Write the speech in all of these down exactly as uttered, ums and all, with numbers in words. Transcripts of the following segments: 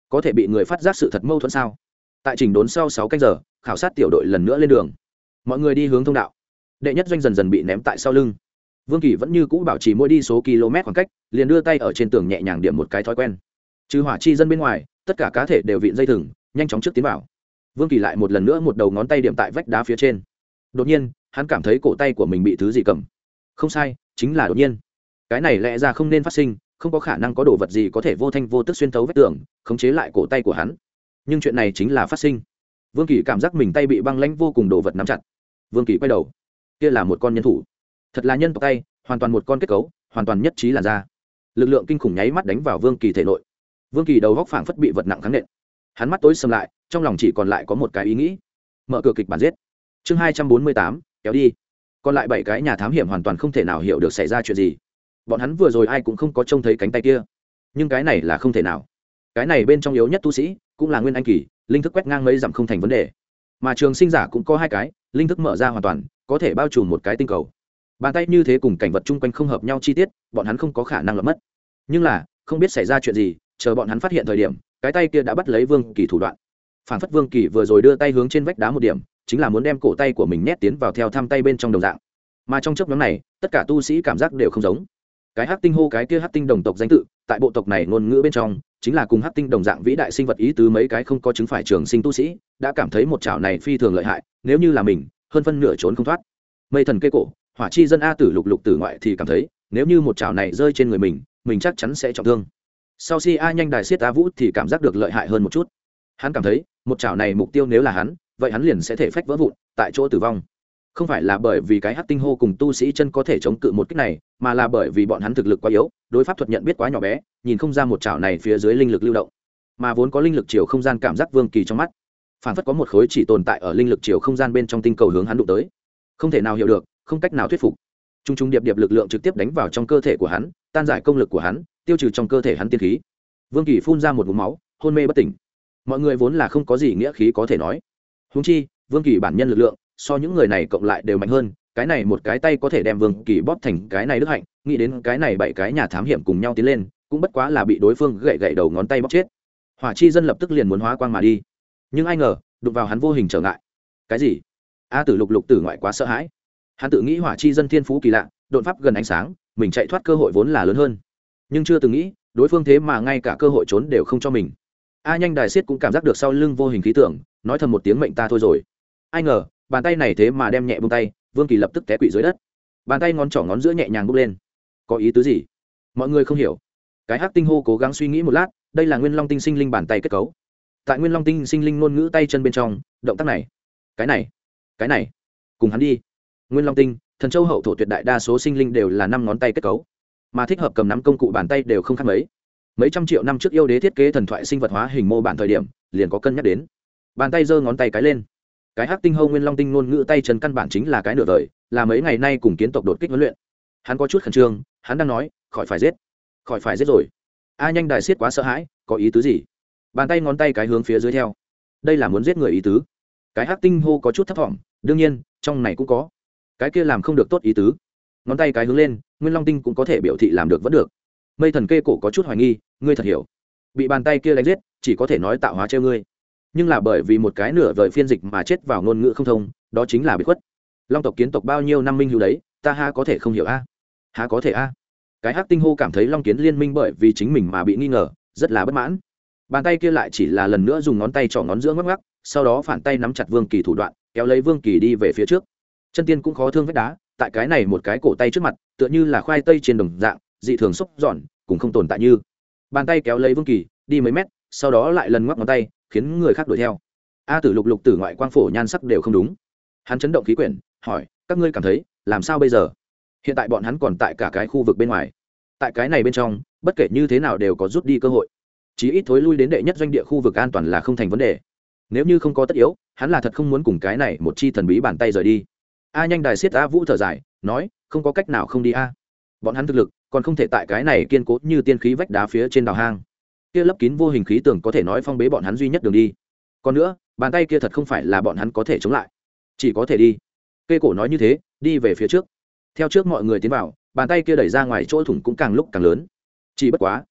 có thể bị người phát giác sự thật mâu thuẫn sao? Tại chỉnh đốn sau sáu canh giờ, khảo sát tiểu đội lần nữa lên đường. Mọi người đi hướng thông đạo. Đệ nhất doanh dần dần bị ném tại sau lưng. Vương Kỳ vẫn như cũ bảo trì mỗi đi số km khoảng cách, liền đưa tay ở trên tường nhẹ nhàng điểm một cái thói quen. Trừ hỏa chi dân bên ngoài, tất cả cá thể đều vịn dây thừng, nhanh chóng trước tiến vào. Vương Kỳ lại một lần nữa một đầu ngón tay điểm tại vách đá phía trên. Đột nhiên, hắn cảm thấy cổ tay của mình bị thứ gì cầm. Không sai, chính là đột nhiên. Cái này lẽ ra không nên phát sinh, không có khả năng có đồ vật gì có thể vô thanh vô tức xuyên thấu vách tường, khống chế lại cổ tay của hắn. Nhưng chuyện này chính là phát sinh. Vương Kỳ cảm giác mình tay bị băng lãnh vô cùng đồ vật nắm chặt. Vương Kỳ quay đầu, kia là một con nhân thủ, thật là nhân tộc tay, hoàn toàn một con kết cấu, hoàn toàn nhất trí làn da. Lực lượng kinh khủng nháy mắt đánh vào Vương Kỳ thể nội. Vương Kỳ đầu góc phảng phất bị vật nặng kháng nện, hắn mắt tối sầm lại, trong lòng chỉ còn lại có một cái ý nghĩ: mở cửa kịch bản giết. Chương hai trăm bốn mươi tám, kéo đi. Còn lại bảy cái nhà thám hiểm hoàn toàn không thể nào hiểu được xảy ra chuyện gì. Bọn hắn vừa rồi ai cũng không có trông thấy cánh tay kia, nhưng cái này là không thể nào. Cái này bên trong yếu nhất tu sĩ cũng là nguyên anh kỳ, linh thức quét ngang mấy dặm không thành vấn đề. Mà trường sinh giả cũng có hai cái, linh thức mở ra hoàn toàn, có thể bao trùm một cái tinh cầu. Bàn tay như thế cùng cảnh vật chung quanh không hợp nhau chi tiết, bọn hắn không có khả năng lọt mất. Nhưng là không biết xảy ra chuyện gì, chờ bọn hắn phát hiện thời điểm, cái tay kia đã bắt lấy Vương Kỳ thủ đoạn. Phản phất Vương Kỳ vừa rồi đưa tay hướng trên vách đá một điểm, chính là muốn đem cổ tay của mình nhét tiến vào theo thăm tay bên trong đồng dạng. Mà trong chốc ngắn này, tất cả tu sĩ cảm giác đều không giống. Cái hắc tinh hô cái kia hắc tinh đồng tộc danh tự, tại bộ tộc này ngôn ngữ bên trong, chính là cùng hắc tinh đồng dạng vĩ đại sinh vật ý tứ. Mấy cái không có chứng phải trường sinh tu sĩ đã cảm thấy một chảo này phi thường lợi hại, nếu như là mình, hơn phân nửa trốn không thoát. Mây thần kê cổ, hỏa chi dân a tử lục lục tử ngoại thì cảm thấy, nếu như một chảo này rơi trên người mình, mình chắc chắn sẽ trọng thương. Sau si a nhanh đài xiết a vũ thì cảm giác được lợi hại hơn một chút. Hắn cảm thấy, một chảo này mục tiêu nếu là hắn, vậy hắn liền sẽ thể phách vỡ vụn, tại chỗ tử vong. Không phải là bởi vì cái hắc tinh hô cùng tu sĩ chân có thể chống cự một kích này, mà là bởi vì bọn hắn thực lực quá yếu, đối pháp thuật nhận biết quá nhỏ bé, nhìn không ra một chảo này phía dưới linh lực lưu động. Mà vốn có linh lực chiều không gian cảm giác Vương Kỳ trong mắt, phản phất có một khối chỉ tồn tại ở linh lực chiều không gian bên trong tinh cầu hướng hắn đụng tới. Không thể nào hiểu được, không cách nào thuyết phục. Trung trung điệp điệp lực lượng trực tiếp đánh vào trong cơ thể của hắn, tan giải công lực của hắn, tiêu trừ trong cơ thể hắn tiên khí. Vương Kỳ phun ra một ngụm máu, hôn mê bất tỉnh. Mọi người vốn là không có gì nghĩa khí có thể nói, huống chi Vương Kỳ bản nhân lực lượng so những người này cộng lại đều mạnh hơn. Cái này một cái tay có thể đem Vương Kỳ bóp thành cái này đức hạnh, nghĩ đến cái này bảy cái nhà thám hiểm cùng nhau tiến lên, cũng bất quá là bị đối phương gậy gậy đầu ngón tay bóp chết. Hỏa chi dân lập tức liền muốn hóa quang mà đi, nhưng ai ngờ đụng vào hắn vô hình trở ngại. Cái gì? A tử lục lục tử ngoại quá sợ hãi, hắn tự nghĩ hỏa chi dân thiên phú kỳ lạ, đột pháp gần ánh sáng, mình chạy thoát cơ hội vốn là lớn hơn, nhưng chưa từng nghĩ đối phương thế mà ngay cả cơ hội trốn đều không cho mình. A nhanh đài xiết cũng cảm giác được sau lưng vô hình khí tượng, nói thầm một tiếng mệnh ta thôi rồi. Ai ngờ bàn tay này thế mà đem nhẹ buông tay, Vương Kỳ lập tức té quỵ dưới đất. Bàn tay ngón trỏ ngón giữa nhẹ nhàng bốc lên, có ý tứ gì? Mọi người không hiểu. Cái hắc tinh hô cố gắng suy nghĩ một lát, đây là nguyên long tinh sinh linh bàn tay kết cấu. Tại nguyên long tinh sinh linh ngôn ngữ tay chân bên trong, động tác này, cái này, cái này, cùng hắn đi. Nguyên long tinh, thần châu hậu thổ tuyệt đại đa số sinh linh đều là năm ngón tay kết cấu, mà thích hợp cầm nắm công cụ bàn tay đều không khác mấy. Mấy trăm triệu năm trước yêu đế thiết kế thần thoại sinh vật hóa hình mô bản thời điểm, liền có cân nhắc đến. Bàn tay giơ ngón tay cái lên. Cái hắc tinh hô nguyên long tinh ngôn ngữ tay chân căn bản chính là cái nửa đời, là mấy ngày nay cùng kiến tộc đột kích huấn luyện. Hắn có chút khẩn trương, hắn đang nói, khỏi phải giết, khỏi phải giết rồi. A nhanh đài xiết quá sợ hãi, có ý tứ gì? Bàn tay ngón tay cái hướng phía dưới theo, đây là muốn giết người ý tứ. Cái hắc tinh hô có chút thấp thỏm, đương nhiên trong này cũng có cái kia làm không được tốt ý tứ. Ngón tay cái hướng lên, nguyên long tinh cũng có thể biểu thị làm được vẫn được. Mây thần kê cổ có chút hoài nghi, ngươi thật hiểu, bị bàn tay kia đánh giết chỉ có thể nói tạo hóa treo ngươi, nhưng là bởi vì một cái nửa vời phiên dịch mà chết vào ngôn ngữ không thông, đó chính là bị khuất. Long tộc kiến tộc bao nhiêu năm minh hữu đấy, ta ha có thể không hiểu a? À? Há có thể a? À? Cái hắc tinh hô cảm thấy long kiến liên minh bởi vì chính mình mà bị nghi ngờ, rất là bất mãn. Bàn tay kia lại chỉ là lần nữa dùng ngón tay trỏ ngón giữa ngắc ngắc, sau đó phản tay nắm chặt Vương Kỳ thủ đoạn, kéo lấy Vương Kỳ đi về phía trước. Chân tiên cũng khó thương vết đá, tại cái này một cái cổ tay trước mặt, tựa như là khoai tây trên đồng dạng, dị thường xúc giòn, cũng không tồn tại như. Bàn tay kéo lấy Vương Kỳ, đi mấy mét, sau đó lại lần ngoắc ngón tay, khiến người khác đuổi theo. A tử lục lục tử ngoại quang phổ nhan sắc đều không đúng. Hắn chấn động khí quyển, hỏi, các ngươi cảm thấy làm sao bây giờ? Hiện tại bọn hắn còn tại cả cái khu vực bên ngoài, tại cái này bên trong, bất kể như thế nào đều có rút đi cơ hội. Chí ít thối lui đến đệ nhất doanh địa khu vực an toàn là không thành vấn đề. Nếu như không có tất yếu, hắn là thật không muốn cùng cái này một chi thần bí bàn tay rời đi. A nhanh đài xiết A vũ thở dài, nói, không có cách nào không đi a. Bọn hắn thực lực còn không thể tại cái này kiên cố như tiên khí vách đá phía trên đào hang. Kia lấp kín vô hình khí tường có thể nói phong bế bọn hắn duy nhất đường đi. Còn nữa, bàn tay kia thật không phải là bọn hắn có thể chống lại, chỉ có thể đi. Kê cổ nói như thế, đi về phía trước. Theo trước mọi người tiến vào, bàn tay kia đẩy ra ngoài chỗ thủng cũng càng lúc càng lớn. Chỉ bất quá,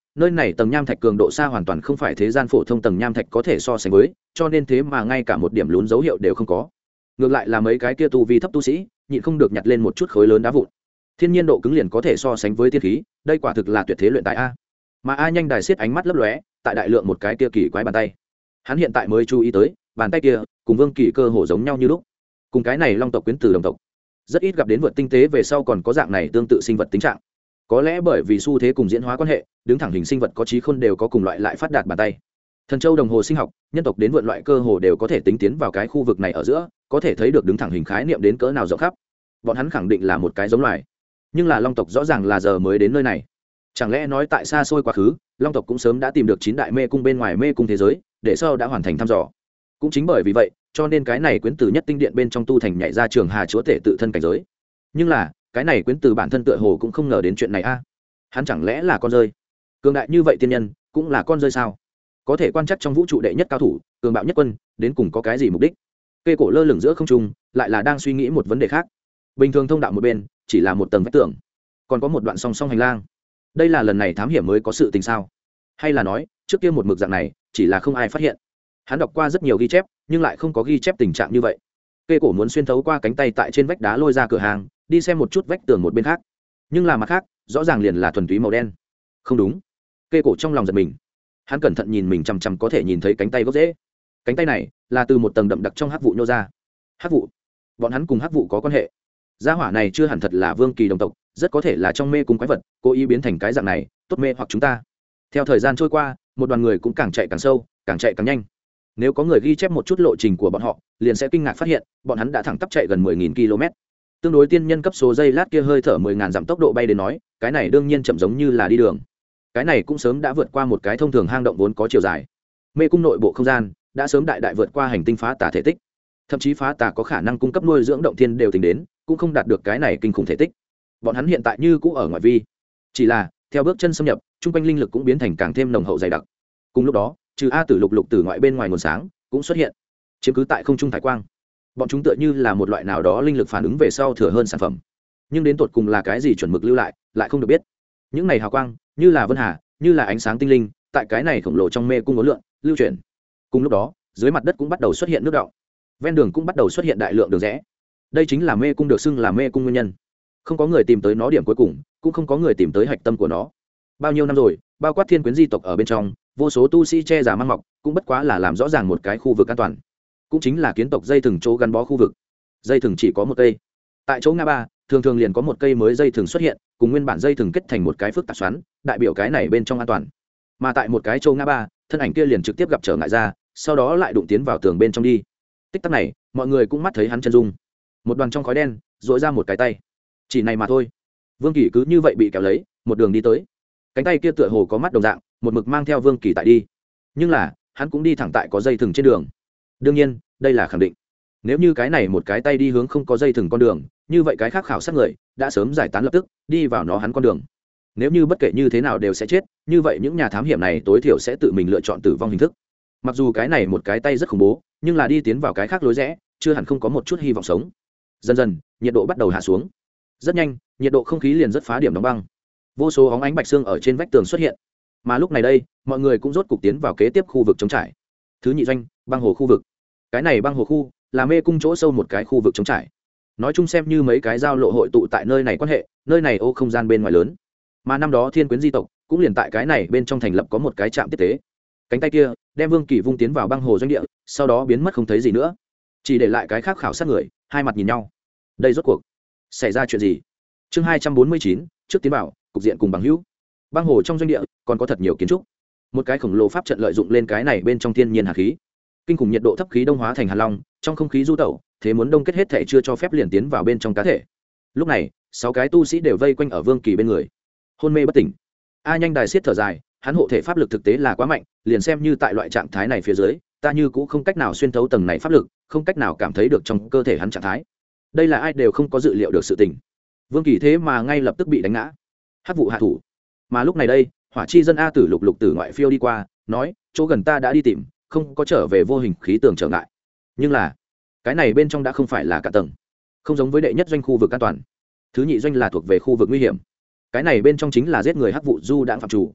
nơi này tầng nham thạch cường độ xa hoàn toàn không phải thế gian phổ thông tầng nham thạch có thể so sánh với, cho nên thế mà ngay cả một điểm lún dấu hiệu đều không có. Ngược lại là mấy cái kia tu vi thấp tu sĩ nhịn không được nhặt lên một chút khối lớn đá vụn. Thiên nhiên độ cứng liền có thể so sánh với tiên khí, đây quả thực là tuyệt thế luyện tài a. Mà A Nhanh Đài siết ánh mắt lấp lóe, tại đại lượng một cái kia kỳ quái bàn tay. Hắn hiện tại mới chú ý tới, bàn tay kia cùng Vương Kỳ cơ hồ giống nhau như lúc. Cùng cái này long tộc quyến tử đồng tộc. Rất ít gặp đến vượt tinh tế về sau còn có dạng này tương tự sinh vật tính trạng. Có lẽ bởi vì xu thế cùng diễn hóa quan hệ, đứng thẳng hình sinh vật có trí khôn đều có cùng loại lại phát đạt bàn tay. Thần châu đồng hồ sinh học, nhân tộc đến vượn loại cơ hồ đều có thể tính tiến vào cái khu vực này ở giữa, có thể thấy được đứng thẳng hình khái niệm đến cỡ nào rộng khắp. Bọn hắn khẳng định là một cái giống loài, nhưng là long tộc rõ ràng là giờ mới đến nơi này. Chẳng lẽ nói tại xa xôi quá khứ, long tộc cũng sớm đã tìm được chín đại mê cung bên ngoài mê cung thế giới, để sau đã hoàn thành thăm dò. Cũng chính bởi vì vậy, cho nên cái này quyến tử nhất tinh điện bên trong tu thành nhảy ra trường hà chúa tể tự thân cảnh giới. Nhưng là cái này quyến tử bản thân tựa hồ cũng không ngờ đến chuyện này a. Hắn chẳng lẽ là con rơi? Cường đại như vậy tiên nhân cũng là con rơi sao? Có thể quan chắc trong vũ trụ đệ nhất cao thủ, cường bạo nhất quân, đến cùng có cái gì mục đích? Cây cổ lơ lửng giữa không trung, lại là đang suy nghĩ một vấn đề khác. Bình thường thông đạo một bên chỉ là một tầng vách tường, còn có một đoạn song song hành lang. Đây là lần này thám hiểm mới có sự tình sao? Hay là nói trước kia một mực dạng này chỉ là không ai phát hiện? Hắn đọc qua rất nhiều ghi chép nhưng lại không có ghi chép tình trạng như vậy. Cây cổ muốn xuyên thấu qua cánh tay tại trên vách đá lôi ra cửa hàng, đi xem một chút vách tường một bên khác, nhưng là mặt khác rõ ràng liền là thuần túy màu đen. Không đúng. Cây cổ trong lòng giật mình, hắn cẩn thận nhìn mình chằm chằm có thể nhìn thấy cánh tay gốc rễ. Cánh tay này là từ một tầng đậm đặc trong hắc vụ nhô ra. Hắc vụ? Bọn hắn cùng hắc vụ có quan hệ? Gia hỏa này chưa hẳn thật là Vương Kỳ đồng tộc, rất có thể là trong mê cung quái vật cố ý biến thành cái dạng này, tốt mê hoặc chúng ta. Theo thời gian trôi qua, một đoàn người cũng càng chạy càng sâu, càng chạy càng nhanh. Nếu có người ghi chép một chút lộ trình của bọn họ, liền sẽ kinh ngạc phát hiện bọn hắn đã thẳng tắp chạy gần mười nghìn ki lô mét. Tương đối tiên nhân cấp số giây lát kia hơi thở mười ngàn dặm tốc độ bay đến nói, cái này đương nhiên chậm giống như là đi đường. Cái này cũng sớm đã vượt qua một cái thông thường hang động vốn có chiều dài. Mê cung nội bộ không gian đã sớm đại đại vượt qua hành tinh phá tà thể tích, thậm chí phá tà có khả năng cung cấp nuôi dưỡng động thiên đều tính đến, cũng không đạt được cái này kinh khủng thể tích. Bọn hắn hiện tại như cũ ở ngoại vi, chỉ là theo bước chân xâm nhập, trung quanh linh lực cũng biến thành càng thêm nồng hậu dày đặc. Cùng lúc đó, trừ A Tử lục lục từ ngoại bên ngoài nguồn sáng cũng xuất hiện, chiếm cứ tại không trung thải quang. Bọn chúng tựa như là một loại nào đó linh lực phản ứng về sau thừa hơn sản phẩm, nhưng đến tột cùng là cái gì chuẩn mực lưu lại, lại không được biết. Những này hào quang như là vân hà, như là ánh sáng tinh linh, tại cái này khổng lồ trong mê cung ngốn lượn lưu chuyển. Cùng lúc đó, dưới mặt đất cũng bắt đầu xuất hiện nước đọng, ven đường cũng bắt đầu xuất hiện đại lượng đường rẽ. Đây chính là mê cung được xưng là mê cung nguyên nhân. Không có người tìm tới nó điểm cuối cùng, cũng không có người tìm tới hạch tâm của nó. Bao nhiêu năm rồi, bao quát thiên quyến di tộc ở bên trong, vô số tu sĩ che giả mang mọc, cũng bất quá là làm rõ ràng một cái khu vực an toàn, cũng chính là kiến tộc dây thừng chỗ gắn bó khu vực. Dây thừng chỉ có một cây, tại chỗ ngã ba thường thường liền có một cây mới dây thừng xuất hiện, cùng nguyên bản dây thừng kết thành một cái phức tạp xoắn, đại biểu cái này bên trong an toàn. Mà tại một cái chỗ ngã ba, thân ảnh kia liền trực tiếp gặp trở ngại ra, sau đó lại đụng tiến vào tường bên trong đi. Tích tắc này, mọi người cũng mắt thấy hắn chân dung, một đoàn trong khói đen dội ra một cái tay, chỉ này mà thôi. Vương Kỳ cứ như vậy bị kéo lấy, một đường đi tới. Cánh tay kia tựa hồ có mắt đồng dạng, một mực mang theo Vương Kỳ tại đi. Nhưng là hắn cũng đi thẳng tại có dây thừng trên đường. Đương nhiên đây là khẳng định, nếu như cái này một cái tay đi hướng không có dây thừng con đường, như vậy cái khác khảo sát người đã sớm giải tán lập tức đi vào nó hắn con đường. Nếu như bất kể như thế nào đều sẽ chết, như vậy những nhà thám hiểm này tối thiểu sẽ tự mình lựa chọn tử vong hình thức. Mặc dù cái này một cái tay rất khủng bố, nhưng là đi tiến vào cái khác lối rẽ, chưa hẳn không có một chút hy vọng sống. Dần dần nhiệt độ bắt đầu hạ xuống, rất nhanh nhiệt độ không khí liền rất phá điểm đóng băng, vô số óng ánh bạch xương ở trên vách tường xuất hiện. Mà lúc này đây, mọi người cũng rốt cục tiến vào kế tiếp khu vực trống trải, thứ nhị doanh băng hồ khu vực. Cái này băng hồ khu là mê cung chỗ sâu một cái khu vực trống trải, nói chung xem như mấy cái giao lộ hội tụ tại nơi này quan hệ, nơi này ô không gian bên ngoài lớn. Mà năm đó thiên quyến di tộc cũng liền tại cái này bên trong thành lập có một cái trạm tiếp tế. Cánh tay kia đem Vương Kỳ vung tiến vào băng hồ doanh địa, sau đó biến mất không thấy gì nữa, chỉ để lại cái khác khảo sát người hai mặt nhìn nhau. Đây rốt cuộc xảy ra chuyện gì? Chương hai trăm bốn mươi chín, trước tiến bảo, cục diện cùng bằng hữu. Băng hồ trong doanh địa còn có thật nhiều kiến trúc. Một cái khổng lồ pháp trận lợi dụng lên cái này bên trong thiên nhiên hàn khí, kinh khủng nhiệt độ thấp khí đông hóa thành hàn long, trong không khí du tẩu, thế muốn đông kết hết thể chưa cho phép liền tiến vào bên trong cá thể. Lúc này, sáu cái tu sĩ đều vây quanh ở Vương Kỳ bên người, hôn mê bất tỉnh. A Nhanh Đài siết thở dài, hắn hộ thể pháp lực thực tế là quá mạnh, liền xem như tại loại trạng thái này phía dưới, ta như cũng không cách nào xuyên thấu tầng này pháp lực, không cách nào cảm thấy được trong cơ thể hắn trạng thái. Đây là ai đều không có dự liệu được sự tình. Vương Kỳ thế mà ngay lập tức bị đánh ngã, hắc vụ hạ thủ. Mà lúc này đây, hỏa chi dân A Tử lục lục từ ngoại phiêu đi qua, nói chỗ gần ta đã đi tìm, không có trở về vô hình khí tường trở ngại. Nhưng là cái này bên trong đã không phải là cả tầng, không giống với đệ nhất doanh khu vực an toàn, thứ nhị doanh là thuộc về khu vực nguy hiểm. Cái này bên trong chính là giết người hắc vụ du đãng phạm chủ.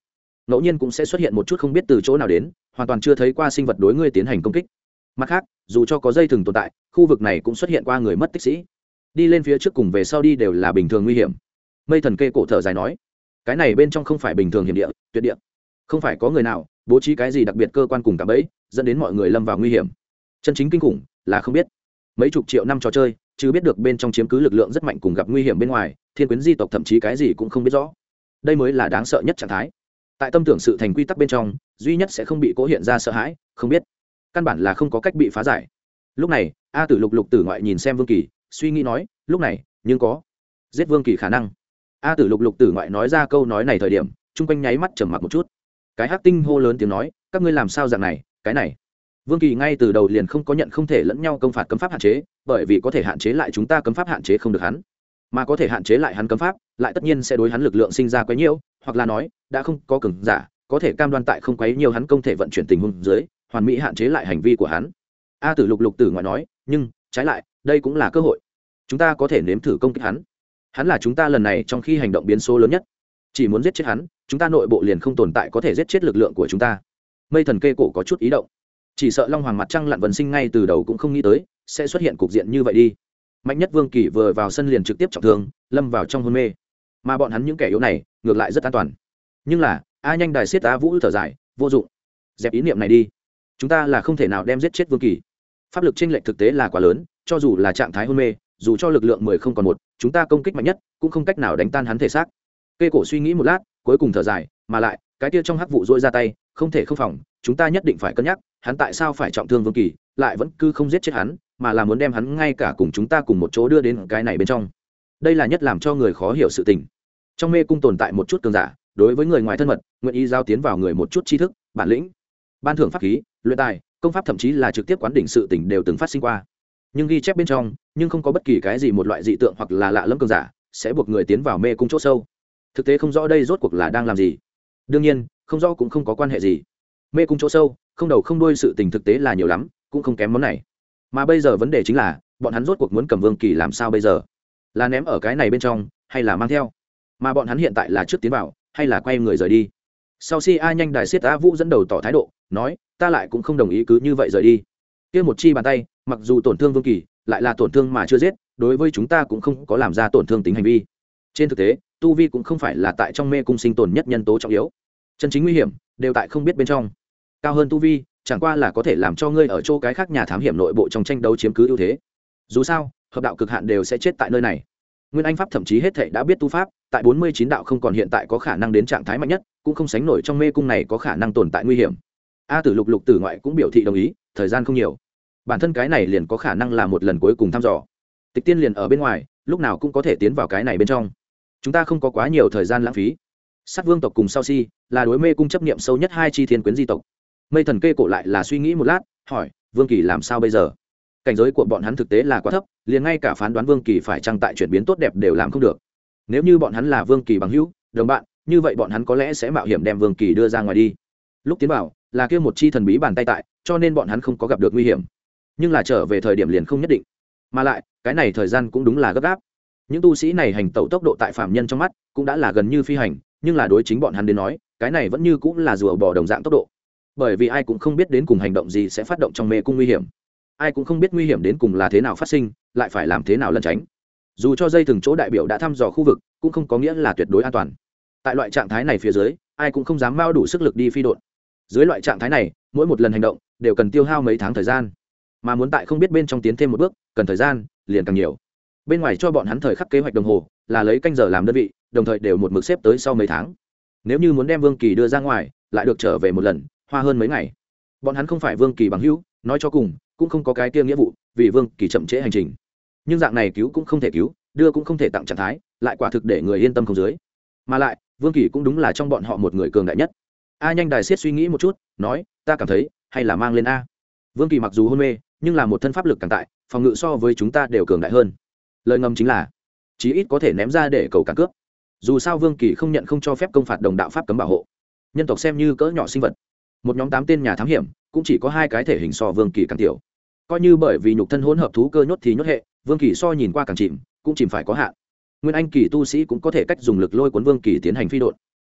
ngẫu nhiên cũng sẽ xuất hiện một chút không biết từ chỗ nào đến hoàn toàn chưa thấy qua sinh vật đối ngươi tiến hành công kích. Mặt khác, dù cho có dây thừng tồn tại, khu vực này cũng xuất hiện qua người mất tích sĩ. Đi lên phía trước cùng về sau đi đều là bình thường nguy hiểm. Mây thần kê cổ thở dài nói, cái này bên trong không phải bình thường hiểm địa, tuyệt địa. Không phải có người nào bố trí cái gì đặc biệt cơ quan cùng cả bẫy, dẫn đến mọi người lâm vào nguy hiểm. Chân chính kinh khủng là không biết. Mấy chục triệu năm trò chơi, chứ biết được bên trong chiếm cứ lực lượng rất mạnh cùng gặp nguy hiểm bên ngoài, thiên quyến di tộc thậm chí cái gì cũng không biết rõ. Đây mới là đáng sợ nhất trạng thái. Tại tâm tưởng sự thành quy tắc bên trong, duy nhất sẽ không bị cố hiện ra sợ hãi, không biết. Căn bản là không có cách bị phá giải. Lúc này, A Tử Lục Lục Tử ngoại nhìn xem Vương Kỳ, suy nghĩ nói, lúc này, nhưng có giết Vương Kỳ khả năng. A Tử Lục Lục Tử ngoại nói ra câu nói này thời điểm, chung quanh nháy mắt trầm mặc một chút. Cái Hắc Tinh hô lớn tiếng nói, các ngươi làm sao dạng này, cái này. Vương Kỳ ngay từ đầu liền không có nhận không thể lẫn nhau công phạt cấm pháp hạn chế, bởi vì có thể hạn chế lại chúng ta cấm pháp hạn chế không được hắn, mà có thể hạn chế lại hắn cấm pháp, lại tất nhiên sẽ đối hắn lực lượng sinh ra quấy nhiễu, hoặc là nói, đã không có cường giả, có thể cam đoan tại không quấy nhiều hắn công thể vận chuyển tình huống dưới, hoàn mỹ hạn chế lại hành vi của hắn. A Tử Lục Lục Tử ngoại nói, nhưng trái lại, đây cũng là cơ hội. Chúng ta có thể nếm thử công kích hắn. Hắn là chúng ta lần này trong khi hành động biến số lớn nhất. Chỉ muốn giết chết hắn, chúng ta nội bộ liền không tồn tại có thể giết chết lực lượng của chúng ta. Mây thần kê cổ có chút ý động. Chỉ sợ Long Hoàng mặt trăng lặn vần sinh ngay từ đầu cũng không nghĩ tới sẽ xuất hiện cục diện như vậy đi. Mạnh nhất Vương Kỳ vừa vào sân liền trực tiếp trọng thương, lâm vào trong hôn mê. Mà bọn hắn những kẻ yếu này, ngược lại rất an toàn. Nhưng là, A Nhanh Đài Xiết Á Vũ thở dài, vô dụng. Dẹp ý niệm này đi. Chúng ta là không thể nào đem giết chết Vương Kỳ. Pháp lực chênh lệch thực tế là quá lớn, cho dù là trạng thái hôn mê, dù cho lực lượng mười không còn một, chúng ta công kích mạnh nhất, cũng không cách nào đánh tan hắn thể xác. Kê cổ suy nghĩ một lát, cuối cùng thở dài, mà lại, cái kia trong hắc vụ rũa ra tay, không thể không phòng, chúng ta nhất định phải cân nhắc, hắn tại sao phải trọng thương Vương Kỳ, lại vẫn cứ không giết chết hắn, mà là muốn đem hắn ngay cả cùng chúng ta cùng một chỗ đưa đến cái này bên trong. Đây là nhất làm cho người khó hiểu sự tình. Trong mê cung tồn tại một chút cường giả, đối với người ngoài thân mật, nguyện ý giao tiến vào người một chút tri thức, bản lĩnh, ban thưởng pháp khí, luyện tài, công pháp, thậm chí là trực tiếp quán đỉnh sự tình đều từng phát sinh qua. Nhưng ghi chép bên trong, nhưng không có bất kỳ cái gì một loại dị tượng hoặc là lạ lẫm cường giả sẽ buộc người tiến vào mê cung chỗ sâu. Thực tế không rõ đây rốt cuộc là đang làm gì. Đương nhiên, không rõ cũng không có quan hệ gì. Mê cung chỗ sâu, không đầu không đuôi sự tình thực tế là nhiều lắm, cũng không kém món này. Mà bây giờ vấn đề chính là, bọn hắn rốt cuộc muốn cầm Vương Kỳ làm sao bây giờ? Là ném ở cái này bên trong, hay là mang theo? Mà bọn hắn hiện tại là trước tiến vào, hay là quay người rời đi? Sau khi A Nhanh Đài Xiết A Vũ dẫn đầu tỏ thái độ, nói, ta lại cũng không đồng ý cứ như vậy rời đi. Kia một chi bàn tay, mặc dù tổn thương Vương Kỳ, lại là tổn thương mà chưa giết, đối với chúng ta cũng không có làm ra tổn thương tính hành vi. Trên thực tế, tu vi cũng không phải là tại trong mê cung sinh tồn nhất nhân tố trọng yếu. Chân chính nguy hiểm đều tại không biết bên trong. Cao hơn tu vi, chẳng qua là có thể làm cho ngươi ở chỗ cái khác nhà thám hiểm nội bộ trong tranh đấu chiếm cứ ưu thế. Dù sao, hợp đạo cực hạn đều sẽ chết tại nơi này. Nguyên Anh pháp thậm chí hết thảy đã biết tu pháp, tại bốn mươi chín đạo không còn hiện tại có khả năng đến trạng thái mạnh nhất, cũng không sánh nổi trong mê cung này có khả năng tồn tại nguy hiểm. A Tử Lục Lục Tử ngoại cũng biểu thị đồng ý, thời gian không nhiều. Bản thân cái này liền có khả năng là một lần cuối cùng thăm dò. Tịch Tiên liền ở bên ngoài, lúc nào cũng có thể tiến vào cái này bên trong. Chúng ta không có quá nhiều thời gian lãng phí. Sát Vương tộc cùng Sao Si là đối mê cung chấp niệm sâu nhất hai chi thiên quyến di tộc. Mây thần kê cổ lại là suy nghĩ một lát, hỏi, Vương Kỳ làm sao bây giờ? Cảnh giới của bọn hắn thực tế là quá thấp, liền ngay cả phán đoán Vương Kỳ phải chăng tại chuyển biến tốt đẹp đều làm không được. Nếu như bọn hắn là Vương Kỳ bằng hữu, đồng bạn, như vậy bọn hắn có lẽ sẽ mạo hiểm đem Vương Kỳ đưa ra ngoài đi. Lúc tiến vào, là kia một chi thần bí bàn tay tại, cho nên bọn hắn không có gặp được nguy hiểm. Nhưng là trở về thời điểm liền không nhất định. Mà lại, cái này thời gian cũng đúng là gấp gáp. Những tu sĩ này hành tẩu tốc độ tại phạm nhân trong mắt, cũng đã là gần như phi hành, nhưng là đối chính bọn hắn đến nói, cái này vẫn như cũng là rùa bò đồng dạng tốc độ. Bởi vì ai cũng không biết đến cùng hành động gì sẽ phát động trong mê cung nguy hiểm, ai cũng không biết nguy hiểm đến cùng là thế nào phát sinh, lại phải làm thế nào lẩn tránh. Dù cho dây từng chỗ đại biểu đã thăm dò khu vực, cũng không có nghĩa là tuyệt đối an toàn. Tại loại trạng thái này phía dưới, ai cũng không dám mao đủ sức lực đi phi độn. Dưới loại trạng thái này, mỗi một lần hành động đều cần tiêu hao mấy tháng thời gian, mà muốn tại không biết bên trong tiến thêm một bước, cần thời gian liền càng nhiều. Bên ngoài cho bọn hắn thời khắc kế hoạch đồng hồ là lấy canh giờ làm đơn vị, đồng thời đều một mực xếp tới sau mấy tháng. Nếu như muốn đem Vương Kỳ đưa ra ngoài, lại được trở về một lần, hoa hơn mấy ngày. Bọn hắn không phải Vương Kỳ bằng hữu, nói cho cùng cũng không có cái kia nghĩa vụ, vì Vương Kỳ chậm trễ hành trình. Nhưng dạng này cứu cũng không thể cứu, đưa cũng không thể tặng trạng thái, lại quả thực để người yên tâm không dưới. Mà lại, Vương Kỳ cũng đúng là trong bọn họ một người cường đại nhất. A Nhanh Đài Xiết suy nghĩ một chút, nói, ta cảm thấy, hay là mang lên a. Vương Kỳ mặc dù hôn mê, nhưng là một thân pháp lực càng tại, phòng ngự so với chúng ta đều cường đại hơn. Lời ngầm chính là, chí ít có thể ném ra để cầu cản cướp. Dù sao Vương Kỳ không nhận không cho phép công phạt đồng đạo pháp cấm bảo hộ. Nhân tộc xem như cỡ nhỏ sinh vật, một nhóm tám tên nhà thám hiểm, cũng chỉ có hai cái thể hình so Vương Kỳ càng tiểu. Coi như bởi vì nhục thân hỗn hợp thú cơ nhốt thì nhốt hệ, Vương Kỳ so nhìn qua càng chìm, cũng chìm phải có hạn. Nguyên Anh kỳ tu sĩ cũng có thể cách dùng lực lôi cuốn Vương Kỳ tiến hành phi độn.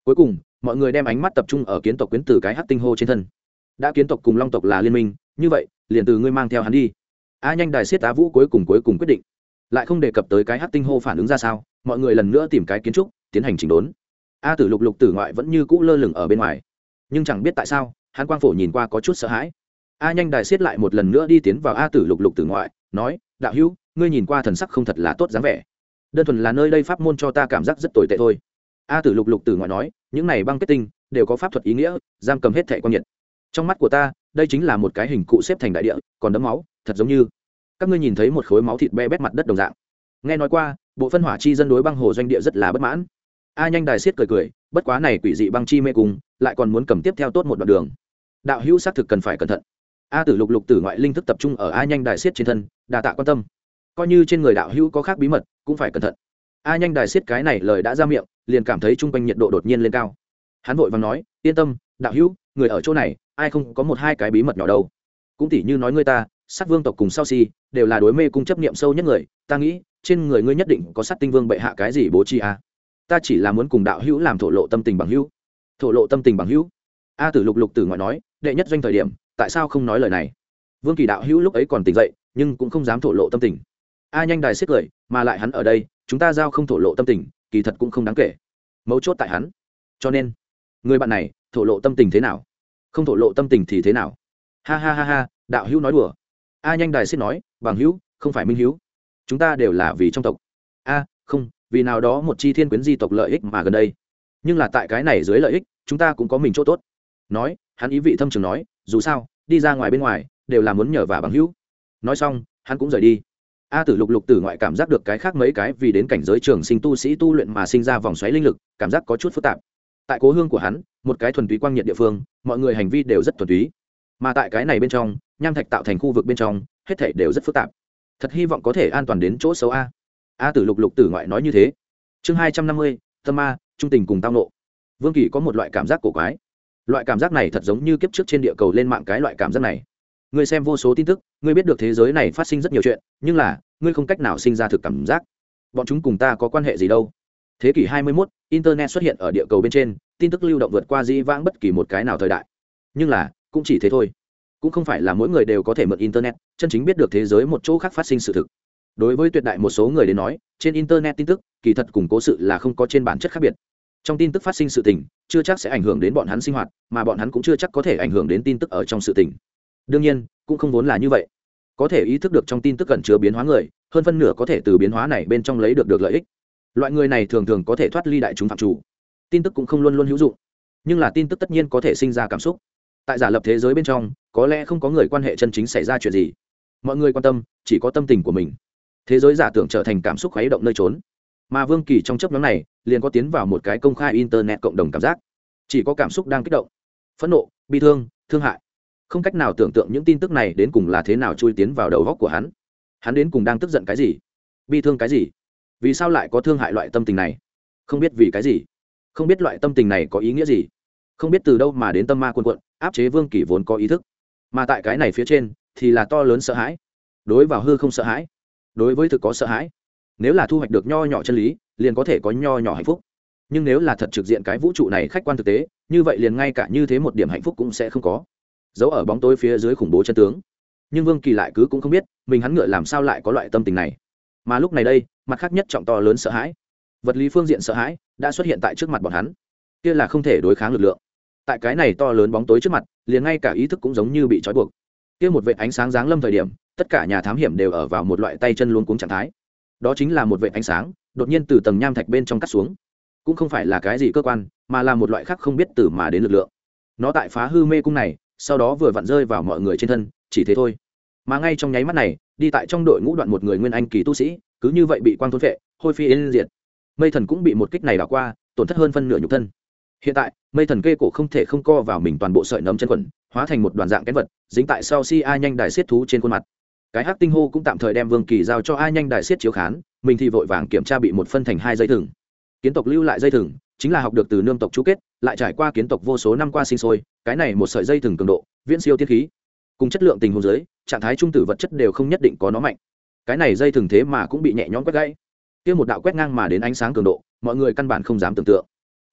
Cuối cùng mọi người đem ánh mắt tập trung ở kiến tộc quyến từ cái hắc tinh hô trên thân. Đã kiến tộc cùng long tộc là liên minh, như vậy liền từ ngươi mang theo hắn đi. A nhanh đài siết Á Vũ cuối cùng cuối cùng quyết định, lại không đề cập tới cái hắc tinh hô phản ứng ra sao, mọi người lần nữa tìm cái kiến trúc tiến hành chỉnh đốn. A tử lục lục tử ngoại vẫn như cũ lơ lửng ở bên ngoài, nhưng chẳng biết tại sao hắn quang phổ nhìn qua có chút sợ hãi. A nhanh đài siết lại một lần nữa đi tiến vào A tử lục lục tử ngoại, nói: đạo hữu, ngươi nhìn qua thần sắc không thật là tốt dáng vẻ, đơn thuần là nơi đây pháp môn cho ta cảm giác rất tồi tệ thôi. A tử lục lục tử ngoại nói: những này băng kết tinh đều có pháp thuật ý nghĩa, giam cầm hết thệ quan nhiệt. Trong mắt của ta đây chính là một cái hình cụ xếp thành đại địa, còn đấm máu thật giống như các ngươi nhìn thấy một khối máu thịt be bét mặt đất đồng dạng. Nghe nói qua bộ phân hỏa chi dân đối băng hồ doanh địa rất là bất mãn. A nhanh đài siết cười cười, bất quá này quỷ dị băng chi mê cùng lại còn muốn cầm tiếp theo tốt một đoạn đường, đạo hữu xác thực cần phải cẩn thận. A tử lục lục tử ngoại linh thức tập trung ở A nhanh đài siết trên thân, đa tạ quan tâm, coi như trên người đạo hữu có khác bí mật cũng phải cẩn thận. A nhanh đài siết cái này lời đã ra miệng, liền cảm thấy chung quanh nhiệt độ đột nhiên lên cao. Hắn vội vàng nói: yên tâm đạo hữu, người ở chỗ này ai không có một hai cái bí mật nhỏ đâu. Cũng tỉ như nói ngươi ta sát vương tộc cùng sao si đều là đối mê cung chấp niệm sâu nhất người, ta nghĩ trên người ngươi nhất định có sát tinh vương bệ hạ cái gì bố trí à. Ta chỉ là muốn cùng đạo hữu làm thổ lộ tâm tình bằng hữu. Thổ lộ tâm tình bằng hữu. A tử lục lục tử ngoại nói: đệ nhất doanh thời điểm tại sao không nói lời này. Vương Kỳ đạo hữu lúc ấy còn tỉnh dậy nhưng cũng không dám thổ lộ tâm tình. A nhanh đài siết cười, mà lại hắn ở đây chúng ta giao không thổ lộ tâm tình kỳ thật cũng không đáng kể, mấu chốt tại hắn. Cho nên người bạn này thổ lộ tâm tình thế nào, không thổ lộ tâm tình thì thế nào. Ha ha ha ha, đạo hữu nói đùa. A nhanh đài siết nói: bằng hữu không phải minh hữu, chúng ta đều là vì trong tộc. A không, vì nào đó một chi thiên quyến di tộc lợi ích mà gần đây, nhưng là tại cái này dưới lợi ích chúng ta cũng có mình chỗ tốt. Nói hắn ý vị thâm trường nói: dù sao đi ra ngoài bên ngoài đều là muốn nhờ vả bằng hữu. Nói xong hắn cũng rời đi. A tử lục lục tử ngoại cảm giác được cái khác mấy cái vì đến cảnh giới trường sinh tu sĩ tu luyện mà sinh ra vòng xoáy linh lực, cảm giác có chút phức tạp. Tại cố hương của hắn, một cái thuần túy quang nhiệt địa phương, mọi người hành vi đều rất thuần túy, mà tại cái này bên trong nham thạch tạo thành khu vực bên trong hết thảy đều rất phức tạp. Thật hy vọng có thể an toàn đến chỗ xấu a. A tử lục lục tử ngoại nói như thế. Chương hai trăm năm mươi, tâm ma trung tình cùng tao nộ. Vương Kỳ có một loại cảm giác cổ quái, loại cảm giác này thật giống như kiếp trước trên địa cầu lên mạng cái loại cảm giác này. Ngươi xem vô số tin tức, ngươi biết được thế giới này phát sinh rất nhiều chuyện, nhưng là ngươi không cách nào sinh ra thực cảm giác bọn chúng cùng ta có quan hệ gì đâu. Thế kỷ hai mươi mốt, internet xuất hiện ở địa cầu bên trên, tin tức lưu động vượt qua dĩ vãng bất kỳ một cái nào thời đại, nhưng là cũng chỉ thế thôi, cũng không phải là mỗi người đều có thể mượn internet chân chính biết được thế giới một chỗ khác phát sinh sự thực. Đối với tuyệt đại một số người đến nói, trên internet tin tức kỳ thật cùng cố sự là không có trên bản chất khác biệt. Trong tin tức phát sinh sự tình chưa chắc sẽ ảnh hưởng đến bọn hắn sinh hoạt, mà bọn hắn cũng chưa chắc có thể ảnh hưởng đến tin tức ở trong sự tình. Đương nhiên cũng không vốn là như vậy, có thể ý thức được trong tin tức cẩn chứa biến hóa người, hơn phân nửa có thể từ biến hóa này bên trong lấy được được lợi ích. Loại người này thường thường có thể thoát ly đại chúng phạm chủ. Tin tức cũng không luôn luôn hữu dụng, nhưng là tin tức tất nhiên có thể sinh ra cảm xúc. Tại giả lập thế giới bên trong có lẽ không có người quan hệ chân chính xảy ra chuyện gì, mọi người quan tâm chỉ có tâm tình của mình. Thế giới giả tưởng trở thành cảm xúc khuấy động nơi trốn, mà Vương Kỳ trong chấp nhóm này liền có tiến vào một cái công khai internet cộng đồng cảm giác, chỉ có cảm xúc đang kích động, phẫn nộ, bi thương, thương hại. Không cách nào tưởng tượng những tin tức này đến cùng là thế nào chui tiến vào đầu góc của hắn. Hắn đến cùng đang tức giận cái gì, bi thương cái gì, vì sao lại có thương hại loại tâm tình này, không biết vì cái gì, không biết loại tâm tình này có ý nghĩa gì, không biết từ đâu mà đến tâm ma cuồn cuộn áp chế Vương Kỳ vốn có ý thức. Mà tại cái này phía trên thì là to lớn sợ hãi, đối vào hư không sợ hãi, đối với thực có sợ hãi. Nếu là thu hoạch được nho nhỏ chân lý liền có thể có nho nhỏ hạnh phúc, nhưng nếu là thật trực diện cái vũ trụ này khách quan thực tế, như vậy liền ngay cả như thế một điểm hạnh phúc cũng sẽ không có, giấu ở bóng tối phía dưới khủng bố chân tướng. Nhưng Vương Kỳ lại cứ cũng không biết mình hắn ngựa làm sao lại có loại tâm tình này. Mà lúc này đây, mặt khác nhất trọng to lớn sợ hãi, vật lý phương diện sợ hãi đã xuất hiện tại trước mặt bọn hắn, kia là không thể đối kháng lực lượng. Tại cái này to lớn bóng tối trước mặt, liền ngay cả ý thức cũng giống như bị trói buộc. Kia một vệt ánh sáng giáng lâm thời điểm, tất cả nhà thám hiểm đều ở vào một loại tay chân luống cuống trạng thái. Đó chính là một vệt ánh sáng đột nhiên từ tầng nham thạch bên trong cắt xuống, cũng không phải là cái gì cơ quan, mà là một loại khác không biết từ mà đến lực lượng. Nó tại phá hư mê cung này, sau đó vừa vặn rơi vào mọi người trên thân, chỉ thế thôi. Mà ngay trong nháy mắt này, đi tại trong đội ngũ đoạn một người nguyên anh kỳ tu sĩ, cứ như vậy bị quang thôn phệ, hôi phi yên diệt. Mây Thần cũng bị một kích này đảo qua, tổn thất hơn phân nửa nhục thân. Hiện tại, Mây Thần kê cổ không thể không co vào mình toàn bộ sợi nấm chân quần, hóa thành một đoàn dạng kén vật, dính tại sau si a nhanh đài xiết thú trên khuôn mặt. Cái hắc tinh hô cũng tạm thời đem Vương Kỳ giao cho a nhanh đài xiết chiếu khán, mình thì vội vàng kiểm tra bị một phân thành hai dây thừng. Kiến tộc lưu lại dây thừng, chính là học được từ nương tộc chú kết, lại trải qua kiến tộc vô số năm qua sinh sôi, cái này một sợi dây thừng cường độ, viễn siêu tiên khí. Cùng chất lượng tình huống dưới, trạng thái trung tử vật chất đều không nhất định có nó mạnh. Cái này dây thừng thế mà cũng bị nhẹ nhõm quét gãy. Kia một đạo quét ngang mà đến ánh sáng cường độ, mọi người căn bản không dám tưởng tượng.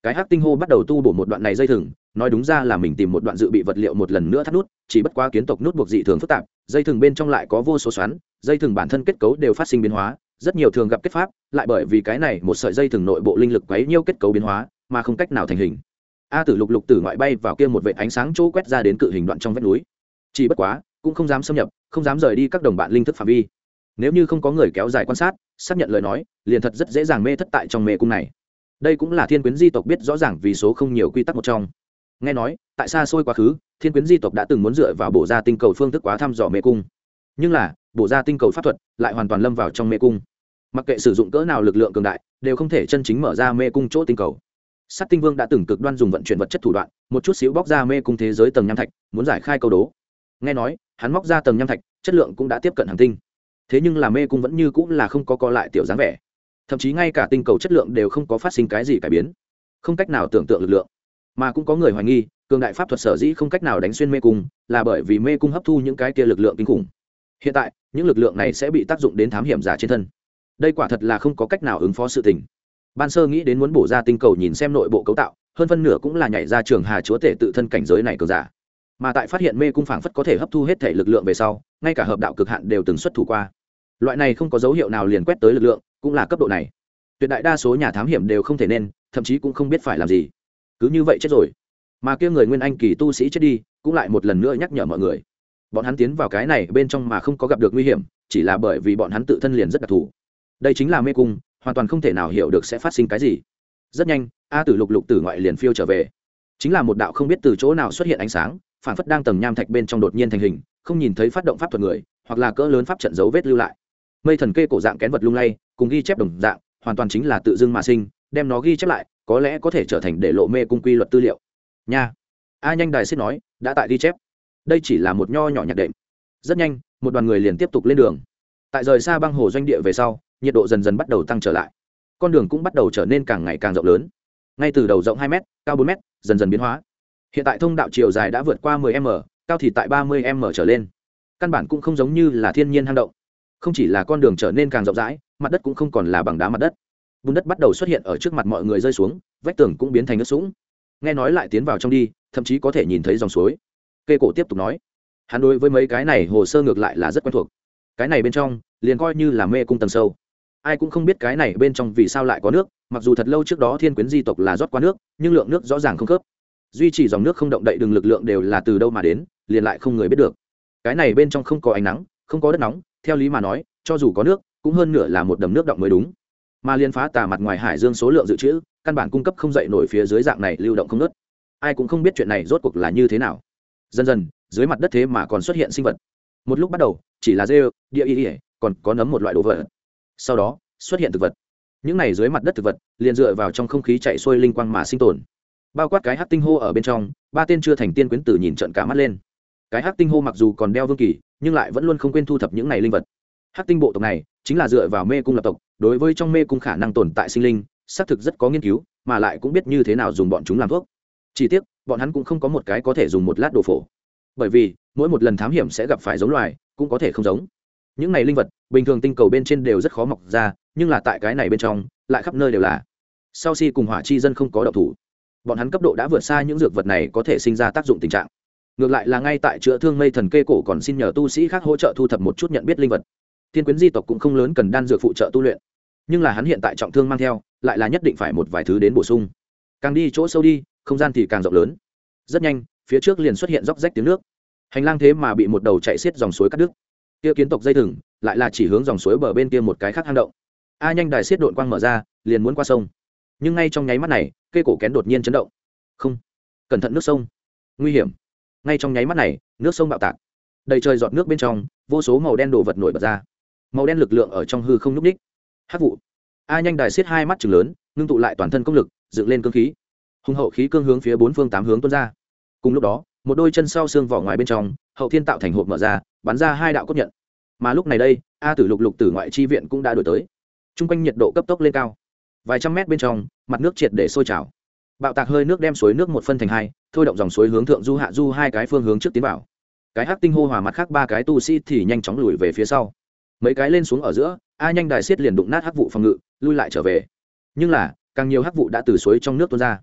cái hắc tinh hô bắt đầu tu bổ một đoạn này dây thừng, nói đúng ra là mình tìm một đoạn dự bị vật liệu một lần nữa thắt nút, chỉ bất quá kiến tộc nút buộc dị thường phức tạp, dây thừng bên trong lại có vô số xoắn, dây thừng bản thân kết cấu đều phát sinh biến hóa, rất nhiều thường gặp kết pháp, lại bởi vì cái này một sợi dây thừng nội bộ linh lực quấy nhiêu kết cấu biến hóa, mà không cách nào thành hình. A Tử lục lục từ ngoại bay vào kia một vệt ánh sáng chỗ quét ra đến cự hình đoạn trong vách núi. Chỉ bất quá, cũng không dám xâm nhập, không dám rời đi các đồng bạn linh thức phạm vi. Nếu như không có người kéo dài quan sát, xác nhận lời nói, liền thật rất dễ dàng mê thất tại trong mê cung này. Đây cũng là thiên quyến di tộc biết rõ ràng vì số không nhiều quy tắc một trong. Nghe nói, tại xa xôi quá khứ, thiên quyến di tộc đã từng muốn dựa vào bổ ra tinh cầu phương thức quá thăm dò mê cung. Nhưng là, bổ ra tinh cầu pháp thuật lại hoàn toàn lâm vào trong mê cung. Mặc kệ sử dụng cỡ nào lực lượng cường đại, đều không thể chân chính mở ra mê cung chỗ tinh cầu. Sát Tinh Vương đã từng cực đoan dùng vận chuyển vật chất thủ đoạn, một chút xíu bóc ra mê cung thế giới tầng nham thạch, muốn giải khai câu đố. Nghe nói, hắn móc ra tầng nham thạch, chất lượng cũng đã tiếp cận hành tinh. Thế nhưng là mê cung vẫn như cũng là không có co lại tiểu dáng vẻ. Thậm chí ngay cả tinh cầu chất lượng đều không có phát sinh cái gì cải biến, không cách nào tưởng tượng lực lượng. Mà cũng có người hoài nghi, cường đại pháp thuật sở dĩ không cách nào đánh xuyên mê cung, là bởi vì mê cung hấp thu những cái kia lực lượng kinh khủng. Hiện tại, những lực lượng này sẽ bị tác dụng đến thám hiểm giả trên thân. Đây quả thật là không có cách nào ứng phó sự tình. Ban sơ nghĩ đến muốn bổ ra tinh cầu nhìn xem nội bộ cấu tạo, hơn phân nửa cũng là nhảy ra trường hà chúa tể tự thân cảnh giới này cường giả. Mà tại phát hiện mê cung phảng phất có thể hấp thu hết thể lực lượng về sau, ngay cả hợp đạo cực hạn đều từng xuất thủ qua. Loại này không có dấu hiệu nào liền quét tới lực lượng, cũng là cấp độ này. Tuyệt đại đa số nhà thám hiểm đều không thể nên, thậm chí cũng không biết phải làm gì. Cứ như vậy chết rồi. Mà kia người nguyên anh kỳ tu sĩ chết đi, cũng lại một lần nữa nhắc nhở mọi người. Bọn hắn tiến vào cái này bên trong mà không có gặp được nguy hiểm, chỉ là bởi vì bọn hắn tự thân liền rất đặc thù. Đây chính là mê cung, hoàn toàn không thể nào hiểu được sẽ phát sinh cái gì. Rất nhanh, A Tử lục lục từ ngoại liền phiêu trở về. Chính là một đạo không biết từ chỗ nào xuất hiện ánh sáng, phản phất đang tầng nham thạch bên trong đột nhiên thành hình, không nhìn thấy phát động pháp thuật người, hoặc là cỡ lớn pháp trận dấu vết lưu lại. Mây thần kê cổ dạng kén vật lung lay, cùng ghi chép đồng dạng, hoàn toàn chính là tự dưng mà sinh, đem nó ghi chép lại, có lẽ có thể trở thành để lộ mê cung quy luật tư liệu. Nha. A nhanh đài xin nói, đã tại ghi chép. Đây chỉ là một nho nhỏ nhạc đệm. Rất nhanh, một đoàn người liền tiếp tục lên đường. Tại rời xa băng hồ doanh địa về sau, nhiệt độ dần dần bắt đầu tăng trở lại. Con đường cũng bắt đầu trở nên càng ngày càng rộng lớn. Ngay từ đầu rộng hai mét, cao bốn mét, dần dần biến hóa. Hiện tại thông đạo chiều dài đã vượt qua mười mét, cao thì tại ba mươi mét trở lên. Căn bản cũng không giống như là thiên nhiên hang động. Không chỉ là con đường trở nên càng rộng rãi, mặt đất cũng không còn là bằng đá mặt đất. Bùn đất bắt đầu xuất hiện ở trước mặt mọi người rơi xuống, vách tường cũng biến thành nước sũng. Nghe nói lại tiến vào trong đi, thậm chí có thể nhìn thấy dòng suối. Kê cổ tiếp tục nói, hắn đối với mấy cái này hồ sơ ngược lại là rất quen thuộc. Cái này bên trong, liền coi như là mê cung tầng sâu. Ai cũng không biết cái này bên trong vì sao lại có nước, mặc dù thật lâu trước đó thiên quyến di tộc là rót qua nước, nhưng lượng nước rõ ràng không khớp. Duy trì dòng nước không động đậy đường lực lượng đều là từ đâu mà đến, liền lại không người biết được. Cái này bên trong không có ánh nắng, không có đất nóng, theo lý mà nói, cho dù có nước, cũng hơn nửa là một đầm nước động mới đúng. Mà liên phá tà mặt ngoài hải dương số lượng dự trữ, căn bản cung cấp không dậy nổi phía dưới dạng này lưu động không ngớt. Ai cũng không biết chuyện này rốt cuộc là như thế nào. Dần dần, dưới mặt đất thế mà còn xuất hiện sinh vật. Một lúc bắt đầu, chỉ là rêu, địa y, còn có nấm một loại đồ vật. Sau đó, xuất hiện thực vật. Những này dưới mặt đất thực vật, liền dựa vào trong không khí chạy xuôi linh quang mà sinh tồn. Bao quát cái hắc tinh hô ở bên trong, ba tên chưa thành tiên quyến tử nhìn trợn cả mắt lên. Cái hắc tinh hô mặc dù còn đeo vương kỳ, nhưng lại vẫn luôn không quên thu thập những này linh vật. Hắc tinh bộ tộc này chính là dựa vào mê cung lập tộc, đối với trong mê cung khả năng tồn tại sinh linh, xác thực rất có nghiên cứu, mà lại cũng biết như thế nào dùng bọn chúng làm thuốc. Chỉ tiếc, bọn hắn cũng không có một cái có thể dùng một lát đồ phổ. Bởi vì, mỗi một lần thám hiểm sẽ gặp phải giống loài, cũng có thể không giống. Những này linh vật, bình thường tinh cầu bên trên đều rất khó mọc ra, nhưng là tại cái này bên trong, lại khắp nơi đều là. Sau khi cùng hỏa chi dân không có động thủ, bọn hắn cấp độ đã vượt xa những dược vật này có thể sinh ra tác dụng tình trạng. Ngược lại là ngay tại chữa thương mây thần kê cổ còn xin nhờ tu sĩ khác hỗ trợ thu thập một chút nhận biết linh vật. Thiên quyến di tộc cũng không lớn cần đan dược phụ trợ tu luyện, nhưng là hắn hiện tại trọng thương mang theo, lại là nhất định phải một vài thứ đến bổ sung. Càng đi chỗ sâu đi, không gian thì càng rộng lớn. Rất nhanh, phía trước liền xuất hiện róc rách tiếng nước. Hành lang thế mà bị một đầu chạy xiết dòng suối cắt đứt. Kia kiến tộc dây thừng, lại là chỉ hướng dòng suối bờ bên kia một cái khác hang động. A nhanh đài xiết độn quang mở ra, liền muốn qua sông. Nhưng ngay trong nháy mắt này, cây cổ kén đột nhiên chấn động. Không, cẩn thận nước sông, nguy hiểm. Ngay trong nháy mắt này, nước sông bạo tạc. Đầy trời giọt nước bên trong, vô số màu đen đồ vật nổi bật ra. Màu đen lực lượng ở trong hư không nhúc nhích. Hắc vụ. A nhanh đài xiết hai mắt trừng lớn, ngưng tụ lại toàn thân công lực, dựng lên cương khí. Hùng hậu khí cương hướng phía bốn phương tám hướng tuôn ra. Cùng lúc đó, một đôi chân sau xương vỏ ngoài bên trong, hậu thiên tạo thành hộp mở ra, bắn ra hai đạo cốt nhận. Mà lúc này đây, A Tử lục lục từ ngoại chi viện cũng đã đổi tới. Trung quanh nhiệt độ cấp tốc lên cao. Vài trăm mét bên trong, mặt nước triệt để sôi trào. Bạo tạc hơi nước đem suối nước một phân thành hai, thôi động dòng suối hướng thượng du hạ du hai cái phương hướng trước tiến vào. Cái hắc tinh hô hòa mặt khác ba cái tu sĩ thì nhanh chóng lùi về phía sau. Mấy cái lên xuống ở giữa, A nhanh đài xiết liền đụng nát hắc vụ phòng ngự, lui lại trở về. Nhưng là, càng nhiều hắc vụ đã từ suối trong nước tuôn ra.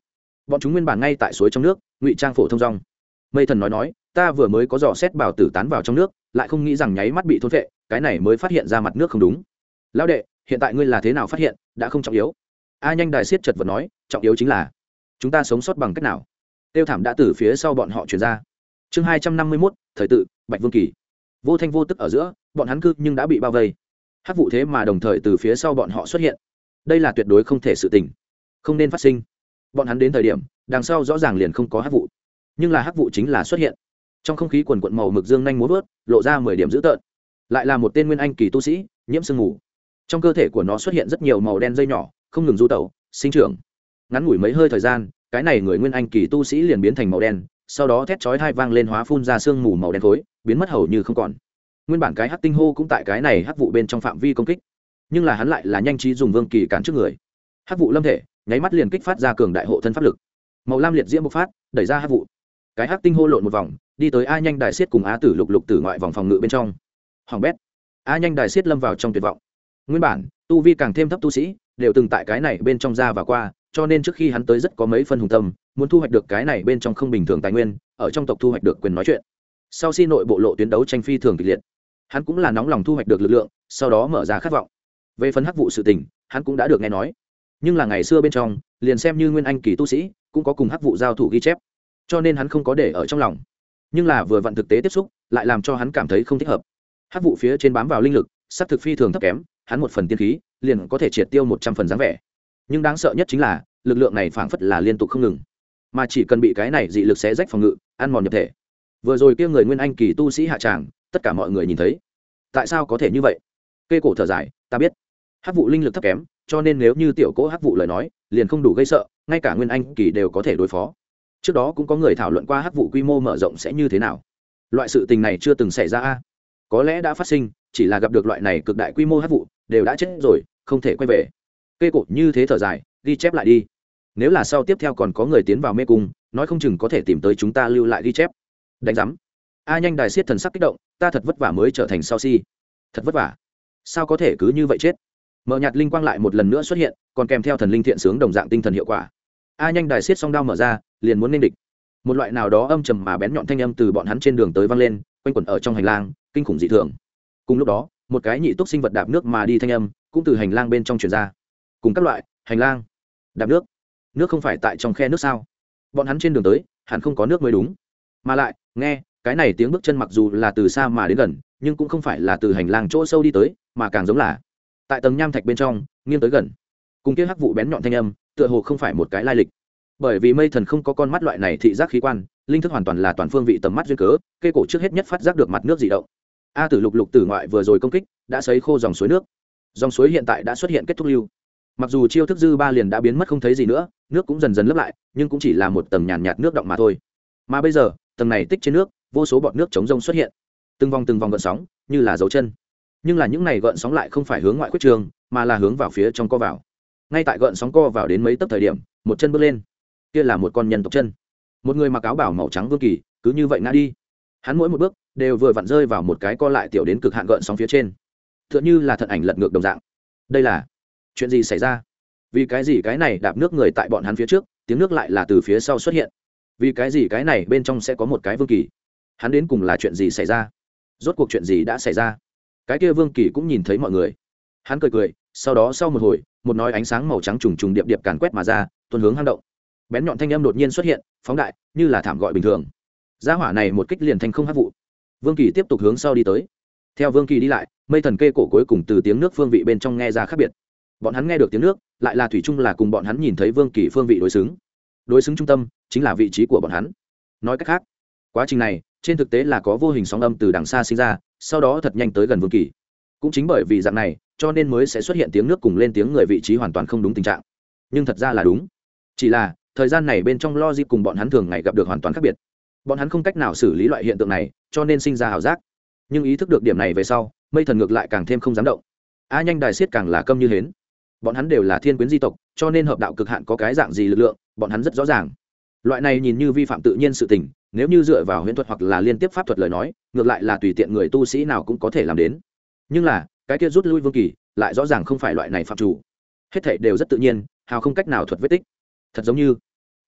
bọn chúng nguyên bản ngay tại suối trong nước ngụy trang phổ thông rong. Mây Thần nói nói, ta vừa mới có dò xét bảo tử tán vào trong nước, lại không nghĩ rằng nháy mắt bị thôn vệ, cái này mới phát hiện ra mặt nước không đúng. Lão đệ, hiện tại ngươi là thế nào phát hiện, đã không trọng yếu. A Nhanh Đài Siết chật vật nói, trọng yếu chính là chúng ta sống sót bằng cách nào. Tiêu thảm đã từ phía sau bọn họ truyền ra. Chương hai trăm năm mươi mốt, thời tự, Bạch Vương Kỳ. Vô thanh vô tức ở giữa, bọn hắn cư nhưng đã bị bao vây. Hắc vụ thế mà đồng thời từ phía sau bọn họ xuất hiện. Đây là tuyệt đối không thể sự tình, không nên phát sinh. Bọn hắn đến thời điểm, đằng sau rõ ràng liền không có hắc vụ, nhưng là hắc vụ chính là xuất hiện. Trong không khí quần quận màu mực dương nhanh múa vớt, lộ ra mười điểm dữ tợn. Lại là một tên nguyên anh kỳ tu sĩ, nhiễm sương mù. Trong cơ thể của nó xuất hiện rất nhiều màu đen dây nhỏ, không ngừng du tẩu, sinh trưởng. Ngắn ngủi mấy hơi thời gian, cái này người nguyên anh kỳ tu sĩ liền biến thành màu đen, sau đó thét chói tai vang lên hóa phun ra sương mù màu đen khối, biến mất hầu như không còn. Nguyên bản cái hắc tinh hô cũng tại cái này hắc vụ bên trong phạm vi công kích, nhưng là hắn lại là nhanh trí dùng vương kỳ cản trước người. Hắc vụ lâm thể, nháy mắt liền kích phát ra cường đại hộ thân pháp lực. Màu lam liệt diễm bộc phát, đẩy ra hắc vụ. Cái hắc tinh hô lộn một vòng, đi tới A Nhanh Đài Siết cùng Á Tử Lục Lục Tử ngoại vòng phòng ngự bên trong. Hoàng bét. A Nhanh Đài Siết lâm vào trong tuyệt vọng. Nguyên bản, tu vi càng thêm thấp tu sĩ, đều từng tại cái này bên trong ra và qua, cho nên trước khi hắn tới rất có mấy phân hùng tâm, muốn thu hoạch được cái này bên trong không bình thường tài nguyên, ở trong tộc thu hoạch được quyền nói chuyện. Sau khi nội bộ lộ tuyến đấu tranh phi thường kịch liệt, hắn cũng là nóng lòng thu hoạch được lực lượng, sau đó mở ra khát vọng. Về phần hắc vụ sự tình, hắn cũng đã được nghe nói, nhưng là ngày xưa bên trong, liền xem như nguyên anh kỳ tu sĩ, cũng có cùng hắc vụ giao thủ ghi chép, cho nên hắn không có để ở trong lòng. Nhưng là vừa vặn thực tế tiếp xúc, lại làm cho hắn cảm thấy không thích hợp. Hắc vụ phía trên bám vào linh lực, sắc thực phi thường thấp kém, hắn một phần tiên khí, liền có thể triệt tiêu một trăm phần dáng vẻ. Nhưng đáng sợ nhất chính là, lực lượng này phảng phất là liên tục không ngừng, mà chỉ cần bị cái này dị lực xé rách phòng ngự, ăn mòn nhập thể. Vừa rồi kia người nguyên anh kỳ tu sĩ hạ tràng, tất cả mọi người nhìn thấy. Tại sao có thể như vậy? Kê cổ thở dài, ta biết, hắc vụ linh lực thấp kém, cho nên nếu như tiểu cỗ hắc vụ lời nói, liền không đủ gây sợ, ngay cả nguyên anh kỳ đều có thể đối phó. Trước đó cũng có người thảo luận qua hắc vụ quy mô mở rộng sẽ như thế nào. Loại sự tình này chưa từng xảy ra a, có lẽ đã phát sinh, chỉ là gặp được loại này cực đại quy mô hắc vụ, đều đã chết rồi, không thể quay về. Kê cổ như thế thở dài, ghi chép lại đi. Nếu là sau tiếp theo còn có người tiến vào mê cung, nói không chừng có thể tìm tới chúng ta lưu lại ghi chép. Đánh giám. A Nhanh Đài Siết thần sắc kích động, ta thật vất vả mới trở thành sao si. Thật vất vả. Sao có thể cứ như vậy chết? Mở nhạt linh quang lại một lần nữa xuất hiện, còn kèm theo thần linh thiện sướng đồng dạng tinh thần hiệu quả. A Nhanh Đài Siết song đao mở ra, liền muốn nên địch. Một loại nào đó âm trầm mà bén nhọn thanh âm từ bọn hắn trên đường tới vang lên, quanh quẩn ở trong hành lang, kinh khủng dị thường. Cùng lúc đó, một cái nhị túc sinh vật đạp nước mà đi thanh âm, cũng từ hành lang bên trong truyền ra. Cùng các loại, hành lang, đạp nước. Nước không phải tại trong khe nước sao? Bọn hắn trên đường tới, hẳn không có nước mới đúng. Mà lại, nghe, cái này tiếng bước chân mặc dù là từ xa mà đến gần, nhưng cũng không phải là từ hành lang chỗ sâu đi tới, mà càng giống là tại tầng nham thạch bên trong, nghiêng tới gần. Cùng kia hắc vụ bén nhọn thanh âm, tựa hồ không phải một cái lai lịch. Bởi vì Mây Thần không có con mắt loại này thị giác khí quan, linh thức hoàn toàn là toàn phương vị tầm mắt duyên cớ, cây cổ trước hết nhất phát giác được mặt nước dị động. A Tử Lục Lục Tử ngoại vừa rồi công kích, đã sấy khô dòng suối nước. Dòng suối hiện tại đã xuất hiện kết thúc lưu. Mặc dù chiêu thức dư ba liền đã biến mất không thấy gì nữa, nước cũng dần dần lấp lại, nhưng cũng chỉ là một tầng nhàn nhạt, nhạt nước động mà thôi. Mà bây giờ, tầng này tích trên nước, vô số bọt nước chống rông xuất hiện, từng vòng từng vòng gợn sóng, như là dấu chân. Nhưng là những này gợn sóng lại không phải hướng ngoại khuyết trường, mà là hướng vào phía trong co vào. Ngay tại gợn sóng co vào đến mấy tấc thời điểm, một chân bước lên. Kia là một con nhân tộc chân. Một người mặc áo bảo màu trắng vương kỳ, cứ như vậy ngã đi. Hắn mỗi một bước đều vừa vặn rơi vào một cái co lại tiểu đến cực hạn gợn sóng phía trên, tựa như là thận ảnh lật ngược đồng dạng. Đây là chuyện gì xảy ra? Vì cái gì cái này đạp nước người tại bọn hắn phía trước, tiếng nước lại là từ phía sau xuất hiện? Vì cái gì cái này bên trong sẽ có một cái vương kỳ? Hắn đến cùng là chuyện gì xảy ra? Rốt cuộc chuyện gì đã xảy ra? Cái kia vương kỳ cũng nhìn thấy mọi người. Hắn cười cười, sau đó sau một hồi, một nói ánh sáng màu trắng trùng trùng điệp điệp càn quét mà ra, tuôn hướng hang động. Bén nhọn thanh âm đột nhiên xuất hiện, phóng đại, như là thảm gọi bình thường. Gia hỏa này một kích liền thành không hấp vụ. Vương Kỳ tiếp tục hướng sau đi tới. Theo Vương Kỳ đi lại, Mây Thần kê cổ cuối cùng từ tiếng nước phương vị bên trong nghe ra khác biệt. Bọn hắn nghe được tiếng nước, lại là thủy chung là cùng bọn hắn nhìn thấy Vương Kỳ phương vị đối xứng. Đối xứng trung tâm chính là vị trí của bọn hắn. Nói cách khác, quá trình này trên thực tế là có vô hình sóng âm từ đằng xa sinh ra, sau đó thật nhanh tới gần Vương Kỳ. Cũng chính bởi vì dạng này, cho nên mới sẽ xuất hiện tiếng nước cùng lên tiếng người vị trí hoàn toàn không đúng tình trạng. Nhưng thật ra là đúng. Chỉ là, thời gian này bên trong logic cùng bọn hắn thường ngày gặp được hoàn toàn khác biệt. Bọn hắn không cách nào xử lý loại hiện tượng này, cho nên sinh ra ảo giác. Nhưng ý thức được điểm này về sau, Mây Thần ngược lại càng thêm không dám động. A Nhanh Đài Siết càng là câm như hến. Bọn hắn đều là thiên quyến di tộc, cho nên hợp đạo cực hạn có cái dạng gì lực lượng, bọn hắn rất rõ ràng. Loại này nhìn như vi phạm tự nhiên sự tình, nếu như dựa vào huyễn thuật hoặc là liên tiếp pháp thuật lời nói, ngược lại là tùy tiện người tu sĩ nào cũng có thể làm đến. Nhưng là, cái kia rút lui Vương Kỳ, lại rõ ràng không phải loại này phạm chủ. Hết thảy đều rất tự nhiên, hào không cách nào thuật vết tích. Thật giống như,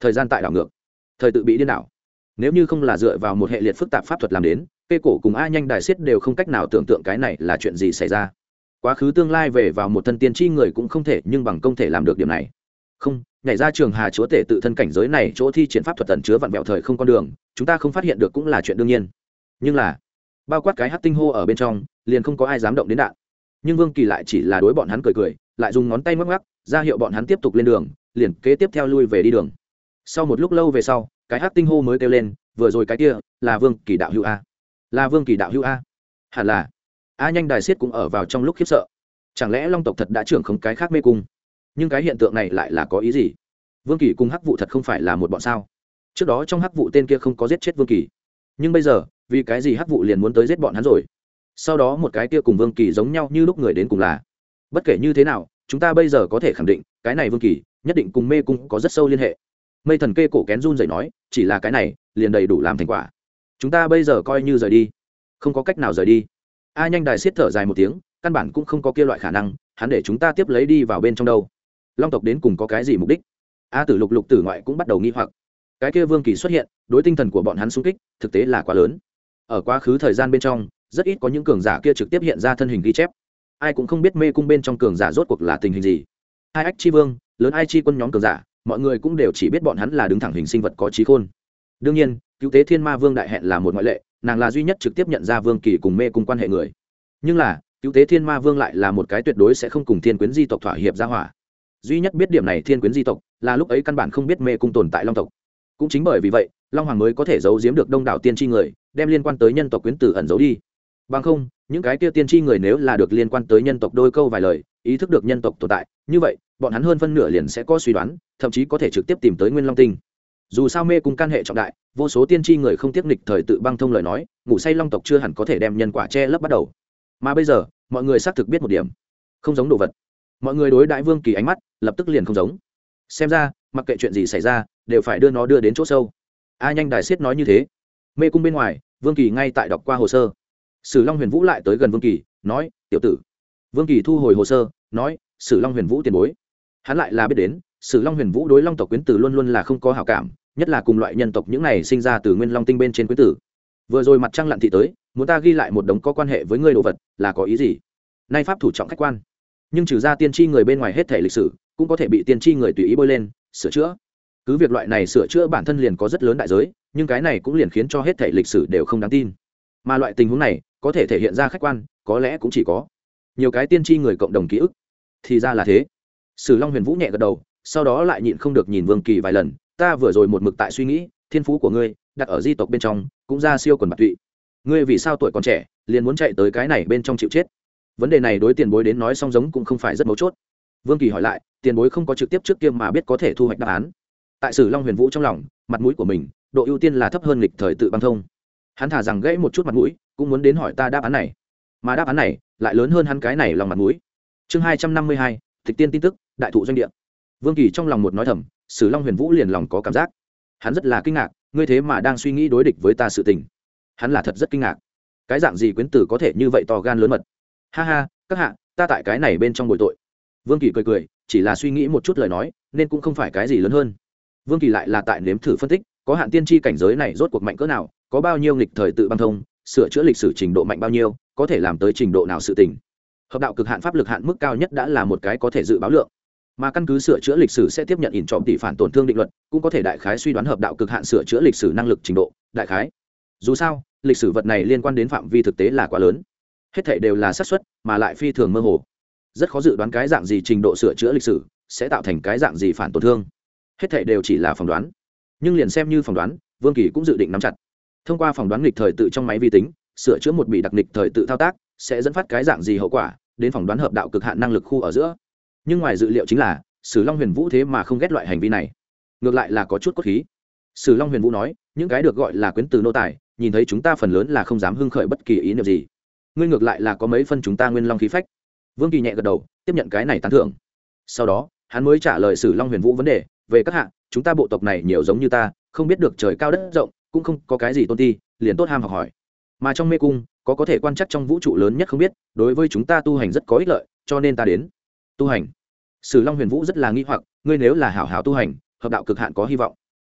thời gian tại đảo ngược, thời tự bị điên đảo. Nếu như không là dựa vào một hệ liệt phức tạp pháp thuật làm đến, cây cổ cùng a nhanh đài xiết đều không cách nào tưởng tượng cái này là chuyện gì xảy ra. Quá khứ tương lai về vào một thân tiên tri người cũng không thể, nhưng bằng công thể làm được điểm này. Không, nhảy ra trường hà chúa tể tự thân cảnh giới này chỗ thi triển pháp thuật tẩn chứa vặn vẹo thời không con đường, chúng ta không phát hiện được cũng là chuyện đương nhiên. Nhưng là bao quát cái hắc tinh hô ở bên trong, liền không có ai dám động đến đạn. Nhưng Vương Kỳ lại chỉ là đối bọn hắn cười cười, lại dùng ngón tay ngoắc ngoắc, ra hiệu bọn hắn tiếp tục lên đường, liền kế tiếp theo lui về đi đường. Sau một lúc lâu về sau, cái hắc tinh hô mới kêu lên, vừa rồi cái kia là Vương Kỳ đạo hữu a, là Vương Kỳ đạo hữu a, hẳn là. A nhanh đài xiết cũng ở vào trong lúc khiếp sợ. Chẳng lẽ Long tộc thật đã trưởng không cái khác mê cung? Nhưng cái hiện tượng này lại là có ý gì? Vương Kỳ cùng hắc vụ thật không phải là một bọn sao? Trước đó trong hắc vụ tên kia không có giết chết Vương Kỳ, nhưng bây giờ vì cái gì hắc vụ liền muốn tới giết bọn hắn rồi? Sau đó một cái kia cùng Vương Kỳ giống nhau như lúc người đến cùng là. Bất kể như thế nào, chúng ta bây giờ có thể khẳng định cái này Vương Kỳ nhất định cùng mê cung có rất sâu liên hệ. Mây thần kê cổ kén run rẩy nói, chỉ là cái này liền đầy đủ làm thành quả. Chúng ta bây giờ coi như rời đi, không có cách nào rời đi. A nhanh đài xiết thở dài một tiếng, căn bản cũng không có kia loại khả năng, hắn để chúng ta tiếp lấy đi vào bên trong đâu. Long tộc đến cùng có cái gì mục đích? A tử lục lục tử ngoại cũng bắt đầu nghi hoặc. Cái kia Vương Kỳ xuất hiện, đối tinh thần của bọn hắn xung kích thực tế là quá lớn. Ở quá khứ thời gian bên trong, rất ít có những cường giả kia trực tiếp hiện ra thân hình ghi chép. Ai cũng không biết mê cung bên trong cường giả rốt cuộc là tình hình gì. Hai ách chi vương, lớn ai chi quân nhóm cường giả, mọi người cũng đều chỉ biết bọn hắn là đứng thẳng hình sinh vật có trí khôn. Đương nhiên, cứu tế thiên ma vương đại hẹn là một ngoại lệ, nàng là duy nhất trực tiếp nhận ra Vương Kỳ cùng mê cung quan hệ người. Nhưng là cứu tế thiên ma vương lại là một cái tuyệt đối sẽ không cùng thiên quyến di tộc thỏa hiệp ra hỏa. Duy nhất biết điểm này thiên quyến di tộc là lúc ấy căn bản không biết mê cung tồn tại Long tộc. Cũng chính bởi vì vậy, Long hoàng mới có thể giấu giếm được đông đảo tiên tri người, đem liên quan tới nhân tộc quyến tử ẩn giấu đi. Bằng không, những cái kia tiên tri người nếu là được liên quan tới nhân tộc đôi câu vài lời, ý thức được nhân tộc tồn tại, như vậy bọn hắn hơn phân nửa liền sẽ có suy đoán, thậm chí có thể trực tiếp tìm tới Nguyên Long Tinh. Dù sao mê cung can hệ trọng đại, vô số tiên tri người không tiếc nghịch thời tự băng thông lời nói, ngủ say Long tộc chưa hẳn có thể đem nhân quả che lấp bắt đầu. Mà bây giờ, mọi người xác thực biết một điểm, không giống đồ vật. Mọi người đối đãi Vương Kỳ ánh mắt lập tức liền không giống. Xem ra, mặc kệ chuyện gì xảy ra, đều phải đưa nó đưa đến chỗ sâu. A nhanh đài xiết nói như thế. Mê cung bên ngoài, Vương Kỳ ngay tại đọc qua hồ sơ. Sử Long Huyền Vũ lại tới gần Vương Kỳ, nói: "Tiểu tử." Vương Kỳ thu hồi hồ sơ, nói: "Sử Long Huyền Vũ tiền bối." Hắn lại là biết đến, Sử Long Huyền Vũ đối Long tộc quyến tử luôn luôn là không có hảo cảm, nhất là cùng loại nhân tộc những này sinh ra từ Nguyên Long Tinh bên trên quyến tử. Vừa rồi mặt trăng lặn thị tới, muốn ta ghi lại một đống có quan hệ với ngươi đồ vật, là có ý gì? Nay pháp thủ trọng khách quan, nhưng trừ ra tiên tri người bên ngoài hết thể lịch sử, cũng có thể bị tiên tri người tùy ý bôi lên, sửa chữa. Cứ việc loại này sửa chữa bản thân liền có rất lớn đại giới, nhưng cái này cũng liền khiến cho hết thể lịch sử đều không đáng tin. Mà loại tình huống này có thể thể hiện ra khách quan, có lẽ cũng chỉ có nhiều cái tiên tri người cộng đồng ký ức. Thì ra là thế. Sử Long Huyền Vũ nhẹ gật đầu, sau đó lại nhịn không được nhìn Vương Kỳ vài lần. Ta vừa rồi một mực tại suy nghĩ, thiên phú của ngươi đặt ở di tộc bên trong cũng ra siêu quần bạc tụy. Ngươi vì sao tuổi còn trẻ liền muốn chạy tới cái này bên trong chịu chết? Vấn đề này đối tiền bối đến nói song giống cũng không phải rất mấu chốt. Vương Kỳ hỏi lại, tiền bối không có trực tiếp trước kia mà biết có thể thu hoạch đáp án. Tại Sử Long Huyền Vũ trong lòng, mặt mũi của mình độ ưu tiên là thấp hơn lịch thời tự băng thông. Hắn thả rằng gãy một chút mặt mũi, cũng muốn đến hỏi ta đáp án này. Mà đáp án này lại lớn hơn hắn cái này lòng mặt mũi. Chương hai trăm năm mươi hai, Tịch tiên tin tức, đại thụ doanh địa. Vương Kỳ trong lòng một nói thầm, Sử Long Huyền Vũ liền lòng có cảm giác. Hắn rất là kinh ngạc, ngươi thế mà đang suy nghĩ đối địch với ta sự tình. Hắn là thật rất kinh ngạc. Cái dạng gì quyến tử có thể như vậy to gan lớn mật? Ha ha, các hạ, ta tại cái này bên trong bồi tội. Vương Kỳ cười cười, chỉ là suy nghĩ một chút lời nói, nên cũng không phải cái gì lớn hơn. Vương Kỳ lại là tại nếm thử phân tích, có hạn tiên tri cảnh giới này rốt cuộc mạnh cỡ nào, có bao nhiêu nghịch thời tự băng thông, sửa chữa lịch sử trình độ mạnh bao nhiêu, có thể làm tới trình độ nào sự tình. Hợp đạo cực hạn pháp lực hạn mức cao nhất đã là một cái có thể dự báo lượng, mà căn cứ sửa chữa lịch sử sẽ tiếp nhận ỉn trọng tỷ phản tổn thương định luật, cũng có thể đại khái suy đoán hợp đạo cực hạn sửa chữa lịch sử năng lực trình độ, đại khái. Dù sao, lịch sử vật này liên quan đến phạm vi thực tế là quá lớn, hết thảy đều là xác suất, mà lại phi thường mơ hồ, rất khó dự đoán cái dạng gì trình độ sửa chữa lịch sử sẽ tạo thành cái dạng gì phản tổn thương. Hết thảy đều chỉ là phỏng đoán, nhưng liền xem như phỏng đoán, Vương Kỳ cũng dự định nắm chặt. Thông qua phỏng đoán nghịch thời tự trong máy vi tính, sửa chữa một bị đặc nghịch thời tự thao tác sẽ dẫn phát cái dạng gì hậu quả, đến phỏng đoán hợp đạo cực hạn năng lực khu ở giữa. Nhưng ngoài dự liệu chính là, Sử Long Huyền Vũ thế mà không ghét loại hành vi này, ngược lại là có chút cốt khí. Sử Long Huyền Vũ nói, những cái được gọi là quyến từ nô tài, nhìn thấy chúng ta phần lớn là không dám hưng khởi bất kỳ ý niệm gì. Ngươi ngược lại là có mấy phân chúng ta nguyên long khí phách. Vương Kỳ nhẹ gật đầu, tiếp nhận cái này tán thưởng. Sau đó, hắn mới trả lời Sử Long Huyền Vũ vấn đề, về các hạ, chúng ta bộ tộc này nhiều giống như ta, không biết được trời cao đất rộng, cũng không có cái gì tôn ti, liền tốt ham học hỏi. Mà trong mê cung, có có thể quan trắc trong vũ trụ lớn nhất không biết, đối với chúng ta tu hành rất có ích lợi, cho nên ta đến. Tu hành? Sử Long Huyền Vũ rất là nghi hoặc, ngươi nếu là hảo hảo tu hành, hợp đạo cực hạn có hy vọng.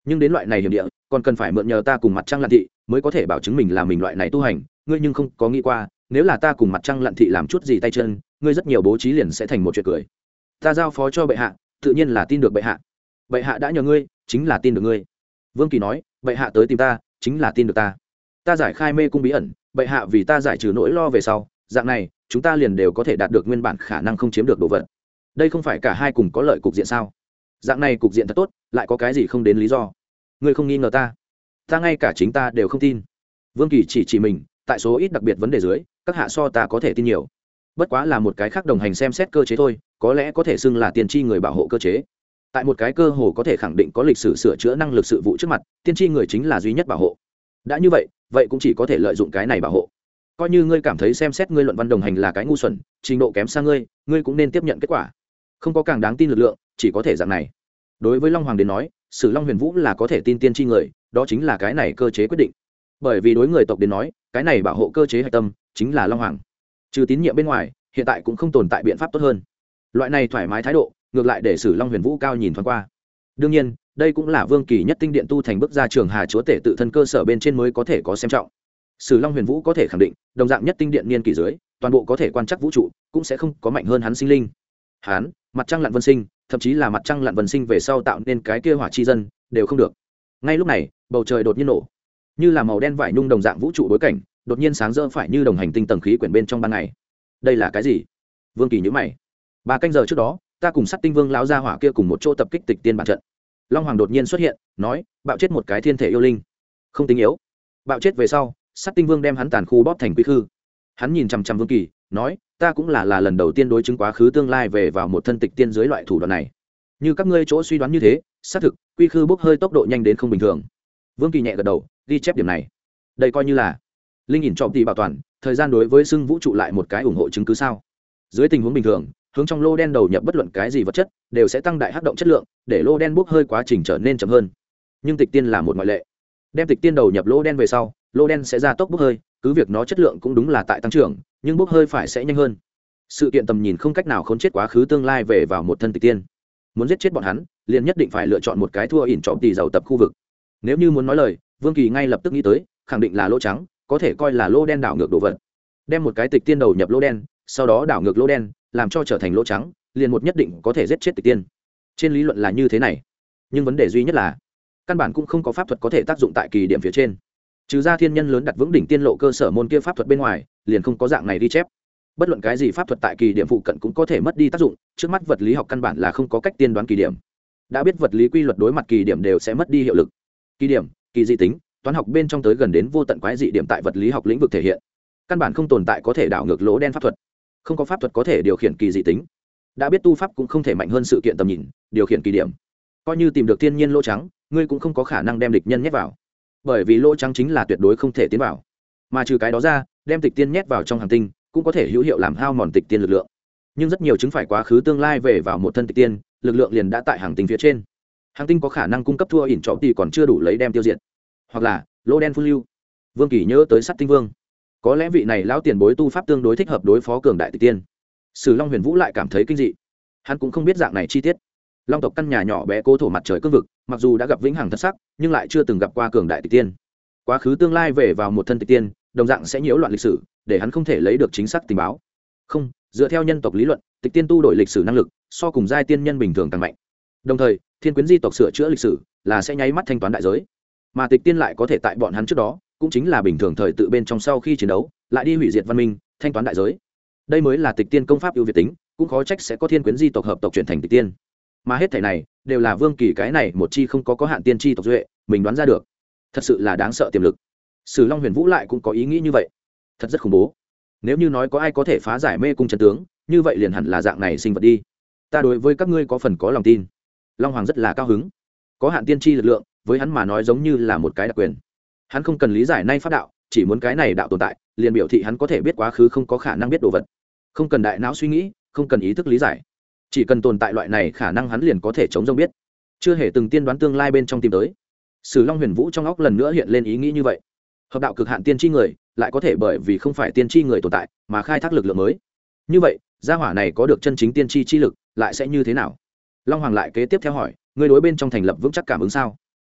nhưng đến loại này hiểm địa còn cần phải mượn nhờ ta cùng mặt trăng lặn thị mới có thể bảo chứng mình là mình loại này tu hành. Ngươi nhưng không có nghĩ qua nếu là ta cùng mặt trăng lặn thị làm chút gì tay chân, ngươi rất nhiều bố trí liền sẽ thành một chuyện cười. Ta giao phó cho bệ hạ, tự nhiên là tin được bệ hạ. Bệ hạ đã nhờ ngươi, chính là tin được ngươi. Vương Kỳ nói, bệ hạ tới tìm ta, chính là tin được ta. Ta giải khai mê cung bí ẩn, bệ hạ vì ta giải trừ nỗi lo về sau, dạng này chúng ta liền đều có thể đạt được nguyên bản khả năng không chiếm được đồ vật. Đây không phải cả hai cùng có lợi cục diện sao? Dạng này cục diện thật tốt, lại có cái gì không đến lý do? Ngươi không nghi ngờ ta, ta ngay cả chính ta đều không tin. Vương Kỳ chỉ chỉ mình, tại số ít đặc biệt vấn đề dưới, các hạ so ta có thể tin nhiều. Bất quá là một cái khác đồng hành xem xét cơ chế thôi, có lẽ có thể xưng là tiên tri người bảo hộ cơ chế. Tại một cái cơ hồ có thể khẳng định có lịch sử sửa chữa năng lực sự vụ trước mặt, tiên tri người chính là duy nhất bảo hộ. Đã như vậy, vậy cũng chỉ có thể lợi dụng cái này bảo hộ. Coi như ngươi cảm thấy xem xét ngươi luận văn đồng hành là cái ngu xuẩn, trình độ kém xa ngươi, ngươi cũng nên tiếp nhận kết quả. Không có càng đáng tin lực lượng, chỉ có thể dạng này. Đối với Long Hoàng đến nói, Sử Long Huyền Vũ là có thể tin tiên tri người, đó chính là cái này cơ chế quyết định. Bởi vì đối người tộc đến nói, cái này bảo hộ cơ chế hạch tâm chính là Long Hoàng. Trừ tín nhiệm bên ngoài, hiện tại cũng không tồn tại biện pháp tốt hơn. Loại này thoải mái thái độ, ngược lại để Sử Long Huyền Vũ cao nhìn thoáng qua. Đương nhiên, đây cũng là Vương Kỳ nhất tinh điện tu thành bước ra trường Hà chúa tể tự thân cơ sở bên trên mới có thể có xem trọng. Sử Long Huyền Vũ có thể khẳng định, đồng dạng nhất tinh điện niên kỳ dưới, toàn bộ có thể quan trắc vũ trụ, cũng sẽ không có mạnh hơn hắn sinh linh. Hắn, mặt trăng lặn vân sinh, thậm chí là mặt trăng lặn vân sinh về sau tạo nên cái kia hỏa chi dân, đều không được. Ngay lúc này, bầu trời đột nhiên nổ, như là màu đen vải nhung đồng dạng vũ trụ bối cảnh, đột nhiên sáng rỡ phải như đồng hành tinh tầng khí quyển bên trong ban ngày. Đây là cái gì? Vương Kỳ nhíu mày. Ba canh giờ trước đó, ta cùng Sắt Tinh Vương lão gia hỏa kia cùng một chỗ tập kích Tịch Tiên bản trận. Long Hoàng đột nhiên xuất hiện, nói, bạo chết một cái thiên thể yêu linh. Không tính yếu. Bạo chết về sau, Sắt Tinh Vương đem hắn tàn khu bóp thành quy khư. Hắn nhìn chằm chằm Vương Kỳ, nói, ta cũng là là lần đầu tiên đối chứng quá khứ tương lai về vào một thân tịch tiên dưới loại thủ đoạn này. Như các ngươi chỗ suy đoán như thế, xác thực, quy khư bốc hơi tốc độ nhanh đến không bình thường. Vương Kỳ nhẹ gật đầu, ghi chép điểm này. Đây coi như là linh ỉn trọng tỷ bảo toàn, thời gian đối với xưng vũ trụ lại một cái ủng hộ chứng cứ sao? Dưới tình huống bình thường, hướng trong lô đen đầu nhập bất luận cái gì vật chất, đều sẽ tăng đại hấp động chất lượng, để lô đen bốc hơi quá trình trở nên chậm hơn. Nhưng tịch tiên là một ngoại lệ. Đem tịch tiên đầu nhập lô đen về sau, lô đen sẽ gia tốc bốc hơi, cứ việc nó chất lượng cũng đúng là tại tăng trưởng, nhưng bốc hơi phải sẽ nhanh hơn. Sự kiện tầm nhìn không cách nào khống chết quá khứ tương lai về vào một thân tịch tiên. Muốn giết chết bọn hắn, liền nhất định phải lựa chọn một cái thua ỉn trọng tỷ giàu tập khu vực. Nếu như muốn nói lời, Vương Kỳ ngay lập tức nghĩ tới, khẳng định là lỗ trắng, có thể coi là lô đen đảo ngược đồ vật. Đem một cái tịch tiên đầu nhập lô đen, sau đó đảo ngược lô đen, làm cho trở thành lỗ trắng, liền một nhất định có thể giết chết tịch tiên. Trên lý luận là như thế này, nhưng vấn đề duy nhất là căn bản cũng không có pháp thuật có thể tác dụng tại kỳ điểm phía trên. Trừ ra thiên nhân lớn đặt vững đỉnh tiên lộ cơ sở môn kia pháp thuật bên ngoài, liền không có dạng này ghi chép. Bất luận cái gì pháp thuật tại kỳ điểm phụ cận cũng có thể mất đi tác dụng, trước mắt vật lý học căn bản là không có cách tiên đoán kỳ điểm. Đã biết vật lý quy luật đối mặt kỳ điểm đều sẽ mất đi hiệu lực. Kỳ điểm, kỳ dị tính, toán học bên trong tới gần đến vô tận quái dị điểm tại vật lý học lĩnh vực thể hiện. Căn bản không tồn tại có thể đảo ngược lỗ đen pháp thuật. Không có pháp thuật có thể điều khiển kỳ dị tính. Đã biết tu pháp cũng không thể mạnh hơn sự kiện tầm nhìn, điều khiển kỳ điểm. Coi như tìm được thiên nhiên lỗ trắng, ngươi cũng không có khả năng đem địch nhân nhét vào. Bởi vì lỗ trắng chính là tuyệt đối không thể tiến vào. Mà trừ cái đó ra, đem tịch tiên nhét vào trong hành tinh, cũng có thể hữu hiệu làm hao mòn tịch tiên lực lượng. Nhưng rất nhiều chứng phải quá khứ tương lai về vào một thân tịch tiên, lực lượng liền đã tại hành tinh phía trên. Hành tinh có khả năng cung cấp thua ỉn trọng tỷ còn chưa đủ lấy đem tiêu diệt. Hoặc là lỗ đen phun lưu. Vương Kỳ nhớ tới Sắt Tinh Vương, có lẽ vị này lão tiền bối tu pháp tương đối thích hợp đối phó cường đại tịch tiên. Sử Long Huyền Vũ lại cảm thấy kinh dị, hắn cũng không biết dạng này chi tiết. Long tộc căn nhà nhỏ bé cố thổ mặt trời cương vực, mặc dù đã gặp vĩnh hằng thật sắc, nhưng lại chưa từng gặp qua cường đại tịch tiên. Quá khứ tương lai về vào một thân tịch tiên, đồng dạng sẽ nhiễu loạn lịch sử, để hắn không thể lấy được chính xác tình báo. Không, dựa theo nhân tộc lý luận, tịch tiên tu đổi lịch sử năng lực, so cùng giai tiên nhân bình thường càng mạnh. Đồng thời, thiên quyến di tộc sửa chữa lịch sử là sẽ nháy mắt thanh toán đại giới, mà tịch tiên lại có thể tại bọn hắn trước đó, cũng chính là bình thường thời tự bên trong sau khi chiến đấu, lại đi hủy diệt văn minh, thanh toán đại giới. Đây mới là tịch tiên công pháp ưu việt tính, cũng khó trách sẽ có thiên quyến di tộc hợp tộc chuyển thành tịch tiên. Mà hết thảy này đều là Vương Kỳ cái này một chi không có có hạn tiên tri tộc duệ, mình đoán ra được. Thật sự là đáng sợ tiềm lực. Sử Long Huyền Vũ lại cũng có ý nghĩ như vậy, thật rất khủng bố. Nếu như nói có ai có thể phá giải mê cung chân tướng, như vậy liền hẳn là dạng này sinh vật đi. Ta đối với các ngươi có phần có lòng tin. Long Hoàng rất là cao hứng. Có hạn tiên tri lực lượng, với hắn mà nói giống như là một cái đặc quyền. Hắn không cần lý giải nay pháp đạo, chỉ muốn cái này đạo tồn tại, liền biểu thị hắn có thể biết quá khứ không có khả năng biết đồ vật. Không cần đại não suy nghĩ, không cần ý thức lý giải, chỉ cần tồn tại loại này khả năng hắn liền có thể chống rông biết. Chưa hề từng tiên đoán tương lai bên trong tìm tới. Sử Long Huyền Vũ trong óc lần nữa hiện lên ý nghĩ như vậy. Hợp đạo cực hạn tiên tri người, lại có thể bởi vì không phải tiên tri người tồn tại, mà khai thác lực lượng mới. Như vậy, gia hỏa này có được chân chính tiên tri chi lực, lại sẽ như thế nào? Long Hoàng lại kế tiếp theo hỏi, ngươi đối bên trong thành lập vững chắc cảm ứng sao?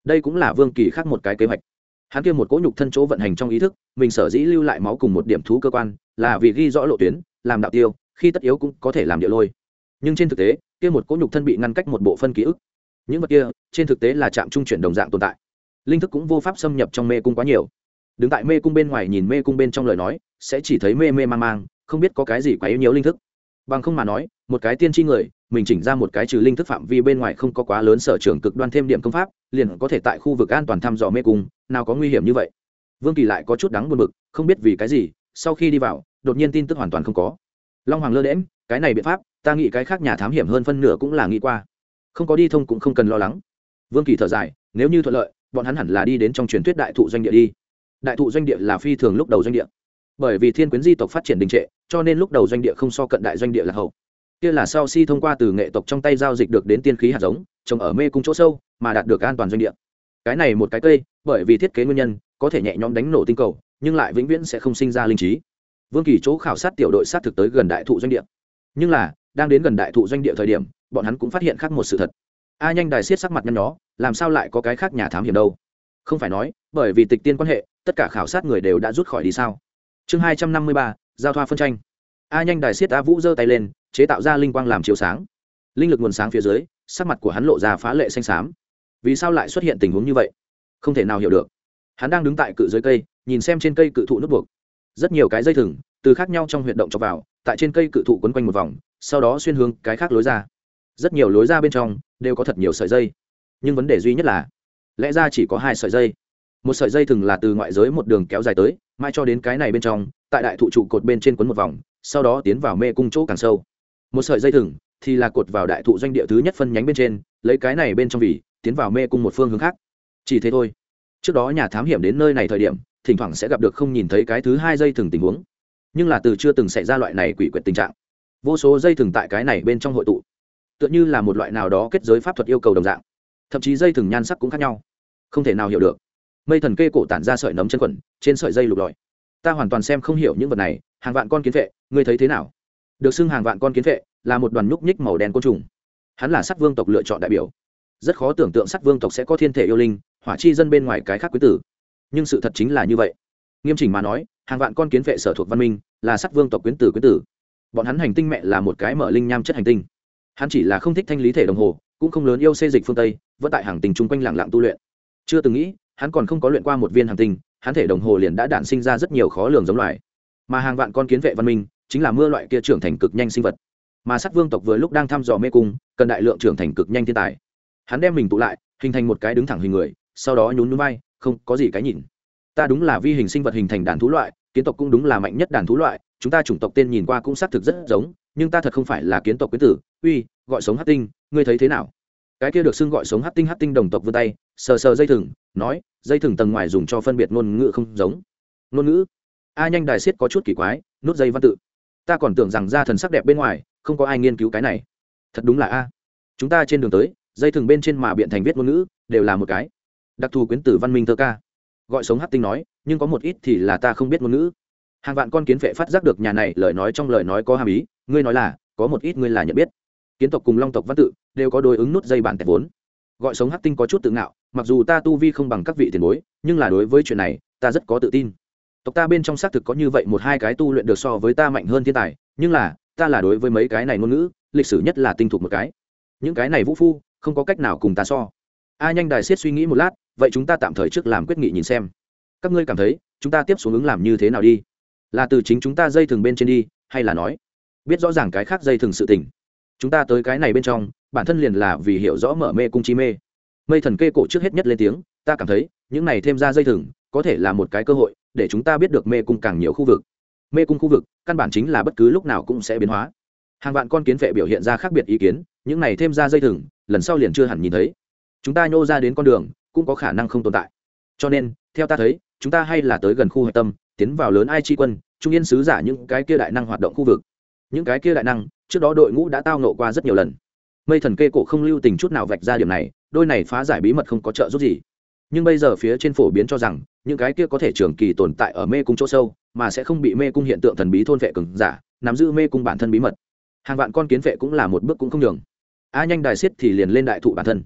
đây cũng là Vương Kỳ khác một cái kế hoạch. Hắn kia một cỗ nhục thân chỗ vận hành trong ý thức, mình sở dĩ lưu lại máu cùng một điểm thú cơ quan, là vì ghi rõ lộ tuyến, làm đạo tiêu, khi tất yếu cũng có thể làm địa lôi. Nhưng trên thực tế, kia một cỗ nhục thân bị ngăn cách một bộ phân ký ức. Những vật kia, trên thực tế là chạm trung chuyển đồng dạng tồn tại. Linh thức cũng vô pháp xâm nhập trong mê cung quá nhiều. Đứng tại mê cung bên ngoài nhìn mê cung bên trong lời nói, sẽ chỉ thấy mê mê mang mang, không biết có cái gì quá yếu nhiều linh thức. Bằng không mà nói, một cái tiên tri người, mình chỉnh ra một cái trừ linh thức phạm vi bên ngoài không có quá lớn sở trường cực đoan thêm điểm công pháp, liền có thể tại khu vực an toàn thăm dò mê cung, nào có nguy hiểm như vậy. Vương Kỳ lại có chút đáng buồn bực, không biết vì cái gì, sau khi đi vào, đột nhiên tin tức hoàn toàn không có. Long Hoàng lơ đễnh, cái này biện pháp, ta nghĩ cái khác nhà thám hiểm hơn phân nửa cũng là nghĩ qua. Không có đi thông cũng không cần lo lắng. Vương Kỳ thở dài, nếu như thuận lợi, bọn hắn hẳn là đi đến trong truyền thuyết đại thụ doanh địa đi. Đại thụ doanh địa là phi thường lúc đầu doanh địa, bởi vì thiên quyến di tộc phát triển đình trệ, cho nên lúc đầu doanh địa không so cận đại doanh địa là hậu. Kia là sau si thông qua từ nghệ tộc trong tay giao dịch được đến tiên khí hạt giống, trồng ở mê cung chỗ sâu, mà đạt được an toàn doanh địa. Cái này một cái cây, bởi vì thiết kế nguyên nhân, có thể nhẹ nhõm đánh nổ tinh cầu, nhưng lại vĩnh viễn sẽ không sinh ra linh trí. Vương Kỳ chỗ khảo sát tiểu đội sát thực tới gần đại thụ doanh địa, nhưng là đang đến gần đại thụ doanh địa thời điểm, bọn hắn cũng phát hiện khác một sự thật. A Nhanh Đài siết sắc mặt nhăn nhó, làm sao lại có cái khác nhà thám hiểm đâu? Không phải nói, bởi vì tịch tiên quan hệ, tất cả khảo sát người đều đã rút khỏi đi sao? Chương hai trăm năm mươi ba, giao thoa phân tranh. A Nhanh Đài siết A Vũ giơ tay lên, chế tạo ra linh quang làm chiếu sáng. Linh lực nguồn sáng phía dưới, sắc mặt của hắn lộ ra phá lệ xanh xám. Vì sao lại xuất hiện tình huống như vậy? Không thể nào hiểu được. Hắn đang đứng tại cự dưới cây, nhìn xem trên cây cự thụ nút buộc. Rất nhiều cái dây thừng từ khác nhau trong huyệt động chọc vào, tại trên cây cự thụ quấn quanh một vòng, sau đó xuyên hướng cái khác lối ra. Rất nhiều lối ra bên trong đều có thật nhiều sợi dây, nhưng vấn đề duy nhất là lẽ ra chỉ có hai sợi dây. Một sợi dây thừng là từ ngoại giới một đường kéo dài tới, mãi cho đến cái này bên trong, tại đại thụ trụ cột bên trên quấn một vòng, sau đó tiến vào mê cung chỗ càng sâu. Một sợi dây thừng thì là cột vào đại thụ doanh địa thứ nhất phân nhánh bên trên, lấy cái này bên trong vì tiến vào mê cung một phương hướng khác. Chỉ thế thôi. Trước đó nhà thám hiểm đến nơi này thời điểm, thỉnh thoảng sẽ gặp được không nhìn thấy cái thứ hai dây thừng tình huống, nhưng là từ chưa từng xảy ra loại này quỷ quyệt tình trạng. Vô số dây thừng tại cái này bên trong hội tụ, tựa như là một loại nào đó kết giới pháp thuật yêu cầu đồng dạng. Thậm chí dây thừng nhan sắc cũng khác nhau, không thể nào hiểu được. Mây thần kê cổ tản ra sợi nấm chân quẩn trên sợi dây lục lọi, ta hoàn toàn xem không hiểu những vật này. Hàng vạn con kiến vệ, ngươi thấy thế nào? Được xưng hàng vạn con kiến vệ là một đoàn nhúc nhích màu đen côn trùng, hắn là sắt vương tộc lựa chọn đại biểu. Rất khó tưởng tượng sắt vương tộc sẽ có thiên thể yêu linh, hỏa chi dân bên ngoài cái khác quý tử, nhưng sự thật chính là như vậy. Nghiêm chỉnh mà nói, hàng vạn con kiến vệ sở thuộc văn minh là sắt vương tộc quyến tử quyến tử. Bọn hắn hành tinh mẹ là một cái mở linh nham chất hành tinh. Hắn chỉ là không thích thanh lý thể đồng hồ, cũng không lớn yêu xê dịch phương tây, vẫn tại hàng tinh chung quanh lặng lặng tu luyện. Chưa từng nghĩ hắn còn không có luyện qua một viên hành tinh, hắn thể đồng hồ liền đã đản sinh ra rất nhiều khó lường giống loài. Mà hàng vạn con kiến vệ văn minh chính là mưa loại kia trưởng thành cực nhanh sinh vật. Mà sắt vương tộc vừa lúc đang thăm dò mê cung, cần đại lượng trưởng thành cực nhanh thiên tài. Hắn đem mình tụ lại, hình thành một cái đứng thẳng hình người, sau đó nhún nhún vai, không có gì cái nhìn. Ta đúng là vi hình sinh vật hình thành đàn thú loại, kiến tộc cũng đúng là mạnh nhất đàn thú loại, chúng ta chủng tộc tên nhìn qua cũng xác thực rất giống, nhưng ta thật không phải là kiến tộc quyến tử. Uy, gọi sống hắc tinh, ngươi thấy thế nào? Cái kia được xưng gọi sống hắc tinh hắc tinh đồng tộc vươn tay, sờ sờ dây thừng, nói, dây thừng tầng ngoài dùng cho phân biệt ngôn ngữ không giống. Ngôn ngữ? A Nhanh Đài siết có chút kỳ quái, nút dây văn tự. Ta còn tưởng rằng da thần sắc đẹp bên ngoài, không có ai nghiên cứu cái này. Thật đúng là a. Chúng ta trên đường tới, dây thừng bên trên mà biện thành viết ngôn ngữ, đều là một cái đặc thù quyến tử văn minh thơ ca. Gọi sống hắc tinh nói, nhưng có một ít thì là ta không biết ngôn ngữ. Hàng vạn con kiến vệ phát giác được nhà này lời nói trong lời nói có hàm ý, ngươi nói là có một ít ngươi là nhận biết. Kiến tộc cùng long tộc văn tự đều có đối ứng nút dây bản tẹp vốn. Gọi sống hắc tinh có chút tự ngạo, mặc dù ta tu vi không bằng các vị tiền bối, nhưng là đối với chuyện này ta rất có tự tin. Tộc ta bên trong xác thực có như vậy một hai cái tu luyện được so với ta mạnh hơn thiên tài, nhưng là ta là đối với mấy cái này ngôn ngữ lịch sử nhất là tinh thục một cái. Những cái này vũ phu không có cách nào cùng ta so. A Nhanh Đài siết suy nghĩ một lát, vậy chúng ta tạm thời trước làm quyết nghị nhìn xem, các ngươi cảm thấy chúng ta tiếp xuống ứng làm như thế nào đi? Là từ chính chúng ta dây thừng bên trên đi, hay là nói biết rõ ràng cái khác dây thừng sự tình? Chúng ta tới cái này bên trong bản thân liền là vì hiểu rõ mở mê cung chi mê. Mây thần kê cổ trước hết nhất lên tiếng, ta cảm thấy những này thêm ra dây thừng có thể là một cái cơ hội để chúng ta biết được mê cung càng nhiều khu vực. Mê cung khu vực căn bản chính là bất cứ lúc nào cũng sẽ biến hóa. Hàng vạn con kiến vệ biểu hiện ra khác biệt ý kiến, những này thêm ra dây thừng lần sau liền chưa hẳn nhìn thấy. Chúng ta nhô ra đến con đường cũng có khả năng không tồn tại. Cho nên theo ta thấy, chúng ta hay là tới gần khu hạch tâm, tiến vào lớn ai chi quân trung yên sứ giả những cái kia đại năng hoạt động khu vực. Những cái kia đại năng trước đó đội ngũ đã tao nộ qua rất nhiều lần. Mây thần kê cổ không lưu tình chút nào vạch ra điểm này, đôi này phá giải bí mật không có trợ giúp gì. Nhưng bây giờ phía trên phổ biến cho rằng những cái kia có thể trường kỳ tồn tại ở mê cung chỗ sâu, mà sẽ không bị mê cung hiện tượng thần bí thôn vệ cường giả nắm giữ mê cung bản thân bí mật. Hàng vạn con kiến vệ cũng là một bước cũng không nhường. A Nhanh Đài siết thì liền lên đại thụ bản thân.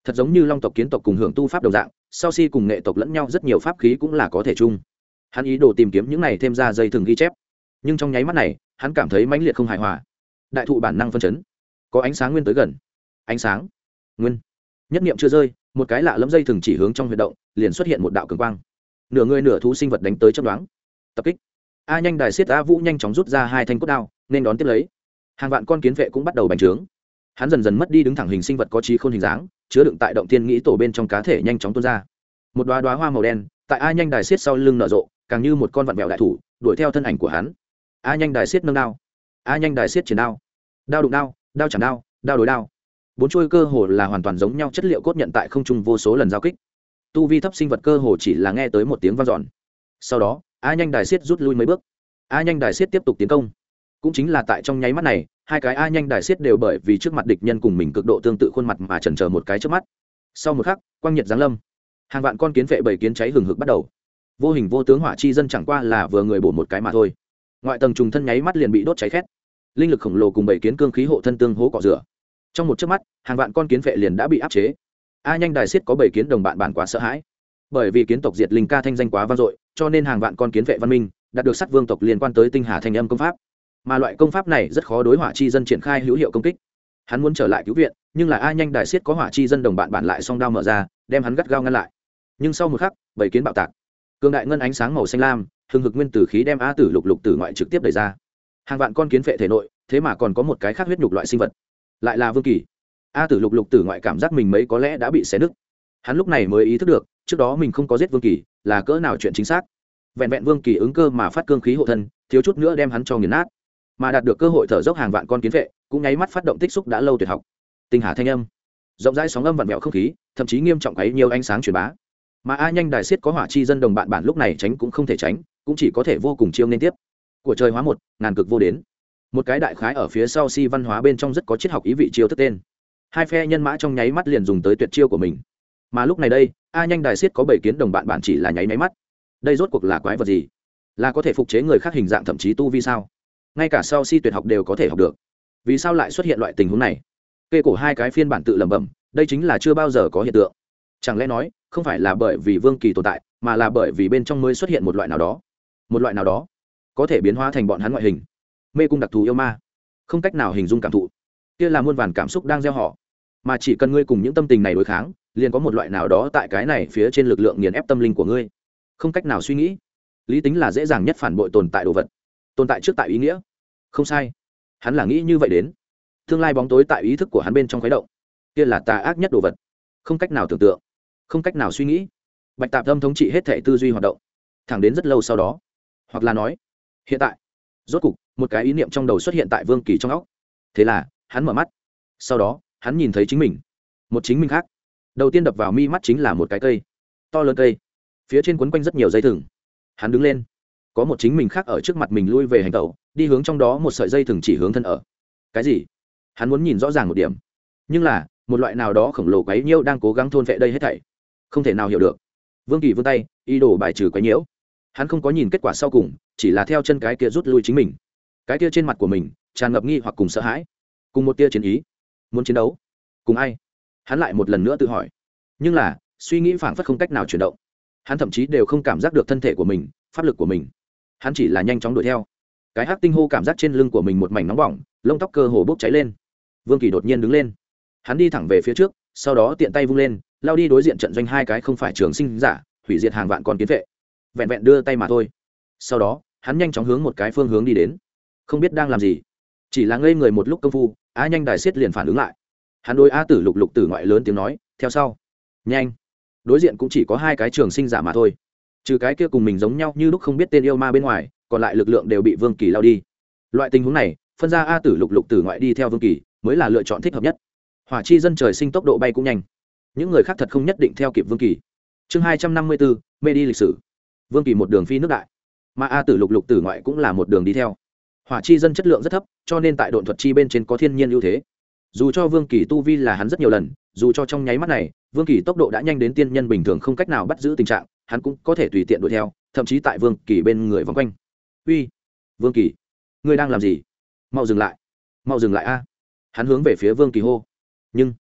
thật giống như long tộc kiến tộc cùng hưởng tu pháp đồng dạng, sau si cùng nghệ tộc lẫn nhau rất nhiều pháp khí cũng là có thể chung. Hắn ý đồ tìm kiếm những này thêm ra dây thừng ghi chép, nhưng trong nháy mắt này hắn cảm thấy mãnh liệt không hài hòa. Đại thụ bản năng phân chấn, có ánh sáng nguyên tới gần. Ánh sáng nguyên, nhất niệm chưa rơi, một cái lạ lẫm dây thừng chỉ hướng trong huyệt động, liền xuất hiện một đạo cường quang. Nửa người nửa thú sinh vật đánh tới chấp đoán, tập kích. A nhanh đài xiết A Vũ nhanh chóng rút ra hai thanh cốt đao nên đón tiếp lấy. Hàng vạn con kiến vệ cũng bắt đầu bành trướng. Hắn dần dần mất đi đứng thẳng hình sinh vật có trí khôn hình dáng, chứa đựng tại động thiên nghĩ tổ bên trong cá thể nhanh chóng tuôn ra. Một đóa đóa hoa màu đen tại A nhanh đài xiết sau lưng nở rộ, càng như một con vặn vẹo đại thủ đuổi theo thân ảnh của hắn. A nhanh đài xiết nâng đao, A nhanh đài xiết triển đao, đao đụng đao, đao chạm đao, đao đối đao. Bốn chuôi cơ hồ là hoàn toàn giống nhau chất liệu cốt nhận tại không trung vô số lần giao kích. Tu vi thấp sinh vật cơ hồ chỉ là nghe tới một tiếng vang dọn. Sau đó, A nhanh đài xiết rút lui mấy bước. A nhanh đài xiết tiếp tục tiến công. Cũng chính là tại trong nháy mắt này, hai cái A nhanh đài xiết đều bởi vì trước mặt địch nhân cùng mình cực độ tương tự khuôn mặt mà chần chờ một cái trước mắt. Sau một khắc, quang nhiệt giáng lâm, hàng vạn con kiến vệ bảy kiến cháy hừng hực bắt đầu. Vô hình vô tướng hỏa chi dân chẳng qua là vừa người bổ một cái mà thôi. Ngoại tầng trùng thân nháy mắt liền bị đốt cháy khét. Linh lực khổng lồ cùng bảy kiến cương khí hộ thân tương hỗ cọ rửa. Trong một chớp mắt, hàng vạn con kiến vệ liền đã bị áp chế. A nhanh đài xiết có bảy kiến đồng bạn bản quá sợ hãi. Bởi vì kiến tộc diệt linh ca thanh danh quá vang dội, cho nên hàng vạn con kiến vệ văn minh đạt được sát vương tộc liên quan tới tinh hà thanh âm công pháp. Mà loại công pháp này rất khó đối hỏa chi dân triển khai hữu hiệu công kích. Hắn muốn trở lại cứu viện, nhưng là A nhanh đài xiết có hỏa chi dân đồng bạn bản lại song đao mở ra, đem hắn gắt gao ngăn lại. Nhưng sau một khắc, bảy kiến bạo tạc, cương đại ngân ánh sáng màu xanh lam hừng hực nguyên tử khí đem A tử lục lục tử ngoại trực tiếp đẩy ra. Hàng vạn con kiến vệ thể nội thế mà còn có một cái khác huyết nhục loại sinh vật, lại là vương kỳ. A tử lục lục tử ngoại cảm giác mình mấy có lẽ đã bị xé nứt. Hắn lúc này mới ý thức được trước đó mình không có giết vương kỳ là cỡ nào chuyện chính xác. Vẹn vẹn vương kỳ ứng cơ mà phát cương khí hộ thân, thiếu chút nữa đem hắn cho nghiền nát. Mà đạt được cơ hội thở dốc hàng vạn con kiến vệ cũng nháy mắt phát động tích xúc đã lâu tuyệt học tinh hà thanh âm, rộng rãi sóng âm vặn vẹo không khí, thậm chí nghiêm trọng ấy nhiều ánh sáng truyền bá. Mà A nhanh đài xiết có hỏa chi dân đồng bạn bản lúc này tránh cũng không thể tránh, cũng chỉ có thể vô cùng chiêu nên tiếp. Của trời hóa một, ngàn cực vô đến. Một cái đại khái ở phía sau si văn hóa bên trong rất có triết học ý vị chiêu thức tên. Hai phe nhân mã trong nháy mắt liền dùng tới tuyệt chiêu của mình. Mà lúc này đây, A nhanh đài xiết có bảy kiến đồng bạn bản chỉ là nháy nháy mắt. Đây rốt cuộc là quái vật gì? Là có thể phục chế người khác hình dạng thậm chí tu vi sao? Ngay cả sau si tuyệt học đều có thể học được. Vì sao lại xuất hiện loại tình huống này? Kê cổ hai cái phiên bản tự lẩm bẩm, đây chính là chưa bao giờ có hiện tượng. Chẳng lẽ nói, không phải là bởi vì vương kỳ tồn tại, mà là bởi vì bên trong mới xuất hiện một loại nào đó, một loại nào đó có thể biến hóa thành bọn hắn ngoại hình. Mê cung đặc thù yêu ma, không cách nào hình dung cảm thụ, kia là muôn vàn cảm xúc đang gieo họ, mà chỉ cần ngươi cùng những tâm tình này đối kháng, liền có một loại nào đó tại cái này phía trên lực lượng nghiền ép tâm linh của ngươi, không cách nào suy nghĩ. Lý tính là dễ dàng nhất phản bội tồn tại đồ vật, tồn tại trước tại ý nghĩa. Không sai, hắn là nghĩ như vậy đến. Tương lai bóng tối tại ý thức của hắn bên trong khuấy động, kia là tà ác nhất đồ vật, không cách nào tưởng tượng, không cách nào suy nghĩ. Bạch tạp âm thống trị hết thảy tư duy hoạt động, thẳng đến rất lâu sau đó, hoặc là nói hiện tại, rốt cục một cái ý niệm trong đầu xuất hiện tại Vương Kỳ trong óc. Thế là hắn mở mắt, sau đó hắn nhìn thấy chính mình, một chính mình khác. Đầu tiên đập vào mi mắt chính là một cái cây, to lớn cây, phía trên quấn quanh rất nhiều dây thừng. Hắn đứng lên, có một chính mình khác ở trước mặt mình lui về hành tẩu, đi hướng trong đó một sợi dây thừng chỉ hướng thân ở. Cái gì? Hắn muốn nhìn rõ ràng một điểm, nhưng là một loại nào đó khổng lồ quấy nhiễu đang cố gắng thôn vệ đây hết thảy, không thể nào hiểu được. Vương Kỳ vươn tay, ý đồ bài trừ quấy nhiễu. Hắn không có nhìn kết quả sau cùng, chỉ là theo chân cái kia rút lui chính mình. Cái kia trên mặt của mình tràn ngập nghi hoặc cùng sợ hãi, cùng một tia chiến ý. Muốn chiến đấu cùng ai? Hắn lại một lần nữa tự hỏi, nhưng là suy nghĩ phảng phất không cách nào chuyển động. Hắn thậm chí đều không cảm giác được thân thể của mình, pháp lực của mình. Hắn chỉ là nhanh chóng đuổi theo. Cái hắc tinh hô cảm giác trên lưng của mình một mảnh nóng bỏng, lông tóc cơ hồ bốc cháy lên. Vương Kỳ đột nhiên đứng lên, hắn đi thẳng về phía trước, sau đó tiện tay vung lên, lao đi đối diện trận doanh hai cái không phải trường sinh giả, hủy diệt hàng vạn con kiến vệ. Vẹn vẹn đưa tay mà thôi. Sau đó hắn nhanh chóng hướng một cái phương hướng đi đến, không biết đang làm gì, chỉ là ngây người một lúc công phu, A nhanh đài xiết liền phản ứng lại. Hắn đối A tử lục lục tử ngoại lớn tiếng nói, theo sau. Nhanh. Đối diện cũng chỉ có hai cái trường sinh giả mà thôi, trừ cái kia cùng mình giống nhau như lúc không biết tên yêu ma bên ngoài, còn lại lực lượng đều bị Vương Kỳ lao đi. Loại tình huống này, phân ra A tử lục lục tử ngoại đi theo Vương Kỳ mới là lựa chọn thích hợp nhất. Hỏa chi dân trời sinh tốc độ bay cũng nhanh, những người khác thật không nhất định theo kịp Vương Kỳ. Chương hai trăm năm mươi bốn, mê đi lịch sử. Vương Kỳ một đường phi nước đại, mà A tử lục lục tử ngoại cũng là một đường đi theo. Hỏa chi dân chất lượng rất thấp, cho nên tại độn thuật chi bên trên có thiên nhiên ưu thế. Dù cho Vương Kỳ tu vi là hắn rất nhiều lần, dù cho trong nháy mắt này Vương Kỳ tốc độ đã nhanh đến tiên nhân bình thường không cách nào bắt giữ tình trạng, hắn cũng có thể tùy tiện đuổi theo, thậm chí tại Vương Kỳ bên người vòng quanh. Uy, Vương Kỳ, ngươi đang làm gì? Mau dừng lại, mau dừng lại a! Hắn hướng về phía Vương Kỳ hô. Nhưng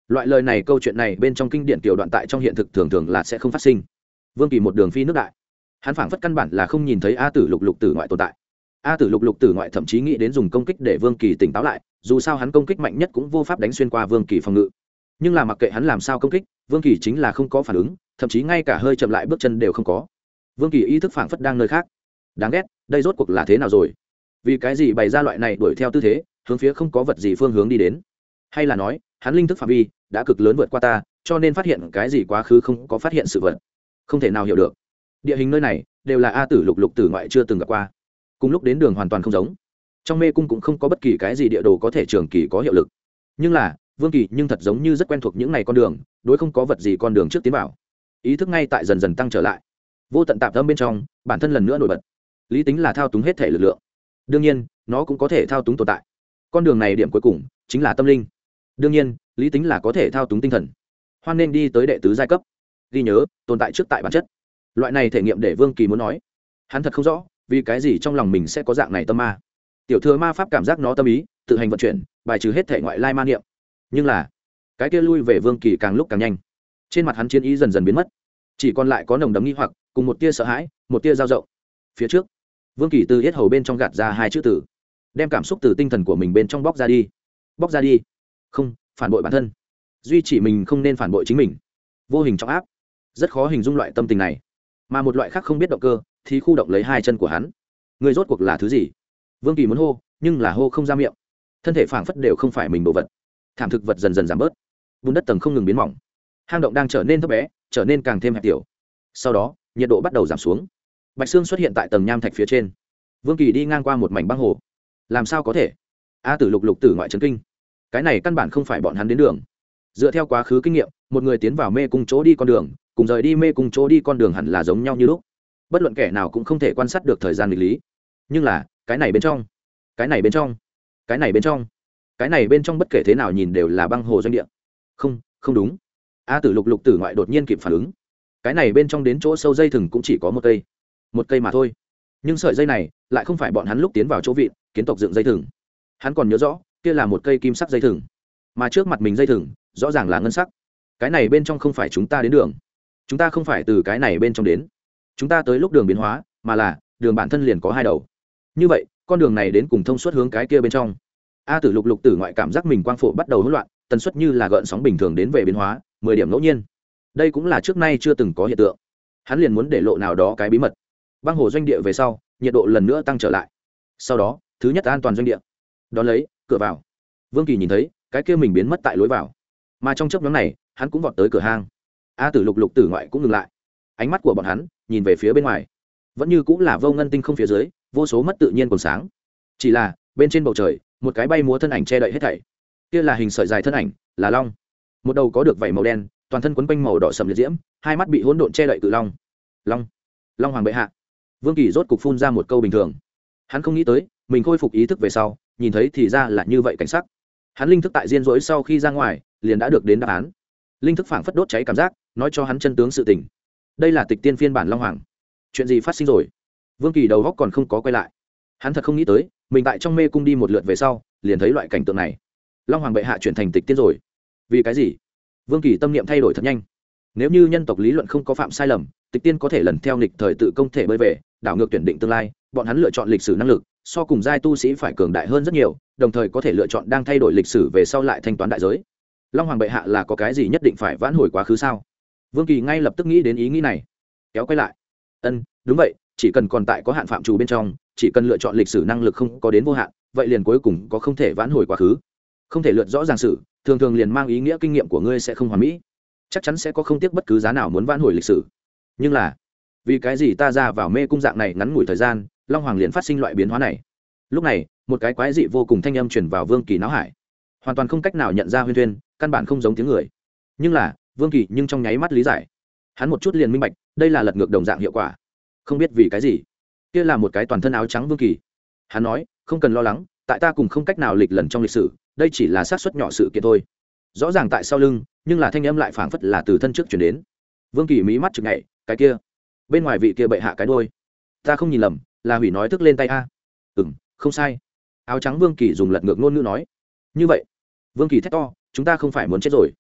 loại lời này câu chuyện này bên trong kinh điển tiểu đoạn tại trong hiện thực thường thường là sẽ không phát sinh. Vương Kỳ một đường phi nước đại, hắn phảng phất căn bản là không nhìn thấy a tử lục lục tử ngoại tồn tại. A tử lục lục tử ngoại thậm chí nghĩ đến dùng công kích để Vương Kỳ tỉnh táo lại, dù sao hắn công kích mạnh nhất cũng vô pháp đánh xuyên qua Vương Kỳ phòng ngự. Nhưng là mặc kệ hắn làm sao công kích, Vương Kỳ chính là không có phản ứng, thậm chí ngay cả hơi chậm lại bước chân đều không có. Vương Kỳ ý thức phảng phất đang nơi khác. Đáng ghét, đây rốt cuộc là thế nào rồi? Vì cái gì bày ra loại này đuổi theo tư thế, hướng phía không có vật gì phương hướng đi đến? Hay là nói, hắn linh thức phạm vi đã cực lớn vượt qua ta, cho nên phát hiện cái gì quá khứ không có phát hiện sự vật. Không thể nào hiểu được. Địa hình nơi này đều là a tử lục lục tử ngoại chưa từng gặp qua. Cùng lúc đến đường hoàn toàn không giống. Trong mê cung cũng không có bất kỳ cái gì địa đồ có thể trường kỳ có hiệu lực. Nhưng là, Vương Kỳ nhưng thật giống như rất quen thuộc những này con đường, đối không có vật gì con đường trước tiến vào. Ý thức ngay tại dần dần tăng trở lại. Vô tận tạp âm bên trong, bản thân lần nữa nổi bật. Lý tính là thao túng hết thể lực lượng. Đương nhiên, nó cũng có thể thao túng tồn tại. Con đường này điểm cuối cùng chính là tâm linh. Đương nhiên, lý tính là có thể thao túng tinh thần. Hoan nên đi tới đệ tứ giai cấp. Ghi nhớ, tồn tại trước tại bản chất. Loại này thể nghiệm để Vương Kỳ muốn nói, hắn thật không rõ, vì cái gì trong lòng mình sẽ có dạng này tâm ma. Tiểu thừa ma pháp cảm giác nó tâm ý, tự hành vận chuyển, bài trừ hết thể ngoại lai ma niệm. Nhưng là, cái kia lui về Vương Kỳ càng lúc càng nhanh. Trên mặt hắn chiến ý dần dần biến mất, chỉ còn lại có nồng đấm nghi hoặc, cùng một tia sợ hãi, một tia dao rộng. Phía trước, Vương Kỳ từ yết hầu bên trong gạt ra hai chữ tử, đem cảm xúc từ tinh thần của mình bên trong bóc ra đi. Bóc ra đi. Không, phản bội bản thân. Duy chỉ mình không nên phản bội chính mình. Vô hình trọng áp. Rất khó hình dung loại tâm tình này. Mà một loại khác không biết động cơ, thì khu động lấy hai chân của hắn. Người rốt cuộc là thứ gì? Vương Kỳ muốn hô, nhưng là hô không ra miệng. Thân thể phảng phất đều không phải mình đồ vật. Thảm thực vật dần dần giảm bớt. Bùn đất tầng không ngừng biến mỏng. Hang động đang trở nên thấp bé, trở nên càng thêm hẹp tiểu. Sau đó, nhiệt độ bắt đầu giảm xuống. Bạch xương xuất hiện tại tầng nham thạch phía trên. Vương Kỳ đi ngang qua một mảnh băng hồ. Làm sao có thể? A tử lục lục tử ngoại trấn kinh. Cái này căn bản không phải bọn hắn đến đường. Dựa theo quá khứ kinh nghiệm, một người tiến vào mê cung chỗ đi con đường, cùng rời đi mê cung chỗ đi con đường hẳn là giống nhau như lúc. Bất luận kẻ nào cũng không thể quan sát được thời gian nghịch lý. Nhưng là, cái này bên trong, cái này bên trong, cái này bên trong, cái này bên trong bất kể thế nào nhìn đều là băng hồ doanh địa. Không, không đúng. A tử lục lục tử ngoại đột nhiên kịp phản ứng. Cái này bên trong đến chỗ sâu dây thừng cũng chỉ có một cây, một cây mà thôi. Nhưng sợi dây này lại không phải bọn hắn lúc tiến vào chỗ vịn kiến tộc dựng dây thừng. Hắn còn nhớ rõ, kia là một cây kim sắc dây thừng, mà trước mặt mình dây thừng rõ ràng là ngân sắc. Cái này bên trong không phải chúng ta đến đường, chúng ta không phải từ cái này bên trong đến, chúng ta tới lúc đường biến hóa, mà là đường bản thân liền có hai đầu. Như vậy, con đường này đến cùng thông suốt hướng cái kia bên trong. A tử lục lục tử ngoại cảm giác mình quang phổ bắt đầu hỗn loạn, tần suất như là gợn sóng bình thường đến về biến hóa, mười điểm ngẫu nhiên. Đây cũng là trước nay chưa từng có hiện tượng. Hắn liền muốn để lộ nào đó cái bí mật. Băng hồ doanh địa về sau, nhiệt độ lần nữa tăng trở lại. Sau đó, thứ nhất an toàn doanh địa. Đón lấy, cửa vào. Vương Kỳ nhìn thấy, cái kia mình biến mất tại lối vào. Mà trong chốc ngắn này, hắn cũng vọt tới cửa hang. A tử lục lục tử ngoại cũng ngừng lại. Ánh mắt của bọn hắn nhìn về phía bên ngoài. Vẫn như cũng là vô ngân tinh không phía dưới, vô số mất tự nhiên còn sáng. Chỉ là, bên trên bầu trời, một cái bay múa thân ảnh che đậy hết thảy. Kia là hình sợi dài thân ảnh, là long. Một đầu có được vảy màu đen, toàn thân quấn quanh màu đỏ sẫm liệt diễm, hai mắt bị hỗn độn che đậy cự long. Long, long hoàng bệ hạ. Vương Kỳ rốt cục phun ra một câu bình thường. Hắn không nghĩ tới, mình khôi phục ý thức về sau, nhìn thấy thì ra là như vậy cảnh sắc. Hắn linh thức tại diên rỗi sau khi ra ngoài, liền đã được đến đáp án. Linh thức phảng phất đốt cháy cảm giác, nói cho hắn chân tướng sự tình. Đây là tịch tiên phiên bản long hoàng. Chuyện gì phát sinh rồi? Vương Kỳ đầu óc còn không có quay lại. Hắn thật không nghĩ tới, mình tại trong mê cung đi một lượt về sau, liền thấy loại cảnh tượng này. Long hoàng bệ hạ chuyển thành tịch tiên rồi. Vì cái gì? Vương Kỳ tâm niệm thay đổi thật nhanh. Nếu như nhân tộc lý luận không có phạm sai lầm, tịch tiên có thể lần theo nghịch thời tự công thể bơi về, đảo ngược tuyển định tương lai, bọn hắn lựa chọn lịch sử năng lực, so cùng giai tu sĩ phải cường đại hơn rất nhiều, đồng thời có thể lựa chọn đang thay đổi lịch sử về sau lại thanh toán đại giới. Long hoàng bệ hạ là có cái gì nhất định phải vãn hồi quá khứ sao? Vương Kỳ ngay lập tức nghĩ đến ý nghĩ này. Kéo quay lại. Ân, đúng vậy, chỉ cần còn tại có hạn phạm trù bên trong, chỉ cần lựa chọn lịch sử năng lực không có đến vô hạn, vậy liền cuối cùng có không thể vãn hồi quá khứ. Không thể lượt rõ ràng sự, thường thường liền mang ý nghĩa kinh nghiệm của ngươi sẽ không hoàn mỹ. Chắc chắn sẽ có không tiếc bất cứ giá nào muốn vãn hồi lịch sử. Nhưng là, vì cái gì ta ra vào mê cung dạng này ngắn ngủi thời gian, long hoàng liền phát sinh loại biến hóa này? Lúc này, một cái quái dị vô cùng thanh âm truyền vào Vương Kỳ não hải. Hoàn toàn không cách nào nhận ra huyên thuyên, căn bản không giống tiếng người. Nhưng là, Vương Kỳ nhưng trong nháy mắt lý giải. Hắn một chút liền minh bạch, đây là lật ngược đồng dạng hiệu quả. Không biết vì cái gì, kia là một cái toàn thân áo trắng Vương Kỳ. Hắn nói, không cần lo lắng, tại ta cùng không cách nào lịch lần trong lịch sử, đây chỉ là xác suất nhỏ sự kiện thôi. Rõ ràng tại sau lưng, nhưng là thanh âm lại phảng phất là từ thân trước truyền đến. Vương Kỳ mí mắt chực nhảy, cái kia, bên ngoài vị kia bệ hạ cái đôi, ta không nhìn lầm, là hủy nói thức lên tay a. Ừm, không sai. Áo trắng Vương Kỳ dùng lật ngược ngôn ngữ nói. Như vậy, Vương Kỳ thét to, chúng ta không phải muốn chết rồi.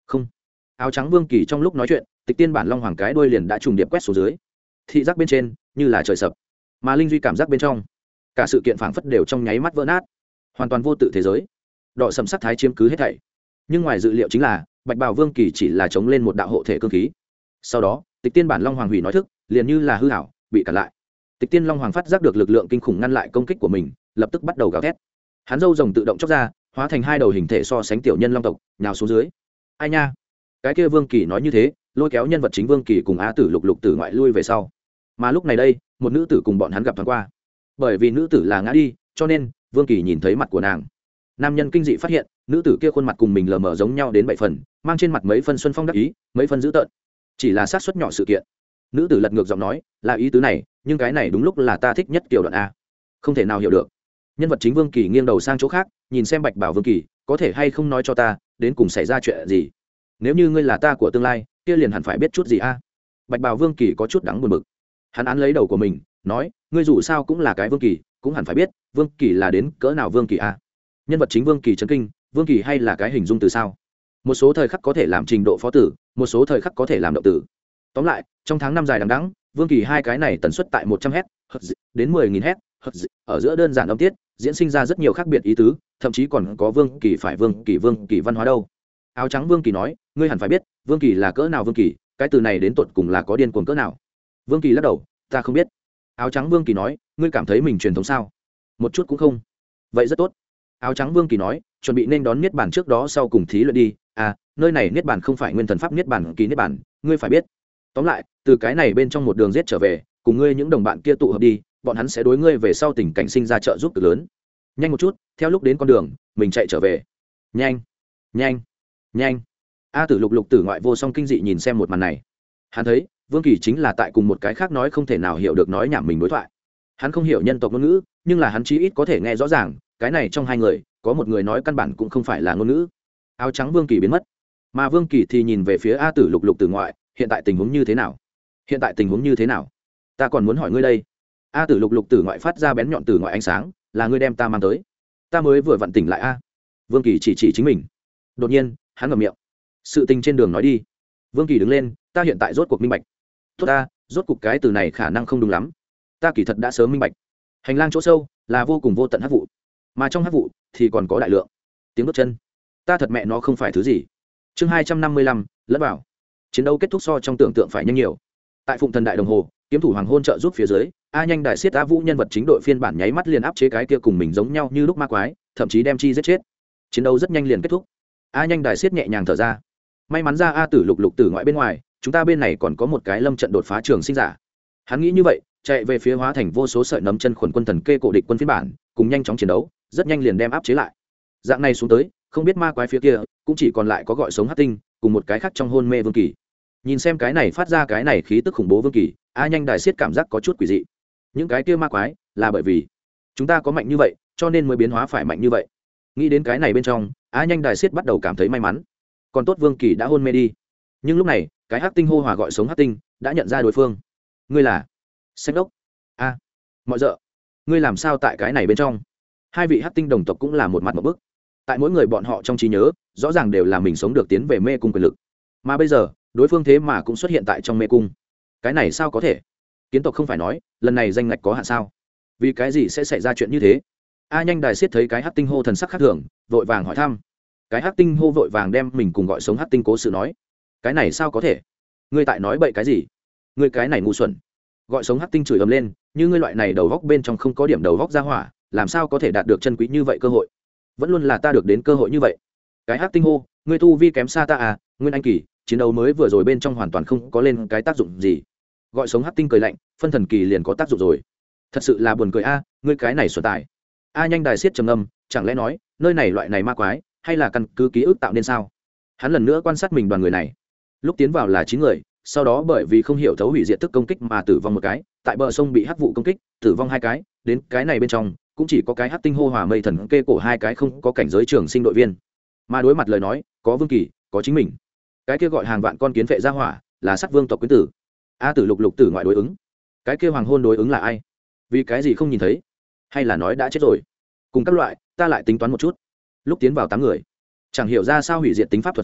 không. Áo trắng vương kỳ trong lúc nói chuyện, tịch tiên bản long hoàng cái đuôi liền đã trùng điệp quét xuống dưới, thị giác bên trên như là trời sập, mà linh duy cảm giác bên trong cả sự kiện phảng phất đều trong nháy mắt vỡ nát, hoàn toàn vô tự thế giới, đỏ sầm sắc thái chiếm cứ hết thảy. Nhưng ngoài dự liệu chính là bạch bào vương kỳ chỉ là chống lên một đạo hộ thể cương khí, sau đó tịch tiên bản long hoàng hủy nói thức liền như là hư hảo bị cản lại. Tịch tiên long hoàng phát giác được lực lượng kinh khủng ngăn lại công kích của mình, lập tức bắt đầu gào thét, hắn râu rồng tự động chóc ra, hóa thành hai đầu hình thể so sánh tiểu nhân long tộc nhào xuống dưới. Ai nha, cái kia vương kỳ nói như thế, lôi kéo nhân vật chính vương kỳ cùng á tử lục lục tử ngoại lui về sau. Mà lúc này đây một nữ tử cùng bọn hắn gặp thoáng qua, bởi vì nữ tử là ngã đi cho nên vương kỳ nhìn thấy mặt của nàng. Nam nhân kinh dị phát hiện nữ tử kia khuôn mặt cùng mình lờ mờ giống nhau đến bảy phần, mang trên mặt mấy phân xuân phong đắc ý, mấy phân dữ tợn, chỉ là sát suất nhỏ sự kiện. Nữ tử lật ngược giọng nói, là ý tứ này, nhưng cái này đúng lúc là ta thích nhất kiểu đoạn a. Không thể nào hiểu được. Nhân vật chính vương kỳ nghiêng đầu sang chỗ khác, nhìn xem bạch bảo vương kỳ, có thể hay không nói cho ta đến cùng xảy ra chuyện gì? Nếu như ngươi là ta của tương lai, kia liền hẳn phải biết chút gì a. Bạch bảo vương kỳ có chút đắng buồn bực, hắn án lấy đầu của mình nói, ngươi dù sao cũng là cái vương kỳ, cũng hẳn phải biết vương kỳ là đến cỡ nào vương kỳ a. Nhân vật chính vương kỳ chấn kinh, vương kỳ hay là cái hình dung từ sao? Một số thời khắc có thể làm trình độ phó tử, một số thời khắc có thể làm động tử. Tóm lại trong tháng năm dài đằng đẵng, vương kỳ hai cái này tần suất tại một trăm Hz đến mười nghìn Hz, ở giữa đơn giản âm tiết diễn sinh ra rất nhiều khác biệt ý tứ, thậm chí còn có vương kỳ phải vương kỳ vương kỳ văn hóa đâu. Áo trắng vương kỳ nói, ngươi hẳn phải biết vương kỳ là cỡ nào vương kỳ, cái từ này đến tột cùng là có điên cuồng cỡ nào. Vương kỳ lắc đầu, ta không biết. Áo trắng vương kỳ nói, ngươi cảm thấy mình truyền thống sao? Một chút cũng không. Vậy rất tốt. Áo trắng vương kỳ nói, chuẩn bị nên đón niết bàn trước đó sau cùng thí luyện đi. À, nơi này niết bàn không phải nguyên thần pháp niết bàn kỳ niết bàn, ngươi phải biết. Tóm lại từ cái này bên trong một đường giết trở về, cùng ngươi những đồng bạn kia tụ hợp đi, bọn hắn sẽ đối ngươi về sau tình cảnh sinh ra trợ giúp cực lớn. Nhanh một chút, theo lúc đến con đường mình chạy trở về. Nhanh nhanh nhanh. A tử lục lục tử ngoại vô song kinh dị nhìn xem một màn này, hắn thấy vương kỳ chính là tại cùng một cái khác nói không thể nào hiểu được nói nhảm mình đối thoại. Hắn không hiểu nhân tộc ngôn ngữ, nhưng là hắn chí ít có thể nghe rõ ràng cái này trong hai người có một người nói căn bản cũng không phải là ngôn ngữ. Áo trắng vương kỳ biến mất, mà vương kỳ thì nhìn về phía A tử lục lục tử ngoại, hiện tại tình huống như thế nào? Hiện tại tình huống như thế nào? Ta còn muốn hỏi ngươi đây. A tử lục lục tử ngoại phát ra bén nhọn từ ngoại ánh sáng, là ngươi đem ta mang tới, ta mới vừa vặn tỉnh lại a. Vương kỳ chỉ chỉ chính mình. Đột nhiên hắn ngậm miệng, sự tình trên đường nói đi. Vương kỳ đứng lên, ta hiện tại rốt cuộc minh bạch. Tốt ta, rốt cuộc cái từ này khả năng không đúng lắm, ta kỳ thật đã sớm minh bạch. Hành lang chỗ sâu là vô cùng vô tận hắc vụ, mà trong hắc vụ thì còn có đại lượng tiếng bước chân. Ta thật mẹ nó không phải thứ gì. Chương hai trăm năm mươi lăm, lẫn vào. Chiến đấu kết thúc so trong tưởng tượng phải nhanh nhiều. Tại Phụng Thần Đại Đồng Hồ, kiếm thủ hoàng hôn trợ giúp phía dưới, a nhanh đại siết a vũ nhân vật chính đội phiên bản nháy mắt liền áp chế cái kia cùng mình giống nhau như lúc ma quái, thậm chí đem chi giết chết. Chiến đấu rất nhanh liền kết thúc. A nhanh đại siết nhẹ nhàng thở ra, may mắn ra a tử lục lục tử ngoại bên ngoài, chúng ta bên này còn có một cái lâm trận đột phá trường sinh giả. Hắn nghĩ như vậy, chạy về phía hóa thành vô số sợi nấm chân khuẩn quân thần kê cổ địch quân phiên bản, cùng nhanh chóng chiến đấu, rất nhanh liền đem áp chế lại. Dạng này xuống tới, không biết ma quái phía kia cũng chỉ còn lại có gọi sống hắc tinh cùng một cái khác trong hôn mê vương kỳ. Nhìn xem cái này phát ra cái này khí tức khủng bố vương kỳ, a nhanh đại siết cảm giác có chút quỷ dị. Những cái kia ma quái là bởi vì chúng ta có mạnh như vậy cho nên mới biến hóa phải mạnh như vậy. Nghĩ đến cái này bên trong, a nhanh đại siết bắt đầu cảm thấy may mắn, còn tốt vương kỳ đã hôn mê đi. Nhưng lúc này cái hắc tinh hô hòa gọi sống hắc tinh đã nhận ra đối phương. Ngươi là Sách Đốc? A, mọi dợ, ngươi làm sao tại cái này bên trong? Hai vị hắc tinh đồng tộc cũng là một mặt một bức. Tại mỗi người bọn họ trong trí nhớ rõ ràng đều là mình sống được tiến về mê cung quyền lực, mà bây giờ đối phương thế mà cũng xuất hiện tại trong mê cung. Cái này sao có thể? Kiến tộc không phải nói lần này danh ngạch có hạn sao? Vì cái gì sẽ xảy ra chuyện như thế? A nhanh đài siết thấy cái hắc tinh hô thần sắc khác thường, vội vàng hỏi thăm. Cái hắc tinh hô vội vàng đem mình cùng gọi sống hắc tinh cố sự nói. Cái này sao có thể? Ngươi tại nói bậy cái gì? Ngươi cái này ngu xuẩn. Gọi sống hắc tinh chửi ầm lên, như ngươi loại này đầu góc bên trong không có điểm đầu góc ra hỏa, làm sao có thể đạt được chân quý như vậy cơ hội? Vẫn luôn là ta được đến cơ hội như vậy. Cái hắc tinh hô, ngươi tu vi kém xa ta à? Nguyên anh kỳ, chiến đấu mới vừa rồi bên trong hoàn toàn không có lên cái tác dụng gì. Gọi sống hắc tinh cười lạnh, phân thần kỳ liền có tác dụng rồi. Thật sự là buồn cười a, ngươi cái này xuẩn tài. A nhanh đài siết trầm ngâm, chẳng lẽ nói nơi này loại này ma quái hay là căn cứ ký ức tạo nên sao? Hắn lần nữa quan sát mình đoàn người này, lúc tiến vào là chín người, sau đó bởi vì không hiểu thấu hủy diệt tức công kích mà tử vong một cái, tại bờ sông bị hắc vụ công kích tử vong hai cái, đến cái này bên trong cũng chỉ có cái hắc tinh hô hòa mây thần kê cổ hai cái không có cảnh giới trường sinh đội viên. Mà đối mặt lời nói có vương kỳ, có chính mình, cái kia gọi hàng vạn con kiến vệ ra hỏa là sát vương tộc quyến tử. A tử lục lục tử ngoại đối ứng, cái kia hoàng hôn đối ứng là ai? Vì cái gì không nhìn thấy? Hay là nói đã chết rồi? Cùng các loại ta lại tính toán một chút. Lúc tiến vào tám người, chẳng hiểu ra sao hủy diệt tính pháp thuật dưới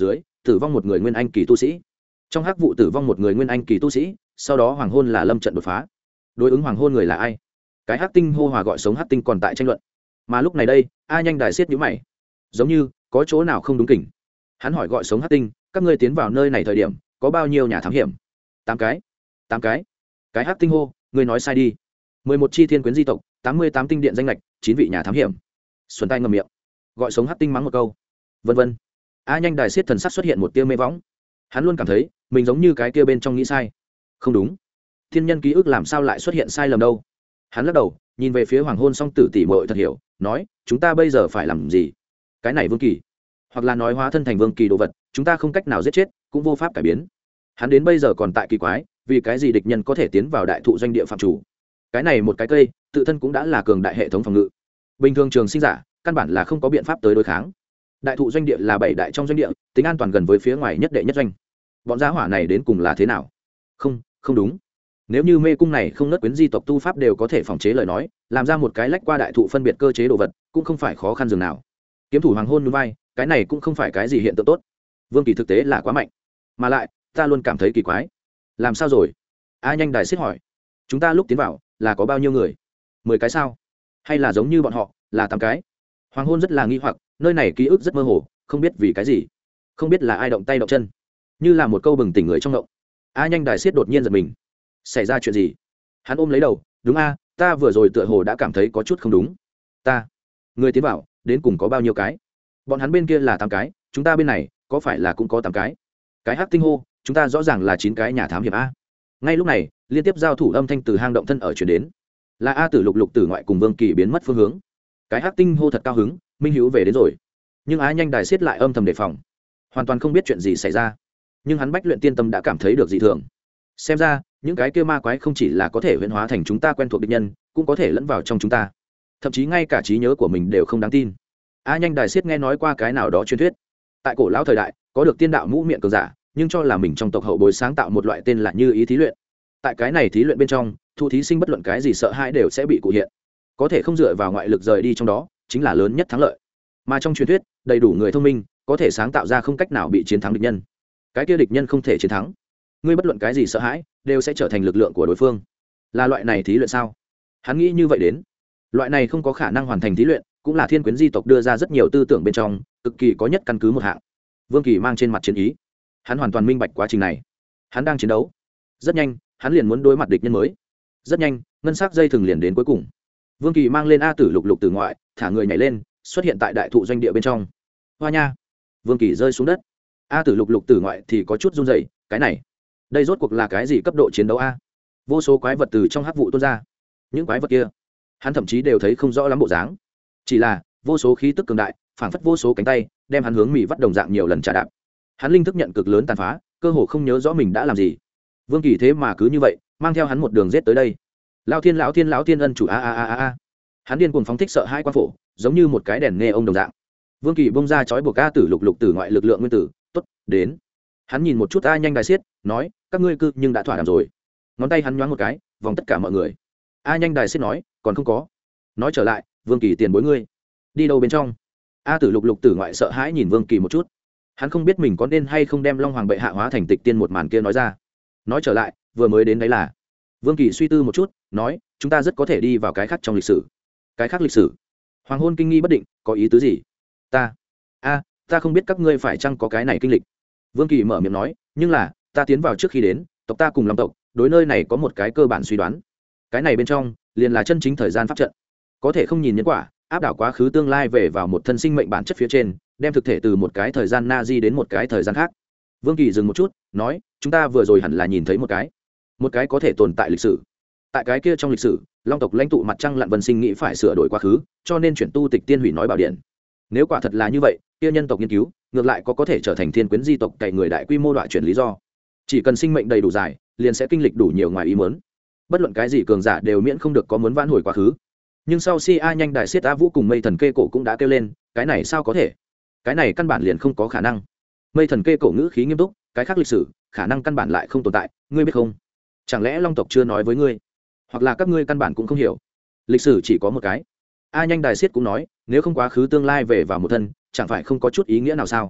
tử vong một người nguyên anh kỳ tu sĩ. Trong hắc vụ tử vong một người nguyên anh kỳ tu sĩ, sau đó hoàng hôn là lâm trận đột phá. Đối ứng hoàng hôn người là ai? Cái hắc tinh hô hòa gọi sống hắc tinh còn tại tranh luận. Mà lúc này đây, A Nhanh Đài siết nhíu mày, giống như có chỗ nào không đúng kỉnh. Hắn hỏi gọi sống hắc tinh, các ngươi tiến vào nơi này thời điểm có bao nhiêu nhà thám hiểm? Tám cái. Tám cái. Cái hắc tinh hô, ngươi nói sai đi. Mười một chi thiên quyến di tộc, tám mươi tám tinh điện danh lệch, chín vị nhà thám hiểm. Xuân tay ngậm miệng, gọi sống hắc tinh mắng một câu. Vân vân. A Nhanh Đài siết thần sắc xuất hiện một tia mê võng. Hắn luôn cảm thấy mình giống như cái kia bên trong nghĩ sai. Không đúng, thiên nhân ký ức làm sao lại xuất hiện sai lầm đâu? Hắn lắc đầu, nhìn về phía hoàng hôn song tử tỷ muội thật hiểu, nói, chúng ta bây giờ phải làm gì? Cái này vương kỳ, hoặc là nói hóa thân thành vương kỳ đồ vật, chúng ta không cách nào giết chết, cũng vô pháp cải biến. Hắn đến bây giờ còn tại kỳ quái, vì cái gì địch nhân có thể tiến vào đại thụ doanh địa phạm chủ? Cái này một cái cây, tự thân cũng đã là cường đại hệ thống phòng ngự. Bình thường trường sinh giả, căn bản là không có biện pháp tới đối kháng. Đại thụ doanh địa là bảy đại trong doanh địa, tính an toàn gần với phía ngoài nhất đệ nhất doanh. Bọn giá hỏa này đến cùng là thế nào? Không, không đúng. Nếu như mê cung này không nứt quyến di tộc tu pháp đều có thể phòng chế lời nói, làm ra một cái lách qua đại thụ phân biệt cơ chế đồ vật, cũng không phải khó khăn dường nào. Kiếm thủ hoàng hôn núi vai, cái này cũng không phải cái gì hiện tượng tốt. Vương Kỳ thực tế là quá mạnh, mà lại ta luôn cảm thấy kỳ quái. Làm sao rồi? A Nhanh Đài xích hỏi. Chúng ta lúc tiến vào là có bao nhiêu người? Mười cái sao? Hay là giống như bọn họ là tám cái? Hoàng hôn rất là nghi hoặc, nơi này ký ức rất mơ hồ, không biết vì cái gì, không biết là ai động tay động chân, như là một câu bừng tỉnh người trong động. A Nhanh Đài siết đột nhiên giật mình, xảy ra chuyện gì? Hắn ôm lấy đầu, đúng a, ta vừa rồi tựa hồ đã cảm thấy có chút không đúng. Ta, người tiến vào đến cùng có bao nhiêu cái? Bọn hắn bên kia là tám cái, chúng ta bên này có phải là cũng có tám cái? Cái hắc tinh hô, chúng ta rõ ràng là chín cái nhà thám hiểm a. Ngay lúc này, liên tiếp giao thủ âm thanh từ hang động thân ở chuyển đến, là A Tử Lục Lục Tử ngoại cùng Vương Kỳ biến mất phương hướng. Cái hắc tinh hô thật cao hứng, Minh Hữu về đến rồi. Nhưng A Nhanh Đài siết lại âm thầm đề phòng, hoàn toàn không biết chuyện gì xảy ra. Nhưng hắn bách luyện tiên tâm đã cảm thấy được dị thường. Xem ra những cái kia ma quái không chỉ là có thể huyễn hóa thành chúng ta quen thuộc địch nhân, cũng có thể lẫn vào trong chúng ta, thậm chí ngay cả trí nhớ của mình đều không đáng tin. A Nhanh Đài siết nghe nói qua cái nào đó truyền thuyết, tại cổ lão thời đại có được tiên đạo mũ miệng cường giả, nhưng cho là mình trong tộc hậu bối sáng tạo một loại tên là Như Ý thí luyện. Tại cái này thí luyện bên trong, thu thí sinh bất luận cái gì sợ hãi đều sẽ bị cụ hiện, có thể không dựa vào ngoại lực rời đi trong đó, chính là lớn nhất thắng lợi. Mà trong truyền thuyết, đầy đủ người thông minh có thể sáng tạo ra không cách nào bị chiến thắng địch nhân. Cái kia địch nhân không thể chiến thắng, ngươi bất luận cái gì sợ hãi đều sẽ trở thành lực lượng của đối phương. Là loại này thí luyện sao? Hắn nghĩ như vậy đến. Loại này không có khả năng hoàn thành thí luyện, cũng là thiên quyến di tộc đưa ra rất nhiều tư tưởng bên trong, cực kỳ có nhất căn cứ một hạng. Vương Kỳ mang trên mặt chiến ý, hắn hoàn toàn minh bạch quá trình này. Hắn đang chiến đấu, rất nhanh hắn liền muốn đối mặt địch nhân mới. Rất nhanh, ngân sắc dây thừng liền đến cuối cùng. Vương Kỳ mang lên A Tử Lục Lục từ ngoại, thả người nhảy lên, xuất hiện tại đại thụ doanh địa bên trong. Hoa nha! Vương Kỳ rơi xuống đất. A Tử Lục Lục từ ngoại thì có chút run rẩy, cái này, đây rốt cuộc là cái gì cấp độ chiến đấu a? Vô số quái vật từ trong hắc vụ tuôn ra. Những quái vật kia, hắn thậm chí đều thấy không rõ lắm bộ dáng. Chỉ là vô số khí tức cường đại, phảng phất vô số cánh tay, đem hắn hướng mì vắt đồng dạng nhiều lần trả đạp. Hắn linh thức nhận cực lớn tàn phá, cơ hồ không nhớ rõ mình đã làm gì. Vương Kỳ thế mà cứ như vậy, mang theo hắn một đường giết tới đây. Lão thiên lão thiên lão thiên ân chủ a a a a a. Hắn điên cuồng phóng thích sợ hai quan phổ, giống như một cái đèn nghe ông đồng dạng. Vương Kỳ bung ra chói buộc A Tử Lục Lục từ ngoại lực lượng nguyên tử, tốt, đến. Hắn nhìn một chút A Nhanh Đài siết, nói, các ngươi cư nhưng đã thỏa đàm rồi. Ngón tay hắn nhoáng một cái, vòng tất cả mọi người. A Nhanh Đài siết nói, còn không có. Nói trở lại, Vương Kỳ tiền bối ngươi đi đâu bên trong? A Tử Lục Lục từ ngoại sợ hãi nhìn Vương Kỳ một chút. Hắn không biết mình có nên hay không đem Long Hoàng bệ hạ hóa thành tịch tiên một màn kia nói ra. Nói trở lại, vừa mới đến đấy là. Vương Kỳ suy tư một chút, nói, chúng ta rất có thể đi vào cái khác trong lịch sử. Cái khác lịch sử? Hoàng hôn kinh nghi bất định, có ý tứ gì? Ta, a, ta không biết các ngươi phải chăng có cái này kinh lịch. Vương Kỳ mở miệng nói, nhưng là, ta tiến vào trước khi đến, tộc ta cùng Long tộc, đối nơi này có một cái cơ bản suy đoán. Cái này bên trong, liền là chân chính thời gian pháp trận. Có thể không nhìn nhân quả, áp đảo quá khứ tương lai về vào một thân sinh mệnh bản chất phía trên, đem thực thể từ một cái thời gian na di đến một cái thời gian khác. Vương Kỳ dừng một chút, nói, chúng ta vừa rồi hẳn là nhìn thấy một cái, một cái có thể tồn tại lịch sử. Tại cái kia trong lịch sử, Long tộc lãnh tụ mặt trăng lặn vân sinh nghĩ phải sửa đổi quá khứ, cho nên chuyển tu tịch tiên hủy nói bảo điện. Nếu quả thật là như vậy, kia nhân tộc nghiên cứu ngược lại có có thể trở thành thiên quyến di tộc cày người đại quy mô đoạn chuyển lý do. Chỉ cần sinh mệnh đầy đủ dài, liền sẽ kinh lịch đủ nhiều ngoài ý muốn. Bất luận cái gì cường giả đều miễn không được có muốn vãn hồi quá khứ. Nhưng sau si A Nhanh Đài siết A Vũ cùng Mây Thần Kê Cổ cũng đã kêu lên, cái này sao có thể? Cái này căn bản liền không có khả năng. Mây Thần Kê Cổ ngữ khí nghiêm túc, cái khác lịch sử, khả năng căn bản lại không tồn tại, ngươi biết không? Chẳng lẽ Long tộc chưa nói với ngươi? Hoặc là các ngươi căn bản cũng không hiểu. Lịch sử chỉ có một cái. A Nhanh Đài siết cũng nói, nếu không quá khứ tương lai về vào một thân, chẳng phải không có chút ý nghĩa nào sao?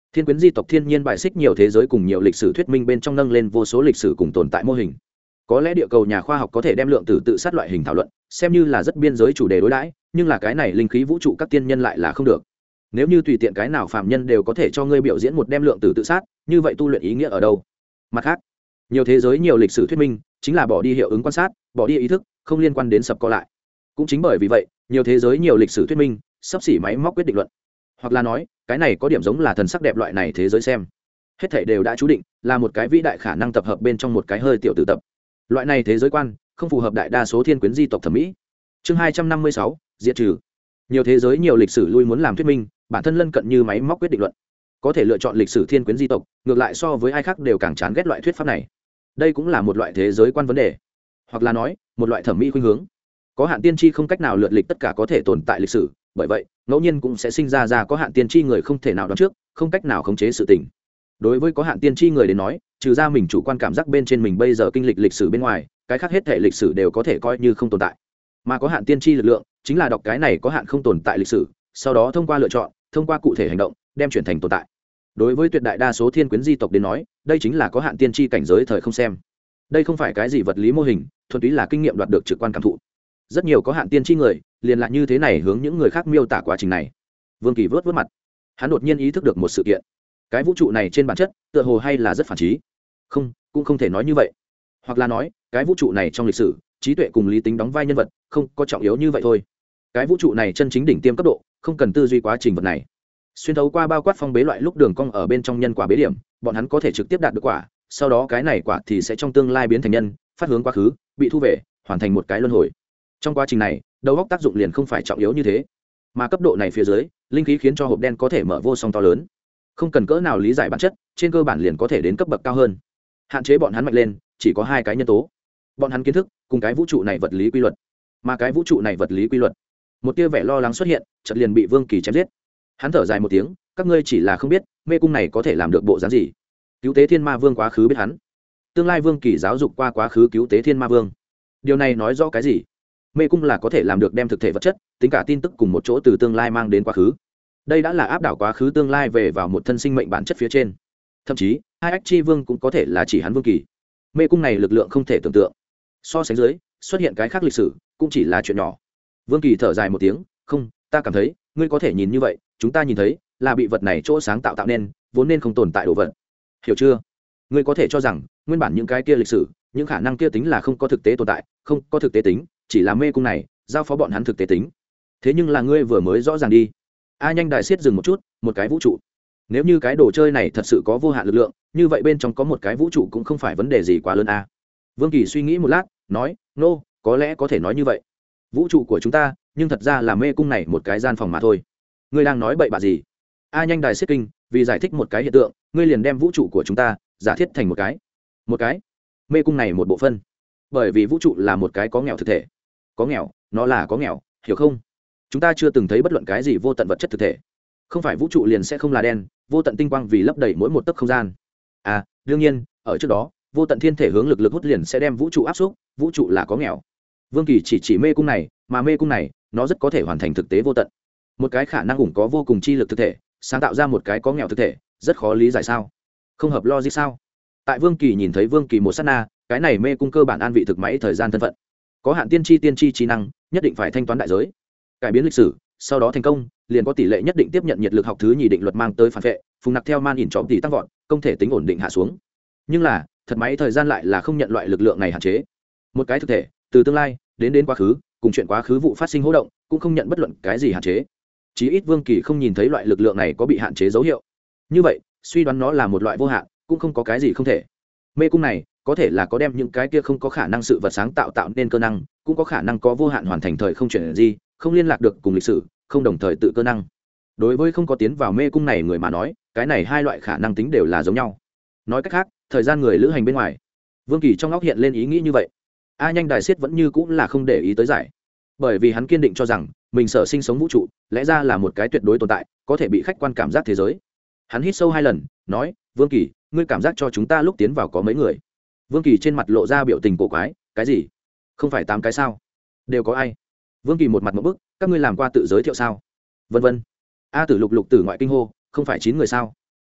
Thiên quyến di tộc thiên nhiên bài xích nhiều thế giới cùng nhiều lịch sử thuyết minh bên trong nâng lên vô số lịch sử cùng tồn tại mô hình. Có lẽ địa cầu nhà khoa học có thể đem lượng tử tự sát loại hình thảo luận xem như là rất biên giới chủ đề đối đãi, nhưng là cái này linh khí vũ trụ các tiên nhân lại là không được. Nếu như tùy tiện cái nào phàm nhân đều có thể cho ngươi biểu diễn một đem lượng tử tự sát, như vậy tu luyện ý nghĩa ở đâu? Mặt khác, nhiều thế giới nhiều lịch sử thuyết minh chính là bỏ đi hiệu ứng quan sát, bỏ đi ý thức, không liên quan đến sập co lại. Cũng chính bởi vì vậy, nhiều thế giới nhiều lịch sử thuyết minh sắp xỉ máy móc quyết định luận, hoặc là nói cái này có điểm giống là thần sắc đẹp loại này thế giới xem hết thảy đều đã chú định là một cái vĩ đại khả năng tập hợp bên trong một cái hơi tiểu tự tập. Loại này thế giới quan không phù hợp đại đa số thiên quyến di tộc thẩm mỹ. Chương hai trăm năm mươi sáu, diệt trừ. Nhiều thế giới nhiều lịch sử lui muốn làm thuyết minh bản thân lân cận như máy móc quyết định luận, có thể lựa chọn lịch sử thiên quyến di tộc, ngược lại so với ai khác đều càng chán ghét loại thuyết pháp này. Đây cũng là một loại thế giới quan vấn đề, hoặc là nói một loại thẩm mỹ khuynh hướng. Có hạn tiên tri không cách nào lượt lịch tất cả có thể tồn tại lịch sử, bởi vậy ngẫu nhiên cũng sẽ sinh ra ra có hạn tiên tri người không thể nào đoán trước, không cách nào khống chế sự tình. Đối với có hạn tiên tri người đến nói, trừ ra mình chủ quan cảm giác bên trên mình bây giờ kinh lịch lịch sử bên ngoài, cái khác hết thể lịch sử đều có thể coi như không tồn tại. Mà có hạn tiên tri lực lượng chính là đọc cái này có hạn không tồn tại lịch sử, sau đó thông qua lựa chọn, thông qua cụ thể hành động đem chuyển thành tồn tại. Đối với tuyệt đại đa số thiên quyến di tộc đến nói, đây chính là có hạn tiên tri cảnh giới thời không xem. Đây không phải cái gì vật lý mô hình, thuần túy là kinh nghiệm đoạt được trực quan cảm thụ. Rất nhiều có hạn tiên tri người liền lại như thế này hướng những người khác miêu tả quá trình này. Vương Kỳ vớt vớt mặt, hắn đột nhiên ý thức được một sự kiện. Cái vũ trụ này trên bản chất tựa hồ hay là rất phản trí. Không, cũng không thể nói như vậy. Hoặc là nói, cái vũ trụ này trong lịch sử, trí tuệ cùng lý tính đóng vai nhân vật không có trọng yếu như vậy thôi. Cái vũ trụ này chân chính đỉnh tiêm cấp độ, không cần tư duy quá trình vật này. Xuyên thấu qua bao quát phong bế loại lúc đường cong ở bên trong nhân quả bế điểm, bọn hắn có thể trực tiếp đạt được quả, sau đó cái này quả thì sẽ trong tương lai biến thành nhân, phát hướng quá khứ, bị thu về, hoàn thành một cái luân hồi. Trong quá trình này, đầu óc tác dụng liền không phải trọng yếu như thế, mà cấp độ này phía dưới, linh khí khiến cho hộp đen có thể mở vô song to lớn, không cần cỡ nào lý giải bản chất, trên cơ bản liền có thể đến cấp bậc cao hơn. Hạn chế bọn hắn mạnh lên chỉ có hai cái nhân tố, bọn hắn kiến thức cùng cái vũ trụ này vật lý quy luật, mà cái vũ trụ này vật lý quy luật. Một tia vẻ lo lắng xuất hiện, chợt liền bị Vương Kỳ chém giết. Hắn thở dài một tiếng, các ngươi chỉ là không biết mê cung này có thể làm được bộ dáng gì. Cứu tế thiên ma vương quá khứ biết hắn, tương lai Vương Kỳ giáo dục qua quá khứ cứu tế thiên ma vương. Điều này nói rõ cái gì? Mê cung là có thể làm được đem thực thể vật chất, tính cả tin tức cùng một chỗ từ tương lai mang đến quá khứ. Đây đã là áp đảo quá khứ tương lai về vào một thân sinh mệnh bản chất phía trên. Thậm chí hai ách chi vương cũng có thể là chỉ hắn Vương Kỳ. Mê cung này lực lượng không thể tưởng tượng, so sánh dưới xuất hiện cái khác lịch sử cũng chỉ là chuyện nhỏ. Vương Kỳ thở dài một tiếng, không, ta cảm thấy ngươi có thể nhìn như vậy, chúng ta nhìn thấy là bị vật này chỗ sáng tạo tạo nên, vốn nên không tồn tại đồ vật, hiểu chưa? Ngươi có thể cho rằng nguyên bản những cái kia lịch sử, những khả năng kia tính là không có thực tế tồn tại, không có thực tế tính, chỉ là mê cung này giao phó bọn hắn thực tế tính. Thế nhưng là ngươi vừa mới rõ ràng đi. A Nhanh đại siết dừng một chút, một cái vũ trụ, nếu như cái đồ chơi này thật sự có vô hạn lực lượng, như vậy bên trong có một cái vũ trụ cũng không phải vấn đề gì quá lớn a. Vương Kỳ suy nghĩ một lát, nói, nô, no, có lẽ có thể nói như vậy. Vũ trụ của chúng ta, nhưng thật ra là mê cung này một cái gian phòng mà thôi. Ngươi đang nói bậy bạ gì? A Nhanh đài siết kinh, vì giải thích một cái hiện tượng, ngươi liền đem vũ trụ của chúng ta giả thiết thành một cái, một cái mê cung này một bộ phân. Bởi vì vũ trụ là một cái có nghèo thực thể, có nghèo, nó là có nghèo, hiểu không? Chúng ta chưa từng thấy bất luận cái gì vô tận vật chất thực thể, không phải vũ trụ liền sẽ không là đen, vô tận tinh quang vì lấp đầy mỗi một tấc không gian. À, đương nhiên, ở trước đó, vô tận thiên thể hướng lực lực hút liền sẽ đem vũ trụ áp xúc, vũ trụ là có nghèo. Vương Kỳ chỉ chỉ mê cung này, mà mê cung này, nó rất có thể hoàn thành thực tế vô tận. Một cái khả năng ủng có vô cùng chi lực thực thể, sáng tạo ra một cái có nghèo thực thể, rất khó lý giải sao? Không hợp logic sao? Tại Vương Kỳ nhìn thấy Vương Kỳ một sát na, cái này mê cung cơ bản an vị thực máy thời gian thân phận. Có hạn tiên tri tiên tri trí năng, nhất định phải thanh toán đại giới. Cải biến lịch sử, sau đó thành công, liền có tỷ lệ nhất định tiếp nhận nhiệt lực học thứ nhì định luật mang tới phản vệ, phùng nặc theo man ỉn trọm tỷ tăng vọt, công thể tính ổn định hạ xuống. Nhưng là, thật máy thời gian lại là không nhận loại lực lượng này hạn chế. Một cái thực thể, từ tương lai đến đến quá khứ, cùng chuyện quá khứ vụ phát sinh hỗ động, cũng không nhận bất luận cái gì hạn chế. Chí ít Vương Kỳ không nhìn thấy loại lực lượng này có bị hạn chế dấu hiệu. Như vậy, suy đoán nó là một loại vô hạn, cũng không có cái gì không thể. Mê cung này có thể là có đem những cái kia không có khả năng sự vật sáng tạo tạo nên cơ năng, cũng có khả năng có vô hạn hoàn thành thời không chuyển gì, không liên lạc được cùng lịch sử, không đồng thời tự cơ năng. Đối với không có tiến vào mê cung này người mà nói, cái này hai loại khả năng tính đều là giống nhau. Nói cách khác, thời gian người lữ hành bên ngoài. Vương Kỳ trong óc hiện lên ý nghĩ như vậy. A Nhanh đài siết vẫn như cũng là không để ý tới giải, bởi vì hắn kiên định cho rằng mình sở sinh sống vũ trụ lẽ ra là một cái tuyệt đối tồn tại, có thể bị khách quan cảm giác thế giới. Hắn hít sâu hai lần, nói, Vương Kỳ, ngươi cảm giác cho chúng ta lúc tiến vào có mấy người? Vương Kỳ trên mặt lộ ra biểu tình cổ quái, cái gì? Không phải tám cái sao? Đều có ai? Vương Kỳ một mặt một bức, các ngươi làm qua tự giới thiệu sao? Vân vân. A Tử lục lục tử ngoại kinh hô, không phải chín người sao?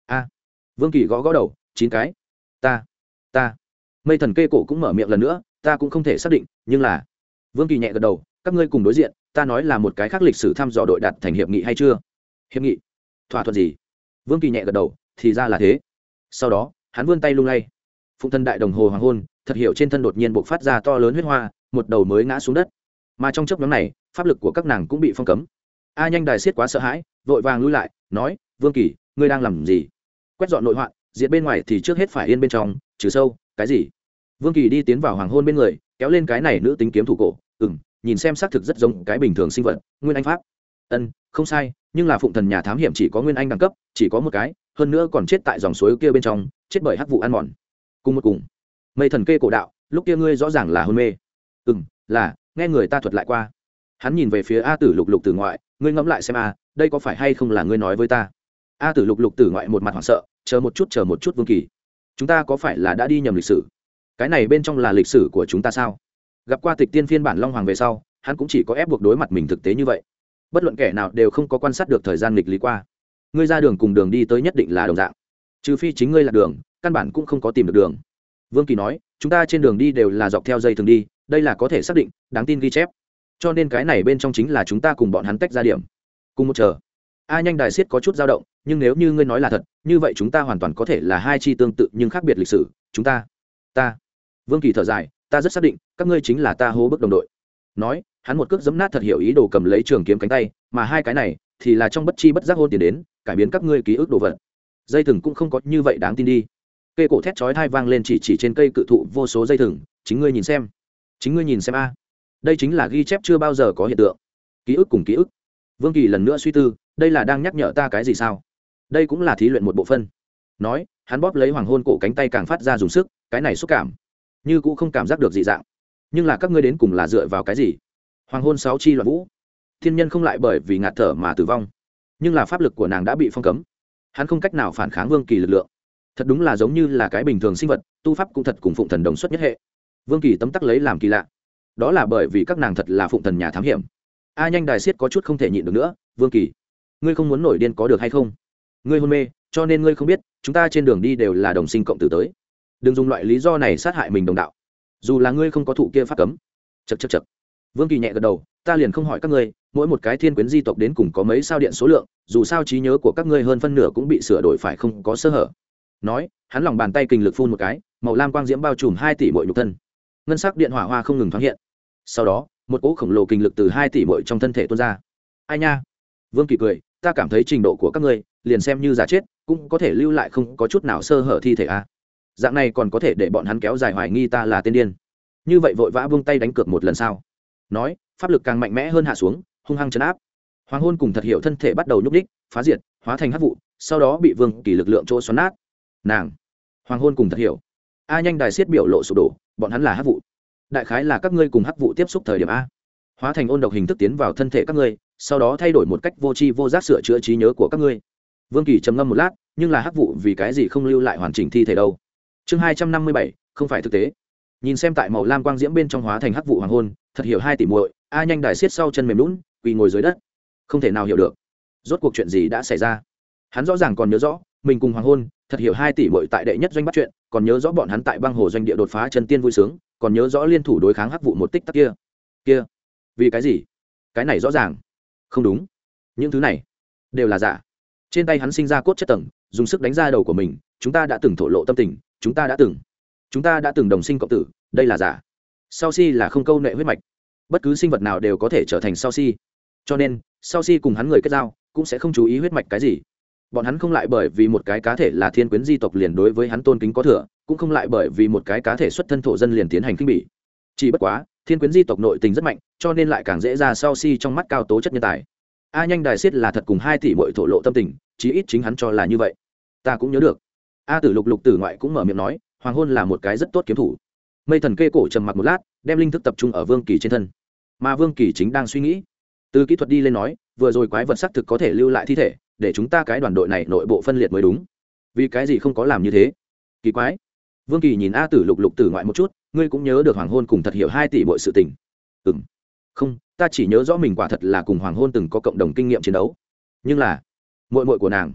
a Vương Kỳ gõ gõ đầu, chín cái. Ta, ta. Mây Thần kê cổ cũng mở miệng lần nữa, ta cũng không thể xác định, nhưng là. Vương Kỳ nhẹ gật đầu, các ngươi cùng đối diện, ta nói là một cái khác lịch sử thăm dò đội đạt thành hiệp nghị hay chưa? Hiệp nghị? Thỏa thuận gì? Vương Kỳ nhẹ gật đầu, thì ra là thế. Sau đó, hắn vươn tay lung lay. Phụng thân đại đồng hồ hoàng hôn, thật hiểu trên thân đột nhiên bộc phát ra to lớn huyết hoa, một đầu mới ngã xuống đất. Mà trong chốc ngắn này, pháp lực của các nàng cũng bị phong cấm. A Nhanh Đài Xiết quá sợ hãi, vội vàng lui lại, nói, Vương Kỳ, ngươi đang làm gì? Quét dọn nội hoạn, diệt bên ngoài thì trước hết phải yên bên trong, trừ sâu, cái gì? Vương Kỳ đi tiến vào hoàng hôn bên người, kéo lên cái này nữ tính kiếm thủ cổ, ừm, nhìn xem xác thực rất giống cái bình thường sinh vật, nguyên anh pháp. Ân, không sai, nhưng là phụng thần nhà thám hiểm chỉ có nguyên anh đẳng cấp, chỉ có một cái, hơn nữa còn chết tại dòng suối kia bên trong, chết bởi hắc vụ ăn mòn. Cùng một cùng. Mây Thần kê cổ đạo, lúc kia ngươi rõ ràng là hôn mê. Ừm, là, nghe người ta thuật lại qua. Hắn nhìn về phía A Tử Lục Lục Tử ngoại, ngươi ngẫm lại xem a, đây có phải hay không là ngươi nói với ta? A Tử Lục Lục Tử ngoại một mặt hoảng sợ, chờ một chút, chờ một chút Vương Kỳ, chúng ta có phải là đã đi nhầm lịch sử? Cái này bên trong là lịch sử của chúng ta sao? Gặp qua tịch tiên phiên bản Long Hoàng về sau, hắn cũng chỉ có ép buộc đối mặt mình thực tế như vậy. Bất luận kẻ nào đều không có quan sát được thời gian nghịch lý qua. Ngươi ra đường cùng đường đi tới nhất định là đồng dạng, trừ phi chính ngươi là đường, căn bản cũng không có tìm được đường. Vương Kỳ nói, chúng ta trên đường đi đều là dọc theo dây thường đi, đây là có thể xác định, đáng tin ghi chép. Cho nên cái này bên trong chính là chúng ta cùng bọn hắn tách ra điểm. Cùng một chờ. A Nhanh Đài Xiết có chút dao động, nhưng nếu như ngươi nói là thật, như vậy chúng ta hoàn toàn có thể là hai chi tương tự nhưng khác biệt lịch sử, chúng ta. Ta. Vương Kỳ thở dài, ta rất xác định, các ngươi chính là ta hô bức đồng đội. Nói, hắn một cước giẫm nát thật hiểu ý đồ cầm lấy trường kiếm cánh tay, mà hai cái này thì là trong bất chi bất giác hôn tiền đến, cải biến các ngươi ký ức đồ vật. Dây thừng cũng không có như vậy đáng tin đi. Cây cổ thét chói tai vang lên chỉ chỉ trên cây cự thụ vô số dây thừng, chính ngươi nhìn xem. Chính ngươi nhìn xem a. Đây chính là ghi chép chưa bao giờ có hiện tượng. Ký ức cùng ký ức. Vương Kỳ lần nữa suy tư, đây là đang nhắc nhở ta cái gì sao? Đây cũng là thí luyện một bộ phân. Nói, hắn bóp lấy hoàng hôn cổ cánh tay càng phát ra dùng sức, cái này xúc cảm, như cũng không cảm giác được dị dạng. Nhưng là các ngươi đến cùng là dựa vào cái gì? Hoàng hôn sáu chi loạn vũ, thiên nhân không lại bởi vì ngạt thở mà tử vong, nhưng là pháp lực của nàng đã bị phong cấm, hắn không cách nào phản kháng Vương Kỳ lực lượng. Thật đúng là giống như là cái bình thường sinh vật, tu pháp cũng thật cùng phụng thần đồng xuất nhất hệ. Vương Kỳ tấm tắc lấy làm kỳ lạ, đó là bởi vì các nàng thật là phụng thần nhà thám hiểm. A Nhanh Đài Xiết có chút không thể nhịn được nữa, Vương Kỳ, ngươi không muốn nổi điên có được hay không? Ngươi hôn mê, cho nên ngươi không biết, chúng ta trên đường đi đều là đồng sinh cộng tử tới. Đừng dùng loại lý do này sát hại mình đồng đạo, dù là ngươi không có thụ kia pháp cấm. Chậc chậc chậc. Vương Kỳ nhẹ gật đầu, ta liền không hỏi các ngươi, mỗi một cái thiên quyến di tộc đến cùng có mấy sao điện số lượng, dù sao trí nhớ của các ngươi hơn phân nửa cũng bị sửa đổi phải không có sơ hở. Nói, hắn lòng bàn tay kình lực phun một cái, màu lam quang diễm bao trùm hai tỷ mỗi nhục thân, ngân sắc điện hỏa hoa không ngừng thoáng hiện. Sau đó, một cỗ khổng lồ kình lực từ hai tỷ mỗi trong thân thể tuôn ra. Ai nha? Vương Kỳ cười, ta cảm thấy trình độ của các ngươi, liền xem như giả chết, cũng có thể lưu lại không có chút nào sơ hở thi thể a. Dạng này còn có thể để bọn hắn kéo dài hoài nghi ta là tên điên. Như vậy vội vã buông tay đánh cược một lần sao? Nói, pháp lực càng mạnh mẽ hơn hạ xuống, hung hăng trấn áp. Hoàng hôn cùng thật hiểu thân thể bắt đầu nhúc nhích, phá diệt, hóa thành hắc vụ, sau đó bị Vương Kỳ lực lượng chỗ xoắn nát. Nàng, Hoàng hôn cùng thật hiểu. A Nhanh Đài Xiết biểu lộ sụp đổ, bọn hắn là hắc vụ. Đại khái là các ngươi cùng hắc vụ tiếp xúc thời điểm a, hóa thành ôn độc hình thức tiến vào thân thể các ngươi, sau đó thay đổi một cách vô tri vô giác sửa chữa trí nhớ của các ngươi. Vương Kỳ trầm ngâm một lát, nhưng là hắc vụ vì cái gì không lưu lại hoàn chỉnh thi thể đâu? Chương hai trăm năm mươi bảy, không phải thực tế. Nhìn xem tại màu lam quang diễm bên trong hóa thành hắc vụ hoàng hôn, thật hiểu hai tỷ muội, A Nhanh Đài Xiết sau chân mềm nhũn, quỳ ngồi dưới đất, không thể nào hiểu được, rốt cuộc chuyện gì đã xảy ra. Hắn rõ ràng còn nhớ rõ, mình cùng hoàng hôn, thật hiểu hai tỷ muội tại đệ nhất doanh bắt chuyện, còn nhớ rõ bọn hắn tại băng hồ doanh địa đột phá chân tiên vui sướng, còn nhớ rõ liên thủ đối kháng hắc vụ một tích tắc kia. Kia, vì cái gì? Cái này rõ ràng không đúng, những thứ này đều là giả. Trên tay hắn sinh ra cốt chất tầng, dùng sức đánh ra đầu của mình, chúng ta đã từng thổ lộ tâm tình, chúng ta đã từng chúng ta đã từng đồng sinh cộng tử, đây là giả. Sau si là không câu nệ huyết mạch, bất cứ sinh vật nào đều có thể trở thành sau si, cho nên sau si cùng hắn người kết giao cũng sẽ không chú ý huyết mạch cái gì. Bọn hắn không lại bởi vì một cái cá thể là thiên quyến di tộc liền đối với hắn tôn kính có thừa, cũng không lại bởi vì một cái cá thể xuất thân thổ dân liền tiến hành khinh bỉ. Chỉ bất quá thiên quyến di tộc nội tình rất mạnh, cho nên lại càng dễ ra sau si trong mắt cao tố chất nhân tài. A Nhanh Đài Xiết là thật cùng hai tỷ muội thổ lộ tâm tình, chí ít chính hắn cho là như vậy. Ta cũng nhớ được. A Tử Lục Lục Tử ngoại cũng mở miệng nói, Hoàng hôn là một cái rất tốt kiếm thủ. Mây Thần kê cổ trầm mặc một lát, đem linh thức tập trung ở Vương Kỳ trên thân, mà Vương Kỳ chính đang suy nghĩ. Từ kỹ thuật đi lên nói, vừa rồi quái vật xác thực có thể lưu lại thi thể, để chúng ta cái đoàn đội này nội bộ phân liệt mới đúng. Vì cái gì không có làm như thế? Kỳ quái. Vương Kỳ nhìn A Tử Lục Lục Tử ngoại một chút, ngươi cũng nhớ được Hoàng hôn cùng thật hiểu hai tỷ muội sự tình. Ừm. Không, ta chỉ nhớ rõ mình quả thật là cùng Hoàng hôn từng có cộng đồng kinh nghiệm chiến đấu. Nhưng là muội muội của nàng,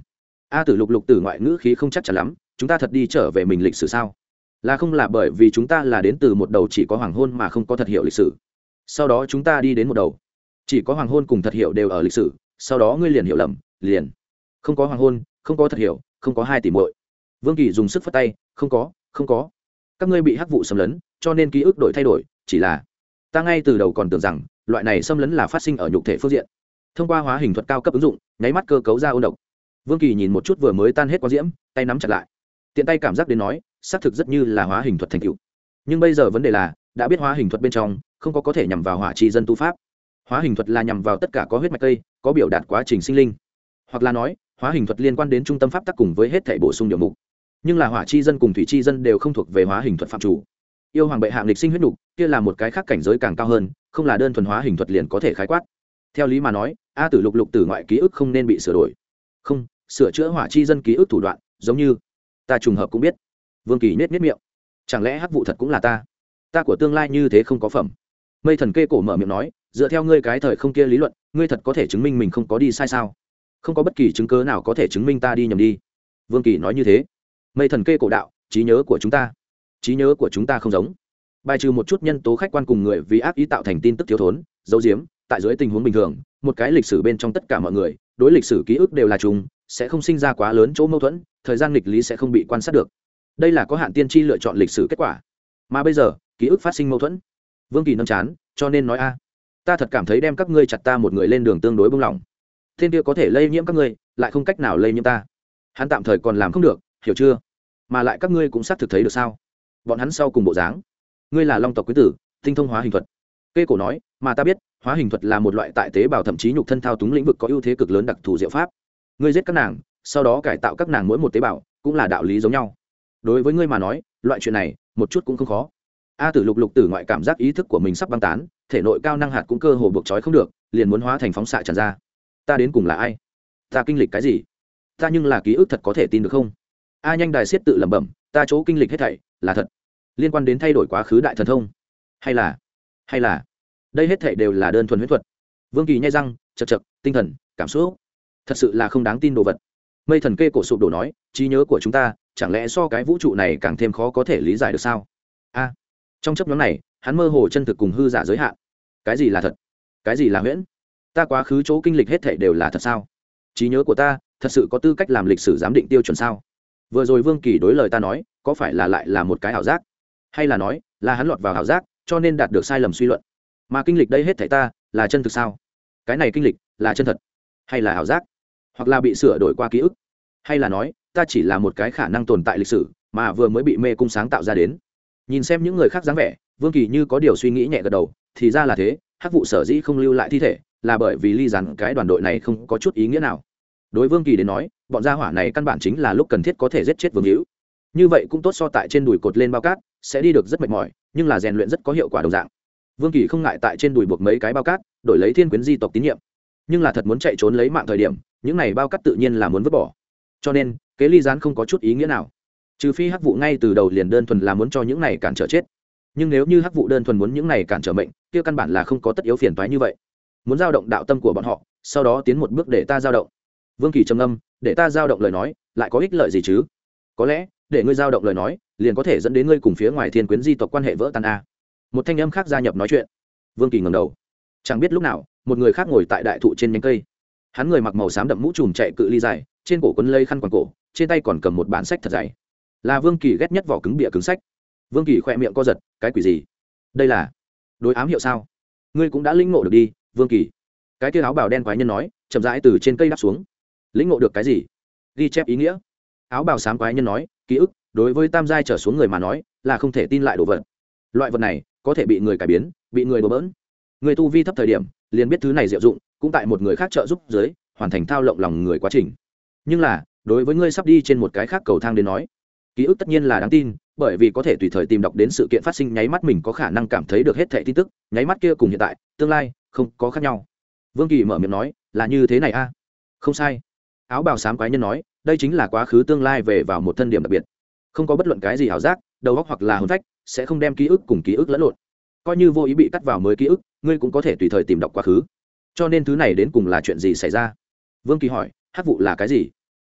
A Tử Lục lục tử ngoại ngữ khí không chắc chắn lắm, chúng ta thật đi trở về mình lịch sử sao? Là không là bởi vì chúng ta là đến từ một đầu chỉ có hoàng hôn mà không có thật hiểu lịch sử. Sau đó chúng ta đi đến một đầu chỉ có hoàng hôn cùng thật hiểu đều ở lịch sử, sau đó ngươi liền hiểu lầm, liền không có hoàng hôn, không có thật hiểu, không có hai tỷ muội. Vương Kỳ dùng sức phất tay, không có, không có. Các ngươi bị hắc vụ xâm lấn, cho nên ký ức đổi thay đổi, chỉ là ta ngay từ đầu còn tưởng rằng loại này xâm lấn là phát sinh ở nhục thể phương diện. Thông qua hóa hình thuật cao cấp ứng dụng, nháy mắt cơ cấu ra ôn độc. Vương Kỳ nhìn một chút vừa mới tan hết quang diễm, tay nắm chặt lại. Tiện tay cảm giác đến nói, xác thực rất như là hóa hình thuật thành tựu. Nhưng bây giờ vấn đề là, đã biết hóa hình thuật bên trong không có có thể nhằm vào hỏa chi dân tu pháp. Hóa hình thuật là nhằm vào tất cả có huyết mạch cây, có biểu đạt quá trình sinh linh. Hoặc là nói, hóa hình thuật liên quan đến trung tâm pháp tắc cùng với hết thảy bổ sung điều mục. Nhưng là hỏa chi dân cùng thủy chi dân đều không thuộc về hóa hình thuật phạm chủ. Yêu hoàng bệ hạ lịch sinh huyết nục, kia là một cái khác cảnh giới càng cao hơn, không là đơn thuần hóa hình thuật liền có thể khái quát. Theo lý mà nói, A Tử Lục lục tử ngoại ký ức không nên bị sửa đổi. Không, sửa chữa hỏa chi dân ký ức thủ đoạn, giống như ta trùng hợp cũng biết. Vương Kỳ nhếch nhếch miệng. Chẳng lẽ hắc vụ thật cũng là ta? Ta của tương lai như thế không có phẩm. Mây Thần Kê cổ mở miệng nói, dựa theo ngươi cái thời không kia lý luận, ngươi thật có thể chứng minh mình không có đi sai sao? Không có bất kỳ chứng cứ nào có thể chứng minh ta đi nhầm đi. Vương Kỳ nói như thế. Mây Thần Kê cổ đạo, trí nhớ của chúng ta, trí nhớ của chúng ta không giống. Bài trừ một chút nhân tố khách quan cùng người vì ác ý tạo thành tin tức thiếu thốn, giấu giếm, tại dưới tình huống bình thường, một cái lịch sử bên trong tất cả mọi người, đối lịch sử ký ức đều là chung, sẽ không sinh ra quá lớn chỗ mâu thuẫn, thời gian nghịch lý sẽ không bị quan sát được. Đây là có hạn tiên tri lựa chọn lịch sử kết quả. Mà bây giờ, ký ức phát sinh mâu thuẫn. Vương Kỳ nâng chán, cho nên nói a, ta thật cảm thấy đem các ngươi chặt ta một người lên đường tương đối bông lòng. Thiên kia có thể lây nhiễm các ngươi, lại không cách nào lây nhiễm ta. Hắn tạm thời còn làm không được, hiểu chưa? Mà lại các ngươi cũng xác thực thấy được sao? Bọn hắn sau cùng bộ dáng. Ngươi là Long tộc quý tử, tinh thông hóa hình thuật. Kê cổ nói, mà ta biết, hóa hình thuật là một loại tại tế bào thậm chí nhục thân thao túng lĩnh vực có ưu thế cực lớn đặc thù diệu pháp. Ngươi giết các nàng, sau đó cải tạo các nàng mỗi một tế bào, cũng là đạo lý giống nhau. Đối với ngươi mà nói, loại chuyện này, một chút cũng không khó. A Tử Lục lục tử ngoại cảm giác ý thức của mình sắp băng tán, thể nội cao năng hạt cũng cơ hồ buộc trói không được, liền muốn hóa thành phóng xạ tràn ra. Ta đến cùng là ai? Ta kinh lịch cái gì? Ta nhưng là ký ức thật có thể tin được không? A Nhanh Đài Siết tự lẩm bẩm, ta chỗ kinh lịch hết thảy là thật, liên quan đến thay đổi quá khứ đại thần thông, hay là, hay là, đây hết thảy đều là đơn thuần huyễn thuật. Vương Kỳ nhai răng, chậc chậc, tinh thần, cảm xúc, thật sự là không đáng tin đồ vật. Mây Thần Kê cổ sụp đổ nói, trí nhớ của chúng ta, chẳng lẽ so cái vũ trụ này càng thêm khó có thể lý giải được sao? A, trong chấp nhóm này, hắn mơ hồ chân thực cùng hư giả giới hạn. Cái gì là thật? Cái gì là huyễn? Ta quá khứ chỗ kinh lịch hết thảy đều là thật sao? Trí nhớ của ta, thật sự có tư cách làm lịch sử giám định tiêu chuẩn sao? Vừa rồi Vương Kỳ đối lời ta nói, có phải là lại là một cái ảo giác, hay là nói là hắn lọt vào ảo giác, cho nên đạt được sai lầm suy luận? Mà kinh lịch đây hết thảy ta, là chân thực sao? Cái này kinh lịch là chân thật, hay là ảo giác, hoặc là bị sửa đổi qua ký ức, hay là nói ta chỉ là một cái khả năng tồn tại lịch sử mà vừa mới bị mê cung sáng tạo ra đến? Nhìn xem những người khác dáng vẻ, Vương Kỳ như có điều suy nghĩ nhẹ gật đầu, thì ra là thế, hắc vụ sở dĩ không lưu lại thi thể, là bởi vì ly dàn cái đoàn đội này không có chút ý nghĩa nào. Đối Vương Kỳ đến nói, bọn gia hỏa này căn bản chính là lúc cần thiết có thể giết chết Vương Hữu. Như vậy cũng tốt so tại trên đùi cột lên bao cát, sẽ đi được rất mệt mỏi, nhưng là rèn luyện rất có hiệu quả đồng dạng. Vương Kỳ không ngại tại trên đùi buộc mấy cái bao cát, đổi lấy thiên quyến di tộc tín nhiệm. Nhưng là thật muốn chạy trốn lấy mạng thời điểm, những này bao cát tự nhiên là muốn vứt bỏ. Cho nên, kế ly gián không có chút ý nghĩa nào. Trừ phi hắc vụ ngay từ đầu liền đơn thuần là muốn cho những này cản trở chết. Nhưng nếu như hắc vụ đơn thuần muốn những này cản trở mệnh, kia căn bản là không có tất yếu phiền toái như vậy. Muốn dao động đạo tâm của bọn họ, sau đó tiến một bước để ta dao động. Vương Kỳ trầm ngâm, để ta dao động lời nói, lại có ích lợi gì chứ? Có lẽ, để ngươi dao động lời nói, liền có thể dẫn đến ngươi cùng phía ngoài thiên quyến di tộc quan hệ vỡ tan a. Một thanh âm khác gia nhập nói chuyện. Vương Kỳ ngẩng đầu, chẳng biết lúc nào, một người khác ngồi tại đại thụ trên nhánh cây. Hắn người mặc màu xám đậm mũ trùm chạy cự ly dài, trên cổ quấn lây khăn quàng cổ, trên tay còn cầm một bản sách thật dày. Là Vương Kỳ ghét nhất vỏ cứng bìa cứng sách. Vương Kỳ khỏe miệng co giật, cái quỷ gì? Đây là đối ám hiệu sao? Ngươi cũng đã lĩnh ngộ được đi, Vương Kỳ. Cái kia áo bào đen quái nhân nói, chậm rãi từ trên cây đáp xuống. Lĩnh ngộ được cái gì? Ghi chép ý nghĩa. Áo bào xám quái nhân nói, ký ức, đối với tam giai trở xuống người mà nói, là không thể tin lại đồ vật. Loại vật này, có thể bị người cải biến, bị người đổ bỡn. Người tu vi thấp thời điểm, liền biết thứ này diệu dụng, cũng tại một người khác trợ giúp dưới, hoàn thành thao lộng lòng người quá trình. Nhưng là, đối với ngươi sắp đi trên một cái khác cầu thang đến nói, ký ức tất nhiên là đáng tin, bởi vì có thể tùy thời tìm đọc đến sự kiện phát sinh, nháy mắt mình có khả năng cảm thấy được hết thảy tin tức, nháy mắt kia cùng hiện tại, tương lai không có khác nhau. Vương Kỳ mở miệng nói, là như thế này a. À? Không sai. Áo bào xám quái nhân nói, đây chính là quá khứ tương lai về vào một thân điểm đặc biệt, không có bất luận cái gì ảo giác, đầu óc hoặc là hồn phách sẽ không đem ký ức cùng ký ức lẫn lộn. Coi như vô ý bị cắt vào mới ký ức, ngươi cũng có thể tùy thời tìm đọc quá khứ. Cho nên thứ này đến cùng là chuyện gì xảy ra? Vương Kỳ hỏi, hắc vụ là cái gì?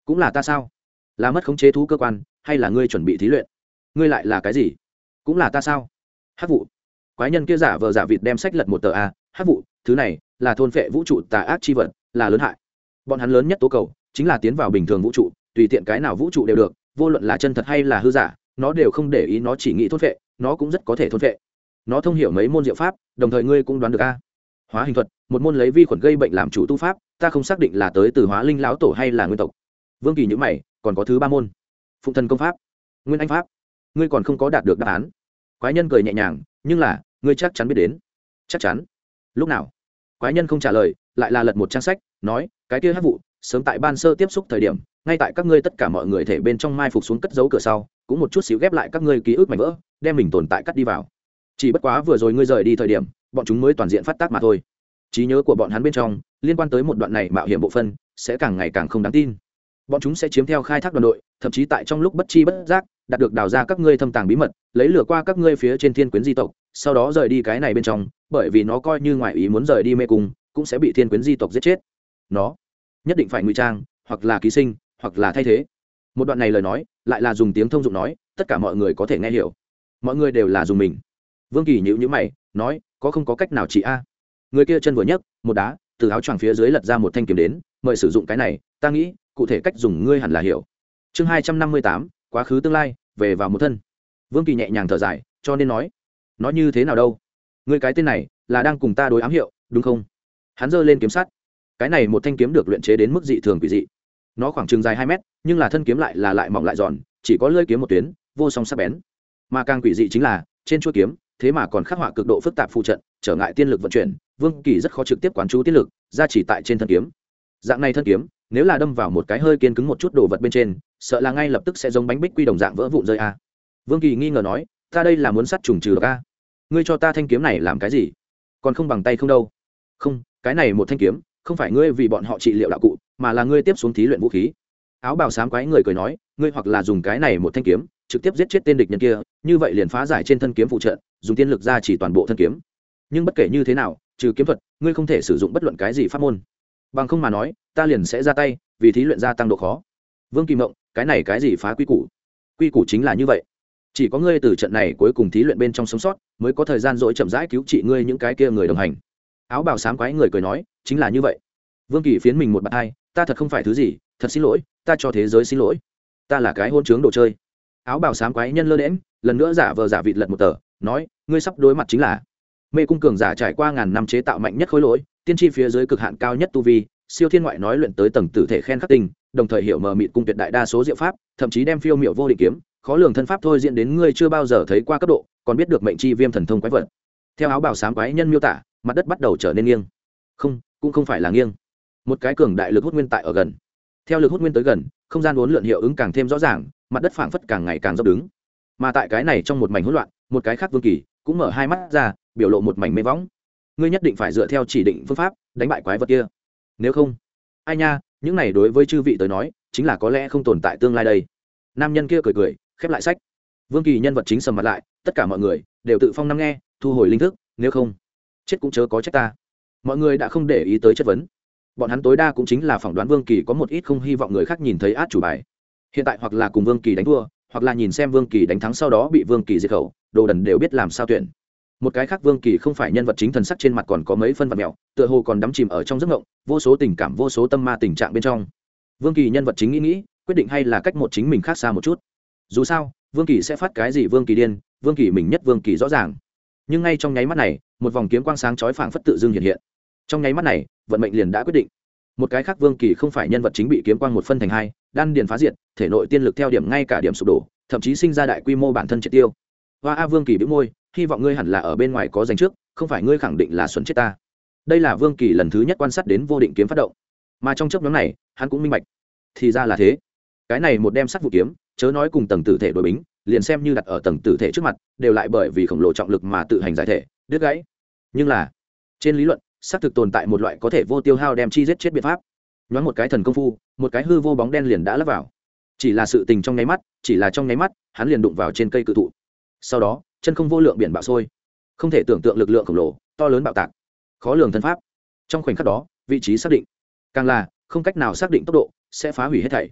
cũng là ta sao? Là mất khống chế thú cơ quan hay là ngươi chuẩn bị thí luyện? Ngươi lại là cái gì? Cũng là ta sao? Hắc vụ. Quái nhân kia giả vờ giả vịt đem sách lật một tờ a. Hắc vụ, thứ này là thôn phệ vũ trụ tà ác chi vật, là lớn hại. Bọn hắn lớn nhất tố cầu chính là tiến vào bình thường vũ trụ, tùy tiện cái nào vũ trụ đều được, vô luận là chân thật hay là hư giả, nó đều không để ý, nó chỉ nghĩ thôn phệ, nó cũng rất có thể thôn phệ. Nó thông hiểu mấy môn diệu pháp, đồng thời ngươi cũng đoán được a. Hóa hình thuật, một môn lấy vi khuẩn gây bệnh làm chủ tu pháp, ta không xác định là tới từ Hóa Linh lão tổ hay là nguyên tộc. Vương Kỳ nhíu mày, còn có thứ ba môn, Phụng Thần công pháp, Nguyên Anh pháp, ngươi còn không có đạt được đáp án. Quái nhân cười nhẹ nhàng, nhưng là ngươi chắc chắn biết đến. Chắc chắn? Lúc nào? Quái nhân không trả lời, lại là lật một trang sách, nói, cái kia hắc vụ, sớm tại ban sơ tiếp xúc thời điểm, ngay tại các ngươi tất cả mọi người thể bên trong mai phục xuống cất giấu cửa sau, cũng một chút xíu ghép lại các ngươi ký ức mảnh vỡ, đem mình tồn tại cắt đi vào. Chỉ bất quá vừa rồi ngươi rời đi thời điểm, bọn chúng mới toàn diện phát tác mà thôi. Trí nhớ của bọn hắn bên trong liên quan tới một đoạn này mạo hiểm bộ phân sẽ càng ngày càng không đáng tin. Bọn chúng sẽ chiếm theo khai thác đoàn đội, thậm chí tại trong lúc bất chi bất giác đạt được đào ra các ngươi thâm tàng bí mật, lấy lừa qua các ngươi phía trên thiên quyến di tộc, sau đó rời đi cái này bên trong, bởi vì nó coi như ngoại ý muốn rời đi mê cung, cũng sẽ bị thiên quyến di tộc giết chết. Nó nhất định phải ngụy trang, hoặc là ký sinh, hoặc là thay thế. Một đoạn này lời nói lại là dùng tiếng thông dụng nói, tất cả mọi người có thể nghe hiểu. Mọi người đều là dùng mình. Vương Kỳ nhíu nhíu mày, nói, có không có cách nào chị a? Người kia chân vừa nhấc, một đá từ áo choàng phía dưới lật ra một thanh kiếm đến, mời sử dụng cái này, ta nghĩ cụ thể cách dùng ngươi hẳn là hiểu. Chương hai trăm năm mươi tám, quá khứ tương lai, về vào một thân. Vương Kỳ nhẹ nhàng thở dài, cho nên nói, nói như thế nào đâu? Ngươi cái tên này là đang cùng ta đối ám hiệu, đúng không? Hắn giơ lên kiếm sắt. Cái này một thanh kiếm được luyện chế đến mức dị thường quỷ dị. Nó khoảng chừng dài hai mét, nhưng là thân kiếm lại là lại mỏng lại giòn, chỉ có lưỡi kiếm một tuyến, vô song sắc bén. Mà càng quỷ dị chính là, trên chuôi kiếm, thế mà còn khắc họa cực độ phức tạp phụ trận, trở ngại tiên lực vận chuyển. Vương Kỳ rất khó trực tiếp quán chú tiên lực ra chỉ tại trên thân kiếm. Dạng này thân kiếm, nếu là đâm vào một cái hơi kiên cứng một chút đồ vật bên trên, sợ là ngay lập tức sẽ giống bánh bích quy đồng dạng vỡ vụn rơi a. Vương Kỳ nghi ngờ nói, ta đây là muốn sát trùng trừ độc a. Ngươi cho ta thanh kiếm này làm cái gì? Còn không bằng tay không đâu. Không, cái này một thanh kiếm, không phải ngươi vì bọn họ trị liệu đạo cụ, mà là ngươi tiếp xuống thí luyện vũ khí. Áo bào xám quái người cười nói, ngươi hoặc là dùng cái này một thanh kiếm trực tiếp giết chết tên địch nhân kia, như vậy liền phá giải trên thân kiếm phụ trợ, dùng tiên lực ra chỉ toàn bộ thân kiếm. Nhưng bất kể như thế nào, trừ kiếm thuật, ngươi không thể sử dụng bất luận cái gì pháp môn. Bằng không mà nói, ta liền sẽ ra tay, vì thí luyện gia tăng độ khó. Vương Kỳ Mộng, cái này cái gì phá quy củ? Quy củ chính là như vậy. Chỉ có ngươi từ trận này cuối cùng thí luyện bên trong sống sót, mới có thời gian dỗi chậm rãi cứu trị ngươi những cái kia người đồng hành. Áo bào xám quái người cười nói, chính là như vậy. Vương Kỳ phiến mình một bạt hai, ta thật không phải thứ gì, thật xin lỗi, ta cho thế giới xin lỗi. Ta là cái hôn trướng đồ chơi. Áo bào xám quái nhân lơ đễnh, lần nữa giả vờ giả vịt lật một tờ, nói, ngươi sắp đối mặt chính là mê cung cường giả trải qua ngàn năm chế tạo mạnh nhất khối lỗi, tiên tri phía dưới cực hạn cao nhất tu vi, siêu thiên ngoại nói luyện tới tầng tử thể khen khắc tinh, đồng thời hiểu mờ mịt cung tuyệt đại đa số diệu pháp, thậm chí đem phiêu miểu vô định kiếm, khó lường thân pháp thôi diễn đến ngươi chưa bao giờ thấy qua cấp độ, còn biết được mệnh chi viêm thần thông quái vật. Theo áo bào xám quái nhân miêu tả, mặt đất bắt đầu trở nên nghiêng. Không, cũng không phải là nghiêng. Một cái cường đại lực hút nguyên tại ở gần. Theo lực hút nguyên tới gần, không gian uốn lượn hiệu ứng càng thêm rõ ràng, mặt đất phảng phất càng ngày càng dốc đứng. Mà tại cái này trong một mảnh hỗn loạn, một cái khác Vương Kỳ cũng mở hai mắt ra, biểu lộ một mảnh mê võng. Ngươi nhất định phải dựa theo chỉ định phương pháp đánh bại quái vật kia, nếu không, ai nha, những này đối với chư vị tới nói chính là có lẽ không tồn tại tương lai đây. Nam nhân kia cười cười, khép lại sách. Vương Kỳ nhân vật chính sầm mặt lại, tất cả mọi người đều tự phong năm nghe, thu hồi linh thức, nếu không, chết cũng chớ có trách ta. Mọi người đã không để ý tới chất vấn, bọn hắn tối đa cũng chính là phỏng đoán Vương Kỳ có một ít không hy vọng người khác nhìn thấy át chủ bài. Hiện tại hoặc là cùng Vương Kỳ đánh thua, hoặc là nhìn xem Vương Kỳ đánh thắng sau đó bị Vương Kỳ diệt khẩu, đồ đần đều biết làm sao tuyển. Một cái khác Vương Kỳ không phải nhân vật chính, thần sắc trên mặt còn có mấy phân vật mèo, tựa hồ còn đắm chìm ở trong giấc mộng, vô số tình cảm, vô số tâm ma tình trạng bên trong. Vương Kỳ nhân vật chính nghĩ nghĩ, quyết định hay là cách một chính mình khác xa một chút. Dù sao, Vương Kỳ sẽ phát cái gì Vương Kỳ điên, Vương Kỳ mình nhất Vương Kỳ rõ ràng. Nhưng ngay trong nháy mắt này, một vòng kiếm quang sáng chói phảng phất tự dưng hiện hiện. Trong nháy mắt này, vận mệnh liền đã quyết định. Một cái khác Vương Kỳ không phải nhân vật chính bị kiếm quang một phân thành hai, đan điền phá diệt, thể nội tiên lực theo điểm ngay cả điểm sụp đổ, thậm chí sinh ra đại quy mô bản thân triệt tiêu. Hoa A Vương Kỳ bĩu môi, hy vọng ngươi hẳn là ở bên ngoài có dành trước, không phải ngươi khẳng định là xuẩn chết ta. Đây là Vương Kỳ lần thứ nhất quan sát đến vô định kiếm phát động, mà trong chớp nhoáng này, hắn cũng minh bạch, thì ra là thế. Cái này một đem sắt vụ kiếm, chớ nói cùng tầng tử thể đối bính, liền xem như đặt ở tầng tử thể trước mặt, đều lại bởi vì khổng lồ trọng lực mà tự hành giải thể, đứt gãy. Nhưng là, trên lý luận, xác thực tồn tại một loại có thể vô tiêu hao đem chi giết chết biện pháp. Nhoáng một cái thần công phu, một cái hư vô bóng đen liền đã lấp vào. Chỉ là sự tình trong nháy mắt, chỉ là trong nháy mắt, hắn liền đụng vào trên cây cự thụ. Sau đó, chân không vô lượng biển bạo sôi, không thể tưởng tượng lực lượng khổng lồ, to lớn bạo tạc, khó lường thân pháp. Trong khoảnh khắc đó, vị trí xác định, càng là không cách nào xác định tốc độ, sẽ phá hủy hết thảy.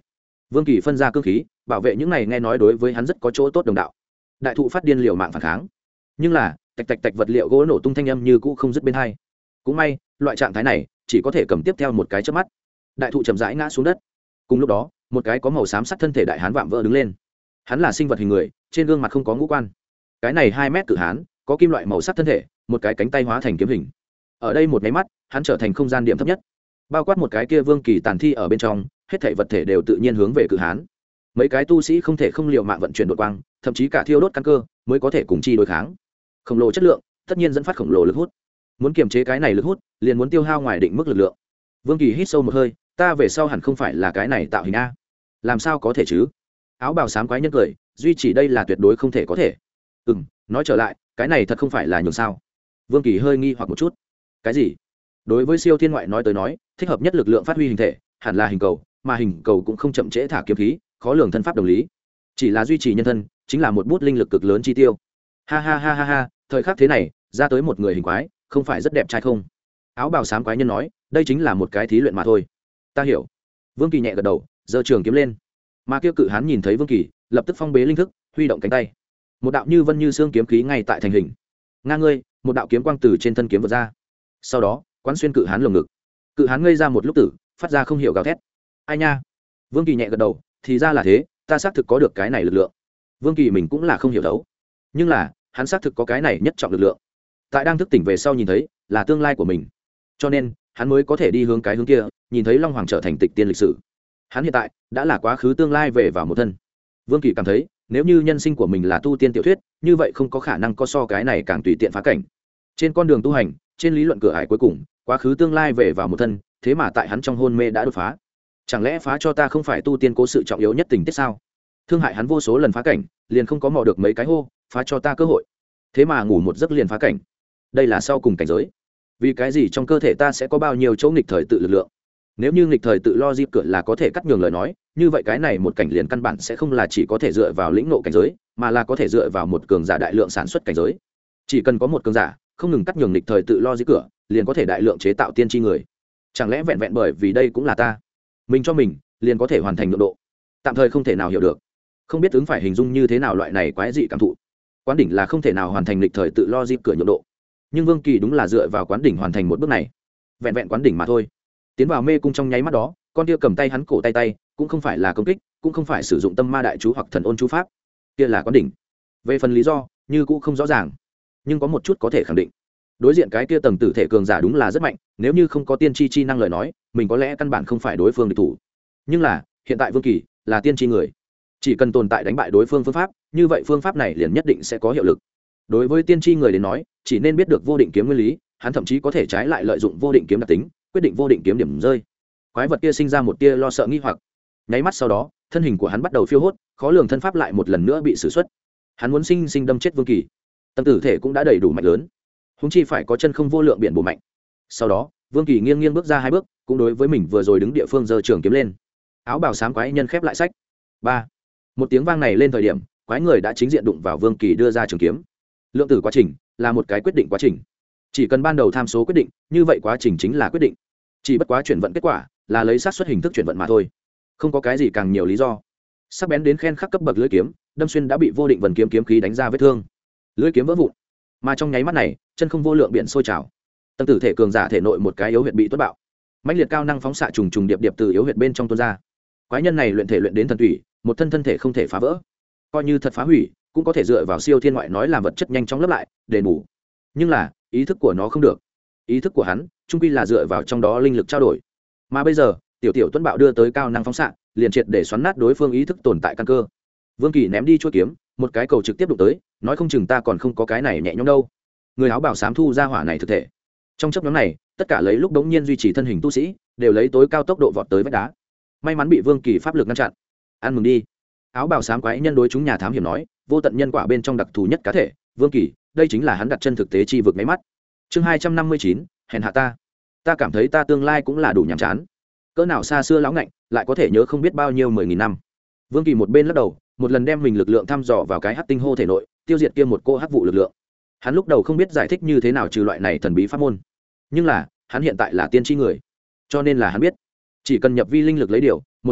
Vương Kỳ phân ra cương khí bảo vệ những này nghe nói đối với hắn rất có chỗ tốt đồng đạo. Đại thụ phát điên liều mạng phản kháng, nhưng là tạch tạch tạch vật liệu gỗ nổ tung thanh âm như cũ không dứt bên hai. Cũng may loại trạng thái này chỉ có thể cầm tiếp theo một cái chớp mắt, đại thụ chậm rãi ngã xuống đất. Cùng lúc đó một cái có màu xám sắt thân thể đại hán vạm vỡ đứng lên. Hắn là sinh vật hình người, trên gương mặt không có ngũ quan. Cái này hai mét cự hán có kim loại màu sắc thân thể, một cái cánh tay hóa thành kiếm hình. Ở đây một cái mắt hắn trở thành không gian điểm thấp nhất, bao quát một cái kia Vương Kỳ tàn thi ở bên trong, hết thảy vật thể đều tự nhiên hướng về cự hán. Mấy cái tu sĩ không thể không liều mạng vận chuyển đột quang, thậm chí cả thiêu đốt căn cơ mới có thể cùng chi đối kháng. Khổng lồ chất lượng tất nhiên dẫn phát khổng lồ lực hút, muốn kiềm chế cái này lực hút liền muốn tiêu hao ngoài định mức lực lượng. Vương Kỳ hít sâu một hơi, ta về sau hẳn không phải là cái này tạo hình a, làm sao có thể chứ? Áo bào xám quái nhân cười, duy chỉ đây là tuyệt đối không thể có thể. Ừm, nói trở lại, cái này thật không phải là nhường sao? Vương Kỳ hơi nghi hoặc một chút. Cái gì? Đối với siêu thiên ngoại nói tới nói, thích hợp nhất lực lượng phát huy hình thể hẳn là hình cầu, mà hình cầu cũng không chậm trễ thả kiếm khí, khó lường thân pháp đồng lý, chỉ là duy trì nhân thân chính là một bút linh lực cực lớn chi tiêu. Ha ha ha ha ha, thời khắc thế này ra tới một người hình quái không phải rất đẹp trai không? Áo bào xám quái nhân nói, đây chính là một cái thí luyện mà thôi. Ta hiểu. Vương Kỳ nhẹ gật đầu, giơ trường kiếm lên. Mà kia cự hán nhìn thấy Vương Kỳ, lập tức phong bế linh thức, huy động cánh tay. Một đạo như vân như xương kiếm khí ngay tại thành hình. Ngang ngươi, một đạo kiếm quang từ trên thân kiếm vượt ra. Sau đó, quán xuyên cự hán lồng ngực. Cự hán ngây ra một lúc tử, phát ra không hiểu gào thét. Ai nha? Vương Kỳ nhẹ gật đầu, thì ra là thế, ta xác thực có được cái này lực lượng. Vương Kỳ mình cũng là không hiểu đấu, nhưng là hắn xác thực có cái này nhất trọng lực lượng. Tại đang thức tỉnh về sau nhìn thấy, là tương lai của mình, cho nên hắn mới có thể đi hướng cái hướng kia, nhìn thấy Long Hoàng trở thành tịch tiên lịch sử. Hắn hiện tại đã là quá khứ tương lai về vào một thân. Vương Kỳ cảm thấy, nếu như nhân sinh của mình là tu tiên tiểu thuyết, như vậy không có khả năng có so cái này càng tùy tiện phá cảnh. Trên con đường tu hành, trên lý luận cửa ải cuối cùng, quá khứ tương lai về vào một thân, thế mà tại hắn trong hôn mê đã đột phá. Chẳng lẽ phá cho ta không phải tu tiên cố sự trọng yếu nhất tình tiết sao? Thương hại hắn vô số lần phá cảnh, liền không có mò được mấy cái hô, phá cho ta cơ hội. Thế mà ngủ một giấc liền phá cảnh. Đây là sau cùng cảnh giới. Vì cái gì trong cơ thể ta sẽ có bao nhiêu chỗ nghịch thời tự lực lượng? Nếu như nghịch thời tự lo dịp cửa là có thể cắt nhường lời nói, như vậy cái này một cảnh liền căn bản sẽ không là chỉ có thể dựa vào lĩnh ngộ cảnh giới, mà là có thể dựa vào một cường giả đại lượng sản xuất cảnh giới. Chỉ cần có một cường giả không ngừng cắt nhường nghịch thời tự lo dịp cửa, liền có thể đại lượng chế tạo tiên tri người. Chẳng lẽ vẹn vẹn bởi vì đây cũng là ta, mình cho mình liền có thể hoàn thành nhượng độ? Tạm thời không thể nào hiểu được, không biết ứng phải hình dung như thế nào loại này quái dị cảm thụ. Quán đỉnh là không thể nào hoàn thành lịch thời tự lo dịp cửa nhượng độ, nhưng Vương Kỳ đúng là dựa vào quán đỉnh hoàn thành một bước này. Vẹn vẹn quán đỉnh mà thôi. Tiến vào mê cung trong nháy mắt đó, con kia cầm tay hắn cổ tay tay cũng không phải là công kích, cũng không phải sử dụng tâm ma đại chú hoặc thần ôn chú pháp, kia là quán đỉnh. Về phần lý do như cũng không rõ ràng, nhưng có một chút có thể khẳng định, đối diện cái kia tầng tử thể cường giả đúng là rất mạnh, nếu như không có tiên tri chi năng lời nói, mình có lẽ căn bản không phải đối phương địch thủ. Nhưng là hiện tại Vương Kỳ là tiên tri người, chỉ cần tồn tại đánh bại đối phương phương pháp, như vậy phương pháp này liền nhất định sẽ có hiệu lực. Đối với tiên tri người đến nói, chỉ nên biết được vô định kiếm nguyên lý, hắn thậm chí có thể trái lại lợi dụng vô định kiếm đặc tính, quyết định vô định kiếm điểm rơi. Quái vật kia sinh ra một tia lo sợ nghi hoặc, nháy mắt sau đó, thân hình của hắn bắt đầu phiêu hốt, khó lường thân pháp lại một lần nữa bị sử xuất. Hắn muốn sinh sinh đâm chết Vương Kỳ, tầng tử thể cũng đã đầy đủ mạnh lớn, huống chi phải có chân không vô lượng biển bổ mạnh. Sau đó, Vương Kỳ nghiêng nghiêng bước ra hai bước, cũng đối với mình vừa rồi đứng địa phương giơ trường kiếm lên. Áo bào xám quái nhân khép lại sách. Ba. Một tiếng vang này lên thời điểm, quái người đã chính diện đụng vào Vương Kỳ đưa ra trường kiếm. Lượng tử quá trình là một cái quyết định quá trình. Chỉ cần ban đầu tham số quyết định, như vậy quá trình chính là quyết định. Chỉ bất quá chuyển vận kết quả là lấy xác suất hình thức chuyển vận mà thôi, không có cái gì càng nhiều lý do. Sắc bén đến khen khắc cấp bậc lưỡi kiếm, đâm xuyên đã bị vô định vần kiếm kiếm khí đánh ra vết thương. Lưỡi kiếm vỡ vụn, mà trong nháy mắt này, chân không vô lượng biển sôi trào. Tầng tử thể cường giả thể nội một cái yếu huyệt bị tuốt bạo, mãnh liệt cao năng phóng xạ trùng trùng điệp điệp từ yếu huyệt bên trong tuôn ra. Quái nhân này luyện thể luyện đến thần thủy, một thân thân thể không thể phá vỡ, coi như thật phá hủy cũng có thể dựa vào siêu thiên ngoại nói làm vật chất nhanh chóng lấp lại đền bù. Nhưng là ý thức của nó không được, ý thức của hắn trung quy là dựa vào trong đó linh lực trao đổi. Mà bây giờ tiểu tiểu tuấn bạo đưa tới cao năng phóng xạ, liền triệt để xoắn nát đối phương ý thức tồn tại căn cơ. Vương Kỳ ném đi chuôi kiếm, một cái cầu trực tiếp đụng tới, nói không chừng ta còn không có cái này nhẹ nhõm đâu. Người áo bào xám thu ra hỏa này thực thể. Trong chấp nhóm này, tất cả lấy lúc đống nhiên duy trì thân hình tu sĩ, đều lấy tối cao tốc độ vọt tới vách đá. May mắn bị Vương Kỳ pháp lực ngăn chặn. Ăn mừng đi. Áo bào xám quái nhân đối chúng nhà thám hiểm nói, vô tận nhân quả bên trong đặc thù nhất cá thể, Vương Kỳ, đây chính là hắn đặt chân thực tế chi vực mấy mắt. Chương hai trăm năm mươi chín, hèn hạ ta. Ta cảm thấy ta tương lai cũng là đủ nhàm chán. Cỡ nào xa xưa lão ngạnh, lại có thể nhớ không biết bao nhiêu mười nghìn năm. Vương Kỳ một bên lắc đầu, một lần đem mình lực lượng thăm dò vào cái hắc tinh hô thể nội, tiêu diệt kia một cô hắc vụ lực lượng. Hắn lúc đầu không biết giải thích như thế nào trừ loại này thần bí pháp môn, nhưng là hắn hiện tại là tiên tri người, cho nên là hắn biết, chỉ cần nhập vi linh lực lấy điều một vận,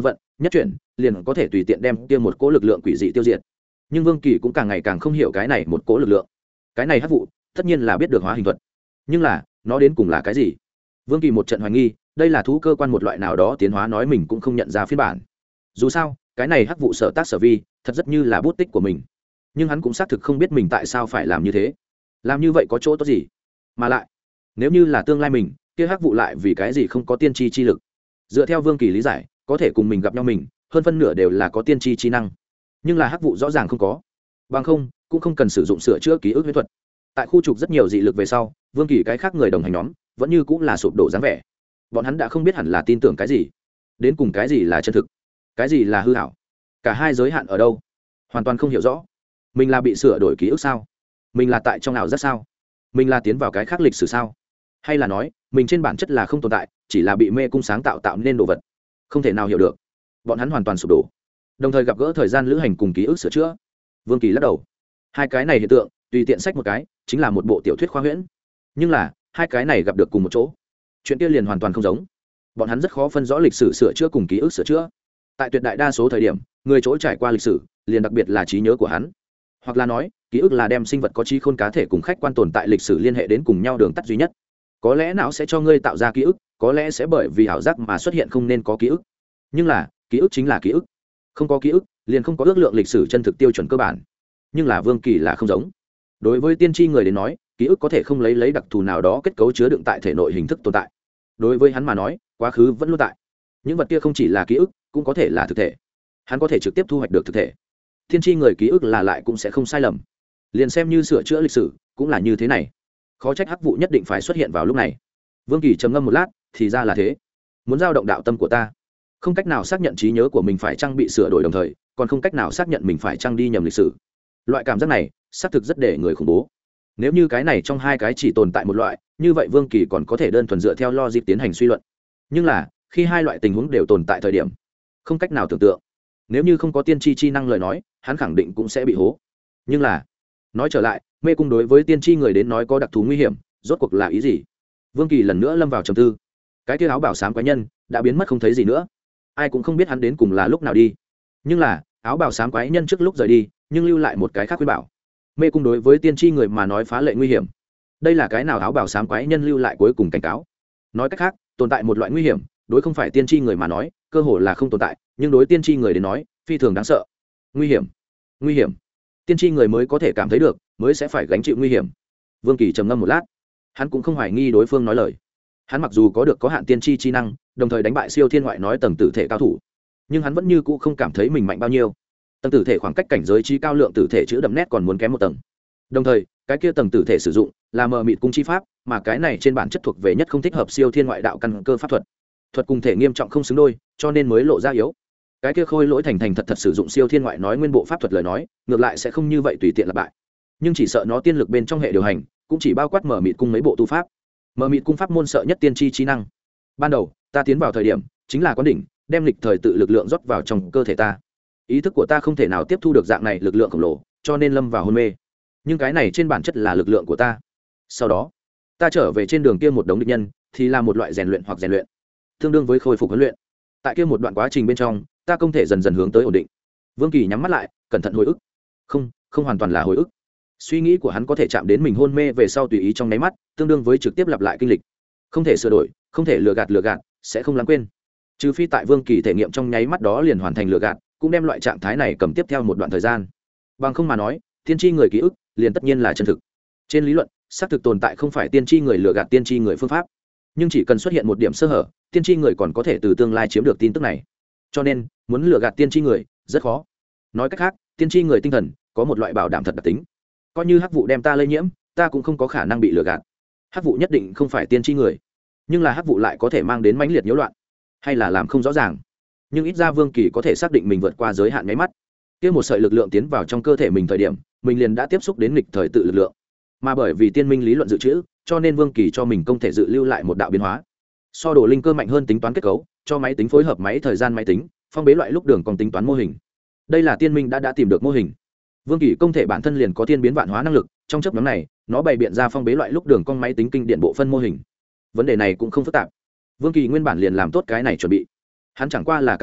nhất chuyển liền có thể tùy tiện đem kia một cỗ lực lượng quỷ dị tiêu diệt. Nhưng Vương Kỳ cũng càng ngày càng không hiểu cái này một cỗ lực lượng. Cái này hắc vụ tất nhiên là biết được hóa hình thuật, nhưng là nó đến cùng là cái gì? Vương Kỳ một trận hoài nghi, đây là thú cơ quan một loại nào đó tiến hóa, nói mình cũng không nhận ra phiên bản. Dù sao cái này hắc vụ sở tác sở vi thật rất như là bút tích của mình, nhưng hắn cũng xác thực không biết mình tại sao phải làm như thế. Làm như vậy có chỗ tốt gì? Mà lại nếu như là tương lai mình, kia hắc vụ lại vì cái gì không có tiên tri chi lực? Dựa theo Vương Kỳ lý giải, có thể cùng mình gặp nhau mình hơn phân nửa đều là có tiên tri chi năng, nhưng là hắc vụ rõ ràng không có. Bằng không cũng không cần sử dụng sửa chữa ký ức huyễn thuật. Tại khu trục rất nhiều dị lực về sau, Vương Kỳ cái khác người đồng hành nhóm vẫn như cũng là sụp đổ dáng vẻ. Bọn hắn đã không biết hẳn là tin tưởng cái gì, đến cùng cái gì là chân thực, cái gì là hư ảo, cả hai giới hạn ở đâu, hoàn toàn không hiểu rõ. Mình là bị sửa đổi ký ức sao? Mình là tại trong ảo giác sao? Mình là tiến vào cái khác lịch sử sao? Hay là nói mình trên bản chất là không tồn tại, chỉ là bị mê cung sáng tạo tạo nên đồ vật? Không thể nào hiểu được. Bọn hắn hoàn toàn sụp đổ, đồng thời gặp gỡ thời gian lữ hành cùng ký ức sửa chữa. Vương Kỳ lắc đầu. Hai cái này hiện tượng tùy tiện sách một cái chính là một bộ tiểu thuyết khoa huyễn, nhưng là hai cái này gặp được cùng một chỗ, chuyện kia liền hoàn toàn không giống. Bọn hắn rất khó phân rõ lịch sử sửa chữa cùng ký ức sửa chữa. Tại tuyệt đại đa số thời điểm, người chỗ trải qua lịch sử liền đặc biệt là trí nhớ của hắn, hoặc là nói ký ức là đem sinh vật có trí khôn cá thể cùng khách quan tồn tại lịch sử liên hệ đến cùng nhau đường tắt duy nhất. Có lẽ não sẽ cho ngươi tạo ra ký ức, có lẽ sẽ bởi vì ảo giác mà xuất hiện không nên có ký ức, nhưng là ký ức chính là ký ức, không có ký ức liền không có ước lượng lịch sử chân thực tiêu chuẩn cơ bản. Nhưng là Vương Kỳ là không giống. Đối với tiên tri người đến nói, ký ức có thể không lấy lấy đặc thù nào đó kết cấu chứa đựng tại thể nội hình thức tồn tại. Đối với hắn mà nói, quá khứ vẫn luôn tại. Những vật kia không chỉ là ký ức, cũng có thể là thực thể. Hắn có thể trực tiếp thu hoạch được thực thể. Tiên tri người ký ức là lại cũng sẽ không sai lầm. Liền xem như sửa chữa lịch sử cũng là như thế này. Khó trách hắc vụ nhất định phải xuất hiện vào lúc này. Vương Kỳ trầm ngâm một lát, thì ra là thế. Muốn dao động đạo tâm của ta, không cách nào xác nhận trí nhớ của mình phải chăng bị sửa đổi, đồng thời còn không cách nào xác nhận mình phải chăng đi nhầm lịch sử. Loại cảm giác này xác thực rất để người khủng bố. Nếu như cái này trong hai cái chỉ tồn tại một loại, như vậy Vương Kỳ còn có thể đơn thuần dựa theo logic tiến hành suy luận. Nhưng là khi hai loại tình huống đều tồn tại thời điểm, không cách nào tưởng tượng. Nếu như không có tiên tri chi năng lời nói, hắn khẳng định cũng sẽ bị hố. Nhưng là nói trở lại, mê cung đối với tiên tri người đến nói có đặc thù nguy hiểm, rốt cuộc là ý gì? Vương Kỳ lần nữa lâm vào trầm tư. Cái kia áo bảo xám quái nhân đã biến mất không thấy gì nữa, ai cũng không biết hắn đến cùng là lúc nào đi. Nhưng là áo bảo xám quái nhân trước lúc rời đi, nhưng lưu lại một cái khác khuyên bảo. Mê cung đối với tiên tri người mà nói phá lệ nguy hiểm. Đây là cái nào áo bảo xám quái nhân lưu lại cuối cùng cảnh cáo. Nói cách khác, tồn tại một loại nguy hiểm, đối không phải tiên tri người mà nói cơ hồ là không tồn tại, nhưng đối tiên tri người đến nói phi thường đáng sợ. Nguy hiểm, nguy hiểm, tiên tri người mới có thể cảm thấy được, mới sẽ phải gánh chịu nguy hiểm. Vương Kỳ trầm ngâm một lát, hắn cũng không hoài nghi đối phương nói lời. Hắn mặc dù có được có hạn tiên tri chi năng, đồng thời đánh bại siêu thiên ngoại nói tầng tử thể cao thủ, nhưng hắn vẫn như cũ không cảm thấy mình mạnh bao nhiêu. Tầng tử thể khoảng cách cảnh giới trí cao lượng tử thể chữ đậm nét còn muốn kém một tầng. Đồng thời cái kia tầng tử thể sử dụng là mờ mịt cung chi pháp, mà cái này trên bản chất thuộc về nhất không thích hợp siêu thiên ngoại đạo căn cơ pháp thuật. Thuật cùng thể nghiêm trọng không xứng đôi, cho nên mới lộ ra yếu. Cái kia khôi lỗi thành thành thật thật sử dụng siêu thiên ngoại nói nguyên bộ pháp thuật lời nói, ngược lại sẽ không như vậy tùy tiện lặp bại. Nhưng chỉ sợ nó tiên lực bên trong hệ điều hành cũng chỉ bao quát mờ mịt cung mấy bộ tu pháp. Mờ mịt cung pháp môn sợ nhất tiên tri trí năng. Ban đầu ta tiến vào thời điểm chính là quán đỉnh, đem lịch thời tự lực lượng rót vào trong cơ thể ta. Ý thức của ta không thể nào tiếp thu được dạng này lực lượng khổng lồ, cho nên lâm vào hôn mê. Nhưng cái này trên bản chất là lực lượng của ta. Sau đó ta trở về trên đường kia một đống địch nhân, thì là một loại rèn luyện hoặc rèn luyện, tương đương với khôi phục huấn luyện. Tại kia một đoạn quá trình bên trong, ta không thể dần dần hướng tới ổn định. Vương Kỳ nhắm mắt lại, cẩn thận hồi ức. Không, không hoàn toàn là hồi ức. Suy nghĩ của hắn có thể chạm đến mình hôn mê về sau tùy ý trong nháy mắt, tương đương với trực tiếp lặp lại kinh lịch. Không thể sửa đổi, không thể lừa gạt lừa gạt, sẽ không lãng quên. Trừ phi tại Vương Kỳ thể nghiệm trong nháy mắt đó liền hoàn thành lừa gạt, cũng đem loại trạng thái này cầm tiếp theo một đoạn thời gian. Bằng không mà nói, tiên tri người ký ức liền tất nhiên là chân thực. Trên lý luận, xác thực tồn tại không phải tiên tri người lừa gạt tiên tri người phương pháp, nhưng chỉ cần xuất hiện một điểm sơ hở, tiên tri người còn có thể từ tương lai chiếm được tin tức này. Cho nên muốn lừa gạt tiên tri người rất khó. Nói cách khác, tiên tri người tinh thần có một loại bảo đảm thật đặc tính. Coi như hắc vụ đem ta lây nhiễm, ta cũng không có khả năng bị lừa gạt. Hắc vụ nhất định không phải tiên tri người, nhưng là hắc vụ lại có thể mang đến mãnh liệt nhiễu loạn, hay là làm không rõ ràng. Nhưng ít ra Vương Kỳ có thể xác định mình vượt qua giới hạn nháy mắt. Kia một sợi lực lượng tiến vào trong cơ thể mình thời điểm, mình liền đã tiếp xúc đến nghịch thời tự lực lượng. Mà bởi vì tiên minh lý luận dự trữ, cho nên Vương Kỳ cho mình công thể dự lưu lại một đạo biến hóa. So đồ linh cơ mạnh hơn tính toán kết cấu, cho máy tính phối hợp máy thời gian máy tính, phong bế loại lúc đường còn tính toán mô hình. Đây là tiên minh đã đã tìm được mô hình. Vương Kỳ công thể bản thân liền có tiên biến vạn hóa năng lực, trong chấp nhóm này, nó bày biện ra phong bế loại lúc đường con máy tính kinh điện bộ phân mô hình. Vấn đề này cũng không phức tạp. Vương Kỳ nguyên bản liền làm tốt cái này chuẩn bị. Hắn chẳng qua là cảm thấy,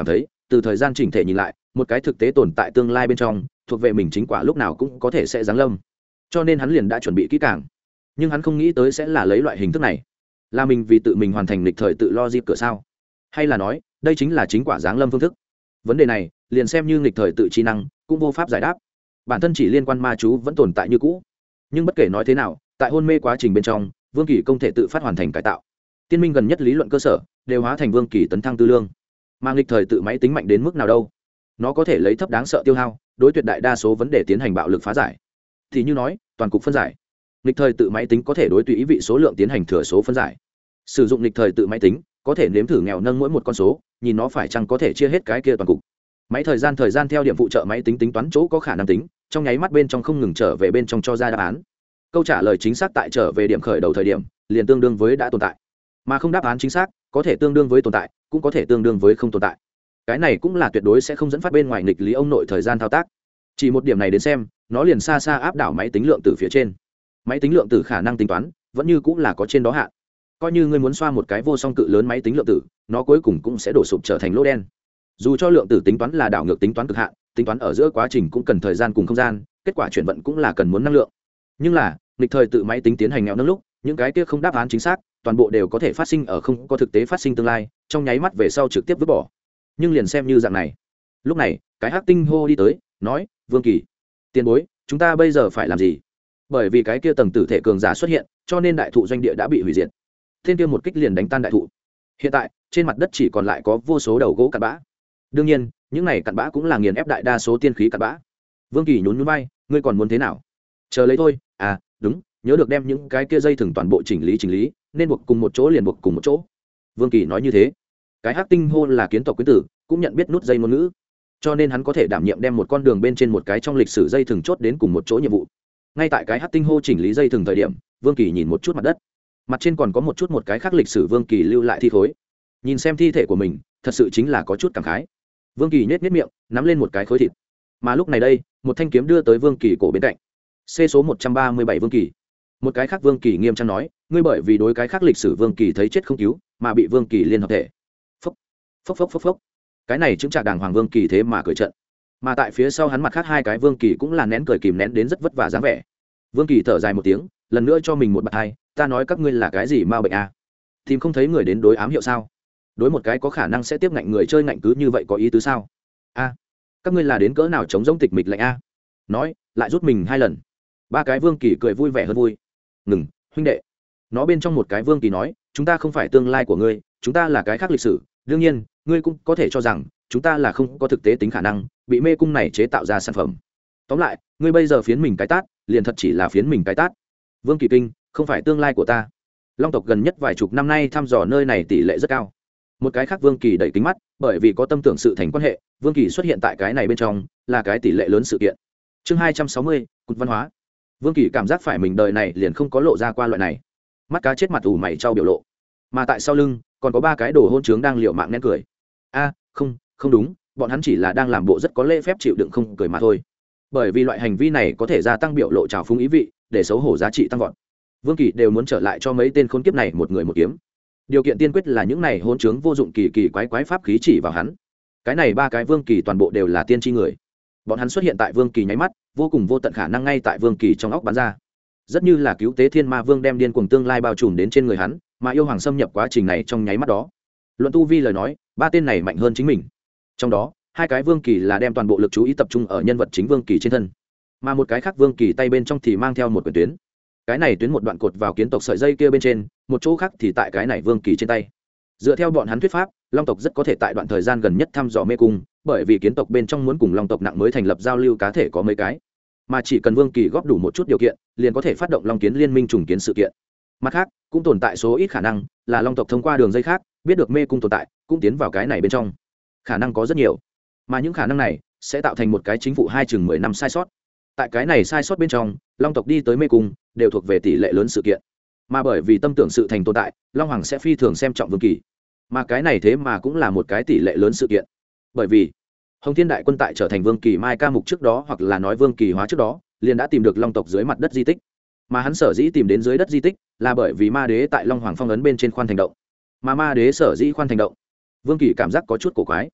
từ thời gian chỉnh thể nhìn lại một cái thực tế tồn tại tương lai bên trong thuộc về mình chính quả lúc nào cũng có thể sẽ giáng lâm, cho nên hắn liền đã chuẩn bị kỹ càng. Nhưng hắn không nghĩ tới sẽ là lấy loại hình thức này, là mình vì tự mình hoàn thành lịch thời tự lo dịp cửa sao, hay là nói đây chính là chính quả giáng lâm phương thức. Vấn đề này liền xem như nghịch thời tự trí năng cũng vô pháp giải đáp, bản thân chỉ liên quan ma chú vẫn tồn tại như cũ. Nhưng bất kể nói thế nào, tại hôn mê quá trình bên trong Vương Kỳ không thể tự phát hoàn thành cải tạo, tiên minh gần nhất lý luận cơ sở đều hóa thành Vương Kỳ tấn thăng tư lương. Mà nghịch thời tự máy tính mạnh đến mức nào đâu, nó có thể lấy thấp đáng sợ tiêu hao đối tuyệt đại đa số vấn đề tiến hành bạo lực phá giải. Thì như nói toàn cục phân giải, nghịch thời tự máy tính có thể đối tùy ý vị số lượng tiến hành thừa số phân giải. Sử dụng nghịch thời tự máy tính có thể nếm thử nghèo nâng mỗi một con số, nhìn nó phải chăng có thể chia hết cái kia toàn cục. Máy thời gian thời gian theo điểm phụ trợ máy tính tính toán chỗ có khả năng tính, trong nháy mắt bên trong không ngừng trở về bên trong cho ra đáp án. Câu trả lời chính xác tại trở về điểm khởi đầu thời điểm liền tương đương với đã tồn tại, mà không đáp án chính xác có thể tương đương với tồn tại, cũng có thể tương đương với không tồn tại. Cái này cũng là tuyệt đối sẽ không dẫn phát bên ngoài nghịch lý ông nội thời gian thao tác. Chỉ một điểm này đến xem, nó liền xa xa áp đảo máy tính lượng tử phía trên. Máy tính lượng tử khả năng tính toán vẫn như cũng là có trên đó hạn. Coi như ngươi muốn xoa một cái vô song cự lớn máy tính lượng tử, nó cuối cùng cũng sẽ đổ sụp trở thành lỗ đen. Dù cho lượng tử tính toán là đảo ngược tính toán cực hạn, tính toán ở giữa quá trình cũng cần thời gian cùng không gian, kết quả chuyển vận cũng là cần muốn năng lượng. Nhưng là nghịch thời tự máy tính tiến hành nghèo nâng lúc, những cái kia không đáp án chính xác toàn bộ đều có thể phát sinh ở không có thực tế phát sinh tương lai, trong nháy mắt về sau trực tiếp vứt bỏ. Nhưng liền xem như dạng này, lúc này cái hắc tinh hô đi tới nói: Vương Kỳ, tiền bối, chúng ta bây giờ phải làm gì? Bởi vì cái kia tầng tử thể cường giả xuất hiện, cho nên đại thụ doanh địa đã bị hủy diệt. Thiên kia một kích liền đánh tan đại thụ. Hiện tại trên mặt đất chỉ còn lại có vô số đầu gỗ cặn bã. Đương nhiên những này cặn bã cũng là nghiền ép đại đa số tiên khí cặn bã. Vương Kỳ nhún nhún vai: ngươi còn muốn thế nào? Chờ lấy thôi. À đúng, nhớ được đem những cái kia dây thừng toàn bộ chỉnh lý chỉnh lý, nên buộc cùng một chỗ liền buộc cùng một chỗ. Vương Kỳ nói như thế. Cái hắc tinh hô là kiến tộc quyến tử, cũng nhận biết nút dây ngôn ngữ, cho nên hắn có thể đảm nhiệm đem một con đường bên trên một cái trong lịch sử dây thừng chốt đến cùng một chỗ nhiệm vụ. Ngay tại cái hắc tinh hô chỉnh lý dây thừng thời điểm, Vương Kỳ nhìn một chút mặt đất, mặt trên còn có một chút một cái khác lịch sử Vương Kỳ lưu lại thi khối. Nhìn xem thi thể của mình, thật sự chính là có chút cảm khái. Vương Kỳ nhếch nhếch miệng, nắm lên một cái khối thịt. Mà lúc này đây, một thanh kiếm đưa tới Vương Kỳ cổ bên cạnh. C số một trăm ba mươi bảy Vương Kỳ. Một cái khác Vương Kỳ nghiêm trang nói: ngươi bởi vì đối cái khác lịch sử Vương Kỳ thấy chết không cứu, mà bị Vương Kỳ liên hợp thể. Phốc phốc phốc phốc phốc. Cái này chứng trả đàng hoàng Vương Kỳ thế mà cười trận. Mà tại phía sau hắn mặt khác hai cái Vương Kỳ cũng là nén cười kìm nén đến rất vất vả dáng vẻ. Vương Kỳ thở dài một tiếng, lần nữa cho mình một bạt hai: ta nói các ngươi là cái gì ma bệnh à? Tìm không thấy người đến đối ám hiệu sao? Đối một cái có khả năng sẽ tiếp ngạnh người chơi ngạnh cứ như vậy có ý tứ sao? A, các ngươi là đến cỡ nào chống giống tịch mịch lạnh a? Nói lại rút mình hai lần. Ba cái Vương Kỳ cười vui vẻ hơn vui. Ngừng, huynh đệ. Nó bên trong một cái Vương Kỳ nói: chúng ta không phải tương lai của ngươi, chúng ta là cái khác lịch sử. Đương nhiên ngươi cũng có thể cho rằng chúng ta là không có thực tế tính khả năng bị mê cung này chế tạo ra sản phẩm. Tóm lại ngươi bây giờ phiến mình cái tát liền thật chỉ là phiến mình cái tát. Vương Kỳ kinh, không phải tương lai của ta. Long tộc gần nhất vài chục năm nay thăm dò nơi này tỷ lệ rất cao. Một cái khác Vương Kỳ đẩy kính mắt, bởi vì có tâm tưởng sự thành quan hệ, Vương Kỳ xuất hiện tại cái này bên trong là cái tỷ lệ lớn sự kiện. Chương hai trăm sáu mươi, cục văn hóa. Vương Kỳ cảm giác phải mình đời này liền không có lộ ra qua loại này. Mắt cá chết mặt ủ mày trao biểu lộ. Mà tại sau lưng còn có ba cái đồ hôn trướng đang liều mạng nén cười. A, không, không đúng, bọn hắn chỉ là đang làm bộ rất có lễ phép chịu đựng không cười mà thôi. Bởi vì loại hành vi này có thể gia tăng biểu lộ trào phúng ý vị, để xấu hổ giá trị tăng vọt. Vương Kỳ đều muốn trở lại cho mấy tên khốn kiếp này một người một kiếm. Điều kiện tiên quyết là những này hôn trướng vô dụng kỳ kỳ quái quái pháp khí chỉ vào hắn. Cái này ba cái Vương Kỳ toàn bộ đều là tiên tri người. Bọn hắn xuất hiện tại Vương Kỳ nháy mắt, vô cùng vô tận khả năng ngay tại Vương Kỳ trong óc bắn ra. Rất như là cứu tế thiên ma vương đem điên cuồng tương lai bao trùm đến trên người hắn, mà yêu hoàng xâm nhập quá trình này trong nháy mắt đó. Luận tu vi lời nói, ba tên này mạnh hơn chính mình. Trong đó, hai cái Vương Kỳ là đem toàn bộ lực chú ý tập trung ở nhân vật chính Vương Kỳ trên thân, mà một cái khác Vương Kỳ tay bên trong thì mang theo một quyển tuyến. Cái này tuyến một đoạn cột vào kiến tộc sợi dây kia bên trên, một chỗ khác thì tại cái này Vương Kỳ trên tay. Dựa theo bọn hắn thuyết pháp, Long tộc rất có thể tại đoạn thời gian gần nhất thăm dò mê cung, bởi vì kiến tộc bên trong muốn cùng Long tộc nặng mới thành lập giao lưu cá thể có mấy cái, mà chỉ cần Vương Kỳ góp đủ một chút điều kiện, liền có thể phát động Long kiến liên minh trùng kiến sự kiện. Mặt khác, cũng tồn tại số ít khả năng là Long tộc thông qua đường dây khác biết được mê cung tồn tại, cũng tiến vào cái này bên trong. Khả năng có rất nhiều, mà những khả năng này sẽ tạo thành một cái chính phủ hai chừng mười năm sai sót. Tại cái này sai sót bên trong, Long tộc đi tới mê cung đều thuộc về tỷ lệ lớn sự kiện, mà bởi vì tâm tưởng sự thành tồn tại, Long hoàng sẽ phi thường xem trọng Vương Kỳ, mà cái này thế mà cũng là một cái tỷ lệ lớn sự kiện. Bởi vì Hồng Thiên đại quân tại trở thành Vương Kỳ mai ca mục trước đó, hoặc là nói Vương Kỳ hóa trước đó, liền đã tìm được Long tộc dưới mặt đất di tích, mà hắn sở dĩ tìm đến dưới đất di tích là bởi vì ma đế tại Long hoàng phong ấn bên trên khoan thành động, mà ma đế sở dĩ khoan thành động, Vương Kỳ cảm giác có chút cổ quái.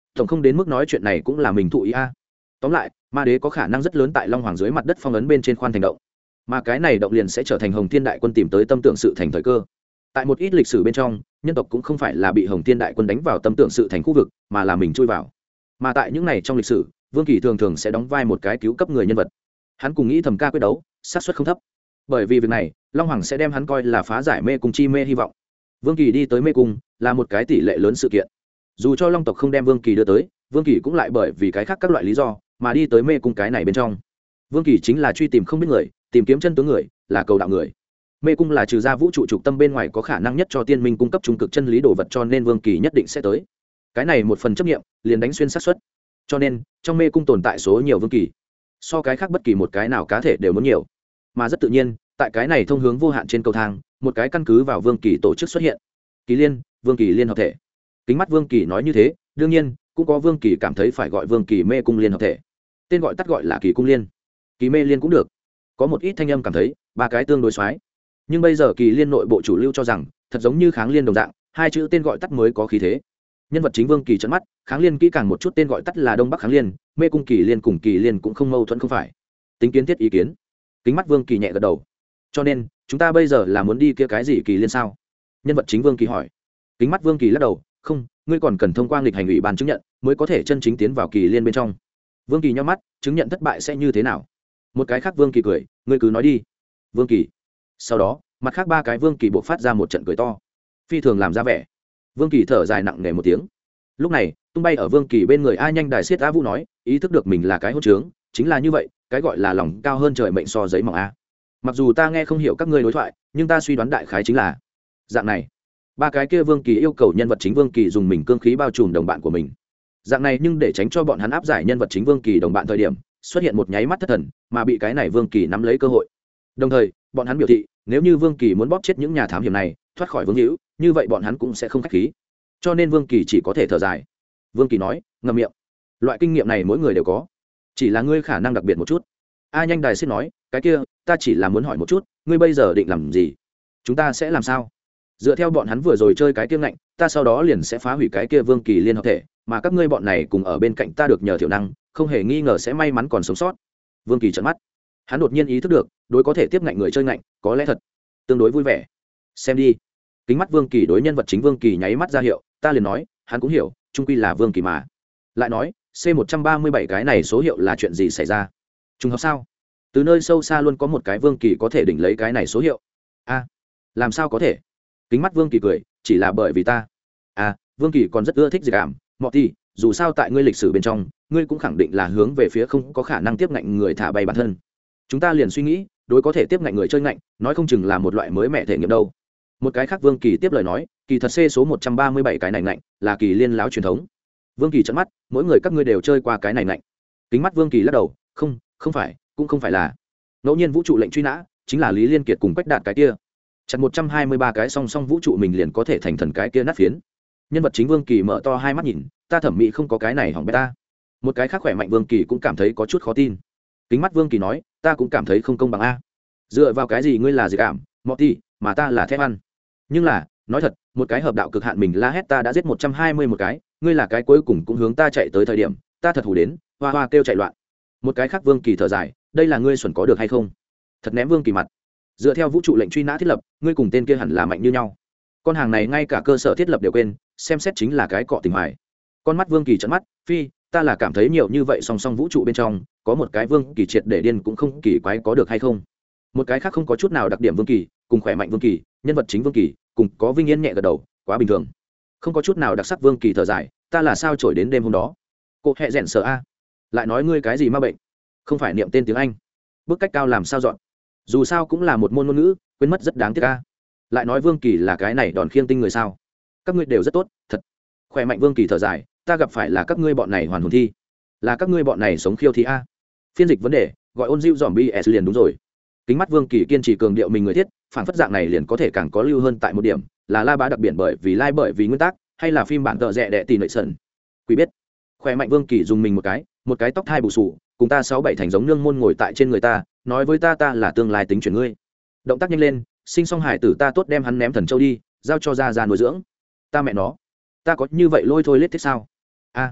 tổng không đến mức nói chuyện này cũng là mình thụ ý a. Tóm lại ma đế có khả năng rất lớn tại long hoàng dưới mặt đất phong ấn bên trên khoan thành động, mà cái này động liền sẽ trở thành hồng thiên đại quân tìm tới tâm tưởng sự thành thời cơ. Tại một ít lịch sử bên trong, nhân tộc cũng không phải là bị hồng thiên đại quân đánh vào tâm tưởng sự thành khu vực, mà là mình chui vào. Mà tại những này trong lịch sử, Vương Kỳ thường thường sẽ đóng vai một cái cứu cấp người nhân vật. Hắn cùng nghĩ thầm ca quyết đấu, xác suất không thấp. Bởi vì việc này, long hoàng sẽ đem hắn coi là phá giải mê cung chi mê hy vọng. Vương Kỳ đi tới mê cung là một cái tỷ lệ lớn sự kiện. Dù cho long tộc không đem Vương Kỳ đưa tới, Vương Kỳ cũng lại bởi vì cái khác các loại lý do mà đi tới mê cung cái này bên trong. Vương Kỳ chính là truy tìm không biết người, tìm kiếm chân tướng người, là cầu đạo người. Mê cung là trừ ra vũ trụ trục tâm bên ngoài có khả năng nhất cho tiên minh cung cấp trung cực chân lý đồ vật, cho nên Vương Kỳ nhất định sẽ tới. Cái này một phần chấp nghiệm liền đánh xuyên xác suất. Cho nên trong mê cung tồn tại số nhiều Vương Kỳ, so cái khác bất kỳ một cái nào cá thể đều muốn nhiều. Mà rất tự nhiên, tại cái này thông hướng vô hạn trên cầu thang, một cái căn cứ vào Vương Kỳ tổ chức xuất hiện. Kỳ Liên, Vương Kỳ liên hợp thể. Kính mắt Vương Kỳ nói như thế, đương nhiên cũng có Vương Kỳ cảm thấy phải gọi Vương Kỳ mê cung liên hợp thể. Tên gọi tắt gọi là Kỳ cung liên, Kỳ mê liên cũng được. Có một ít thanh âm cảm thấy ba cái tương đối xoái, nhưng bây giờ Kỳ liên nội bộ chủ lưu cho rằng thật giống như kháng liên đồng dạng, hai chữ tên gọi tắt mới có khí thế. Nhân vật chính Vương Kỳ trợn mắt, kháng liên kỹ càng một chút tên gọi tắt là Đông Bắc kháng liên, mê cung Kỳ liên cùng Kỳ liên cũng không mâu thuẫn không phải. Tính kiến thiết ý kiến. Kính mắt Vương Kỳ nhẹ gật đầu. Cho nên chúng ta bây giờ là muốn đi kia cái gì Kỳ liên sao? Nhân vật chính Vương Kỳ hỏi. Kính mắt Vương Kỳ lắc đầu, không, ngươi còn cần thông qua nghịch hành ủy ban chứng nhận mới có thể chân chính tiến vào Kỳ liên bên trong. Vương Kỳ nhắm mắt, chứng nhận thất bại sẽ như thế nào? Một cái khác Vương Kỳ cười, ngươi cứ nói đi. Vương Kỳ. Sau đó mặt khác ba cái Vương Kỳ buộc phát ra một trận cười to, phi thường làm ra vẻ. Vương Kỳ thở dài nặng nề một tiếng. Lúc này tung bay ở Vương Kỳ bên người A Nhanh Đài Siết A Vũ nói, ý thức được mình là cái hỗn trướng, chính là như vậy, cái gọi là lòng cao hơn trời mệnh so giấy mỏng a. Mặc dù ta nghe không hiểu các ngươi đối thoại, nhưng ta suy đoán đại khái chính là dạng này. Ba cái kia Vương Kỳ yêu cầu nhân vật chính Vương Kỳ dùng mình cương khí bao trùm đồng bạn của mình. Dạng này nhưng để tránh cho bọn hắn áp giải nhân vật chính Vương Kỳ đồng bạn thời điểm xuất hiện một nháy mắt thất thần, mà bị cái này Vương Kỳ nắm lấy cơ hội. Đồng thời bọn hắn biểu thị, nếu như Vương Kỳ muốn bóp chết những nhà thám hiểm này, thoát khỏi vương hữu, như vậy bọn hắn cũng sẽ không khách khí. Cho nên Vương Kỳ chỉ có thể thở dài. Vương Kỳ nói, ngậm miệng. Loại kinh nghiệm này mỗi người đều có, chỉ là ngươi khả năng đặc biệt một chút. A Nhanh Đài Siết nói, cái kia ta chỉ là muốn hỏi một chút, ngươi bây giờ định làm gì? Chúng ta sẽ làm sao? Dựa theo bọn hắn vừa rồi chơi cái kia ngạnh, ta sau đó liền sẽ phá hủy cái kia Vương Kỳ liên hợp thể, mà các ngươi bọn này cùng ở bên cạnh ta được nhờ thiểu năng, không hề nghi ngờ sẽ may mắn còn sống sót. Vương Kỳ trợn mắt, hắn đột nhiên ý thức được, đối có thể tiếp ngạnh người chơi ngạnh, có lẽ thật tương đối vui vẻ. Xem đi. Kính mắt Vương Kỳ đối nhân vật chính Vương Kỳ nháy mắt ra hiệu, ta liền nói, hắn cũng hiểu, chung quy là Vương Kỳ mà. Lại nói, C một trăm ba mươi bảy cái này số hiệu là chuyện gì xảy ra? Trùng hợp sao? Từ nơi sâu xa luôn có một cái Vương Kỳ có thể đỉnh lấy cái này số hiệu. A, làm sao có thể? Kính mắt Vương Kỳ cười, chỉ là bởi vì ta. À, Vương Kỳ còn rất ưa thích Dịch Ảm, Mọ Ti, dù sao tại ngươi lịch sử bên trong, ngươi cũng khẳng định là hướng về phía không có khả năng tiếp ngạnh người thả bay bản thân. Chúng ta liền suy nghĩ, đối có thể tiếp ngạnh người chơi ngạnh, nói không chừng là một loại mới mẻ thể nghiệm đâu. Một cái khác Vương Kỳ tiếp lời nói, kỳ thật C số một trăm ba mươi bảy cái này ngạnh, là Kỳ liên láo truyền thống. Vương Kỳ trợn mắt, mỗi người các ngươi đều chơi qua cái này ngạnh. Kính mắt Vương Kỳ lắc đầu, không, không phải, cũng không phải là. Ngẫu nhiên vũ trụ lệnh truy nã, chính là Lý Liên Kiệt cùng Quách Đạt cái kia. Chặt một trăm hai mươi ba cái song song vũ trụ mình liền có thể thành thần cái kia nát phiến. Nhân vật chính Vương Kỳ mở to hai mắt nhìn, ta thẩm mỹ không có cái này hỏng beta. Một cái khác khỏe mạnh Vương Kỳ cũng cảm thấy có chút khó tin. Kính mắt Vương Kỳ nói, ta cũng cảm thấy không công bằng a. Dựa vào cái gì ngươi là gì cảm, Mọ Ti, mà ta là thép ăn. Nhưng là, nói thật, một cái hợp đạo cực hạn mình la hét ta đã giết một trăm hai mươi một cái, ngươi là cái cuối cùng cũng hướng ta chạy tới thời điểm, ta thật hù đến, hoa hoa kêu chạy loạn. Một cái khác Vương Kỳ thở dài, đây là ngươi xuẩn có được hay không? Thật ném Vương Kỳ mặt. Dựa theo vũ trụ lệnh truy nã thiết lập, ngươi cùng tên kia hẳn là mạnh như nhau. Con hàng này ngay cả cơ sở thiết lập đều quên, xem xét chính là cái cọ tình hoài. Con mắt Vương Kỳ trợn mắt, phi, ta là cảm thấy nhiều như vậy song song vũ trụ bên trong, có một cái Vương Kỳ triệt để điên cũng không kỳ quái có được hay không? Một cái khác không có chút nào đặc điểm Vương Kỳ, cùng khỏe mạnh Vương Kỳ, nhân vật chính Vương Kỳ, cùng có Vinh Yên nhẹ gật đầu, quá bình thường. Không có chút nào đặc sắc Vương Kỳ thở dài, ta là sao trổi đến đêm hôm đó? Cô hẹ rèn sợ a. Lại nói ngươi cái gì ma bệnh? Không phải niệm tên tiếng Anh. Bước cách cao làm sao dọn? Dù sao cũng là một môn ngôn ngữ, quên mất rất đáng tiếc a. Lại nói Vương Kỳ là cái này đòn khiêng tinh người sao? Các ngươi đều rất tốt, thật. Khỏe mạnh Vương Kỳ thở dài, ta gặp phải là các ngươi bọn này hoàn hồn thi, là các ngươi bọn này sống khiêu thi a. Phiên dịch vấn đề, gọi ôn diệu dòm bs liền đúng rồi. Kính mắt Vương Kỳ kiên trì cường điệu mình người thiết, phản phất dạng này liền có thể càng có lưu hơn tại một điểm, là la bá đặc biệt bởi vì lai bởi vì nguyên tắc, hay là phim bản tợ rẻ đệ tỷ nội sần. Quý biết. Khỏe mạnh Vương Kỳ dùng mình một cái, một cái tóc thai bù sù, cùng ta sáu bảy thành giống nương môn ngồi tại trên người ta, nói với ta ta là tương lai tính chuyển ngươi. Động tác nhanh lên, sinh xong hải tử ta tốt đem hắn ném thần châu đi, giao cho gia gia nuôi dưỡng. Ta mẹ nó, ta có như vậy lôi thôi lết thế sao? A,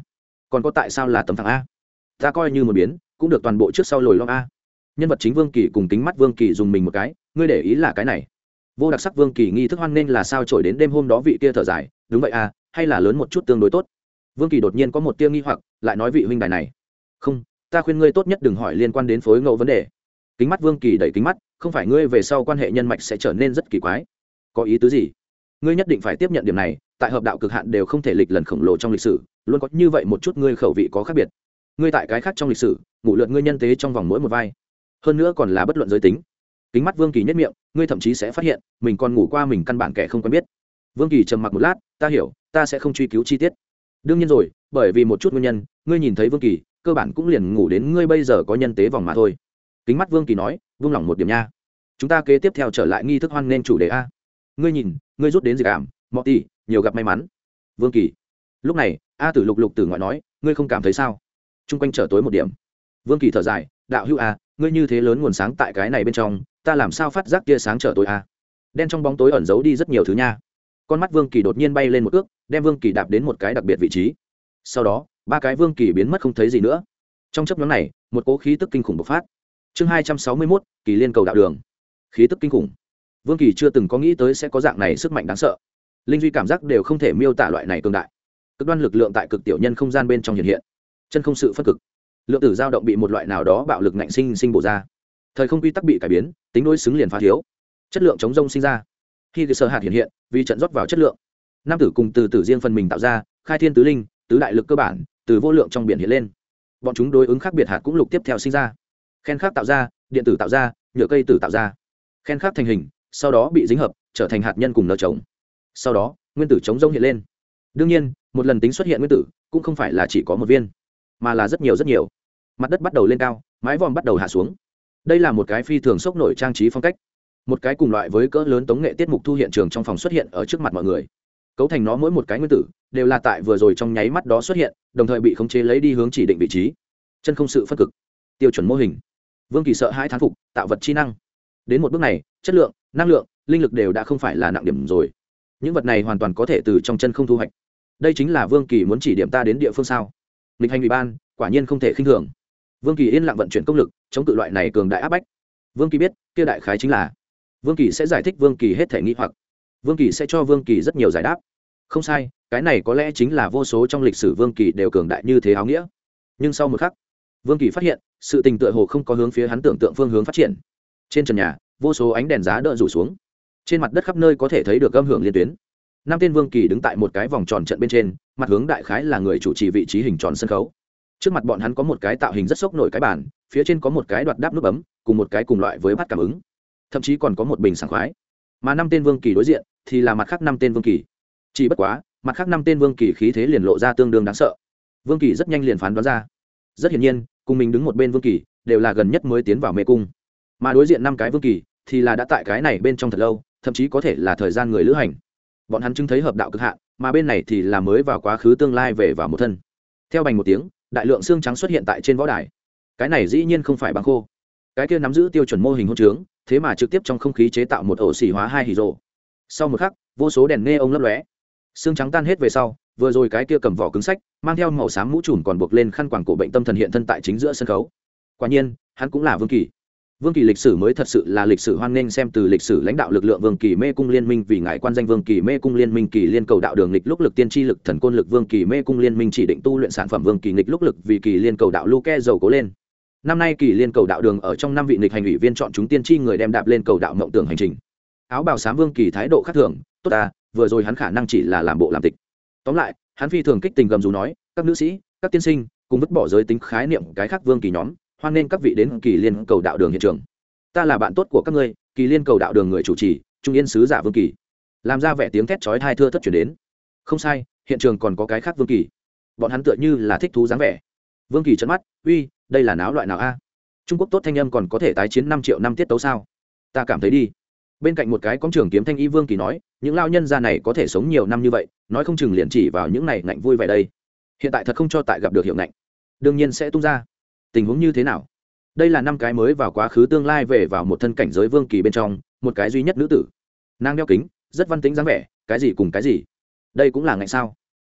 còn có tại sao là tấm thẳng a? Ta coi như một biến cũng được toàn bộ trước sau lồi lõm a. Nhân vật chính Vương Kỳ cùng kính mắt Vương Kỳ dùng mình một cái, ngươi để ý là cái này. Vô đặc sắc Vương Kỳ nghi thức hoan nên là sao trổi đến đêm hôm đó vị kia thở dài, đúng vậy a, hay là lớn một chút tương đối tốt. Vương Kỳ đột nhiên có một tia nghi hoặc, lại nói vị huynh đài này, không, ta khuyên ngươi tốt nhất đừng hỏi liên quan đến phối ngẫu vấn đề. Kính mắt Vương Kỳ đẩy kính mắt, không phải ngươi về sau quan hệ nhân mạch sẽ trở nên rất kỳ quái. Có ý tứ gì? Ngươi nhất định phải tiếp nhận điểm này, tại hợp đạo cực hạn đều không thể lịch lần khổng lồ trong lịch sử, luôn có như vậy một chút ngươi khẩu vị có khác biệt. Ngươi tại cái khác trong lịch sử, ngủ lượt ngươi nhân tế trong vòng mỗi một vai, hơn nữa còn là bất luận giới tính. Kính mắt Vương Kỳ nhất miệng, ngươi thậm chí sẽ phát hiện mình còn ngủ qua mình căn bản kẻ không quen biết. Vương Kỳ trầm mặc một lát, ta hiểu, ta sẽ không truy cứu chi tiết. Đương nhiên rồi, bởi vì một chút nguyên nhân, ngươi nhìn thấy Vương Kỳ cơ bản cũng liền ngủ đến ngươi bây giờ có nhân tế vòng mà thôi. Kính mắt Vương Kỳ nói, vung lòng một điểm nha, chúng ta kế tiếp theo trở lại nghi thức hoan nên chủ đề a. Ngươi nhìn, ngươi rút đến gì cảm, mọ tỷ nhiều gặp may mắn. Vương Kỳ. Lúc này A Tử lục lục từ ngoại nói, ngươi không cảm thấy sao? Trung quanh trở tối một điểm. Vương Kỳ thở dài, đạo hữu a, ngươi như thế lớn nguồn sáng tại cái này bên trong, ta làm sao phát giác tia sáng trở tối a? Đen trong bóng tối ẩn giấu đi rất nhiều thứ nha. Con mắt Vương Kỳ đột nhiên bay lên một ước, đem Vương Kỳ đạp đến một cái đặc biệt vị trí. Sau đó ba cái Vương Kỳ biến mất không thấy gì nữa. Trong chớp nhoáng này một cỗ khí tức kinh khủng bộc phát. Chương hai trăm sáu mươi mốt, Kỳ Liên cầu đạo đường. Khí tức kinh khủng. Vương Kỳ chưa từng có nghĩ tới sẽ có dạng này sức mạnh đáng sợ. Linh duy cảm giác đều không thể miêu tả loại này cường đại. Cực đoan lực lượng tại cực tiểu nhân không gian bên trong hiện hiện. Chân không sự phân cực. Lượng tử dao động bị một loại nào đó bạo lực ngạnh sinh sinh bổ ra. Thời không quy tắc bị cải biến, tính đối xứng liền phá thiếu. Chất lượng chống rông sinh ra. Khi cái sở hạt hiện hiện, vì trận rót vào chất lượng. Nam tử cùng từ tử riêng phần mình tạo ra, khai thiên tứ linh, tứ đại lực cơ bản, từ vô lượng trong biển hiện lên. Bọn chúng đối ứng khác biệt hạt cũng lục tiếp theo sinh ra. Khen khác tạo ra, điện tử tạo ra, nhựa cây tử tạo ra. Khen khác thành hình, sau đó bị dính hợp, trở thành hạt nhân cùng nở trống. Sau đó nguyên tử chống rông hiện lên. Đương nhiên một lần tính xuất hiện nguyên tử cũng không phải là chỉ có một viên, mà là rất nhiều rất nhiều. Mặt đất bắt đầu lên cao, mái vòm bắt đầu hạ xuống. Đây là một cái phi thường sốc nổi trang trí phong cách. Một cái cùng loại với cỡ lớn tống nghệ tiết mục thu hiện trường trong phòng xuất hiện ở trước mặt mọi người. Cấu thành nó mỗi một cái nguyên tử đều là tại vừa rồi trong nháy mắt đó xuất hiện, đồng thời bị khống chế lấy đi hướng chỉ định vị trí. Chân không sự phân cực, tiêu chuẩn mô hình. Vương Kỳ sợ hãi thán phục, tạo vật chi năng. Đến một bước này, chất lượng, năng lượng, linh lực đều đã không phải là nặng điểm rồi. Những vật này hoàn toàn có thể từ trong chân không thu hoạch. Đây chính là Vương Kỳ muốn chỉ điểm ta đến địa phương sao? Lịch hành ủy ban, quả nhiên không thể khinh thường. Vương Kỳ yên lặng vận chuyển công lực, chống cự loại này cường đại áp bách. Vương Kỳ biết, kia đại khái chính là Vương Kỳ sẽ giải thích Vương Kỳ hết thể nghi hoặc. Vương Kỳ sẽ cho Vương Kỳ rất nhiều giải đáp. Không sai, cái này có lẽ chính là vô số trong lịch sử Vương Kỳ đều cường đại như thế áo nghĩa. Nhưng sau một khắc, Vương Kỳ phát hiện, sự tình tựa hồ không có hướng phía hắn tưởng tượng phương hướng phát triển. Trên trần nhà, vô số ánh đèn giá đỡ rủ xuống. Trên mặt đất khắp nơi có thể thấy được âm hưởng liên tuyến. Năm tên Vương Kỳ đứng tại một cái vòng tròn trận bên trên, mặt hướng đại khái là người chủ trì vị trí hình tròn sân khấu. Trước mặt bọn hắn có một cái tạo hình rất sốc nổi cái bàn, phía trên có một cái đoạt đáp nút bấm, cùng một cái cùng loại với bát cảm ứng. Thậm chí còn có một bình sảng khoái. Mà năm tên Vương Kỳ đối diện thì là mặt khác năm tên Vương Kỳ. Chỉ bất quá, mặt khác năm tên Vương Kỳ khí thế liền lộ ra tương đương đáng sợ. Vương Kỳ rất nhanh liền phán đoán ra. Rất hiển nhiên, cùng mình đứng một bên Vương Kỳ đều là gần nhất mới tiến vào mê cung. Mà đối diện năm cái Vương Kỳ thì là đã tại cái này bên trong thật lâu, thậm chí có thể là thời gian người lữ hành. Bọn hắn chứng thấy hợp đạo cực hạn, mà bên này thì là mới vào quá khứ tương lai về vào một thân. Theo bành một tiếng, đại lượng xương trắng xuất hiện tại trên võ đài. Cái này dĩ nhiên không phải băng khô. Cái kia nắm giữ tiêu chuẩn mô hình hôn trướng, thế mà trực tiếp trong không khí chế tạo một ổ xỉ hóa hai hỉ rồ. Sau một khắc, vô số đèn neon lấp lóe. Xương trắng tan hết về sau, vừa rồi cái kia cầm vỏ cứng sách, mang theo màu xám mũ trùm còn buộc lên khăn quàng cổ bệnh tâm thần hiện thân tại chính giữa sân khấu. Quả nhiên, hắn cũng là Vương Kỳ. Vương Kỳ lịch sử mới thật sự là lịch sử hoan nghênh xem từ lịch sử lãnh đạo lực lượng Vương Kỳ mê cung liên minh vì ngài quan danh Vương Kỳ mê cung liên minh Kỳ liên cầu đạo đường lịch lúc lực tiên tri lực thần côn lực Vương Kỳ mê cung liên minh chỉ định tu luyện sản phẩm Vương Kỳ nghịch lúc lực vì Kỳ liên cầu đạo Luke dầu cố lên. Năm nay Kỳ liên cầu đạo đường ở trong năm vị nghịch hành ủy viên chọn chúng tiên tri người đem đạp lên cầu đạo mộng tưởng hành trình. Áo bào xám Vương Kỳ thái độ khác thường, tốt à, vừa rồi hắn khả năng chỉ là làm bộ làm tịch. Tóm lại, hắn phi thường kích tình gầm rú nói, các nữ sĩ, các tiên sinh, cùng vứt bỏ giới tính khái niệm cái khác Vương Kỳ nhóm, hoan nên các vị đến Kỳ liên cầu đạo đường hiện trường. Ta là bạn tốt của các ngươi, Kỳ liên cầu đạo đường người chủ trì, trung yên sứ giả Vương Kỳ. Làm ra vẻ tiếng thét chói tai thưa thất chuyển đến. Không sai, hiện trường còn có cái khác Vương Kỳ. Bọn hắn tựa như là thích thú dáng vẻ. Vương Kỳ trợn mắt, uy, đây là náo loại nào a? Trung Quốc tốt thanh âm còn có thể tái chiến năm triệu năm tiết tấu sao? Ta cảm thấy đi. Bên cạnh một cái công trưởng kiếm thanh y Vương Kỳ nói, những lao nhân gia này có thể sống nhiều năm như vậy, nói không chừng liền chỉ vào những này ngạnh vui vẻ đây. Hiện tại thật không cho tại gặp được hiệu ngạnh, đương nhiên sẽ tung ra. Tình huống như thế nào? Đây là năm cái mới vào quá khứ tương lai về vào một thân cảnh giới Vương Kỳ bên trong, một cái duy nhất nữ tử. Nàng đeo kính, rất văn tính dáng vẻ, cái gì cùng cái gì. Đây cũng là ngạnh sao?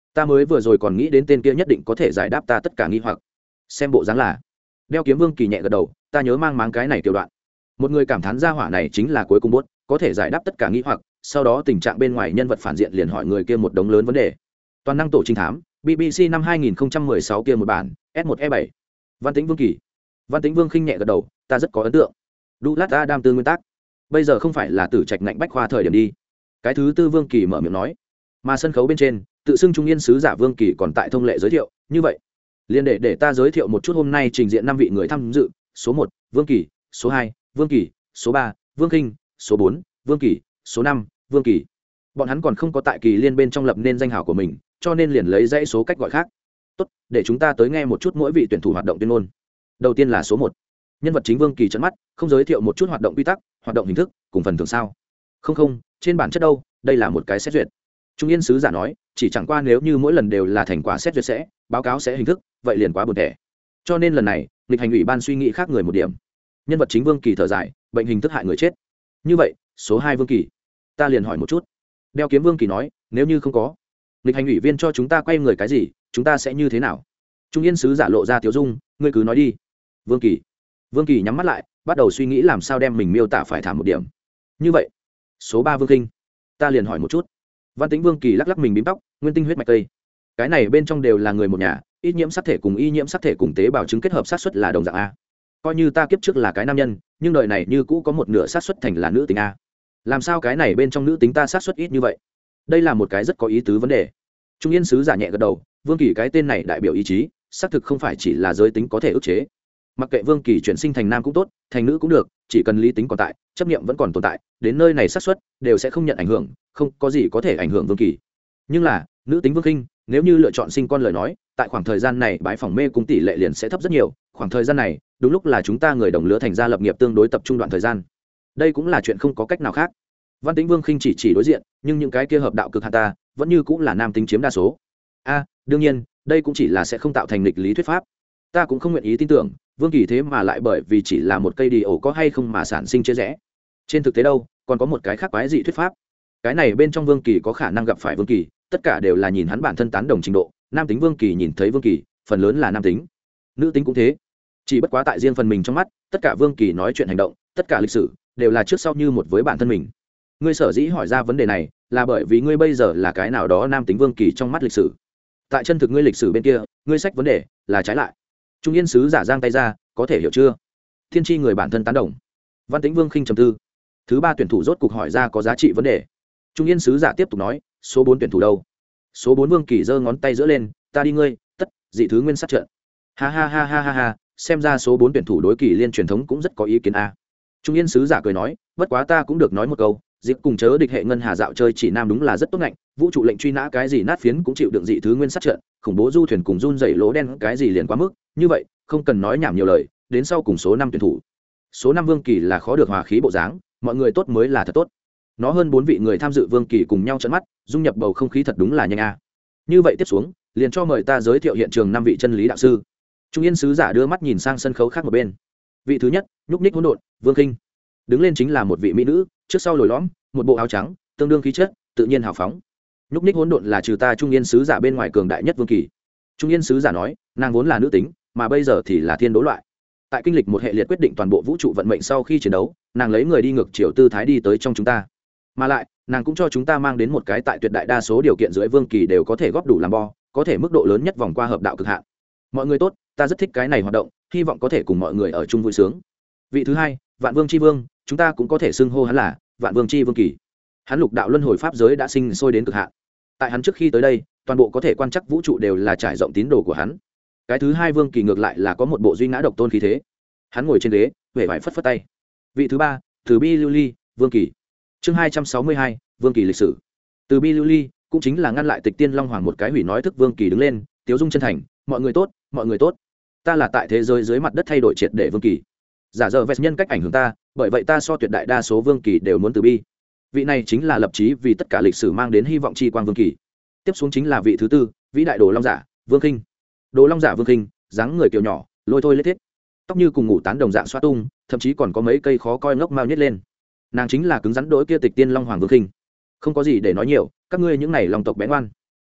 ta mới vừa rồi còn nghĩ đến tên kia nhất định có thể giải đáp ta tất cả nghi hoặc. Xem bộ dáng là đeo kiếm vương kỳ nhẹ gật đầu, ta nhớ mang máng cái này tiểu đoạn. Một người cảm thán gia hỏa này chính là cuối cùng bốt, có thể giải đáp tất cả nghi hoặc, sau đó tình trạng bên ngoài nhân vật phản diện liền hỏi người kia một đống lớn vấn đề. Toàn năng tổ trinh thám, bê bê xê năm hai nghìn không trăm mười sáu kia một bản, S một E bảy. Văn Tĩnh Vương Kỳ. Văn Tĩnh Vương khinh nhẹ gật đầu, ta rất có ấn tượng. Douglas Adam tư nguyên tác. Bây giờ không phải là tử trạch ngạnh bách khoa thời điểm đi. Cái thứ tư Vương Kỳ mở miệng nói. Mà sân khấu bên trên, tự xưng trung niên sứ giả Vương Kỳ còn tại thông lệ giới thiệu, như vậy, liền để để ta giới thiệu một chút hôm nay trình diện năm vị người tham dự. Số một, Vương Kỳ. Số hai, Vương Kỳ. Số ba, Vương Kinh. Số bốn, Vương Kỳ. Số năm, Vương Kỳ. Bọn hắn còn không có tại kỳ liên bên trong lập nên danh hào của mình, cho nên liền lấy dãy số cách gọi khác. Tốt, để chúng ta tới nghe một chút mỗi vị tuyển thủ hoạt động tuyên ngôn. Đầu tiên là số một, nhân vật chính Vương Kỳ trợn mắt, không giới thiệu một chút hoạt động quy tắc, hoạt động hình thức, cùng phần thưởng sao? Không không, trên bản chất đâu, đây là một cái xét duyệt. Trung yên sứ giả nói, chỉ chẳng qua nếu như mỗi lần đều là thành quả xét duyệt sẽ, báo cáo sẽ hình thức, vậy liền quá buồn tẻ. Cho nên lần này, nghịch hành ủy ban suy nghĩ khác người một điểm. Nhân vật chính Vương Kỳ thở dài, bệnh hình thức hại người chết. Như vậy, số hai Vương Kỳ, ta liền hỏi một chút. Đeo kiếm Vương Kỳ nói, nếu như không có nghịch hành ủy viên cho chúng ta quay người cái gì, chúng ta sẽ như thế nào? Trung yên sứ giả lộ ra tiếu dung, ngươi cứ nói đi. Vương Kỳ. Vương Kỳ nhắm mắt lại, bắt đầu suy nghĩ làm sao đem mình miêu tả phải thảm một điểm. Như vậy, số ba Vương Kinh, ta liền hỏi một chút. Văn Tĩnh Vương Kỳ lắc lắc mình bím tóc, nguyên tinh huyết mạch cây. Cái này bên trong đều là người một nhà, ít nhiễm sắc thể cùng y nhiễm sắc thể cùng tế bào trứng kết hợp xác suất là đồng dạng a. Coi như ta kiếp trước là cái nam nhân, nhưng đời này như cũ có một nửa xác suất thành là nữ tính a. Làm sao cái này bên trong nữ tính ta xác suất ít như vậy? Đây là một cái rất có ý tứ vấn đề. Trung yên sứ giả nhẹ gật đầu, Vương Kỳ cái tên này đại biểu ý chí, xác thực không phải chỉ là giới tính có thể ức chế. Mặc kệ Vương Kỳ chuyển sinh thành nam cũng tốt, thành nữ cũng được, chỉ cần lý tính còn tại, chấp niệm vẫn còn tồn tại, đến nơi này xác suất đều sẽ không nhận ảnh hưởng, không có gì có thể ảnh hưởng Vương Kỳ. Nhưng là, nữ tính Vương Kinh, nếu như lựa chọn sinh con lời nói, tại khoảng thời gian này bái phỏng mê cung tỷ lệ liền sẽ thấp rất nhiều, khoảng thời gian này, đúng lúc là chúng ta người đồng lứa thành ra lập nghiệp tương đối tập trung đoạn thời gian. Đây cũng là chuyện không có cách nào khác. Văn Tĩnh Vương Khinh chỉ chỉ đối diện, nhưng những cái kia hợp đạo cực hạn ta, vẫn như cũng là nam tính chiếm đa số. A, đương nhiên, đây cũng chỉ là sẽ không tạo thành nghịch lý thuyết pháp. Ta cũng không nguyện ý tin tưởng, Vương Kỳ thế mà lại bởi vì chỉ là một cây đi ổ có hay không mà sản sinh chia rẽ. Trên thực tế đâu, còn có một cái khác quái dị thuyết pháp. Cái này bên trong Vương Kỳ có khả năng gặp phải Vương Kỳ, tất cả đều là nhìn hắn bản thân tán đồng trình độ, nam tính Vương Kỳ nhìn thấy Vương Kỳ, phần lớn là nam tính. Nữ tính cũng thế. Chỉ bất quá tại riêng phần mình trong mắt, tất cả Vương Kỳ nói chuyện hành động, tất cả lịch sử đều là trước sau như một với bản thân mình. Ngươi sở dĩ hỏi ra vấn đề này, là bởi vì ngươi bây giờ là cái nào đó nam tính Vương Kỳ trong mắt lịch sử. Tại chân thực ngươi lịch sử bên kia, ngươi sách vấn đề là trái lại. Trung yên sứ giả giang tay ra, có thể hiểu chưa? Thiên tri người bản thân tán đồng. Văn Tĩnh Vương Khinh trầm tư. Thứ ba tuyển thủ rốt cục hỏi ra có giá trị vấn đề. Trung yên sứ giả tiếp tục nói, số bốn tuyển thủ đâu? Số bốn Vương Kỳ giơ ngón tay giữa lên, ta đi ngươi, tất, dị thứ nguyên sát trận. Ha ha ha ha ha ha, xem ra số bốn tuyển thủ đối kỳ liên truyền thống cũng rất có ý kiến a. Trung yên sứ giả cười nói, bất quá ta cũng được nói một câu, dịp cùng chớ địch hệ ngân hà dạo chơi chỉ nam đúng là rất tốt ngạnh, vũ trụ lệnh truy nã cái gì nát phiến cũng chịu đựng dị thứ nguyên sát trận, khủng bố du thuyền cùng run dày lỗ đen cái gì liền quá mức, như vậy, không cần nói nhảm nhiều lời, đến sau cùng số năm tuyển thủ. Số năm Vương Kỳ là khó được hòa khí bộ dáng, mọi người tốt mới là thật tốt. Nó hơn bốn vị người tham dự Vương Kỳ cùng nhau trợn mắt, dung nhập bầu không khí thật đúng là nhanh a. Như vậy tiếp xuống, liền cho mời ta giới thiệu hiện trường năm vị chân lý đạo sư. Trung yên sứ giả đưa mắt nhìn sang sân khấu khác một bên. Vị thứ nhất, nhúc nhích hỗn độn, Vương Kinh. Đứng lên chính là một vị mỹ nữ, trước sau lồi lõm, một bộ áo trắng, tương đương khí chất, tự nhiên hào phóng. Nhúc nhích hỗn độn là trừ ta Trung yên sứ giả bên ngoài cường đại nhất Vương Kỳ. Trung yên sứ giả nói, nàng vốn là nữ tính, mà bây giờ thì là thiên đố loại. Tại kinh lịch một hệ liệt quyết định toàn bộ vũ trụ vận mệnh sau khi chiến đấu, nàng lấy người đi ngược chiều tư thái đi tới trong chúng ta. Mà lại, nàng cũng cho chúng ta mang đến một cái tại tuyệt đại đa số điều kiện dưới Vương Kỳ đều có thể góp đủ làm bo, có thể mức độ lớn nhất vòng qua hợp đạo cực hạn. Mọi người tốt, ta rất thích cái này hoạt động, hy vọng có thể cùng mọi người ở chung vui sướng. Vị thứ hai, Vạn Vương Chi Vương, chúng ta cũng có thể xưng hô hắn là Vạn Vương Chi Vương Kỳ. Hắn lục đạo luân hồi pháp giới đã sinh sôi đến cực hạn. Tại hắn trước khi tới đây, toàn bộ có thể quan trắc vũ trụ đều là trải rộng tín đồ của hắn. Cái thứ hai Vương Kỳ ngược lại là có một bộ duy ngã độc tôn khí thế. Hắn ngồi trên ghế, vẻ vải phất phất tay. Vị thứ ba, Từ Bi Lưu Ly, Vương Kỳ. Chương hai trăm sáu mươi hai, Vương Kỳ lịch sử. Từ Bi Lưu Ly cũng chính là ngăn lại Tịch Tiên Long Hoàng một cái hủy nói thức. Vương Kỳ đứng lên, tiếu dung chân thành, mọi người tốt, mọi người tốt. Ta là tại thế giới dưới mặt đất thay đổi triệt để Vương Kỳ. Giả dờ vẹt nhân cách ảnh hưởng ta, bởi vậy ta so tuyệt đại đa số Vương Kỳ đều muốn từ bi. Vị này chính là lập chí vì tất cả lịch sử mang đến hy vọng chi quang Vương Kỳ. Tiếp xuống chính là vị thứ tư, vĩ đại Đồ Long giả, Vương Kinh. Đồ Long giả Vương Kinh, dáng người kiều nhỏ, lôi thôi lết thiết, tóc như cùng ngủ tán đồng dạng xoa tung, thậm chí còn có mấy cây khó coi ngốc mao nhét lên. Nàng chính là cứng rắn đối kia Tịch Tiên Long Hoàng Vương Kinh. Không có gì để nói nhiều, các ngươi những này long tộc bé ngoan.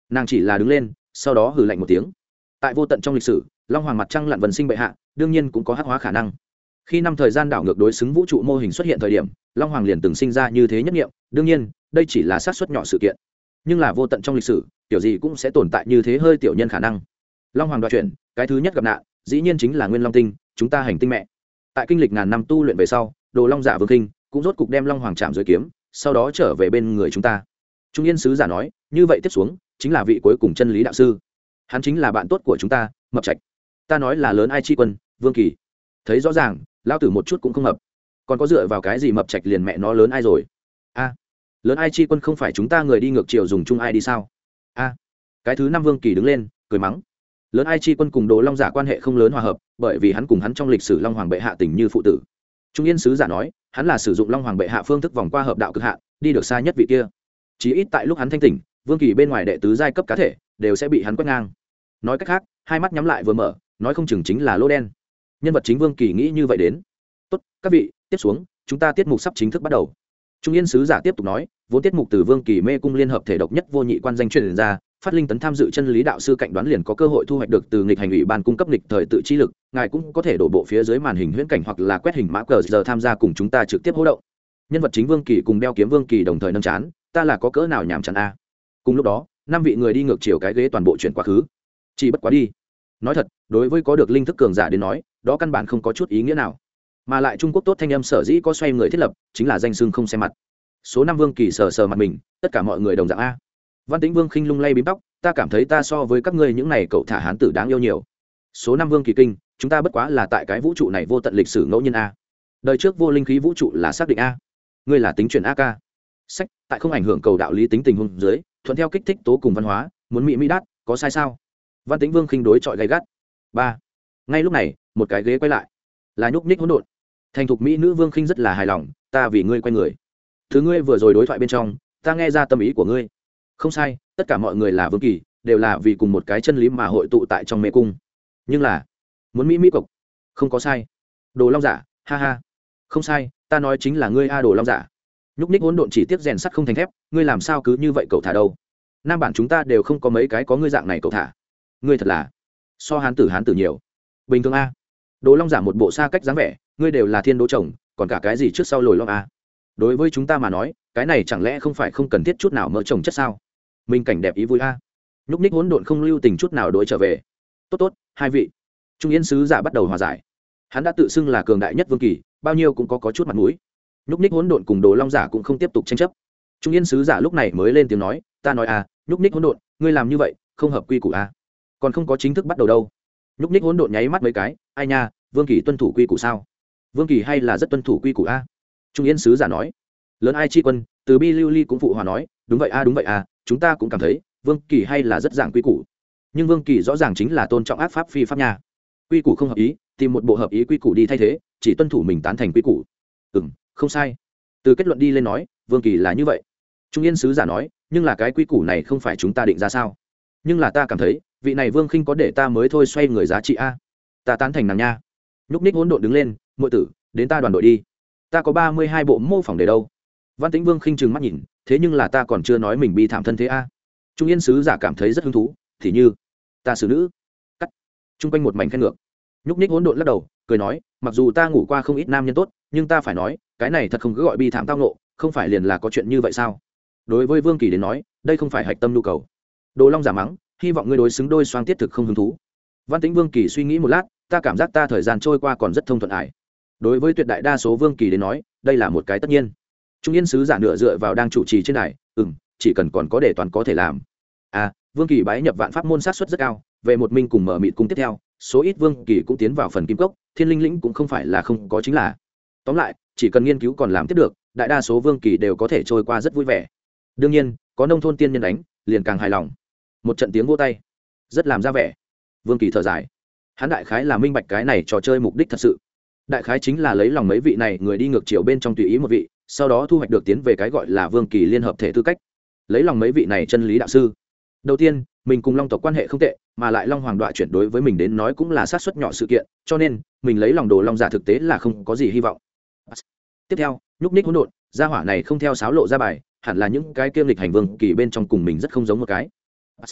nàng chỉ là đứng lên sau đó hừ lạnh một tiếng. Tại vô tận trong lịch sử, long hoàng mặt trăng lặn vần sinh bệ hạ đương nhiên cũng có hắc hóa khả năng. Khi năm thời gian đảo ngược đối xứng vũ trụ mô hình xuất hiện thời điểm, long hoàng liền từng sinh ra như thế nhất nghiệm, đương nhiên đây chỉ là xác suất nhỏ sự kiện, nhưng là vô tận trong lịch sử kiểu gì cũng sẽ tồn tại như thế hơi tiểu nhân khả năng. Long hoàng đoạt chuyển, cái thứ nhất gặp nạn dĩ nhiên chính là nguyên long tinh, chúng ta hành tinh mẹ. Tại kinh lịch ngàn năm tu luyện về sau, Đồ Long Giả Vương Kinh cũng rốt cục đem long hoàng chạm dưới kiếm, sau đó trở về bên người chúng ta. Trung Yên sứ giả nói, như vậy tiếp xuống chính là vị cuối cùng chân lý đạo sư, hắn chính là bạn tốt của chúng ta, Mập Trạch. Ta nói là lớn ai chi quân, Vương Kỳ. Thấy rõ ràng, lao tử một chút cũng không mập, còn có dựa vào cái gì Mập Trạch liền mẹ nó lớn ai rồi? A, lớn ai chi quân không phải chúng ta người đi ngược chiều dùng chung ai đi sao? A, cái thứ năm Vương Kỳ đứng lên cười mắng, lớn ai chi quân cùng Đồ Long Giả quan hệ không lớn hòa hợp, bởi vì hắn cùng hắn trong lịch sử long hoàng bệ hạ tình như phụ tử. Trung Yên sứ giả nói, hắn là sử dụng long hoàng bệ hạ phương thức vòng qua hợp đạo cực hạ, đi được xa nhất vị kia. Chí ít tại lúc hắn thanh tỉnh, Vương Kỳ bên ngoài đệ tứ giai cấp cá thể đều sẽ bị hắn quét ngang. Nói cách khác, hai mắt nhắm lại vừa mở, nói không chừng chính là lô đen. Nhân vật chính Vương Kỳ nghĩ như vậy đến. Tốt, các vị, tiếp xuống chúng ta tiết mục sắp chính thức bắt đầu. Trung Yên sứ giả tiếp tục nói, vốn tiết mục từ Vương Kỳ mê cung liên hợp thể độc nhất vô nhị quan danh truyền ra, phát linh tấn tham dự chân lý đạo sư cạnh đoán liền có cơ hội thu hoạch được từ nghịch hành ủy ban cung cấp nghịch thời tự chi lực, ngài cũng có thể đổ bộ phía dưới màn hình huyễn cảnh hoặc là quét hình mã cờ giờ tham gia cùng chúng ta trực tiếp hỗ động. Nhân vật chính Vương Kỳ cùng đeo kiếm Vương Kỳ đồng thời nâng chán, ta là có cỡ nào nhảm chán a. Cùng lúc đó, năm vị người đi ngược chiều cái ghế toàn bộ chuyển quá khứ. Chỉ bất quá đi. Nói thật, đối với có được linh thức cường giả đến nói, đó căn bản không có chút ý nghĩa nào. Mà lại Trung Quốc tốt thanh âm sở dĩ có xoay người thiết lập, chính là danh xưng không xem mặt. Số năm Vương Kỳ sờ sờ mặt mình, tất cả mọi người đồng dạng a. Văn Tĩnh Vương khinh lung lay bím tóc, ta cảm thấy ta so với các ngươi những này cậu thả hán tử đáng yêu nhiều. Số năm Vương Kỳ kinh, chúng ta bất quá là tại cái vũ trụ này vô tận lịch sử ngẫu nhiên a. Đời trước vô linh khí vũ trụ là xác định a. Ngươi là tính chuyển a ca. Sách, tại không ảnh hưởng cầu đạo lý tính tình huống dưới, thuận theo kích thích tố cùng văn hóa, muốn mỹ mỹ đắt, có sai sao? Văn Tĩnh Vương khinh đối chọi gay gắt. Ba. Ngay lúc này, một cái ghế quay lại, là nhúc nhích hỗn độn. Thành thục mỹ nữ Vương khinh rất là hài lòng, ta vì ngươi quay người. Thứ ngươi vừa rồi đối thoại bên trong, ta nghe ra tâm ý của ngươi. Không sai, tất cả mọi người là Vương Kỳ, đều là vì cùng một cái chân lý mà hội tụ tại trong mê cung. Nhưng là, muốn mỹ mỹ cộc, không có sai. Đồ Long Giả, ha ha. Không sai, ta nói chính là ngươi a Đồ Long Giả. Nhúc nhích hỗn độn chỉ tiếp rèn sắt không thành thép, ngươi làm sao cứ như vậy cậu thả đâu? Nam bản chúng ta đều không có mấy cái có ngươi dạng này cậu thả. Ngươi thật là so hán tử hán tử nhiều. Bình thường a. Đồ Long Giả một bộ xa cách dáng vẻ, ngươi đều là thiên đô chồng, còn cả cái gì trước sau lồi lõm a. Đối với chúng ta mà nói, cái này chẳng lẽ không phải không cần thiết chút nào mỡ chồng chất sao? Minh cảnh đẹp ý vui a. Nhúc nhích hỗn độn không lưu tình chút nào đối trở về. Tốt tốt, hai vị. Trung Yên sứ giả bắt đầu hòa giải. Hắn đã tự xưng là cường đại nhất Vương Kỳ, bao nhiêu cũng có có chút mặt mũi. Nhúc nhích hỗn độn cùng Đồ Long Giả cũng không tiếp tục tranh chấp. Trung Yên sứ giả lúc này mới lên tiếng nói, ta nói à, nhúc nhích hỗn độn, ngươi làm như vậy không hợp quy củ a. Còn không có chính thức bắt đầu đâu. Nhúc nhích hỗn độn nháy mắt mấy cái, ai nha, Vương Kỳ tuân thủ quy củ sao? Vương Kỳ hay là rất tuân thủ quy củ a. Trung Yên sứ giả nói. Lớn ai chi quân, từ Bi Lưu Ly cũng phụ hòa nói, đúng vậy a đúng vậy a, chúng ta cũng cảm thấy Vương Kỳ hay là rất giảng quy củ. Nhưng Vương Kỳ rõ ràng chính là tôn trọng ác pháp phi pháp nha. Quy củ không hợp ý, tìm một bộ hợp ý quy củ đi thay thế, chỉ tuân thủ mình tán thành quy củ. Ừm, không sai. Từ kết luận đi lên nói, Vương Kỳ là như vậy. Trung Yên sứ giả nói, nhưng là cái quy củ này không phải chúng ta định ra sao? Nhưng là ta cảm thấy, vị này Vương Khinh có để ta mới thôi xoay người giá trị a. Ta tán thành nàng nha. Nhúc nhích hỗn độn đứng lên, muội tử, đến ta đoàn đội đi. Ta có ba mươi hai bộ mô phỏng để đâu? Văn Tĩnh Vương khinh trừng mắt nhìn, thế nhưng là ta còn chưa nói mình bi thảm thân thế a. Trung Yên sứ giả cảm thấy rất hứng thú, thì như ta xử nữ. Cắt. Trung quanh một mảnh khen ngược. Nhúc nhích hỗn độn lắc đầu, cười nói, mặc dù ta ngủ qua không ít nam nhân tốt, nhưng ta phải nói, cái này thật không cứ gọi bi thảm tao nộ, không phải liền là có chuyện như vậy sao? Đối với Vương Kỳ đến nói, đây không phải hạch tâm nhu cầu. Đồ Long giả mắng, hy vọng ngươi đối xứng đôi xoang tiết thực không hứng thú. Văn Tĩnh Vương Kỳ suy nghĩ một lát, ta cảm giác ta thời gian trôi qua còn rất thông thuận ải. Đối với tuyệt đại đa số Vương Kỳ đến nói, đây là một cái tất nhiên. Trung Yên sứ giả nửa dựa vào đang chủ trì trên đài, ừm, chỉ cần còn có để toàn có thể làm. À, Vương Kỳ bái nhập vạn pháp môn sát suất rất cao, về một minh cùng mở mịt cung tiếp theo, số ít Vương Kỳ cũng tiến vào phần kim cốc, thiên linh lĩnh cũng không phải là không có chính là. Tóm lại, chỉ cần nghiên cứu còn làm tiếp được, đại đa số Vương Kỳ đều có thể trôi qua rất vui vẻ. Đương nhiên, có nông thôn tiên nhân đánh, liền càng hài lòng. Một trận tiếng vỗ tay, rất làm ra vẻ. Vương Kỳ thở dài, hắn đại khái là minh bạch cái này trò chơi mục đích thật sự. Đại khái chính là lấy lòng mấy vị này người đi ngược chiều bên trong tùy ý một vị, sau đó thu hoạch được tiến về cái gọi là Vương Kỳ liên hợp thể tư cách. Lấy lòng mấy vị này chân lý đạo sư. Đầu tiên, mình cùng Long tộc quan hệ không tệ, mà lại Long Hoàng đoạ chuyển đối với mình đến nói cũng là sát suất nhỏ sự kiện, cho nên mình lấy lòng Đồ Long giả thực tế là không có gì hy vọng. Tiếp theo, nhúc nhích hỗn độn, gia hỏa này không theo sáo lộ ra bài, hẳn là những cái kiêm lịch hành Vương Kỳ bên trong cùng mình rất không giống một cái.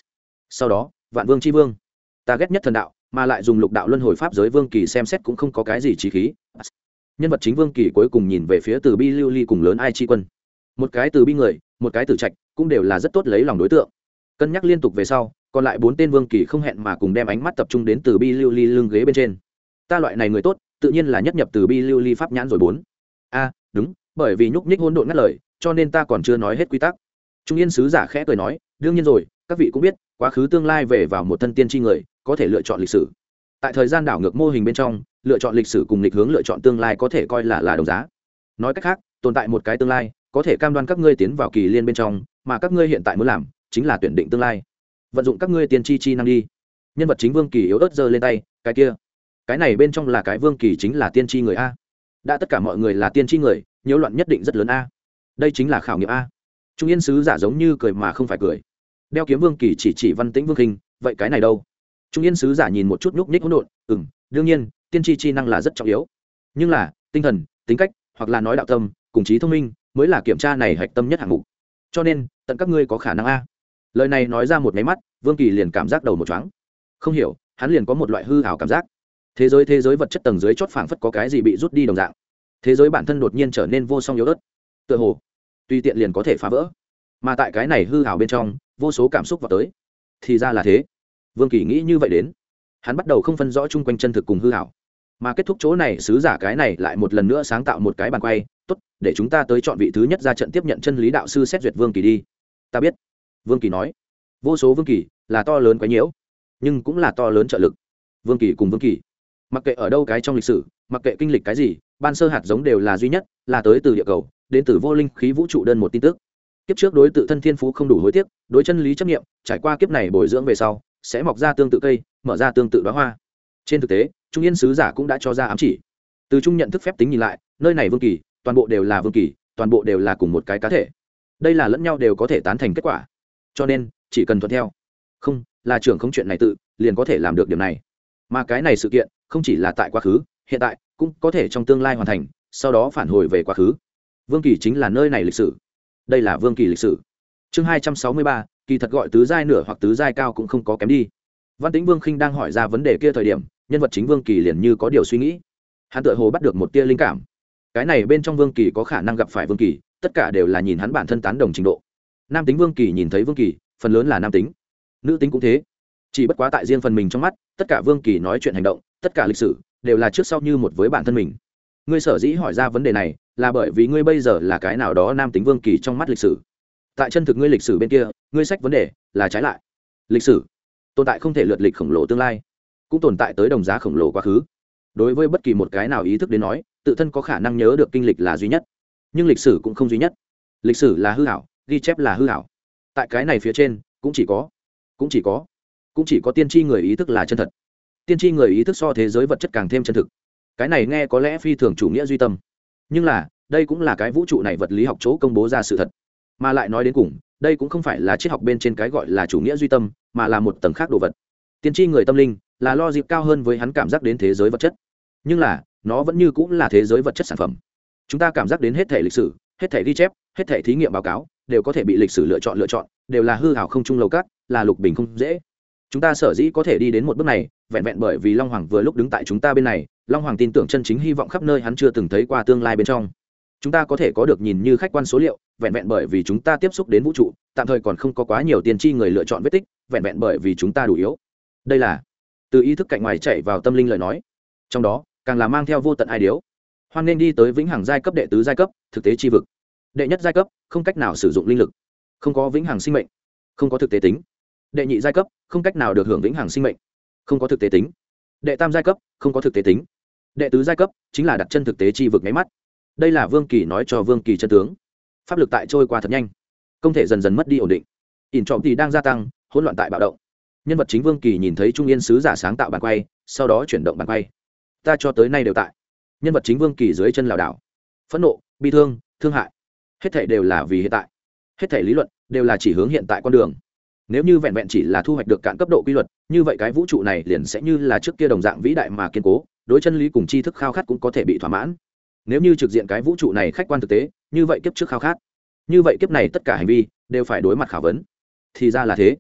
sau đó vạn vương c h i vương, ta ghét nhất thần đạo mà lại dùng lục đạo luân hồi pháp giới vương kỳ xem xét cũng không có cái gì trí khí. Nhân vật chính vương kỳ cuối cùng nhìn về phía từ bi lưu ly cùng lớn ai chi quân, một cái từ bi người một cái tử trạch cũng đều là rất tốt lấy lòng đối tượng. Cân nhắc liên tục về sau, còn lại bốn tên vương kỳ không hẹn mà cùng đem ánh mắt tập trung đến từ bi lưu ly lưng ghế bên trên. Ta loại này người tốt tự nhiên là nhất nhập từ bi lưu ly pháp nhãn rồi. Bốn a đúng, bởi vì nhúc nhích hỗn độn ngắt lời cho nên ta còn chưa nói hết quy tắc. Trung yên sứ giả khẽ cười nói, đương nhiên rồi, các vị cũng biết quá khứ tương lai về vào một thân tiên tri người có thể lựa chọn lịch sử. Tại thời gian đảo ngược mô hình bên trong, lựa chọn lịch sử cùng lịch hướng lựa chọn tương lai có thể coi là là đồng giá. Nói cách khác, tồn tại một cái tương lai có thể cam đoan các ngươi tiến vào kỳ liên bên trong, mà các ngươi hiện tại muốn làm chính là tuyển định tương lai, vận dụng các ngươi tiên tri chi năng đi. Nhân vật chính vương kỳ yếu ớt giơ lên tay, cái kia cái này bên trong là cái vương kỳ chính là tiên tri người a. Đã tất cả mọi người là tiên tri người, nhiễu loạn nhất định rất lớn a. Đây chính là khảo nghiệm a. Trung yên sứ giả giống như cười mà không phải cười. Đeo kiếm vương kỳ chỉ chỉ văn tĩnh vương hình, vậy cái này đâu? Trung yên sứ giả nhìn một chút nhúc nhích hỗn độn, ừm, đương nhiên tiên tri chi năng là rất trọng yếu, nhưng là tinh thần, tính cách hoặc là nói đạo tâm cùng trí thông minh mới là kiểm tra này hạch tâm nhất hạng mục, cho nên tận các ngươi có khả năng a. Lời này nói ra một máy mắt, vương kỳ liền cảm giác đầu một choáng, không hiểu hắn liền có một loại hư ảo cảm giác thế giới thế giới vật chất tầng dưới chót phảng phất có cái gì bị rút đi đồng dạng, thế giới bản thân đột nhiên trở nên vô song yếu ớt, tựa hồ tùy tiện liền có thể phá vỡ, mà tại cái này hư ảo bên trong vô số cảm xúc vào tới. Thì ra là thế, vương kỳ nghĩ như vậy đến, hắn bắt đầu không phân rõ chung quanh chân thực cùng hư ảo, mà kết thúc chỗ này sứ giả cái này lại một lần nữa sáng tạo một cái bàn quay tốt, để chúng ta tới chọn vị thứ nhất ra trận tiếp nhận chân lý đạo sư xét duyệt vương kỳ đi. Ta biết, vương kỳ nói, vô số vương kỳ là to lớn quấy nhiễu nhưng cũng là to lớn trợ lực. Vương kỳ cùng vương kỳ mặc kệ ở đâu cái trong lịch sử, mặc kệ kinh lịch cái gì, ban sơ hạt giống đều là duy nhất, là tới từ địa cầu, đến từ vô linh khí vũ trụ đơn một tin tức. Kiếp trước đối tự thân thiên phú không đủ hối tiếc, đối chân lý chấp nghiệm, trải qua kiếp này bồi dưỡng về sau sẽ mọc ra tương tự cây, mở ra tương tự đóa hoa. Trên thực tế trung yên sứ giả cũng đã cho ra ám chỉ, từ trung nhận thức phép tính nhìn lại, nơi này vương kỳ toàn bộ đều là vương kỳ, toàn bộ đều là cùng một cái cá thể, đây là lẫn nhau đều có thể tán thành kết quả, cho nên chỉ cần thuận theo, không là trưởng không chuyện này tự liền có thể làm được điều này. Mà cái này sự kiện không chỉ là tại quá khứ, hiện tại cũng có thể trong tương lai hoàn thành, sau đó phản hồi về quá khứ. Vương kỳ chính là nơi này lịch sử, đây là vương kỳ lịch sử. Chương hai trăm sáu mươi ba, kỳ thật gọi tứ giai nửa hoặc tứ giai cao cũng không có kém đi. Văn Tĩnh Vương Khinh đang hỏi ra vấn đề kia thời điểm, nhân vật chính vương kỳ liền như có điều suy nghĩ, hắn tựa hồ bắt được một tia linh cảm. Cái này bên trong vương kỳ có khả năng gặp phải vương kỳ, tất cả đều là nhìn hắn bản thân tán đồng trình độ. Nam tính vương kỳ nhìn thấy vương kỳ phần lớn là nam tính, nữ tính cũng thế, chỉ bất quá tại riêng phần mình trong mắt, tất cả vương kỳ nói chuyện hành động, tất cả lịch sử đều là trước sau như một với bản thân mình. Ngươi sở dĩ hỏi ra vấn đề này là bởi vì ngươi bây giờ là cái nào đó nam tính vương kỳ trong mắt lịch sử, tại chân thực ngươi lịch sử bên kia, ngươi sách vấn đề là trái lại. Lịch sử tồn tại không thể lượt lịch khổng lồ tương lai, cũng tồn tại tới đồng giá khổng lồ quá khứ. Đối với bất kỳ một cái nào ý thức đến nói, tự thân có khả năng nhớ được kinh lịch là duy nhất, nhưng lịch sử cũng không duy nhất. Lịch sử là hư ảo, ghi chép là hư ảo. Tại cái này phía trên cũng chỉ có cũng chỉ có cũng chỉ có tiên tri người ý thức là chân thật. Tiên tri người ý thức so thế giới vật chất càng thêm chân thực. Cái này nghe có lẽ phi thường chủ nghĩa duy tâm, nhưng là đây cũng là cái vũ trụ này vật lý học chỗ công bố ra sự thật. Mà lại nói đến cùng, đây cũng không phải là triết học bên trên cái gọi là chủ nghĩa duy tâm, mà là một tầng khác đồ vật. Tiên tri người tâm linh là lo dịp cao hơn với hắn cảm giác đến thế giới vật chất, nhưng là nó vẫn như cũng là thế giới vật chất sản phẩm. Chúng ta cảm giác đến hết thể lịch sử, hết thể ghi chép, hết thể thí nghiệm báo cáo đều có thể bị lịch sử lựa chọn lựa chọn, đều là hư hảo không trung lầu cát, là lục bình không dễ. Chúng ta sở dĩ có thể đi đến một bước này, vẹn vẹn bởi vì Long Hoàng vừa lúc đứng tại chúng ta bên này, Long Hoàng tin tưởng chân chính hy vọng khắp nơi hắn chưa từng thấy qua tương lai bên trong. Chúng ta có thể có được nhìn như khách quan số liệu, vẹn vẹn bởi vì chúng ta tiếp xúc đến vũ trụ, tạm thời còn không có quá nhiều tiên tri người lựa chọn vết tích, vẹn vẹn bởi vì chúng ta đủ yếu. Đây là từ ý thức cạnh ngoài chạy vào tâm linh lời nói, trong đó càng là mang theo vô tận ai điếu. Hoan nên đi tới vĩnh hằng giai cấp đệ tứ giai cấp, thực tế chi vực. Đệ nhất giai cấp không cách nào sử dụng linh lực, không có vĩnh hằng sinh mệnh, không có thực tế tính. Đệ nhị giai cấp không cách nào được hưởng vĩnh hằng sinh mệnh, không có thực tế tính. Đệ tam giai cấp không có thực tế tính. Đệ tứ giai cấp chính là đặt chân thực tế chi vực nháy mắt. Đây là vương kỳ nói cho vương kỳ chân tướng. Pháp lực tại trôi qua thật nhanh, không thể dần dần mất đi ổn định. ỉn trọng thì đang gia tăng, hỗn loạn tại bạo động. Nhân vật chính vương kỳ nhìn thấy trung yên sứ giả sáng tạo bàn quay, sau đó chuyển động bàn quay. Ta cho tới nay đều tại. Nhân vật chính vương kỳ dưới chân lảo đảo, phẫn nộ, bi thương, thương hại, hết thảy đều là vì hiện tại, hết thảy lý luận đều là chỉ hướng hiện tại con đường. Nếu như vẹn vẹn chỉ là thu hoạch được cạn cấp độ quy luật, như vậy cái vũ trụ này liền sẽ như là trước kia đồng dạng vĩ đại mà kiên cố, đối chân lý cùng tri thức khao khát cũng có thể bị thỏa mãn. Nếu như trực diện cái vũ trụ này khách quan thực tế, như vậy kiếp trước khao khát, như vậy kiếp này tất cả hành vi đều phải đối mặt khảo vấn. Thì ra là thế.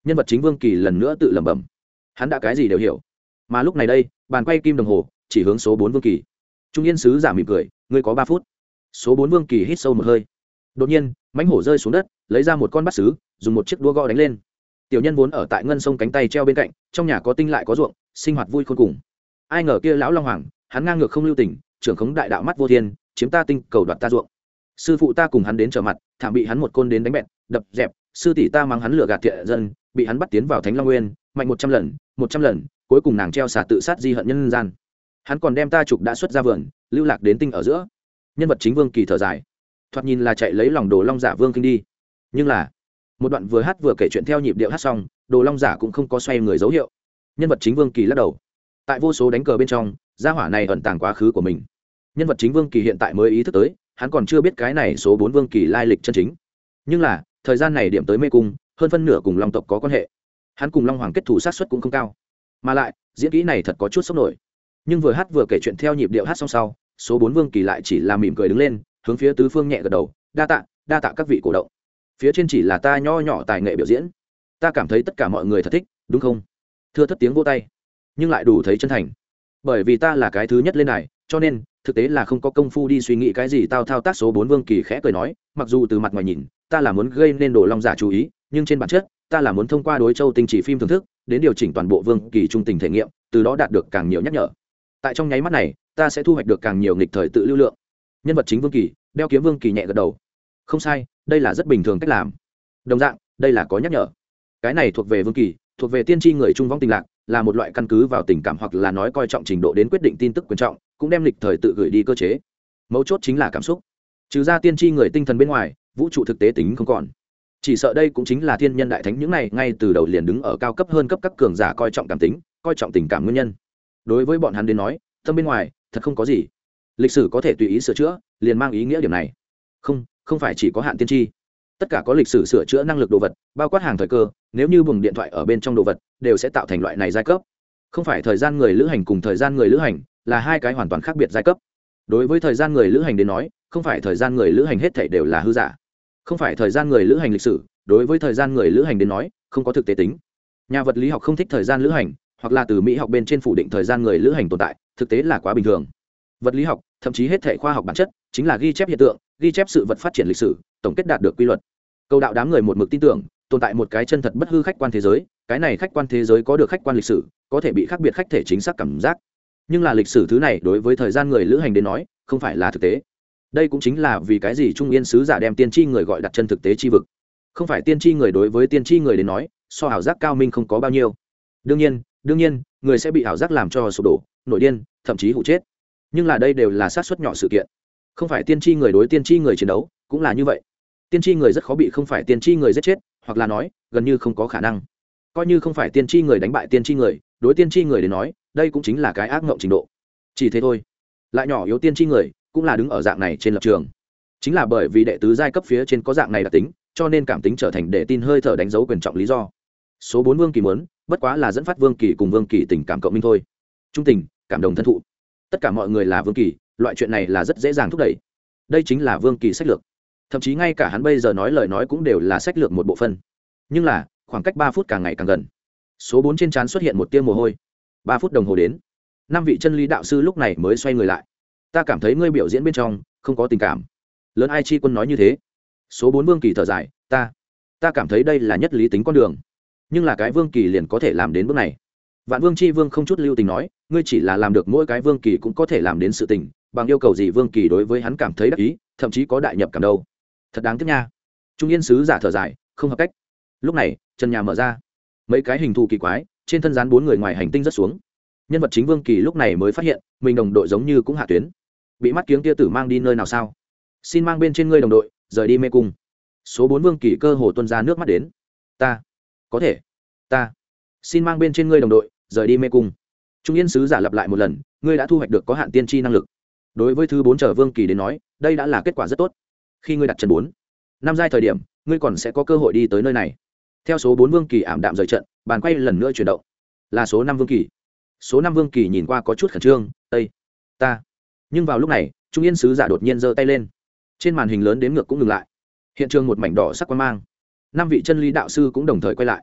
nhân vật chính Vương Kỳ lần nữa tự lẩm bẩm, hắn đã cái gì đều hiểu. Mà lúc này đây, bàn quay kim đồng hồ chỉ hướng số bốn Vương Kỳ. Trung Yên sứ giả mỉm cười, ngươi có ba phút. Số bốn Vương Kỳ hít sâu một hơi. Đột nhiên, mãnh hổ rơi xuống đất, lấy ra một con bát sứ, dùng một chiếc đũa gõ đánh lên. Tiểu nhân vốn ở tại ngân sông cánh tay treo bên cạnh, trong nhà có tinh lại có ruộng, sinh hoạt vui khôn cùng. Ai ngờ kia lão long hoàng, hắn ngang ngược không lưu tình, trưởng khống đại đạo mắt vô thiên, chiếm ta tinh, cầu đoạt ta ruộng. Sư phụ ta cùng hắn đến trở mặt, thảm bị hắn một côn đến đánh bẹt, đập dẹp, sư tỷ ta mắng hắn lừa gạt thiện dân, bị hắn bắt tiến vào Thánh Long Nguyên, mạnh một trăm lần, một trăm lần, cuối cùng nàng treo xả tự sát di hận nhân gian. Hắn còn đem ta trục đã xuất ra vườn, lưu lạc đến tinh ở giữa. Nhân vật chính Vương Kỳ thở dài, thoạt nhìn là chạy lấy lòng Đồ Long giả Vương Kinh đi, nhưng là một đoạn vừa hát vừa kể chuyện theo nhịp điệu hát xong, Đồ Long giả cũng không có xoay người dấu hiệu. Nhân vật chính Vương Kỳ lắc đầu, tại vô số đánh cờ bên trong, gia hỏa này ẩn tàng quá khứ của mình. Nhân vật chính Vương Kỳ hiện tại mới ý thức tới, hắn còn chưa biết cái này số bốn Vương Kỳ lai lịch chân chính. Nhưng là thời gian này điểm tới mê cung, hơn phân nửa cùng Long tộc có quan hệ. Hắn cùng Long Hoàng kết thù sát suất cũng không cao, mà lại diễn kỹ này thật có chút sốc nổi. Nhưng vừa hát vừa kể chuyện theo nhịp điệu hát xong sau, số bốn Vương Kỳ lại chỉ là mỉm cười đứng lên, hướng phía tứ phương nhẹ gật đầu, đa tạ, đa tạ các vị cổ động. Phía trên chỉ là ta nho nhỏ tài nghệ biểu diễn, ta cảm thấy tất cả mọi người thật thích, đúng không? Thưa thất tiếng vỗ tay, nhưng lại đủ thấy chân thành. Bởi vì ta là cái thứ nhất lên này, cho nên thực tế là không có công phu đi suy nghĩ cái gì tao thao tác. Số bốn Vương Kỳ khẽ cười nói, mặc dù từ mặt ngoài nhìn ta là muốn gây nên Đồ Long giả chú ý, nhưng trên bản chất ta là muốn thông qua đối châu tinh chỉ phim thưởng thức đến điều chỉnh toàn bộ Vương Kỳ trung tình thể nghiệm, từ đó đạt được càng nhiều nhắc nhở. Tại trong nháy mắt này ta sẽ thu hoạch được càng nhiều nghịch thời tự lưu lượng. Nhân vật chính Vương Kỳ, đeo kiếm Vương Kỳ nhẹ gật đầu, không sai, đây là rất bình thường cách làm. Đồng dạng đây là có nhắc nhở, cái này thuộc về Vương Kỳ, thuộc về tiên tri người trung vong tình lạc, là một loại căn cứ vào tình cảm hoặc là nói coi trọng trình độ đến quyết định tin tức quan trọng, cũng đem lịch thời tự gửi đi cơ chế. Mấu chốt chính là cảm xúc. Trừ ra tiên tri người tinh thần bên ngoài, vũ trụ thực tế tính không còn. Chỉ sợ đây cũng chính là thiên nhân đại thánh những này ngay từ đầu liền đứng ở cao cấp hơn cấp các cường giả coi trọng cảm tính, coi trọng tình cảm nguyên nhân. Đối với bọn hắn đến nói, tâm bên ngoài thật không có gì. Lịch sử có thể tùy ý sửa chữa, liền mang ý nghĩa điểm này. Không, không phải chỉ có hạn tiên tri. Tất cả có lịch sử sửa chữa năng lực đồ vật, bao quát hàng thời cơ, nếu như buồng điện thoại ở bên trong đồ vật, đều sẽ tạo thành loại này giai cấp. Không phải thời gian người lữ hành cùng thời gian người lữ hành là hai cái hoàn toàn khác biệt giai cấp. Đối với thời gian người lữ hành đến nói, không phải thời gian người lữ hành hết thảy đều là hư giả. Không phải thời gian người lữ hành lịch sử, đối với thời gian người lữ hành đến nói, không có thực tế tính. Nhà vật lý học không thích thời gian lữ hành, hoặc là từ Mỹ học bên trên phủ định thời gian người lữ hành tồn tại, thực tế là quá bình thường. Vật lý học, thậm chí hết thảy khoa học bản chất, chính là ghi chép hiện tượng, ghi chép sự vật phát triển lịch sử, tổng kết đạt được quy luật. Câu đạo đám người một mực tin tưởng, tồn tại một cái chân thật bất hư khách quan thế giới, cái này khách quan thế giới có được khách quan lịch sử, có thể bị khác biệt khách thể chính xác cảm giác. Nhưng là lịch sử thứ này đối với thời gian người lữ hành đến nói, không phải là thực tế. Đây cũng chính là vì cái gì Trung Yên sứ giả đem tiên tri người gọi đặt chân thực tế chi vực. Không phải tiên tri người đối với tiên tri người đến nói, so ảo giác cao minh không có bao nhiêu. Đương nhiên, đương nhiên, người sẽ bị ảo giác làm cho sụp đổ, nổi điên, thậm chí hụ chết. Nhưng là đây đều là sát suất nhỏ sự kiện. Không phải tiên tri người đối tiên tri người chiến đấu, cũng là như vậy. Tiên tri người rất khó bị không phải tiên tri người giết chết, hoặc là nói gần như không có khả năng. Coi như không phải tiên tri người đánh bại tiên tri người, đối tiên tri người đến nói, đây cũng chính là cái ác ngộng trình độ. Chỉ thế thôi. Lại nhỏ yếu tiên tri người cũng là đứng ở dạng này trên lập trường. Chính là bởi vì đệ tứ giai cấp phía trên có dạng này đặc tính, cho nên cảm tính trở thành để tin hơi thở đánh dấu quyền trọng lý do. Số bốn Vương Kỳ muốn, bất quá là dẫn phát Vương Kỳ cùng Vương Kỳ tình cảm cộng minh thôi. Trung tình, cảm đồng thân thụ. Tất cả mọi người là Vương Kỳ, loại chuyện này là rất dễ dàng thúc đẩy. Đây chính là Vương Kỳ sách lược. Thậm chí ngay cả hắn bây giờ nói lời nói cũng đều là sách lược một bộ phận. Nhưng là khoảng cách ba phút càng ngày càng gần, số bốn trên trán xuất hiện một tia mồ hôi. Ba phút đồng hồ đến, năm vị chân lý đạo sư lúc này mới xoay người lại. Ta cảm thấy ngươi biểu diễn bên trong không có tình cảm. Lớn ai chi quân nói như thế. Số bốn Vương Kỳ thở dài, ta ta cảm thấy đây là nhất lý tính con đường, nhưng là cái Vương Kỳ liền có thể làm đến bước này. Vạn Vương chi Vương không chút lưu tình nói, ngươi chỉ là làm được mỗi cái Vương Kỳ cũng có thể làm đến sự tình, bằng yêu cầu gì Vương Kỳ đối với hắn cảm thấy đắc ý, thậm chí có đại nhập cảm đâu. Thật đáng tiếc nha. Trung Yên sứ giả thở dài, không hợp cách. Lúc này trần nhà mở ra, mấy cái hình thù kỳ quái trên thân dán bốn người ngoài hành tinh rất xuống. Nhân vật chính Vương Kỳ lúc này mới phát hiện mình đồng đội giống như cũng hạ tuyến, bị mắt kiếng tia tử mang đi nơi nào sao. Xin mang bên trên ngươi đồng đội rời đi mê cung. Số bốn Vương Kỳ cơ hồ tuôn ra nước mắt đến. Ta có thể, ta xin mang bên trên ngươi đồng đội rời đi mê cung. Trung Yên sứ giả lặp lại một lần, ngươi đã thu hoạch được có hạn tiên tri năng lực. Đối với thứ bốn trở Vương Kỳ đến nói, đây đã là kết quả rất tốt. Khi ngươi đặt chân bốn năm giai thời điểm, ngươi còn sẽ có cơ hội đi tới nơi này. Theo số bốn Vương Kỳ ảm đạm rời trận, bàn quay lần nữa chuyển động, là số năm Vương Kỳ. Số năm Vương Kỳ nhìn qua có chút khẩn trương, "Tây, ta." Nhưng vào lúc này, Trung Yên sứ giả đột nhiên giơ tay lên. Trên màn hình lớn đếm ngược cũng ngừng lại. Hiện trường một mảnh đỏ sắc quang mang. Năm vị chân lý đạo sư cũng đồng thời quay lại.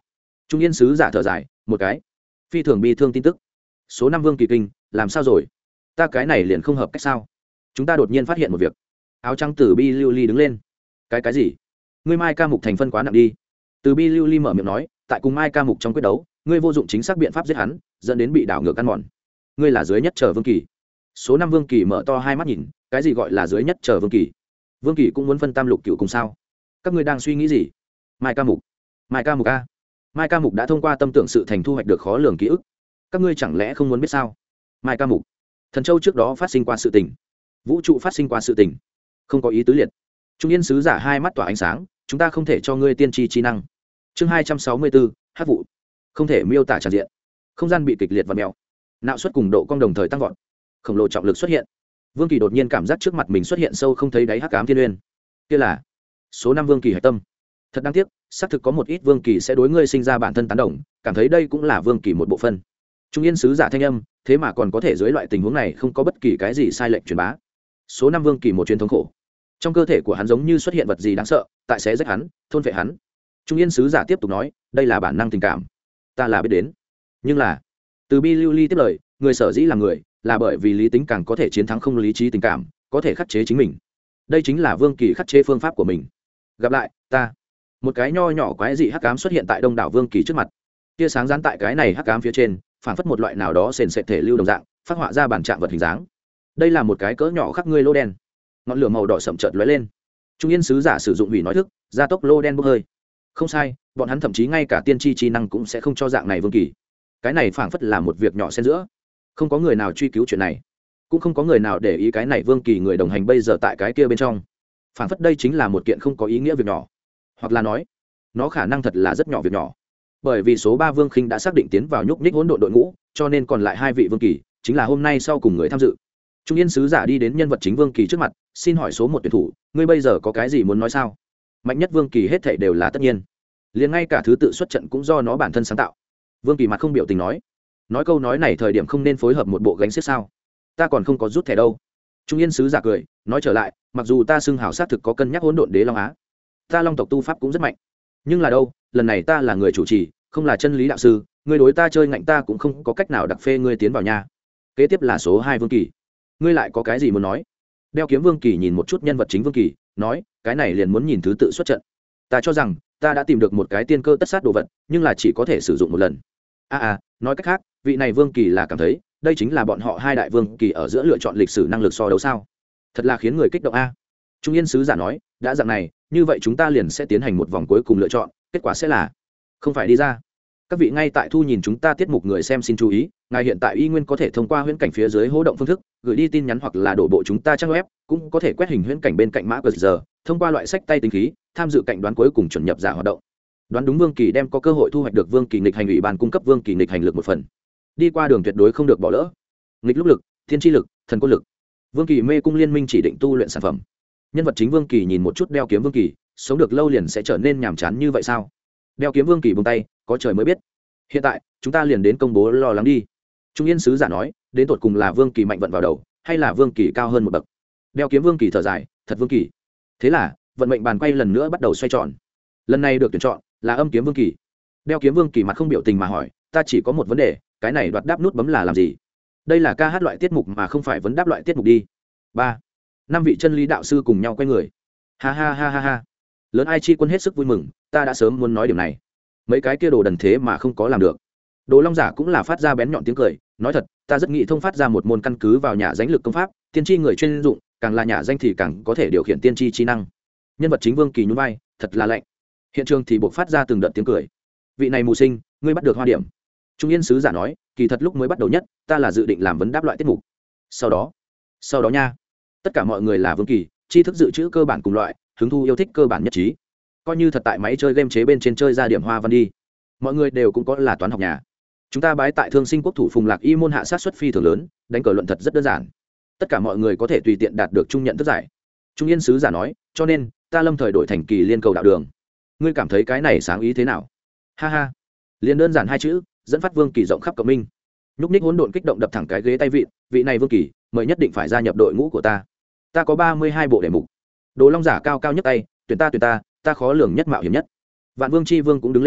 Trung yên sứ giả thở dài một cái, phi thường bi thương tin tức. Số năm vương kỳ kinh làm sao rồi? Ta cái này liền không hợp cách sao? Chúng ta đột nhiên phát hiện một việc. Áo trắng từ bi lưu ly đứng lên. Cái cái gì? Ngươi mai ca mục thành phân quá nặng đi. Từ bi lưu ly mở miệng nói, tại cùng mai ca mục trong quyết đấu, ngươi vô dụng chính xác biện pháp giết hắn, dẫn đến bị đảo ngược ăn mòn. Ngươi là dưới nhất chờ vương kỳ. Số năm vương kỳ mở to hai mắt nhìn, cái gì gọi là dưới nhất chờ vương kỳ? Vương kỳ cũng muốn phân tam lục cựu cùng sao? Các ngươi đang suy nghĩ gì? Mai ca mục, mai ca mục a. Mai ca mục đã thông qua tâm tưởng sự thành thu hoạch được khó lường ký ức. Các ngươi chẳng lẽ không muốn biết sao? Mai ca mục, thần châu trước đó phát sinh qua sự tình, vũ trụ phát sinh qua sự tình, không có ý tứ liệt. Trung yên sứ giả hai mắt tỏa ánh sáng, chúng ta không thể cho ngươi tiên tri trí năng. Chương hai trăm sáu mươi bốn, hát vụ, không thể miêu tả tràn diện. Không gian bị kịch liệt và mèo, nạo suất cùng độ cong đồng thời tăng vọt, khổng lồ trọng lực xuất hiện. Vương kỳ đột nhiên cảm giác trước mặt mình xuất hiện sâu không thấy đáy hắc ám thiên uyên. Kia là số năm vương kỳ hạch tâm. Thật đáng tiếc, xác thực có một ít vương kỳ sẽ đối ngươi sinh ra bản thân tán đồng, cảm thấy đây cũng là vương kỳ một bộ phận. Trung yên sứ giả thanh âm, thế mà còn có thể dưới loại tình huống này không có bất kỳ cái gì sai lệch truyền bá. Số năm vương kỳ một chuyến thống khổ, trong cơ thể của hắn giống như xuất hiện vật gì đáng sợ, tại xé rách hắn, thôn vệ hắn. Trung yên sứ giả tiếp tục nói, đây là bản năng tình cảm, ta là biết đến, nhưng là từ bi lưu ly tiếp lời, người sở dĩ là người là bởi vì lý tính càng có thể chiến thắng không lý trí tình cảm, có thể khắc chế chính mình. Đây chính là vương kỳ khắc chế phương pháp của mình. Gặp lại ta. Một cái nho nhỏ quái dị hắc ám xuất hiện tại đông đảo vương kỳ trước mặt. Tia sáng dán tại cái này hắc ám phía trên, phản phất một loại nào đó sền sệt thể lưu đồng dạng, phát họa ra bản trạng vật hình dáng. Đây là một cái cỡ nhỏ khắc ngươi lô đen. Ngọn lửa màu đỏ sậm chợt lóe lên. Trung yên sứ giả sử dụng hủy nói thức, gia tốc lô đen bốc hơi. Không sai, bọn hắn thậm chí ngay cả tiên tri trí năng cũng sẽ không cho dạng này vương kỳ. Cái này phảng phất là một việc nhỏ xen giữa. Không có người nào truy cứu chuyện này, cũng không có người nào để ý cái này vương kỳ người đồng hành bây giờ tại cái kia bên trong. Phảng phất đây chính là một kiện không có ý nghĩa việc nhỏ, hoặc là nói nó khả năng thật là rất nhỏ việc nhỏ. Bởi vì số ba vương khinh đã xác định tiến vào nhúc nhích hỗn độn đội ngũ, cho nên còn lại hai vị vương kỳ chính là hôm nay sau cùng người tham dự. Trung yên sứ giả đi đến nhân vật chính vương kỳ trước mặt, xin hỏi số một tuyển thủ, ngươi bây giờ có cái gì muốn nói sao? Mạnh nhất vương kỳ hết thảy đều là tất nhiên, liền ngay cả thứ tự xuất trận cũng do nó bản thân sáng tạo. Vương kỳ mặt không biểu tình nói, nói câu nói này thời điểm không nên phối hợp một bộ gánh xiết sao? Ta còn không có rút thẻ đâu. Trung yên sứ giả cười nói trở lại, mặc dù ta xưng hào sát thực có cân nhắc hỗn độn đế long á, ta long tộc tu pháp cũng rất mạnh, nhưng là đâu, lần này ta là người chủ trì, không là chân lý đạo sư, ngươi đối ta chơi ngạnh ta cũng không có cách nào đặc phê ngươi tiến vào nhà. Kế tiếp là số hai vương kỳ, ngươi lại có cái gì muốn nói? Đeo kiếm vương kỳ nhìn một chút nhân vật chính vương kỳ, nói, cái này liền muốn nhìn thứ tự xuất trận. Ta cho rằng ta đã tìm được một cái tiên cơ tất sát đồ vật, nhưng là chỉ có thể sử dụng một lần. a à, à nói cách khác, vị này vương kỳ là cảm thấy đây chính là bọn họ hai đại vương kỳ ở giữa lựa chọn lịch sử năng lực so đấu sao? Thật là khiến người kích động a. Trung yên sứ giả nói, đã dạng này, như vậy chúng ta liền sẽ tiến hành một vòng cuối cùng lựa chọn, kết quả sẽ là không phải đi ra. Các vị ngay tại thu nhìn chúng ta tiết mục người xem xin chú ý, ngài hiện tại y nguyên có thể thông qua huyễn cảnh phía dưới hô động phương thức gửi đi tin nhắn hoặc là đổ bộ chúng ta trang web, cũng có thể quét hình huyễn cảnh bên cạnh mã qr giờ, thông qua loại sách tay tính khí tham dự cạnh đoán cuối cùng chuẩn nhập giả hoạt động. Đoán đúng vương kỳ đem có cơ hội thu hoạch được vương kỳ nghịch hành ủy ban cung cấp vương kỳ nghịch hành lực một phần. Đi qua đường tuyệt đối không được bỏ lỡ. Nghịch lúc lực, thiên tri lực, thần quân lực. Vương kỳ mê cung liên minh chỉ định tu luyện sản phẩm. Nhân vật chính vương kỳ nhìn một chút đeo kiếm vương kỳ, sống được lâu liền sẽ trở nên nhàm chán như vậy sao? Đeo kiếm vương kỳ buông tay, có trời mới biết. Hiện tại chúng ta liền đến công bố lo lắng đi. Trung yên sứ giả nói, đến tột cùng là vương kỳ mạnh vận vào đầu, hay là vương kỳ cao hơn một bậc? Đeo kiếm vương kỳ thở dài, thật vương kỳ. Thế là vận mệnh bàn quay lần nữa bắt đầu xoay tròn. Lần này được tuyển chọn là âm kiếm vương kỳ. Đeo kiếm vương kỳ mặt không biểu tình mà hỏi, ta chỉ có một vấn đề, cái này đoạt đáp nút bấm là làm gì? Đây là ca hát loại tiết mục mà không phải vấn đáp loại tiết mục đi. Ba, năm vị chân lý đạo sư cùng nhau quay người. Ha ha ha ha ha. Lớn ai chi quân hết sức vui mừng, ta đã sớm muốn nói điểm này. Mấy cái kia đồ đần thế mà không có làm được. Đồ Long giả cũng là phát ra bén nhọn tiếng cười, nói thật, ta rất nghĩ thông phát ra một môn căn cứ vào nhà danh lực công pháp, tiên tri người chuyên dụng, càng là nhà danh thì càng có thể điều khiển tiên tri trí năng. Nhân vật chính vương kỳ nhún vai, thật là lạnh. Hiện trường thì buộc phát ra từng đợt tiếng cười. Vị này mù sinh, ngươi bắt được hoa điểm. Trung yên sứ giả nói, kỳ thật lúc mới bắt đầu nhất, ta là dự định làm vấn đáp loại tiết mục. Sau đó, sau đó nha, tất cả mọi người là vương kỳ, tri thức dự trữ cơ bản cùng loại, hứng thu yêu thích cơ bản nhất trí. Coi như thật tại máy chơi game chế bên trên chơi ra điểm hoa văn đi, mọi người đều cũng có là toán học nhà. Chúng ta bái tại thương sinh quốc thủ Phùng Lạc Y môn hạ sát xuất phi thường lớn, đánh cờ luận thật rất đơn giản, tất cả mọi người có thể tùy tiện đạt được trung nhận thức giải. Trung yên sứ giả nói, cho nên ta lâm thời đổi thành kỳ liên cầu đạo đường. Ngươi cảm thấy cái này sáng ý thế nào? Ha ha, liền đơn giản hai chữ, dẫn phát vương kỳ rộng khắp cộng minh. Nhúc ních hỗn độn kích động đập thẳng cái ghế tay vị, vị này vương kỳ mời nhất định phải gia nhập đội ngũ của ta. Ta có ba mươi hai bộ đề mục. Đồ Long giả cao cao nhất tay, tuyển ta tuyển ta, ta khó lường nhất mạo hiểm nhất. Vạn Vương chi Vương cũng đứng lên,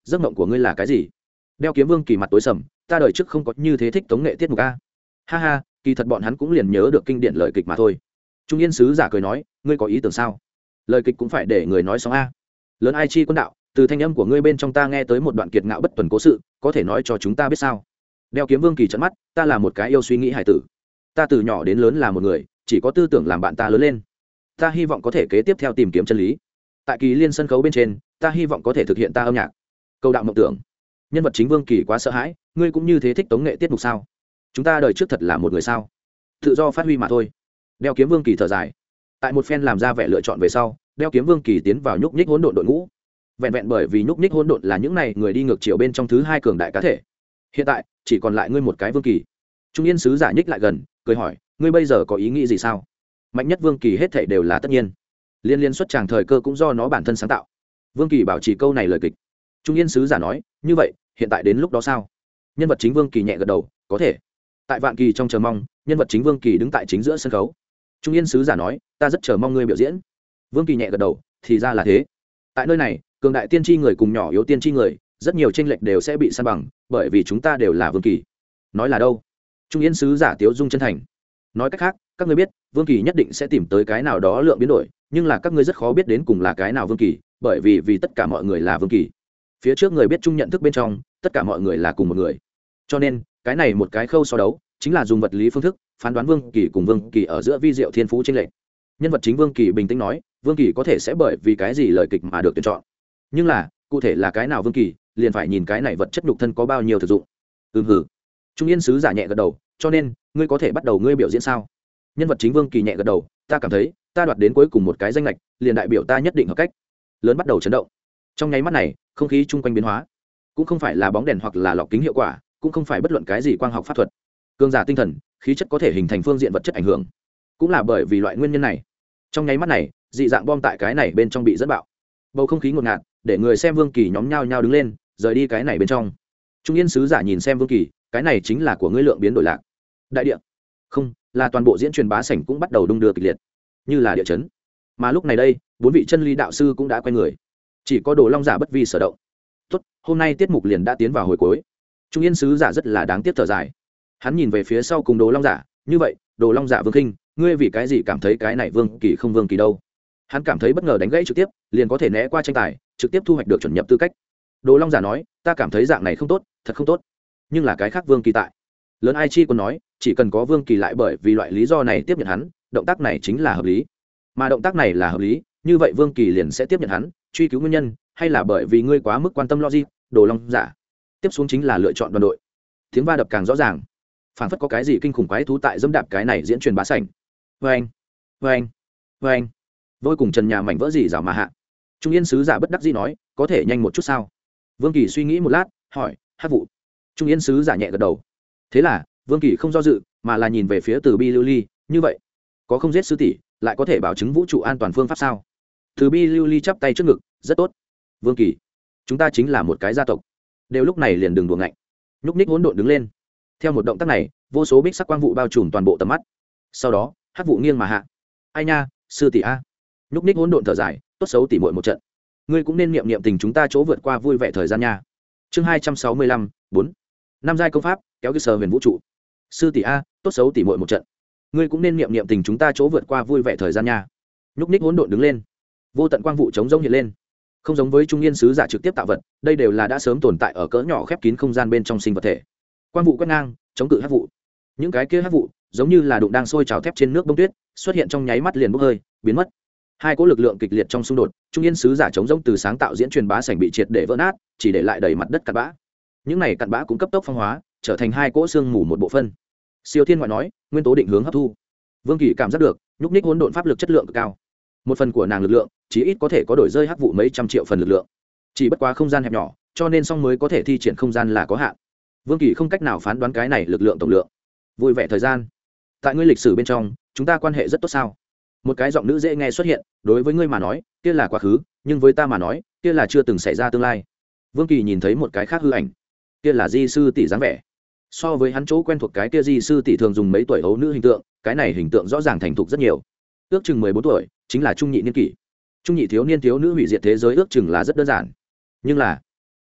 giấc mộng của ngươi là cái gì? Đeo kiếm vương kỳ mặt tối sầm, ta đời trước không có như thế thích tống nghệ tiết mục a. Ha ha, kỳ thật bọn hắn cũng liền nhớ được kinh điển lời kịch mà thôi. Trung Yên sứ giả cười nói, ngươi có ý tưởng sao? Lời kịch cũng phải để người nói xong a. Lớn ai chi quân đạo, từ thanh âm của ngươi bên trong ta nghe tới một đoạn kiệt ngạo bất tuần cố sự, có thể nói cho chúng ta biết sao? Đeo kiếm vương kỳ trợn mắt, ta là một cái yêu suy nghĩ hải tử, ta từ nhỏ đến lớn là một người, chỉ có tư tưởng làm bạn ta lớn lên, ta hy vọng có thể kế tiếp theo tìm kiếm chân lý. Tại kỳ liên sân khấu bên trên, ta hy vọng có thể thực hiện ta âm nhạc câu đạo mộng tưởng. Nhân vật chính vương kỳ quá sợ hãi, ngươi cũng như thế thích tống nghệ tiết mục sao? Chúng ta đời trước thật là một người sao? Tự do phát huy mà thôi. Đeo kiếm vương kỳ thở dài. Tại một phen làm ra vẻ lựa chọn về sau, đeo kiếm vương kỳ tiến vào nhúc nhích hỗn độn đội ngũ. Vẹn vẹn bởi vì nhúc nhích hỗn độn là những này người đi ngược chiều bên trong thứ hai cường đại cá thể. Hiện tại chỉ còn lại ngươi một cái vương kỳ. Trung Yên sứ giả nhích lại gần, cười hỏi, ngươi bây giờ có ý nghĩ gì sao? Mạnh nhất vương kỳ hết thảy đều là tất nhiên, liên liên xuất tràng thời cơ cũng do nó bản thân sáng tạo. Vương kỳ bảo trì câu này lời kịch. Trung Yên sứ giả nói, như vậy hiện tại đến lúc đó sao? Nhân vật chính vương kỳ nhẹ gật đầu, có thể. Tại vạn kỳ trong chờ mong, nhân vật chính vương kỳ đứng tại chính giữa sân khấu. Trung Yên sứ giả nói, ta rất chờ mong ngươi biểu diễn. Vương kỳ nhẹ gật đầu, thì ra là thế. Tại nơi này, cường đại tiên tri người cùng nhỏ yếu tiên tri người, rất nhiều tranh lệch đều sẽ bị san bằng, bởi vì chúng ta đều là vương kỳ. Nói là đâu? Trung Yên sứ giả tiếu dung chân thành. Nói cách khác, các ngươi biết, vương kỳ nhất định sẽ tìm tới cái nào đó lượng biến đổi, nhưng là các ngươi rất khó biết đến cùng là cái nào vương kỳ, bởi vì vì tất cả mọi người là vương kỳ. Phía trước người biết chung nhận thức bên trong, tất cả mọi người là cùng một người. Cho nên, cái này một cái khâu so đấu, chính là dùng vật lý phương thức phán đoán vương kỳ cùng vương kỳ ở giữa vi diệu thiên phú chênh lệch. Nhân vật chính vương kỳ bình tĩnh nói, vương kỳ có thể sẽ bởi vì cái gì lời kịch mà được tuyển chọn, nhưng là cụ thể là cái nào vương kỳ, liền phải nhìn cái này vật chất nhục thân có bao nhiêu thực dụng. Ừm hử. Trung Yên sứ giả nhẹ gật đầu, cho nên ngươi có thể bắt đầu ngươi biểu diễn sao? Nhân vật chính vương kỳ nhẹ gật đầu, ta cảm thấy ta đoạt đến cuối cùng một cái danh lệch, liền đại biểu ta nhất định hợp cách. Lớn bắt đầu chấn động. Trong nháy mắt này, không khí chung quanh biến hóa, cũng không phải là bóng đèn hoặc là lọc kính hiệu quả, cũng không phải bất luận cái gì quang học pháp thuật. Cường giả tinh thần, khí chất có thể hình thành phương diện vật chất ảnh hưởng, cũng là bởi vì loại nguyên nhân này. Trong nháy mắt này, dị dạng bom tại cái này bên trong bị dẫn bạo. Bầu không khí ngột ngạt, để người xem vương kỳ nhóm nhao nhao đứng lên, rời đi cái này bên trong. Trung Yên sứ giả nhìn xem vương kỳ, cái này chính là của ngươi lượng biến đổi lạc. Đại địa, không, là toàn bộ diễn truyền bá sảnh cũng bắt đầu đung đưa kịch liệt, như là địa chấn. Mà lúc này đây, bốn vị chân lý đạo sư cũng đã quay người, chỉ có Đồ Long giả bất vi sở động. Tốt, hôm nay tiết mục liền đã tiến vào hồi cuối. Trung Yên sứ giả rất là đáng tiếc thở dài. Hắn nhìn về phía sau cùng Đồ Long giả, như vậy, Đồ Long giả Vương Khinh, ngươi vì cái gì cảm thấy cái này Vương Kỳ không Vương Kỳ đâu? Hắn cảm thấy bất ngờ đánh gãy trực tiếp, liền có thể né qua tranh tài, trực tiếp thu hoạch được chuẩn nhập tư cách. Đồ Long giả nói, ta cảm thấy dạng này không tốt, thật không tốt. Nhưng là cái khác Vương Kỳ tại. Lớn Ai Chi còn nói, chỉ cần có Vương Kỳ lại bởi vì loại lý do này tiếp nhận hắn, động tác này chính là hợp lý. Mà động tác này là hợp lý, như vậy Vương Kỳ liền sẽ tiếp nhận hắn, truy cứu nguyên nhân, hay là bởi vì ngươi quá mức quan tâm logic, Đồ Long giả. Tiếp xuống chính là lựa chọn đoàn đội. Tiếng va đập càng rõ ràng, phảng phất có cái gì kinh khủng quái thú tại dẫm đạp cái này diễn truyền bá sảnh. Vâng, vâng, vâng. Vôi cùng trần nhà mảnh vỡ gì rào mà hạ. Trung Yên sứ giả bất đắc dĩ nói, có thể nhanh một chút sao? Vương Kỳ suy nghĩ một lát, hỏi, hát vụ. Trung Yên sứ giả nhẹ gật đầu. Thế là Vương Kỳ không do dự, mà là nhìn về phía Từ Bi Lưu Ly, như vậy, có không giết sư tỷ, lại có thể bảo chứng vũ trụ an toàn phương pháp sao? Từ Bi Lưu Ly chắp tay trước ngực, rất tốt. Vương Kỳ, chúng ta chính là một cái gia tộc. Đều lúc này liền đừng đùa ngạnh. Nhúc ních hỗn độn đứng lên. Theo một động tác này, vô số bích sắc quang vụ bao trùm toàn bộ tầm mắt. Sau đó, hắc vụ nghiêng mà hạ. Ai nha, sư tỷ a. Nhúc ních hỗn độn thở dài, tốt xấu tỷ muội một trận. Ngươi cũng nên niệm niệm tình chúng ta chỗ vượt qua vui vẻ thời gian nha. Chương hai trăm sáu mươi lăm, bốn. Năm giai công pháp, kéo cái sờ huyền vũ trụ. Sư tỷ a, tốt xấu tỷ muội một trận. Ngươi cũng nên niệm niệm tình chúng ta chỗ vượt qua vui vẻ thời gian nha. Nhúc ních hỗn độn đứng lên. Vô tận quang vụ chống rông hiện lên. Không giống với Trung Yên sứ giả trực tiếp tạo vật, đây đều là đã sớm tồn tại ở cỡ nhỏ khép kín không gian bên trong sinh vật thể. Quang vụ quét ngang, chống cự hắc vụ. Những cái kia hắc vụ, giống như là đụng đang sôi trào thép trên nước bông tuyết, xuất hiện trong nháy mắt liền bốc hơi, biến mất. Hai cỗ lực lượng kịch liệt trong xung đột, Trung Yên sứ giả chống rông từ sáng tạo diễn truyền bá sảnh bị triệt để vỡ nát, chỉ để lại đầy mặt đất cặn bã. Những này cặn bã cũng cấp tốc phong hóa, trở thành hai cỗ xương mù một bộ phân. Siêu Thiên ngoại nói, nguyên tố định hướng hấp thu. Vương Kỳ cảm giác được, nhúc nhích hỗn độn pháp lực chất lượng cực cao. Một phần của nàng lực lượng, chí ít có thể có đổi rơi hắc vụ mấy trăm triệu phần lực lượng. Chỉ bất quá không gian hẹp nhỏ, cho nên song mới có thể thi triển không gian là có hạn. Vương Kỳ không cách nào phán đoán cái này lực lượng tổng lượng. Vui vẻ thời gian. Tại ngươi lịch sử bên trong, chúng ta quan hệ rất tốt sao? Một cái giọng nữ dễ nghe xuất hiện, đối với ngươi mà nói, kia là quá khứ, nhưng với ta mà nói, kia là chưa từng xảy ra tương lai. Vương Kỳ nhìn thấy một cái khác hư ảnh, kia là Di sư tỷ dáng vẻ. So với hắn chỗ quen thuộc cái kia Di sư tỷ thường dùng mấy tuổi hấu nữ hình tượng, cái này hình tượng rõ ràng thành thục rất nhiều. Ước chừng mười bốn tuổi, chính là trung nhị niên kỷ. Trung nhị thiếu niên thiếu nữ hủy diệt thế giới ước chừng là rất đơn giản. Nhưng là,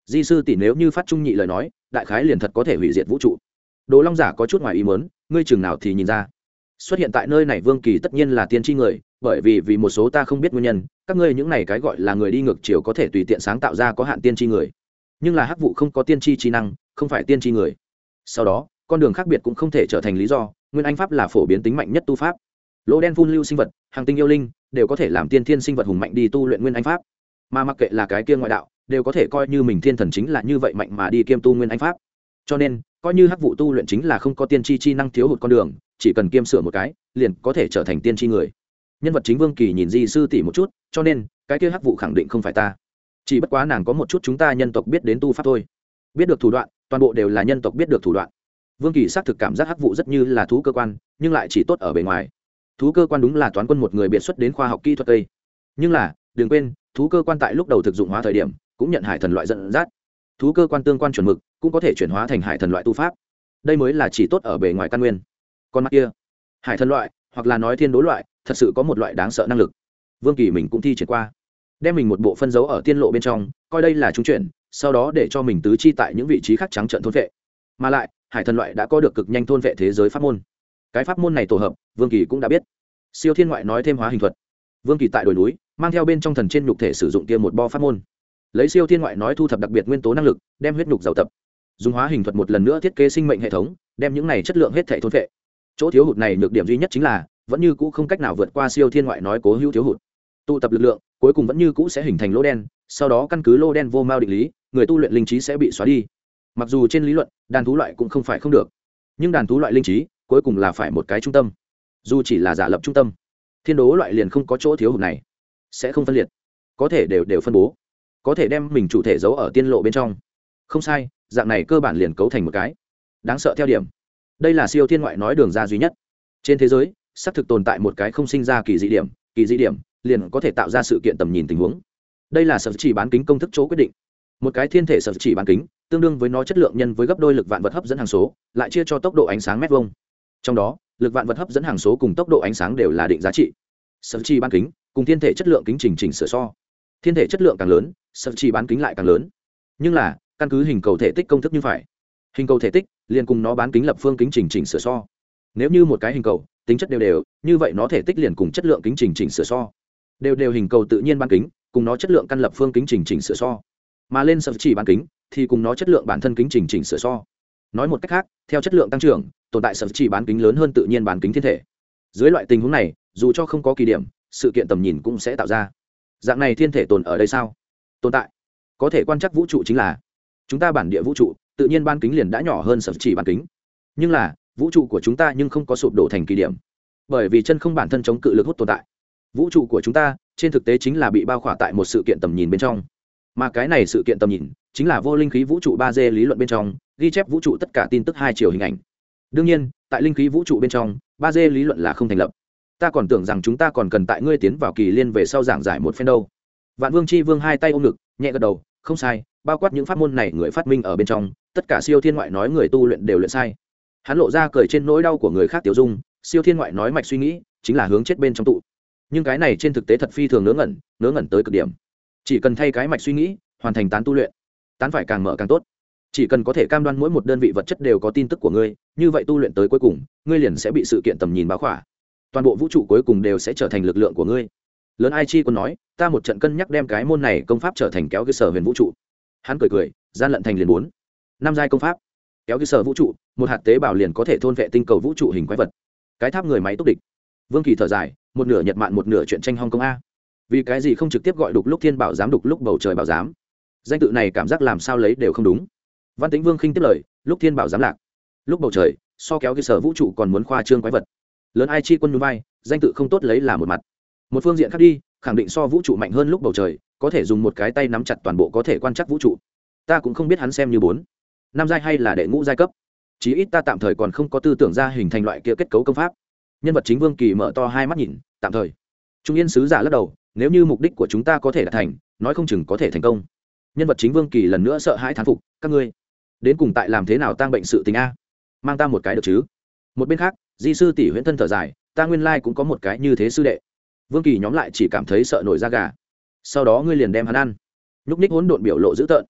di sư tỷ nếu như phát trung nhị lời nói đại khái liền thật có thể hủy diệt vũ trụ. Đồ Long giả có chút ngoài ý muốn, ngươi chừng nào thì nhìn ra xuất hiện tại nơi này Vương Kỳ tất nhiên là tiên tri người, bởi vì vì một số ta không biết nguyên nhân, các ngươi những này cái gọi là người đi ngược chiều có thể tùy tiện sáng tạo ra có hạn tiên tri người, nhưng là hắc vụ không có tiên tri trí năng, không phải tiên tri người. Sau đó con đường khác biệt cũng không thể trở thành lý do, nguyên anh pháp là phổ biến tính mạnh nhất tu pháp, lỗ đen phun lưu sinh vật, hàng tinh yêu linh đều có thể làm tiên thiên sinh vật hùng mạnh đi tu luyện nguyên anh pháp, mà mặc kệ là cái kia ngoại đạo đều có thể coi như mình thiên thần chính là như vậy mạnh mà đi kiêm tu nguyên anh pháp. Cho nên coi như hắc vụ tu luyện chính là không có tiên tri chi năng thiếu hụt con đường, chỉ cần kiêm sửa một cái liền có thể trở thành tiên tri người. Nhân vật chính Vương Kỳ nhìn di sư tỷ một chút, cho nên cái kia hắc vụ khẳng định không phải ta, chỉ bất quá nàng có một chút chúng ta nhân tộc biết đến tu pháp thôi, biết được thủ đoạn, toàn bộ đều là nhân tộc biết được thủ đoạn. Vương Kỳ xác thực cảm giác hắc vụ rất như là thú cơ quan, nhưng lại chỉ tốt ở bề ngoài. Thú cơ quan đúng là toán quân một người biện xuất đến khoa học kỹ thuật tây, nhưng là đừng quên thú cơ quan tại lúc đầu thực dụng hóa thời điểm cũng nhận hải thần loại dẫn dắt, thú cơ quan tương quan chuẩn mực cũng có thể chuyển hóa thành hải thần loại tu pháp, đây mới là chỉ tốt ở bề ngoài căn nguyên. Con mắt kia hải thần loại hoặc là nói thiên đối loại thật sự có một loại đáng sợ năng lực. Vương Kỳ mình cũng thi triển qua, đem mình một bộ phân dấu ở tiên lộ bên trong, coi đây là trung chuyển, sau đó để cho mình tứ chi tại những vị trí khác trắng trợn thôn vệ. Mà lại hải thần loại đã có được cực nhanh thôn vệ thế giới pháp môn, cái pháp môn này tổ hợp Vương Kỳ cũng đã biết. Siêu thiên ngoại nói thêm hóa hình thuật, Vương Kỳ tại đồi núi mang theo bên trong thần trên nhục thể sử dụng kia một bo pháp môn, lấy siêu thiên ngoại nói thu thập đặc biệt nguyên tố năng lực, đem huyết nhục giàu tập, dùng hóa hình thuật một lần nữa thiết kế sinh mệnh hệ thống, đem những này chất lượng hết thể thôn vệ. Chỗ thiếu hụt này nhược điểm duy nhất chính là vẫn như cũ không cách nào vượt qua siêu thiên ngoại nói cố hữu thiếu hụt, tụ tập lực lượng cuối cùng vẫn như cũ sẽ hình thành lỗ đen, sau đó căn cứ lỗ đen vô mao định lý, người tu luyện linh trí sẽ bị xóa đi. Mặc dù trên lý luận đàn thú loại cũng không phải không được, nhưng đàn thú loại linh trí cuối cùng là phải một cái trung tâm, dù chỉ là giả lập trung tâm. Thiên đố loại liền không có chỗ thiếu hụt này, sẽ không phân liệt, có thể đều đều phân bố, có thể đem mình chủ thể giấu ở tiên lộ bên trong. Không sai, dạng này cơ bản liền cấu thành một cái đáng sợ theo điểm. Đây là siêu thiên ngoại nói đường ra duy nhất. Trên thế giới xác thực tồn tại một cái không sinh ra kỳ dị điểm, kỳ dị điểm liền có thể tạo ra sự kiện tầm nhìn tình huống. Đây là sở chỉ bán kính công thức chỗ quyết định. Một cái thiên thể sở chỉ bán kính tương đương với nó chất lượng nhân với gấp đôi lực vạn vật hấp dẫn hàng số, lại chia cho tốc độ ánh sáng mét vuông. Trong đó lực vạn vật hấp dẫn hàng số cùng tốc độ ánh sáng đều là định giá trị. Sở chỉ bán kính cùng thiên thể chất lượng kính chỉnh chỉnh sửa so, thiên thể chất lượng càng lớn sở chỉ bán kính lại càng lớn. Nhưng là căn cứ hình cầu thể tích công thức như phải, hình cầu thể tích liền cùng nó bán kính lập phương kính chỉnh chỉnh sửa so. Nếu như một cái hình cầu tính chất đều đều, như vậy nó thể tích liền cùng chất lượng kính chỉnh chỉnh sửa so. Đều đều hình cầu tự nhiên bán kính cùng nó chất lượng căn lập phương kính chỉnh chỉnh sửa so, mà lên sở chỉ bán kính thì cùng nó chất lượng bản thân kính chỉnh chỉnh sửa so. Nói một cách khác, theo chất lượng tăng trưởng, tồn tại sở chỉ bán kính lớn hơn tự nhiên bán kính thiên thể. Dưới loại tình huống này, dù cho không có kỳ điểm, sự kiện tầm nhìn cũng sẽ tạo ra. Dạng này thiên thể tồn ở đây sao? Tồn tại. Có thể quan trắc vũ trụ chính là chúng ta bản địa vũ trụ, tự nhiên bán kính liền đã nhỏ hơn sở chỉ bán kính. Nhưng là vũ trụ của chúng ta nhưng không có sụp đổ thành kỳ điểm, bởi vì chân không bản thân chống cự lực hút tồn tại. Vũ trụ của chúng ta trên thực tế chính là bị bao khỏa tại một sự kiện tầm nhìn bên trong, mà cái này sự kiện tầm nhìn chính là vô linh khí vũ trụ ba D lý luận bên trong ghi chép vũ trụ tất cả tin tức hai chiều hình ảnh. Đương nhiên tại linh khí vũ trụ bên trong ba D lý luận là không thành lập. Ta còn tưởng rằng chúng ta còn cần tại ngươi tiến vào kỳ liên về sau giảng giải một phen đâu. Vạn Vương chi Vương hai tay ôm ngực nhẹ gật đầu, không sai, bao quát những pháp môn này người phát minh ở bên trong, tất cả siêu thiên ngoại nói người tu luyện đều luyện sai. Hắn lộ ra cười trên nỗi đau của người khác tiểu dung, siêu thiên ngoại nói mạch suy nghĩ chính là hướng chết bên trong tụ, nhưng cái này trên thực tế thật phi thường ngớ ngẩn, ngớ ngẩn tới cực điểm. Chỉ cần thay cái mạch suy nghĩ, hoàn thành tán tu luyện, tán phải càng mở càng tốt. Chỉ cần có thể cam đoan mỗi một đơn vị vật chất đều có tin tức của ngươi, như vậy tu luyện tới cuối cùng, ngươi liền sẽ bị sự kiện tầm nhìn bao khỏa, toàn bộ vũ trụ cuối cùng đều sẽ trở thành lực lượng của ngươi. Lớn Ai Chi Quân nói, ta một trận cân nhắc đem cái môn này công pháp trở thành kéo cơ sở huyền vũ trụ. Hắn cười cười, gian lận thành liền bốn năm giai công pháp, kéo cơ sở vũ trụ, một hạt tế bào liền có thể thôn vệ tinh cầu vũ trụ hình quái vật. Cái tháp người máy túc địch. Vương Kỳ thở dài, một nửa Nhật Mạn một nửa chuyện tranh Hong Kong a. Vì cái gì không trực tiếp gọi đục lúc thiên bảo giám đục lúc bầu trời bảo giám? Danh tự này cảm giác làm sao lấy đều không đúng. Văn Tĩnh Vương khinh tiếp lời, lúc thiên bảo giám lạc, lúc bầu trời, so kéo cơ sở vũ trụ còn muốn khoa trương quái vật. Lớn Ai Chi Quân núi vai, danh tự không tốt lấy là một mặt. Một phương diện khác đi, khẳng định so vũ trụ mạnh hơn lúc bầu trời, có thể dùng một cái tay nắm chặt toàn bộ có thể quan trắc vũ trụ. Ta cũng không biết hắn xem như bốn năm giai hay là đệ ngũ giai cấp, chí ít ta tạm thời còn không có tư tưởng ra hình thành loại kia kết cấu công pháp. Nhân vật chính Vương Kỳ mở to hai mắt nhìn, tạm thời. Trung Yên sứ giả lắc đầu, nếu như mục đích của chúng ta có thể đạt thành, nói không chừng có thể thành công. Nhân vật chính Vương Kỳ lần nữa sợ hãi thán phục, các ngươi đến cùng tại làm thế nào tang bệnh sự tình a? Mang ta một cái được chứ? Một bên khác, Di sư tỷ huyễn thân thở dài, ta nguyên lai cũng có một cái như thế sư đệ. Vương Kỳ nhóm lại chỉ cảm thấy sợ nổi da gà. Sau đó ngươi liền đem hắn ăn. Nhúc Ních hỗn độn biểu lộ dữ tợn.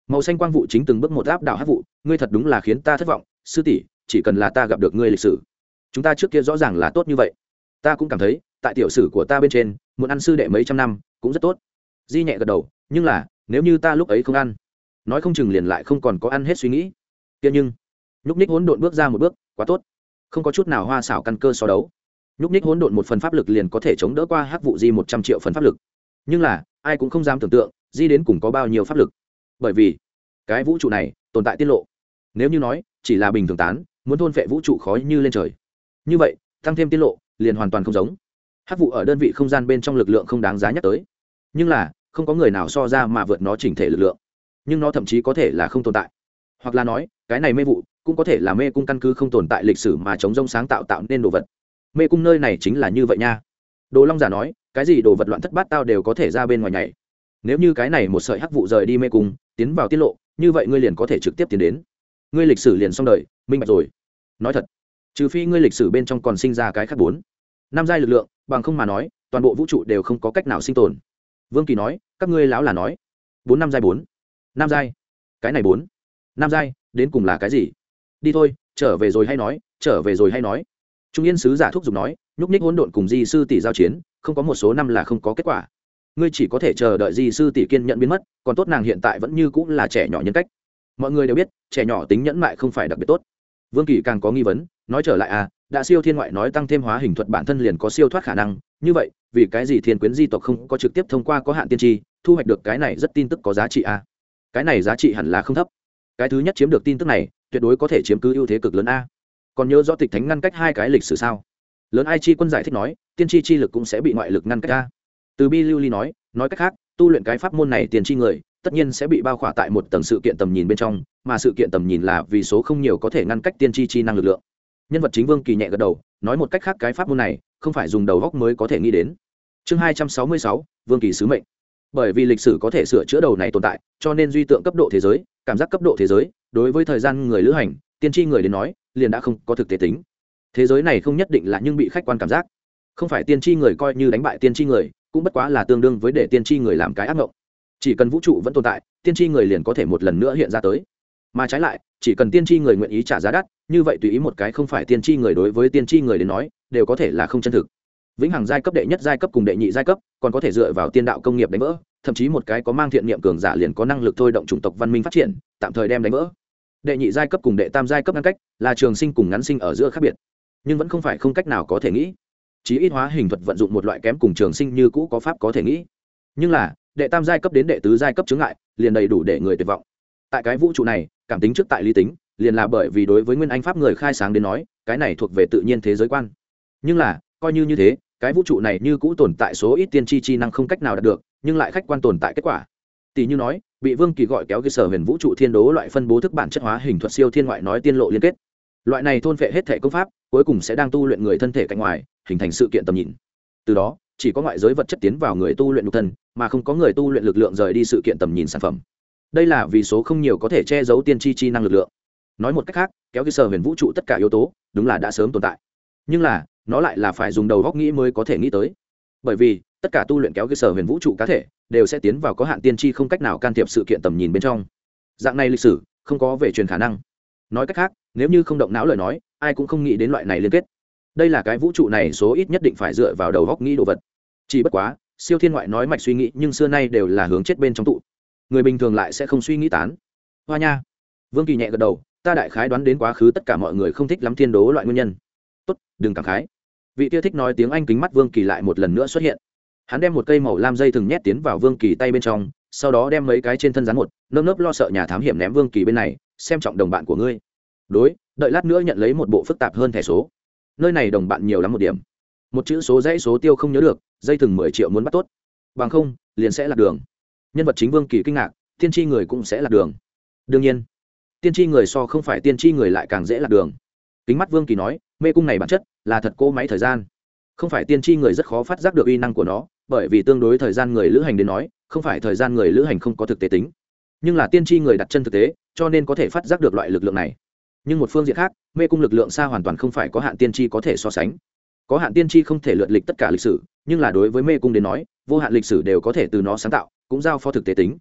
Màu xanh quang vụ chính từng bước một áp đảo hắc vụ, ngươi thật đúng là khiến ta thất vọng, sư tỷ, chỉ cần là ta gặp được ngươi lịch sử, chúng ta trước kia rõ ràng là tốt như vậy. Ta cũng cảm thấy, tại tiểu sử của ta bên trên, muốn ăn sư đệ mấy trăm năm, cũng rất tốt. Di nhẹ gật đầu, nhưng là, nếu như ta lúc ấy không ăn, nói không chừng liền lại không còn có ăn hết suy nghĩ. Kia nhưng, nhúc nhích hỗn độn bước ra một bước, quá tốt. Không có chút nào hoa xảo căn cơ so đấu. Nhúc nhích hỗn độn một phần pháp lực liền có thể chống đỡ qua hắc vụ Di một trăm triệu phần pháp lực. Nhưng là, ai cũng không dám tưởng tượng, Di đến cùng có bao nhiêu pháp lực. Bởi vì, cái vũ trụ này tồn tại tiết lộ. Nếu như nói, chỉ là bình thường tán, muốn thôn phệ vũ trụ khó như lên trời. Như vậy, tăng thêm tiết lộ, liền hoàn toàn không giống. Hắc vụ ở đơn vị không gian bên trong lực lượng không đáng giá nhắc tới. Nhưng là, không có người nào so ra mà vượt nó chỉnh thể lực lượng. Nhưng nó thậm chí có thể là không tồn tại. Hoặc là nói, cái này mê vụ cũng có thể là mê cung căn cứ không tồn tại lịch sử mà chống rông sáng tạo tạo nên đồ vật. Mê cung nơi này chính là như vậy nha. Đồ Long giả nói, cái gì đồ vật loạn thất bát tao đều có thể ra bên ngoài nhảy. Nếu như cái này một sợi hắc vụ rời đi mê cung, tiến vào tiết lộ, như vậy ngươi liền có thể trực tiếp tiến đến. Ngươi lịch sử liền xong đời, minh bạch rồi. Nói thật, trừ phi ngươi lịch sử bên trong còn sinh ra cái khác bốn năm giai lực lượng, bằng không mà nói, toàn bộ vũ trụ đều không có cách nào sinh tồn. Vương Kỳ nói, các ngươi lão là nói, bốn năm giai bốn năm giai, cái này bốn năm giai, đến cùng là cái gì? Đi thôi, trở về rồi hay nói, trở về rồi hay nói. Trung Yên sứ giả thúc giục nói, nhúc nhích hỗn độn cùng Di sư tỷ giao chiến, không có một số năm là không có kết quả. Ngươi chỉ có thể chờ đợi Di sư tỷ kiên nhẫn biến mất, còn tốt nàng hiện tại vẫn như cũng là trẻ nhỏ nhân cách. Mọi người đều biết, trẻ nhỏ tính nhẫn mại không phải đặc biệt tốt. Vương Kỳ càng có nghi vấn, nói trở lại à, đã siêu thiên ngoại nói tăng thêm hóa hình thuật bản thân liền có siêu thoát khả năng, như vậy, vì cái gì thiên quyến di tộc không có trực tiếp thông qua có hạn tiên tri, thu hoạch được cái này rất tin tức có giá trị à? Cái này giá trị hẳn là không thấp. Cái thứ nhất chiếm được tin tức này, tuyệt đối có thể chiếm cứ ưu thế cực lớn a. Còn nhớ rõ tịch thánh ngăn cách hai cái lịch sử sao? Lớn Ai Chi quân giải thích nói, tiên tri chi lực cũng sẽ bị ngoại lực ngăn cách a. Từ Bi Lưu Ly nói, nói cách khác, tu luyện cái pháp môn này tiền tri người, tất nhiên sẽ bị bao khỏa tại một tầng sự kiện tầm nhìn bên trong, mà sự kiện tầm nhìn là vì số không nhiều có thể ngăn cách tiên tri chi năng lực lượng. Nhân vật chính Vương Kỳ nhẹ gật đầu, nói một cách khác cái pháp môn này không phải dùng đầu góc mới có thể nghĩ đến. Chương hai trăm sáu mươi sáu, Vương Kỳ sứ mệnh. Bởi vì lịch sử có thể sửa chữa đầu này tồn tại, cho nên duy tượng cấp độ thế giới, cảm giác cấp độ thế giới, đối với thời gian người lữ hành, tiên tri người đến nói, liền đã không có thực tế tính. Thế giới này không nhất định là nhưng bị khách quan cảm giác. Không phải tiên tri người coi như đánh bại tiên tri người, cũng bất quá là tương đương với để tiên tri người làm cái ác mộng. Chỉ cần vũ trụ vẫn tồn tại, tiên tri người liền có thể một lần nữa hiện ra tới. Mà trái lại, chỉ cần tiên tri người nguyện ý trả giá đắt, như vậy tùy ý một cái không phải tiên tri người đối với tiên tri người đến nói, đều có thể là không chân thực. Vĩnh hằng giai cấp đệ nhất giai cấp cùng đệ nhị giai cấp, còn có thể dựa vào tiên đạo công nghiệp đánh vỡ, thậm chí một cái có mang thiện niệm cường giả liền có năng lực thôi động chủng tộc văn minh phát triển, tạm thời đem đánh vỡ. Đệ nhị giai cấp cùng đệ tam giai cấp ngăn cách, là trường sinh cùng ngắn sinh ở giữa khác biệt, nhưng vẫn không phải không cách nào có thể nghĩ. Chí ít hóa hình thuật vận dụng một loại kém cùng trường sinh như cũ có pháp có thể nghĩ. Nhưng là, đệ tam giai cấp đến đệ tứ giai cấp chướng ngại, liền đầy đủ để người tuyệt vọng. Tại cái vũ trụ này, cảm tính trước tại lý tính, liền là bởi vì đối với nguyên anh pháp người khai sáng đến nói, cái này thuộc về tự nhiên thế giới quan. Nhưng là, coi như như thế, cái vũ trụ này như cũ tồn tại số ít tiên tri chi năng không cách nào đạt được, nhưng lại khách quan tồn tại kết quả. Tỷ như nói, bị Vương Kỳ gọi kéo cái sở huyền vũ trụ thiên đố loại phân bố thức bản chất hóa hình thuật siêu thiên ngoại nói tiên lộ liên kết. Loại này thôn phệ hết thể công pháp, cuối cùng sẽ đang tu luyện người thân thể cạnh ngoài, hình thành sự kiện tầm nhìn. Từ đó, chỉ có ngoại giới vật chất tiến vào người tu luyện nhục thân, mà không có người tu luyện lực lượng rời đi sự kiện tầm nhìn sản phẩm. Đây là vì số không nhiều có thể che giấu tiên tri chi năng lực lượng. Nói một cách khác, kéo cái sở huyền vũ trụ tất cả yếu tố, đúng là đã sớm tồn tại. Nhưng là, nó lại là phải dùng đầu góc nghĩ mới có thể nghĩ tới. Bởi vì, tất cả tu luyện kéo cái sở huyền vũ trụ cá thể, đều sẽ tiến vào có hạn tiên tri không cách nào can thiệp sự kiện tầm nhìn bên trong. Dạng này lịch sử, không có về truyền khả năng. Nói cách khác, nếu như không động não lời nói, ai cũng không nghĩ đến loại này liên kết. Đây là cái vũ trụ này số ít nhất định phải dựa vào đầu góc nghĩ đồ vật. Chỉ bất quá, siêu thiên ngoại nói mạch suy nghĩ nhưng xưa nay đều là hướng chết bên trong tụ. Người bình thường lại sẽ không suy nghĩ tán. Hoa nha. Vương Kỳ nhẹ gật đầu, ta đại khái đoán đến quá khứ tất cả mọi người không thích lắm thiên đố loại nguyên nhân. Tốt, đừng cảm khái. Vị kia thích nói tiếng Anh kính mắt Vương Kỳ lại một lần nữa xuất hiện. Hắn đem một cây màu lam dây thừng nhét tiến vào Vương Kỳ tay bên trong, sau đó đem mấy cái trên thân rắn một, nơm nớp lo sợ nhà thám hiểm ném Vương Kỳ bên này, xem trọng đồng bạn của ngươi. Đối, đợi lát nữa nhận lấy một bộ phức tạp hơn thẻ số. Nơi này đồng bạn nhiều lắm một điểm. Một chữ số dãy số tiêu không nhớ được, dây thừng mười triệu muốn bắt tốt. Bằng không, liền sẽ lạc đường. Nhân vật chính Vương Kỳ kinh ngạc, tiên tri người cũng sẽ lạc đường. Đương nhiên, tiên tri người so không phải tiên tri người lại càng dễ lạc đường. Kính mắt Vương Kỳ nói, mê cung này bản chất là thật cỗ máy thời gian. Không phải tiên tri người rất khó phát giác được uy năng của nó, bởi vì tương đối thời gian người lữ hành đến nói, không phải thời gian người lữ hành không có thực tế tính, nhưng là tiên tri người đặt chân thực tế, cho nên có thể phát giác được loại lực lượng này. Nhưng một phương diện khác, mê cung lực lượng xa hoàn toàn không phải có hạn tiên tri có thể so sánh. Có hạn tiên tri không thể lượt lịch tất cả lịch sử, nhưng là đối với mê cung đến nói, vô hạn lịch sử đều có thể từ nó sáng tạo, cũng giao phó thực tế tính.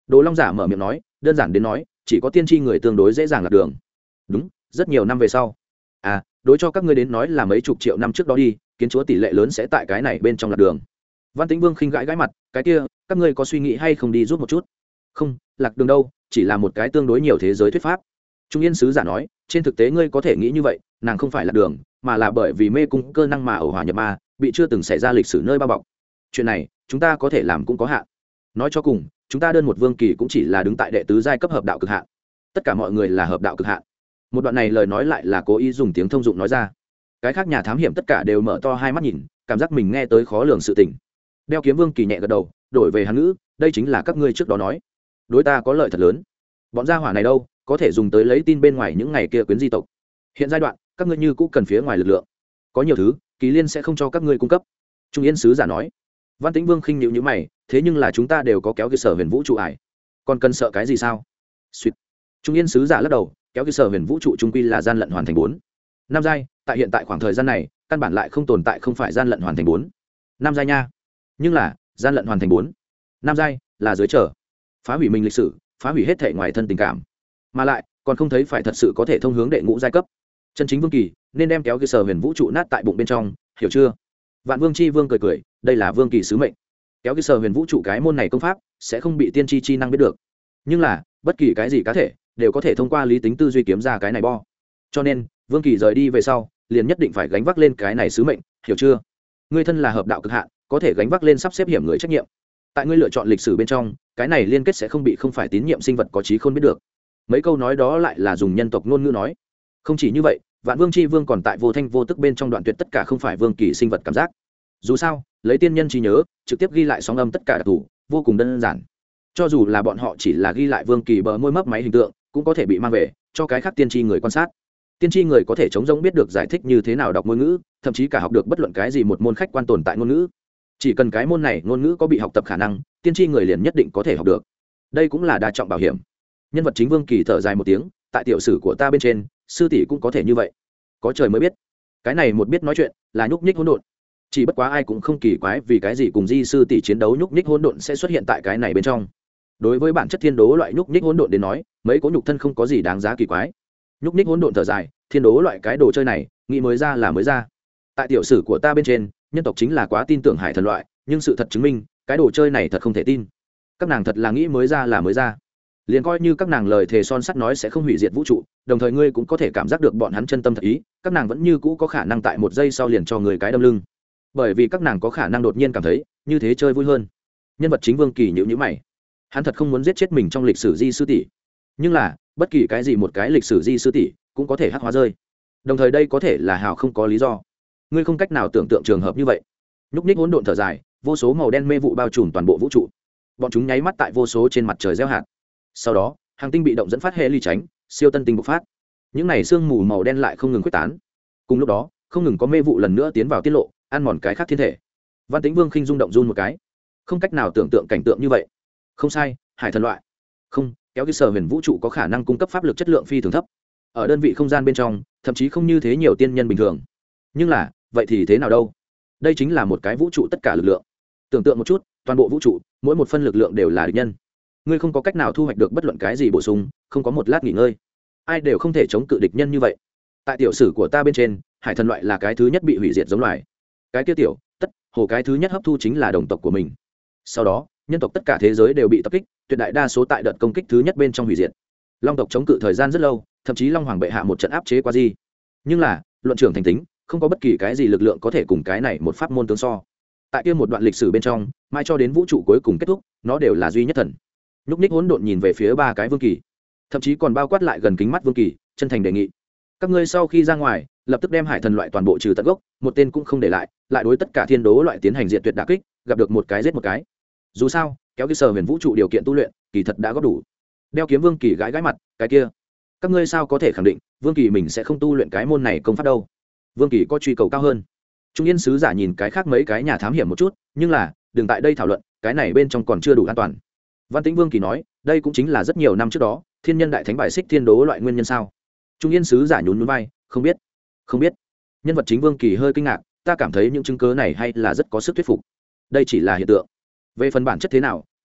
Đồ Long giả mở miệng nói, đơn giản đến nói chỉ có tiên tri người tương đối dễ dàng lạc đường. Đúng, rất nhiều năm về sau. À, đối cho các ngươi đến nói là mấy chục triệu năm trước đó đi, kiến chúa tỷ lệ lớn sẽ tại cái này bên trong lạc đường. Văn Tĩnh Vương khinh gãi gãi mặt, cái kia các ngươi có suy nghĩ hay không đi giúp một chút? Không, lạc đường đâu, chỉ là một cái tương đối nhiều thế giới thuyết pháp. Trung Yên sứ giả nói, trên thực tế ngươi có thể nghĩ như vậy, nàng không phải là đường, mà là bởi vì mê cung cơ năng mà ẩu hỏa nhập ma, bị chưa từng xảy ra lịch sử nơi bao bọc. Chuyện này, chúng ta có thể làm cũng có hạn. Nói cho cùng, chúng ta đơn một vương kỳ cũng chỉ là đứng tại đệ tứ giai cấp hợp đạo cực hạn. Tất cả mọi người là hợp đạo cực hạn. Một đoạn này lời nói lại là cố ý dùng tiếng thông dụng nói ra. Cái khác nhà thám hiểm tất cả đều mở to hai mắt nhìn, cảm giác mình nghe tới khó lường sự tình. Đeo kiếm vương kỳ nhẹ gật đầu, đổi về hán ngữ, đây chính là các ngươi trước đó nói, đối ta có lợi thật lớn. Bọn gia hỏa này đâu có thể dùng tới lấy tin bên ngoài những ngày kia quyến di tộc. Hiện giai đoạn các ngươi như cũng cần phía ngoài lực lượng, có nhiều thứ kỳ liên sẽ không cho các ngươi cung cấp. Trung Yên sứ giả nói. Văn Tĩnh Vương khinh nhíu nhíu mày, thế nhưng là chúng ta đều có kéo cơ sở huyền vũ trụ ải, còn cần sợ cái gì sao? Sweet. Trung Yên sứ giả lắc đầu, kéo cơ sở huyền vũ trụ trung quy là gian lận hoàn thành bốn năm giai, tại hiện tại khoảng thời gian này căn bản lại không tồn tại không phải gian lận hoàn thành bốn năm giai nha. Nhưng là gian lận hoàn thành bốn năm giai là dưới trở phá hủy mình lịch sử, phá hủy hết thể ngoài thân tình cảm, mà lại còn không thấy phải thật sự có thể thông hướng đệ ngũ giai cấp chân chính vương kỳ, nên đem kéo cơ sở huyền vũ trụ nát tại bụng bên trong, hiểu chưa? Vạn Vương chi Vương cười cười, đây là vương kỳ sứ mệnh. Kéo cơ sở huyền vũ trụ cái môn này công pháp sẽ không bị tiên tri chi năng biết được, nhưng là bất kỳ cái gì cá thể đều có thể thông qua lý tính tư duy kiếm ra cái này bo. Cho nên vương kỳ rời đi về sau liền nhất định phải gánh vác lên cái này sứ mệnh, hiểu chưa? Ngươi thân là hợp đạo cực hạn, có thể gánh vác lên sắp xếp hiểm người trách nhiệm. Tại ngươi lựa chọn lịch sử bên trong, cái này liên kết sẽ không bị không phải tín nhiệm sinh vật có trí khôn biết được. Mấy câu nói đó lại là dùng nhân tộc ngôn ngữ nói. Không chỉ như vậy, Vạn Vương chi Vương còn tại vô thanh vô tức bên trong đoạn tuyệt tất cả không phải vương kỳ sinh vật cảm giác. Dù sao, lấy tiên nhân trí nhớ trực tiếp ghi lại sóng âm tất cả đặc thù, vô cùng đơn giản. Cho dù là bọn họ chỉ là ghi lại vương kỳ bờ môi mấp máy hình tượng, cũng có thể bị mang về cho cái khác tiên tri người quan sát. Tiên tri người có thể chống rỗng biết được giải thích như thế nào đọc ngôn ngữ, thậm chí cả học được bất luận cái gì một môn khách quan tồn tại ngôn ngữ. Chỉ cần cái môn này ngôn ngữ có bị học tập khả năng, tiên tri người liền nhất định có thể học được. Đây cũng là đa trọng bảo hiểm. Nhân vật chính vương kỳ thở dài một tiếng, tại tiểu sử của ta bên trên, sư tỷ cũng có thể như vậy. Có trời mới biết. Cái này một biết nói chuyện là nhúc nhích hỗn độn. Chỉ bất quá ai cũng không kỳ quái vì cái gì cùng di sư tỷ chiến đấu nhúc nhích hỗn độn sẽ xuất hiện tại cái này bên trong. Đối với bản chất thiên đố loại nhúc nhích hỗn độn đến nói, mấy cố nhục thân không có gì đáng giá kỳ quái. Nhúc nhích hỗn độn thở dài, thiên đố loại cái đồ chơi này, nghĩ mới ra là mới ra. Tại tiểu sử của ta bên trên, nhân tộc chính là quá tin tưởng hải thần loại, nhưng sự thật chứng minh, cái đồ chơi này thật không thể tin. Các nàng thật là nghĩ mới ra là mới ra. Liền coi như các nàng lời thề son sắt nói sẽ không hủy diệt vũ trụ, đồng thời ngươi cũng có thể cảm giác được bọn hắn chân tâm thật ý, các nàng vẫn như cũ có khả năng tại một giây sau liền cho người cái đâm lưng. Bởi vì các nàng có khả năng đột nhiên cảm thấy, như thế chơi vui hơn. Nhân vật chính vương kỳ nhíu nhíu mày. Hắn thật không muốn giết chết mình trong lịch sử di sư tỷ, nhưng là bất kỳ cái gì một cái lịch sử di sư tỷ cũng có thể hắc hóa rơi, đồng thời đây có thể là hào không có lý do. Ngươi không cách nào tưởng tượng trường hợp như vậy. Nhúc nhích hỗn độn thở dài, vô số màu đen mê vụ bao trùm toàn bộ vũ trụ, bọn chúng nháy mắt tại vô số trên mặt trời gieo hạt. Sau đó hàng tinh bị động dẫn phát hệ ly tránh, siêu tân tinh bộc phát, những này sương mù màu đen lại không ngừng quyết tán. Cùng lúc đó không ngừng có mê vụ lần nữa tiến vào tiết lộ, ăn mòn cái khác thiên thể. Văn Tĩnh Vương khinh rung động run một cái, không cách nào tưởng tượng cảnh tượng như vậy. Không sai, hải thần loại. Không, kéo cái sở huyền vũ trụ có khả năng cung cấp pháp lực chất lượng phi thường thấp, ở đơn vị không gian bên trong thậm chí không như thế nhiều tiên nhân bình thường. Nhưng là vậy thì thế nào đâu, đây chính là một cái vũ trụ tất cả lực lượng. Tưởng tượng một chút, toàn bộ vũ trụ mỗi một phân lực lượng đều là địch nhân, ngươi không có cách nào thu hoạch được bất luận cái gì bổ sung, không có một lát nghỉ ngơi, ai đều không thể chống cự địch nhân như vậy. Tại tiểu sử của ta bên trên, hải thần loại là cái thứ nhất bị hủy diệt giống loài. Cái tiêu tiểu tất hồ cái thứ nhất hấp thu chính là đồng tộc của mình. Sau đó nhân tộc tất cả thế giới đều bị tập kích, tuyệt đại đa số tại đợt công kích thứ nhất bên trong hủy diệt. Long tộc chống cự thời gian rất lâu, thậm chí long hoàng bệ hạ một trận áp chế qua di. Nhưng là luận trưởng thành tính, không có bất kỳ cái gì lực lượng có thể cùng cái này một pháp môn tương so. Tại kia một đoạn lịch sử bên trong, mai cho đến vũ trụ cuối cùng kết thúc, nó đều là duy nhất thần. Nhúc nhích hỗn độn nhìn về phía ba cái vương kỳ, thậm chí còn bao quát lại gần kính mắt vương kỳ, chân thành đề nghị: các ngươi sau khi ra ngoài, lập tức đem hải thần loại toàn bộ trừ tận gốc, một tên cũng không để lại, lại đối tất cả thiên đố loại tiến hành diệt tuyệt đả kích, gặp được một cái giết một cái. Dù sao kéo cái sở huyền vũ trụ điều kiện tu luyện kỳ thật đã góp đủ. Đeo kiếm vương kỳ gãi gãi mặt, cái kia các ngươi sao có thể khẳng định vương kỳ mình sẽ không tu luyện cái môn này công pháp đâu? Vương kỳ có truy cầu cao hơn. Trung Yên sứ giả nhìn cái khác mấy cái nhà thám hiểm một chút, nhưng là đừng tại đây thảo luận, cái này bên trong còn chưa đủ an toàn. Văn Tĩnh Vương kỳ nói, đây cũng chính là rất nhiều năm trước đó thiên nhân đại thánh bài xích thiên đố loại nguyên nhân sao? Trung Yên sứ giả nhún nhún vai, không biết không biết. Nhân vật chính vương kỳ hơi kinh ngạc, ta cảm thấy những chứng cứ này hay là rất có sức thuyết phục. Đây chỉ là hiện tượng, về phần bản chất thế nào,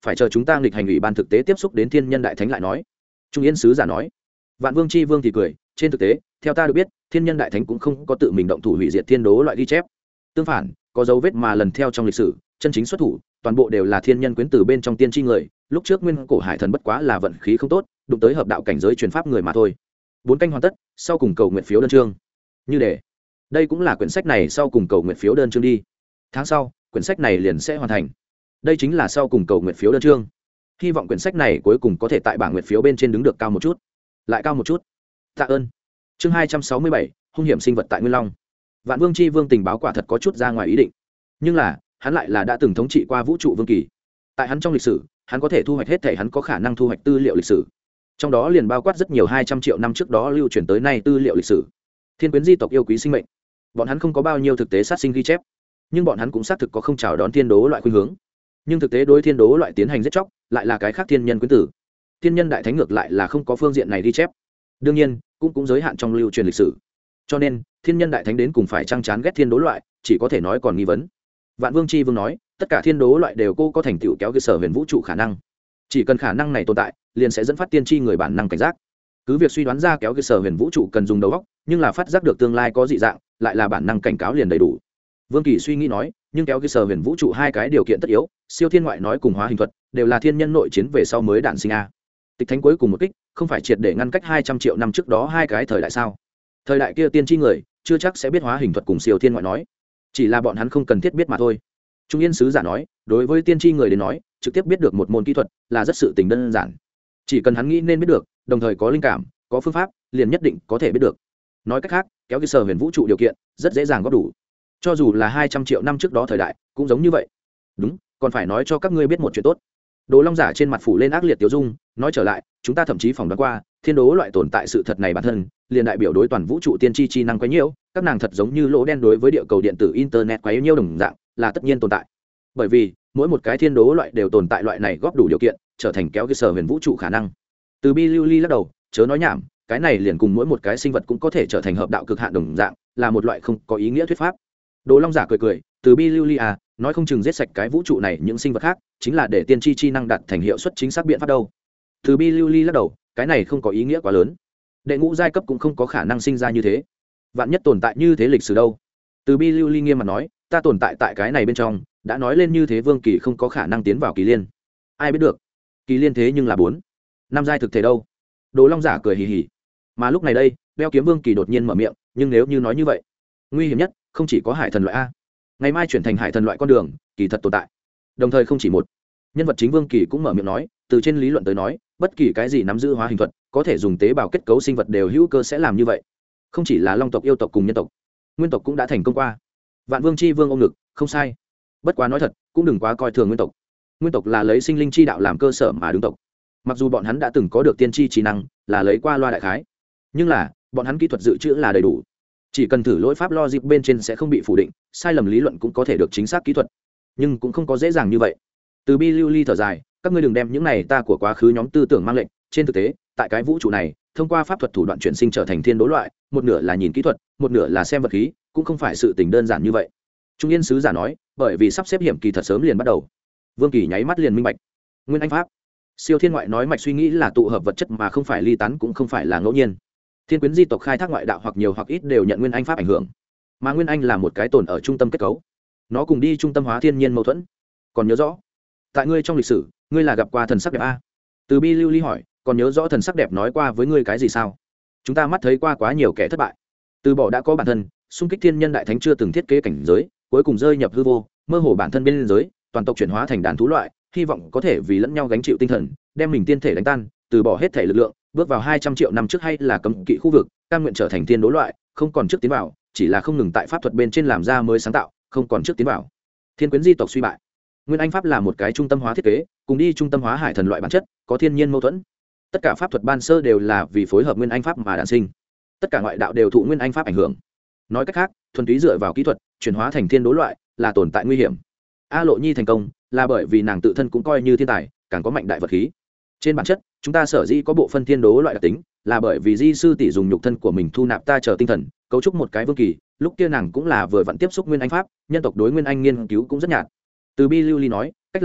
phải chờ chúng ta nghịch hành ủy ban thực tế tiếp xúc đến thiên nhân đại thánh lại nói. Trung Yên sứ giả nói. Vạn Vương chi Vương thì cười, trên thực tế theo ta được biết thiên nhân đại thánh cũng không có tự mình động thủ hủy diệt thiên đố loại ghi chép, tương phản có dấu vết mà lần theo trong lịch sử chân chính xuất thủ toàn bộ đều là thiên nhân quyến từ bên trong tiên tri người. Lúc trước nguyên cổ hải thần bất quá là vận khí không tốt đụng tới hợp đạo cảnh giới truyền pháp người mà thôi. Bốn canh hoàn tất, sau cùng cầu nguyện phiếu đơn chương như để đây cũng là quyển sách này sau cùng cầu nguyện phiếu đơn chương đi. Tháng sau quyển sách này liền sẽ hoàn thành. Đây chính là sau cùng cầu nguyện phiếu đơn chương. Hy vọng quyển sách này cuối cùng có thể tại bảng nguyện phiếu bên trên đứng được cao một chút, lại cao một chút. Tạ ơn. Chương hai trăm sáu mươi bảy, hung hiểm sinh vật tại Nguyên Long. Vạn Vương chi Vương tình báo quả thật có chút ra ngoài ý định, nhưng là hắn lại là đã từng thống trị qua vũ trụ vương kỳ. Tại hắn trong lịch sử, hắn có thể thu hoạch hết thể hắn có khả năng thu hoạch tư liệu lịch sử, trong đó liền bao quát rất nhiều hai trăm triệu năm trước đó lưu truyền tới nay tư liệu lịch sử. Thiên quyến di tộc yêu quý sinh mệnh, bọn hắn không có bao nhiêu thực tế sát sinh ghi chép, nhưng bọn hắn cũng xác thực có không chào đón thiên đố loại khuynh hướng. Nhưng thực tế đối thiên đố loại tiến hành giết chóc lại là cái khác thiên nhân quyến tử. Thiên nhân đại thánh ngược lại là không có phương diện này ghi chép, đương nhiên cũng cũng giới hạn trong lưu truyền lịch sử. Cho nên thiên nhân đại thánh đến cùng phải trăng chán ghét thiên đố loại chỉ có thể nói còn nghi vấn. Vạn Vương chi Vương nói tất cả thiên đố loại đều cô có thành tựu kéo cơ sở huyền vũ trụ khả năng, chỉ cần khả năng này tồn tại liền sẽ dẫn phát tiên tri người bản năng cảnh giác. Cứ việc suy đoán ra kéo cơ sở huyền vũ trụ cần dùng đầu óc, nhưng là phát giác được tương lai có dị dạng lại là bản năng cảnh cáo liền đầy đủ. Vương Kỳ suy nghĩ nói nhưng kéo cơ sở huyền vũ trụ hai cái điều kiện tất yếu siêu thiên ngoại nói cùng hóa hình thuật đều là thiên nhân nội chiến về sau mới đản sinh a. Tịch thánh cuối cùng một kích không phải triệt để ngăn cách hai trăm triệu năm trước đó hai cái thời đại sao? Thời đại kia tiên tri người chưa chắc sẽ biết hóa hình thuật cùng siêu thiên ngoại nói, chỉ là bọn hắn không cần thiết biết mà thôi. Trung Yên sứ giả nói đối với tiên tri người đến nói trực tiếp biết được một môn kỹ thuật là rất sự tình đơn giản, chỉ cần hắn nghĩ nên biết được đồng thời có linh cảm có phương pháp liền nhất định có thể biết được. Nói cách khác kéo cơ sở huyền vũ trụ điều kiện rất dễ dàng góp đủ, cho dù là hai trăm triệu năm trước đó thời đại cũng giống như vậy. Đúng, còn phải nói cho các ngươi biết một chuyện tốt. Đồ Long giả trên mặt phủ lên ác liệt tiêu dung, nói trở lại chúng ta thậm chí phỏng đoán qua thiên đố loại tồn tại sự thật này bản thân liền đại biểu đối toàn vũ trụ tiên tri chi năng quấy nhiễu, các nàng thật giống như lỗ đen đối với địa cầu điện tử internet quấy nhiễu đồng dạng là tất nhiên tồn tại. Bởi vì mỗi một cái thiên đố loại đều tồn tại loại này góp đủ điều kiện trở thành kéo cơ sở huyền vũ trụ khả năng. Từ Bi Lưu Ly lắc đầu chớ nói nhảm, cái này liền cùng mỗi một cái sinh vật cũng có thể trở thành hợp đạo cực hạn đồng dạng là một loại không có ý nghĩa thuyết pháp. Đồ Long giả cười cười, Từ Bi Lưu Ly à, nói không chừng giết sạch cái vũ trụ này những sinh vật khác chính là để tiên tri chi năng đạt thành hiệu suất chính xác biện pháp đâu. Từ Bi Lưu Ly lắc đầu, cái này không có ý nghĩa quá lớn, đệ ngũ giai cấp cũng không có khả năng sinh ra như thế, vạn nhất tồn tại như thế lịch sử đâu. Từ Bi Lưu Ly nghiêm mặt nói, ta tồn tại tại cái này bên trong đã nói lên như thế Vương Kỳ không có khả năng tiến vào kỳ liên, ai biết được kỳ liên thế nhưng là bốn năm giai thực thể đâu. Đồ Long giả cười hì hì, mà lúc này đây đeo kiếm Vương Kỳ đột nhiên mở miệng, nhưng nếu như nói như vậy nguy hiểm nhất không chỉ có hải thần loại a, ngày mai chuyển thành hải thần loại con đường kỳ thật tồn tại, đồng thời không chỉ một nhân vật chính Vương Kỳ cũng mở miệng nói, từ trên lý luận tới nói bất kỳ cái gì nắm giữ hóa hình thuật có thể dùng tế bào kết cấu sinh vật đều hữu cơ sẽ làm như vậy, không chỉ là long tộc yêu tộc cùng nhân tộc, nguyên tộc cũng đã thành công qua. Vạn Vương chi Vương ôm ngực, không sai, bất quá nói thật cũng đừng quá coi thường nguyên tộc. Nguyên tộc là lấy sinh linh chi đạo làm cơ sở mà đứng tộc, mặc dù bọn hắn đã từng có được tiên tri trí năng là lấy qua loa đại khái, nhưng là bọn hắn kỹ thuật dự trữ là đầy đủ, chỉ cần thử lỗi pháp logic bên trên sẽ không bị phủ định, sai lầm lý luận cũng có thể được chính xác kỹ thuật, nhưng cũng không có dễ dàng như vậy. Từ Bi Lưu Ly thở dài, các ngươi đừng đem những này ta của quá khứ nhóm tư tưởng mang lệnh, trên thực tế tại cái vũ trụ này thông qua pháp thuật thủ đoạn chuyển sinh trở thành thiên đố loại, một nửa là nhìn kỹ thuật, một nửa là xem vật khí, cũng không phải sự tình đơn giản như vậy. Trung Yên sứ giả nói, bởi vì sắp xếp hiểm kỳ thật sớm liền bắt đầu. Vương Kỳ nháy mắt liền minh bạch. Nguyên Anh pháp, siêu thiên ngoại nói mạch suy nghĩ là tụ hợp vật chất mà không phải ly tán, cũng không phải là ngẫu nhiên. Thiên quyến di tộc khai thác ngoại đạo hoặc nhiều hoặc ít đều nhận Nguyên Anh pháp ảnh hưởng, mà Nguyên Anh là một cái tồn ở trung tâm kết cấu, nó cùng đi trung tâm hóa thiên nhiên mâu thuẫn. Còn nhớ rõ tại ngươi trong lịch sử ngươi là gặp qua thần sắc đẹp a? Từ Bi Lưu Ly hỏi, còn nhớ rõ thần sắc đẹp nói qua với ngươi cái gì sao? Chúng ta mắt thấy qua quá nhiều kẻ thất bại, từ bỏ đã có bản thân, xung kích thiên nhân đại thánh chưa từng thiết kế cảnh giới, cuối cùng rơi nhập hư vô, mơ hồ bản thân bên giới, toàn tộc chuyển hóa thành đàn thú loại, hy vọng có thể vì lẫn nhau gánh chịu tinh thần, đem mình tiên thể đánh tan, từ bỏ hết thể lực lượng, bước vào hai trăm triệu năm trước hay là cấm kỵ khu vực, cam nguyện trở thành thiên đố loại, không còn trước tiến vào, chỉ là không ngừng tại pháp thuật bên trên làm ra mới sáng tạo, không còn trước tiến vào. Thiên quyến di tộc suy bại. Nguyên Anh pháp là một cái trung tâm hóa thiết kế, cùng đi trung tâm hóa hải thần loại bản chất, có thiên nhiên mâu thuẫn. Tất cả pháp thuật ban sơ đều là vì phối hợp Nguyên Anh pháp mà đản sinh. Tất cả ngoại đạo đều thụ Nguyên Anh pháp ảnh hưởng. Nói cách khác, thuần túy dựa vào kỹ thuật, chuyển hóa thành thiên đố loại là tồn tại nguy hiểm. A Lộ Nhi thành công là bởi vì nàng tự thân cũng coi như thiên tài, càng có mạnh đại vật khí. Trên bản chất, chúng ta sở dĩ có bộ phân thiên đố loại đặc tính, là bởi vì Di sư tỷ dùng nhục thân của mình thu nạp ta chờ tinh thần, cấu trúc một cái vương kỳ, lúc kia nàng cũng là vừa vặn tiếp xúc Nguyên Anh pháp, nhân tộc đối Nguyên Anh nghiên cứu cũng rất nhạt. Từ Bi Lưu Ly nói, cách làm này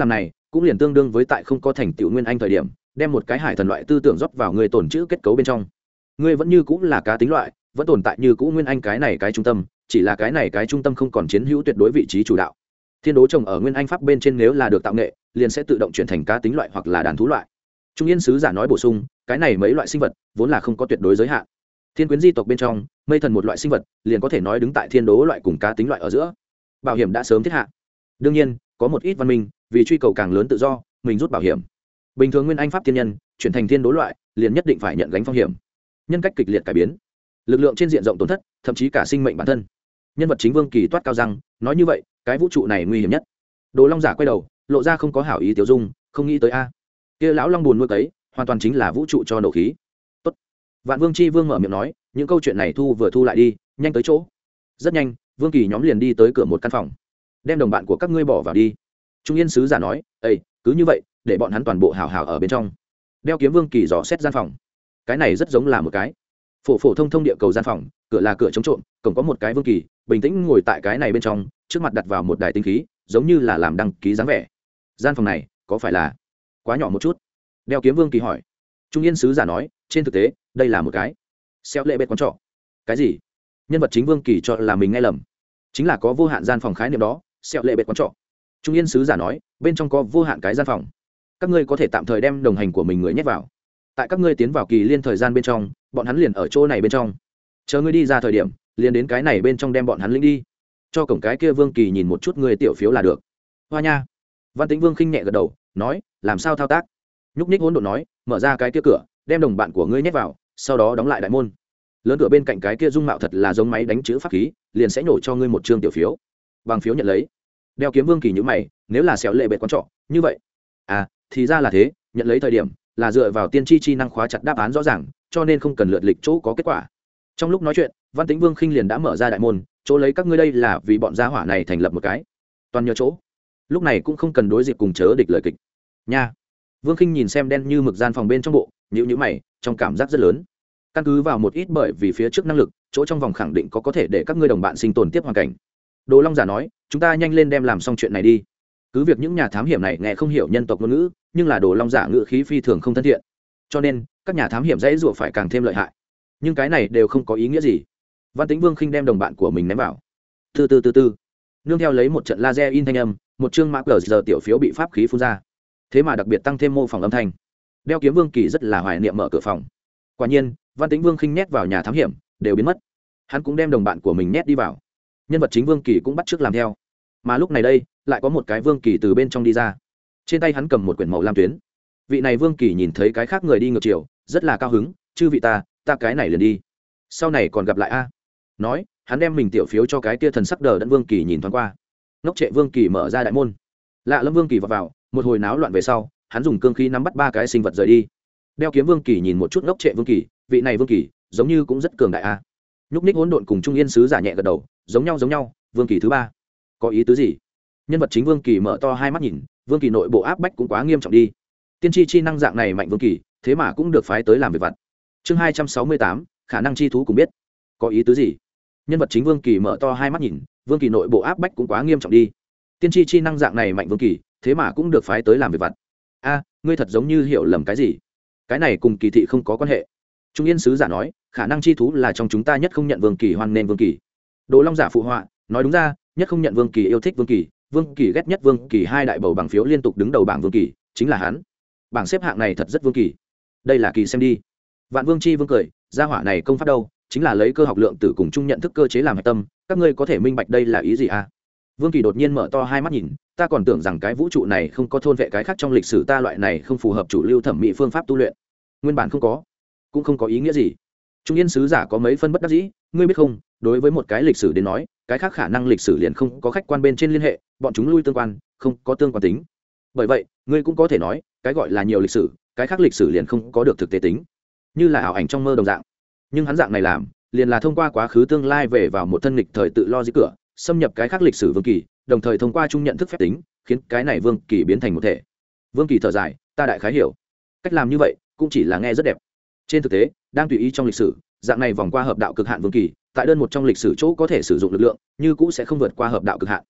cũng liền tương đương với tại không có thành tựu nguyên anh thời điểm đem một cái hải thần loại tư tưởng rót vào người tồn chữ kết cấu bên trong. Ngươi vẫn như cũng là cá tính loại, vẫn tồn tại như cũ nguyên anh cái này cái trung tâm, chỉ là cái này cái trung tâm không còn chiến hữu tuyệt đối vị trí chủ đạo. Thiên đố trồng ở nguyên anh pháp bên trên nếu là được tạo nghệ, liền sẽ tự động chuyển thành cá tính loại hoặc là đàn thú loại. Trung Yên sứ giả nói bổ sung, cái này mấy loại sinh vật vốn là không có tuyệt đối giới hạn. Thiên quyến di tộc bên trong, mây thần một loại sinh vật, liền có thể nói đứng tại thiên đố loại cùng cá tính loại ở giữa. Bảo hiểm đã sớm thiết hạ. Đương nhiên, có một ít văn minh, vì truy cầu càng lớn tự do, mình rút bảo hiểm. Bình thường nguyên anh pháp tiên nhân, chuyển thành thiên đố loại, liền nhất định phải nhận gánh phong hiểm. Nhân cách kịch liệt cải biến, lực lượng trên diện rộng tổn thất, thậm chí cả sinh mệnh bản thân. Nhân vật chính Vương Kỳ toát cao răng, nói như vậy, cái vũ trụ này nguy hiểm nhất. Đồ Long giả quay đầu, lộ ra không có hảo ý tiểu dung, không nghĩ tới a. Kia lão long buồn nuôi cấy, hoàn toàn chính là vũ trụ cho nổ khí. Tốt. Vạn Vương chi Vương mở miệng nói, những câu chuyện này thu vừa thu lại đi, nhanh tới chỗ. Rất nhanh, Vương Kỳ nhóm liền đi tới cửa một căn phòng. Đem đồng bạn của các ngươi bỏ vào đi. Trung Yên sứ giả nói, "Ê, cứ như vậy, để bọn hắn toàn bộ hảo hảo ở bên trong." Đeo kiếm Vương Kỳ dò xét gian phòng. Cái này rất giống là một cái phổ phổ thông thông địa cầu gian phòng, cửa là cửa chống trộm, cổng có một cái Vương Kỳ bình tĩnh ngồi tại cái này bên trong, trước mặt đặt vào một đài tinh khí, giống như là làm đăng ký dáng vẻ. Gian phòng này có phải là quá nhỏ một chút? Đeo kiếm Vương Kỳ hỏi. Trung Yên sứ giả nói, trên thực tế đây là một cái xeo lệ bệt quán trọ. Cái gì? Nhân vật chính Vương Kỳ cho là mình nghe lầm, chính là có vô hạn gian phòng khái niệm đó, xeo lệ bệt quán trọ. Trung Yên sứ giả nói, bên trong có vô hạn cái gian phòng, các ngươi có thể tạm thời đem đồng hành của mình người nhét vào. Tại các ngươi tiến vào kỳ liên thời gian bên trong, bọn hắn liền ở chỗ này bên trong, chờ ngươi đi ra thời điểm liền đến cái này bên trong đem bọn hắn lĩnh đi. Cho cổng cái kia Vương Kỳ nhìn một chút người tiểu phiếu là được. Hoa nha. Văn Tĩnh Vương khinh nhẹ gật đầu, nói, làm sao thao tác? Nhúc nhích hỗn độn nói, mở ra cái kia cửa, đem đồng bạn của ngươi nhét vào, sau đó đóng lại đại môn. Lớn cửa bên cạnh cái kia dung mạo thật là giống máy đánh chữ pháp khí, liền sẽ nổ cho ngươi một trương tiểu phiếu. Bằng phiếu nhận lấy. Đeo kiếm Vương Kỳ nhíu mày, nếu là xéo lệ bệt quán trọ, như vậy. À, thì ra là thế, nhận lấy thời điểm là dựa vào tiên tri chi năng khóa chặt đáp án rõ ràng, cho nên không cần lượt lịch chỗ có kết quả. Trong lúc nói chuyện, Văn Tĩnh Vương khinh liền đã mở ra đại môn, chỗ lấy các ngươi đây là vì bọn gia hỏa này thành lập một cái toàn nhờ chỗ, lúc này cũng không cần đối dịp cùng chớ địch lời kịch nha. Vương khinh nhìn xem đen như mực gian phòng bên trong bộ, nhíu nhíu mày, trong cảm giác rất lớn. Căn cứ vào một ít bởi vì phía trước năng lực, chỗ trong vòng khẳng định có có thể để các ngươi đồng bạn sinh tồn tiếp hoàn cảnh. Đồ Long giả nói, chúng ta nhanh lên đem làm xong chuyện này đi. Cứ việc những nhà thám hiểm này nghe không hiểu nhân tộc ngôn ngữ, nhưng là Đồ Long giả ngữ khí phi thường không thân thiện, cho nên các nhà thám hiểm dễ dụa phải càng thêm lợi hại. Nhưng cái này đều không có ý nghĩa gì. Văn Tĩnh Vương khinh đem đồng bạn của mình ném vào. Từ từ từ từ, nương theo lấy một trận laser in thanh âm, một chương mã cờ giờ tiểu phiếu bị pháp khí phun ra. Thế mà đặc biệt tăng thêm mô phỏng âm thanh. Đeo kiếm Vương Kỳ rất là hoài niệm mở cửa phòng. Quả nhiên, Văn Tĩnh Vương khinh nhét vào nhà thám hiểm, đều biến mất. Hắn cũng đem đồng bạn của mình nhét đi vào. Nhân vật chính Vương Kỳ cũng bắt chước làm theo. Mà lúc này đây, lại có một cái Vương Kỳ từ bên trong đi ra. Trên tay hắn cầm một quyển màu lam tuyến. Vị này Vương Kỳ nhìn thấy cái khác người đi ngược chiều, rất là cao hứng, chư vị ta, ta cái này liền đi. Sau này còn gặp lại a. Nói, hắn đem mình tiểu phiếu cho cái kia thần sắc đờ đẫn Vương Kỳ nhìn thoáng qua. Ngốc trệ Vương Kỳ mở ra đại môn. Lạ Lâm Vương Kỳ vào vào, một hồi náo loạn về sau, hắn dùng cương khí nắm bắt ba cái sinh vật rời đi. Đeo kiếm Vương Kỳ nhìn một chút ngốc trệ Vương Kỳ, vị này Vương Kỳ giống như cũng rất cường đại a. Nhúc ních hỗn độn cùng Trung Yên sứ giả nhẹ gật đầu, giống nhau giống nhau, Vương Kỳ thứ ba. Có ý tứ gì? Nhân vật chính Vương Kỳ mở to hai mắt nhìn, Vương Kỳ nội bộ áp bách cũng quá nghiêm trọng đi. Tiên tri chi năng dạng này mạnh Vương Kỳ, thế mà cũng được phái tới làm việc vặt. Chương hai trăm sáu mươi tám, khả năng chi thú cũng biết. Có ý tứ gì? Nhân vật chính Vương Kỳ mở to hai mắt nhìn, Vương Kỳ nội bộ áp bách cũng quá nghiêm trọng đi. Tiên tri chi năng dạng này mạnh Vương Kỳ, thế mà cũng được phái tới làm việc vặt. A, ngươi thật giống như hiểu lầm cái gì? Cái này cùng kỳ thị không có quan hệ. Trung Yên sứ giả nói, khả năng chi thú là trong chúng ta nhất không nhận Vương Kỳ hoan nên Vương Kỳ. Đồ Long giả phụ họa, nói đúng ra, nhất không nhận Vương Kỳ yêu thích Vương Kỳ, Vương Kỳ ghét nhất Vương Kỳ, hai đại bầu bằng phiếu liên tục đứng đầu bảng Vương Kỳ, chính là hắn. Bảng xếp hạng này thật rất Vương Kỳ. Đây là kỳ xem đi. Vạn Vương chi Vương cười, gia hỏa này công pháp đâu, chính là lấy cơ học lượng tử cùng chung nhận thức cơ chế làm hạch tâm, các ngươi có thể minh bạch đây là ý gì à? Vương Kỳ đột nhiên mở to hai mắt nhìn, ta còn tưởng rằng cái vũ trụ này không có thôn vệ cái khác trong lịch sử ta loại này không phù hợp chủ lưu thẩm mỹ phương pháp tu luyện. Nguyên bản không có, cũng không có ý nghĩa gì. Trung Yên sứ giả có mấy phân bất đắc dĩ, ngươi biết không, đối với một cái lịch sử đến nói, cái khác khả năng lịch sử liền không có khách quan bên trên liên hệ, bọn chúng lui tương quan, không có tương quan tính. Bởi vậy, ngươi cũng có thể nói, cái gọi là nhiều lịch sử, cái khác lịch sử liền không có được thực tế tính, như là ảo ảnh trong mơ đồng dạng. Nhưng hắn dạng này làm, liền là thông qua quá khứ tương lai về vào một thân lịch thời tự lo dĩ cửa, xâm nhập cái khác lịch sử Vương Kỳ, đồng thời thông qua chung nhận thức phép tính, khiến cái này Vương Kỳ biến thành một thể. Vương Kỳ thở dài, ta đại khái hiểu. Cách làm như vậy, cũng chỉ là nghe rất đẹp. Trên thực tế, đang tùy ý trong lịch sử, dạng này vòng qua hợp đạo cực hạn Vương Kỳ, tại đơn một trong lịch sử chỗ có thể sử dụng lực lượng, như cũ sẽ không vượt qua hợp đạo cực hạn.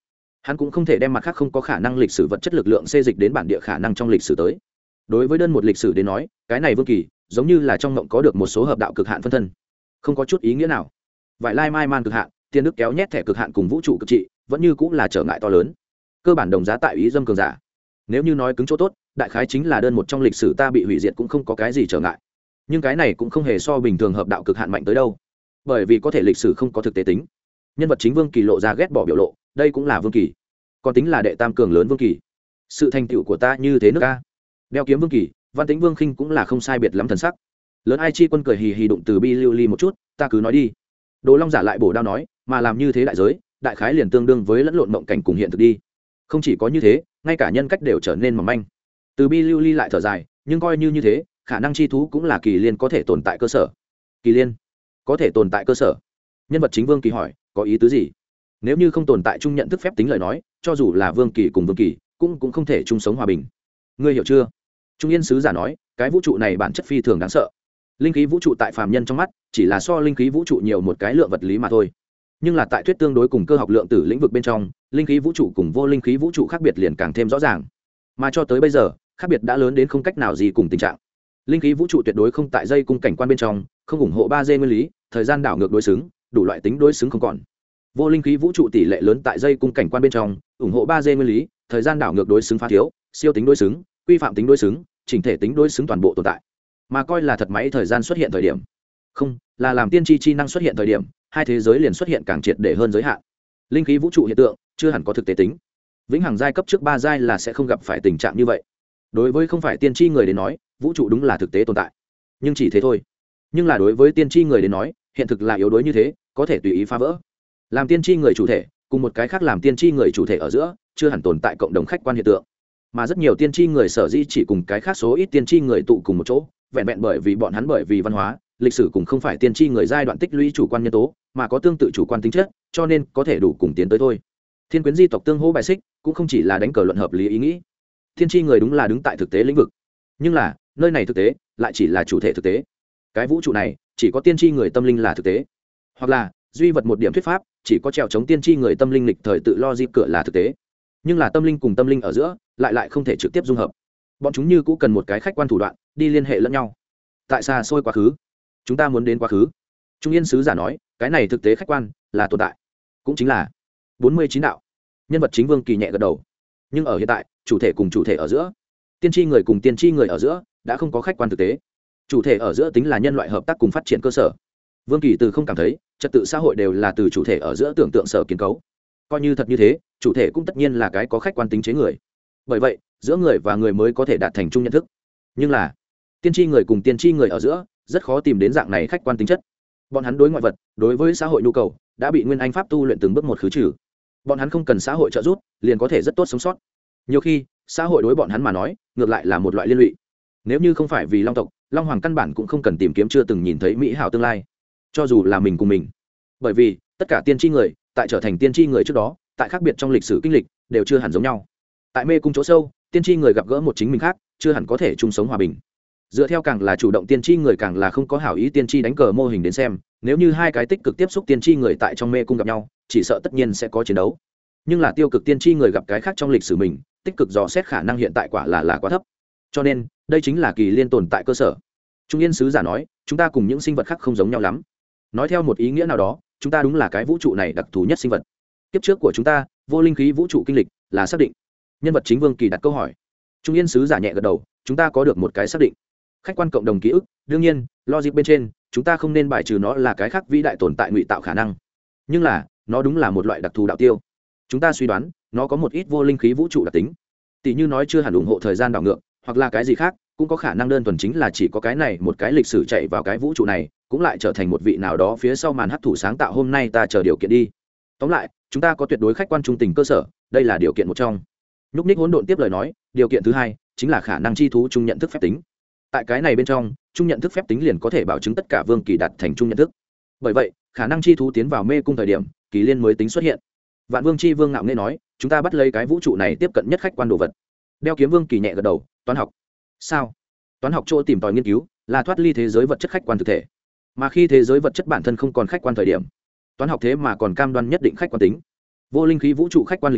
hắn cũng không thể đem mặt khác không có khả năng lịch sử vật chất lực lượng xê dịch đến bản địa khả năng trong lịch sử tới. Đối với đơn một lịch sử đến nói, cái này vương kỳ giống như là trong mộng có được một số hợp đạo cực hạn phân thân, không có chút ý nghĩa nào. Vải lai mai man cực hạn, tiên đức kéo nhét thẻ cực hạn cùng vũ trụ cực trị vẫn như cũng là trở ngại to lớn, cơ bản đồng giá tại ý dâm cường giả. Nếu như nói cứng chỗ tốt, đại khái chính là đơn một trong lịch sử ta bị hủy diệt cũng không có cái gì trở ngại, nhưng cái này cũng không hề so bình thường hợp đạo cực hạn mạnh tới đâu, bởi vì có thể lịch sử không có thực tế tính. Nhân vật chính vương kỳ lộ ra ghét bỏ biểu lộ, đây cũng là vương kỳ, còn tính là đệ tam cường lớn vương kỳ. Sự thành tựu của ta như thế nước ca. Đeo kiếm vương kỳ, văn tính vương khinh cũng là không sai biệt lắm thần sắc. Lớn ai chi quân cười hì hì đụng từ bi lưu ly một chút, ta cứ nói đi. Đồ Long giả lại bổ đao nói, mà làm như thế đại giới, đại khái liền tương đương với lẫn lộn mộng cảnh cùng hiện thực đi. Không chỉ có như thế, ngay cả nhân cách đều trở nên mỏng manh. Từ bi lưu ly lại thở dài, nhưng coi như như thế, khả năng chi thú cũng là kỳ liên có thể tồn tại cơ sở. Kỳ liên có thể tồn tại cơ sở. Nhân vật chính vương kỳ hỏi, có ý tứ gì? Nếu như không tồn tại chung nhận thức phép tính lời nói, cho dù là vương kỳ cùng vương kỳ cũng cũng không thể chung sống hòa bình. Ngươi hiểu chưa? Trung yên sứ giả nói, cái vũ trụ này bản chất phi thường đáng sợ. Linh khí vũ trụ tại phàm nhân trong mắt chỉ là so linh khí vũ trụ nhiều một cái lượng vật lý mà thôi, nhưng là tại thuyết tương đối cùng cơ học lượng tử lĩnh vực bên trong, linh khí vũ trụ cùng vô linh khí vũ trụ khác biệt liền càng thêm rõ ràng, mà cho tới bây giờ khác biệt đã lớn đến không cách nào gì cùng tình trạng. Linh khí vũ trụ tuyệt đối không tại dây cung cảnh quan bên trong, không ủng hộ ba d nguyên lý, thời gian đảo ngược đối xứng, đủ loại tính đối xứng không còn. Vô linh khí vũ trụ tỷ lệ lớn tại dây cung cảnh quan bên trong, ủng hộ ba d nguyên lý, thời gian đảo ngược đối xứng phá thiếu, siêu tính đối xứng, quy phạm tính đối xứng, chỉnh thể tính đối xứng toàn bộ tồn tại. Mà coi là thật máy thời gian xuất hiện thời điểm, không là làm tiên tri chi năng xuất hiện thời điểm, hai thế giới liền xuất hiện càng triệt để hơn giới hạn. Linh khí vũ trụ hiện tượng chưa hẳn có thực tế tính, vĩnh hằng giai cấp trước ba giai là sẽ không gặp phải tình trạng như vậy. Đối với không phải tiên tri người đến nói, vũ trụ đúng là thực tế tồn tại, nhưng chỉ thế thôi. Nhưng là đối với tiên tri người đến nói, hiện thực là yếu đuối như thế, có thể tùy ý phá vỡ. Làm tiên tri người chủ thể cùng một cái khác làm tiên tri người chủ thể ở giữa chưa hẳn tồn tại cộng đồng khách quan hiện tượng, mà rất nhiều tiên tri người sở dĩ chỉ cùng cái khác số ít tiên tri người tụ cùng một chỗ, vẹn vẹn bởi vì bọn hắn bởi vì văn hóa lịch sử cũng không phải tiên tri người giai đoạn tích lũy chủ quan nhân tố, mà có tương tự chủ quan tính chất, cho nên có thể đủ cùng tiến tới thôi. Thiên quyến di tộc tương hỗ bài xích cũng không chỉ là đánh cờ luận hợp lý ý nghĩ. Tiên tri người đúng là đứng tại thực tế lĩnh vực, nhưng là nơi này thực tế lại chỉ là chủ thể thực tế. Cái vũ trụ này chỉ có tiên tri người tâm linh là thực tế, hoặc là duy vật một điểm thuyết pháp, chỉ có trèo chống tiên tri người tâm linh lịch thời tự lo di cửa là thực tế. Nhưng là tâm linh cùng tâm linh ở giữa lại lại không thể trực tiếp dung hợp, bọn chúng như cũ cần một cái khách quan thủ đoạn đi liên hệ lẫn nhau. Tại xa xôi quá khứ, chúng ta muốn đến quá khứ. Trung yên sứ giả nói, cái này thực tế khách quan là tồn tại, cũng chính là bốn mươi chín đạo. Nhân vật chính vương kỳ nhẹ gật đầu. Nhưng ở hiện tại, chủ thể cùng chủ thể ở giữa, tiên tri người cùng tiên tri người ở giữa đã không có khách quan thực tế. Chủ thể ở giữa tính là nhân loại hợp tác cùng phát triển cơ sở. Vương kỳ từ không cảm thấy trật tự xã hội đều là từ chủ thể ở giữa tưởng tượng sở kiến cấu. Coi như thật như thế, chủ thể cũng tất nhiên là cái có khách quan tính chế người. Bởi vậy, giữa người và người mới có thể đạt thành chung nhận thức. Nhưng là tiên tri người cùng tiên tri người ở giữa rất khó tìm đến dạng này khách quan tính chất. Bọn hắn đối ngoại vật, đối với xã hội nhu cầu đã bị nguyên anh pháp tu luyện từng bước một khứ trừ. Bọn hắn không cần xã hội trợ giúp liền có thể rất tốt sống sót. Nhiều khi xã hội đối bọn hắn mà nói ngược lại là một loại liên lụy. Nếu như không phải vì long tộc, long hoàng căn bản cũng không cần tìm kiếm chưa từng nhìn thấy mỹ hảo tương lai, cho dù là mình cùng mình. Bởi vì tất cả tiên tri người tại trở thành tiên tri người trước đó, tại khác biệt trong lịch sử kinh lịch đều chưa hẳn giống nhau. Tại mê cung chỗ sâu, tiên tri người gặp gỡ một chính mình khác, chưa hẳn có thể chung sống hòa bình. Dựa theo càng là chủ động tiên tri người càng là không có hảo ý tiên tri đánh cờ mô hình đến xem, nếu như hai cái tích cực tiếp xúc tiên tri người tại trong mê cung gặp nhau, chỉ sợ tất nhiên sẽ có chiến đấu. Nhưng là tiêu cực tiên tri người gặp cái khác trong lịch sử mình, tích cực dò xét khả năng hiện tại quả là là quá thấp. Cho nên đây chính là kỳ liên tồn tại cơ sở. Trung yên sứ giả nói, chúng ta cùng những sinh vật khác không giống nhau lắm. Nói theo một ý nghĩa nào đó, chúng ta đúng là cái vũ trụ này đặc thù nhất sinh vật. Kiếp trước của chúng ta, vô linh khí vũ trụ kinh lịch là xác định. Nhân vật chính vương kỳ đặt câu hỏi. Trung yên sứ giả nhẹ gật đầu, chúng ta có được một cái xác định. Khách quan cộng đồng ký ức, đương nhiên logic bên trên chúng ta không nên bài trừ nó là cái khác vĩ đại tồn tại ngụy tạo khả năng, nhưng là nó đúng là một loại đặc thù đạo tiêu. Chúng ta suy đoán nó có một ít vô linh khí vũ trụ đặc tính, tỷ như nói chưa hẳn ủng hộ thời gian đảo ngược, hoặc là cái gì khác, cũng có khả năng đơn thuần chính là chỉ có cái này một cái lịch sử chạy vào cái vũ trụ này, cũng lại trở thành một vị nào đó phía sau màn hấp thụ sáng tạo hôm nay ta chờ điều kiện đi. Tóm lại, chúng ta có tuyệt đối khách quan trung tình cơ sở, đây là điều kiện một trong. Nhúc ních hỗn độn tiếp lời nói, điều kiện thứ hai chính là khả năng chi thú chung nhận thức phép tính. Tại cái này bên trong, chung nhận thức phép tính liền có thể bảo chứng tất cả vương kỳ đạt thành chung nhận thức. Bởi vậy, khả năng chi thú tiến vào mê cung thời điểm, kỳ liên mới tính xuất hiện. Vạn Vương chi Vương ngạo nghễ nói, chúng ta bắt lấy cái vũ trụ này tiếp cận nhất khách quan đồ vật. Đeo kiếm vương kỳ nhẹ gật đầu, toán học. Sao? Toán học chỗ tìm tòi nghiên cứu là thoát ly thế giới vật chất khách quan thực thể. Mà khi thế giới vật chất bản thân không còn khách quan thời điểm, toán học thế mà còn cam đoan nhất định khách quan tính. Vô linh khí vũ trụ khách quan lịch sử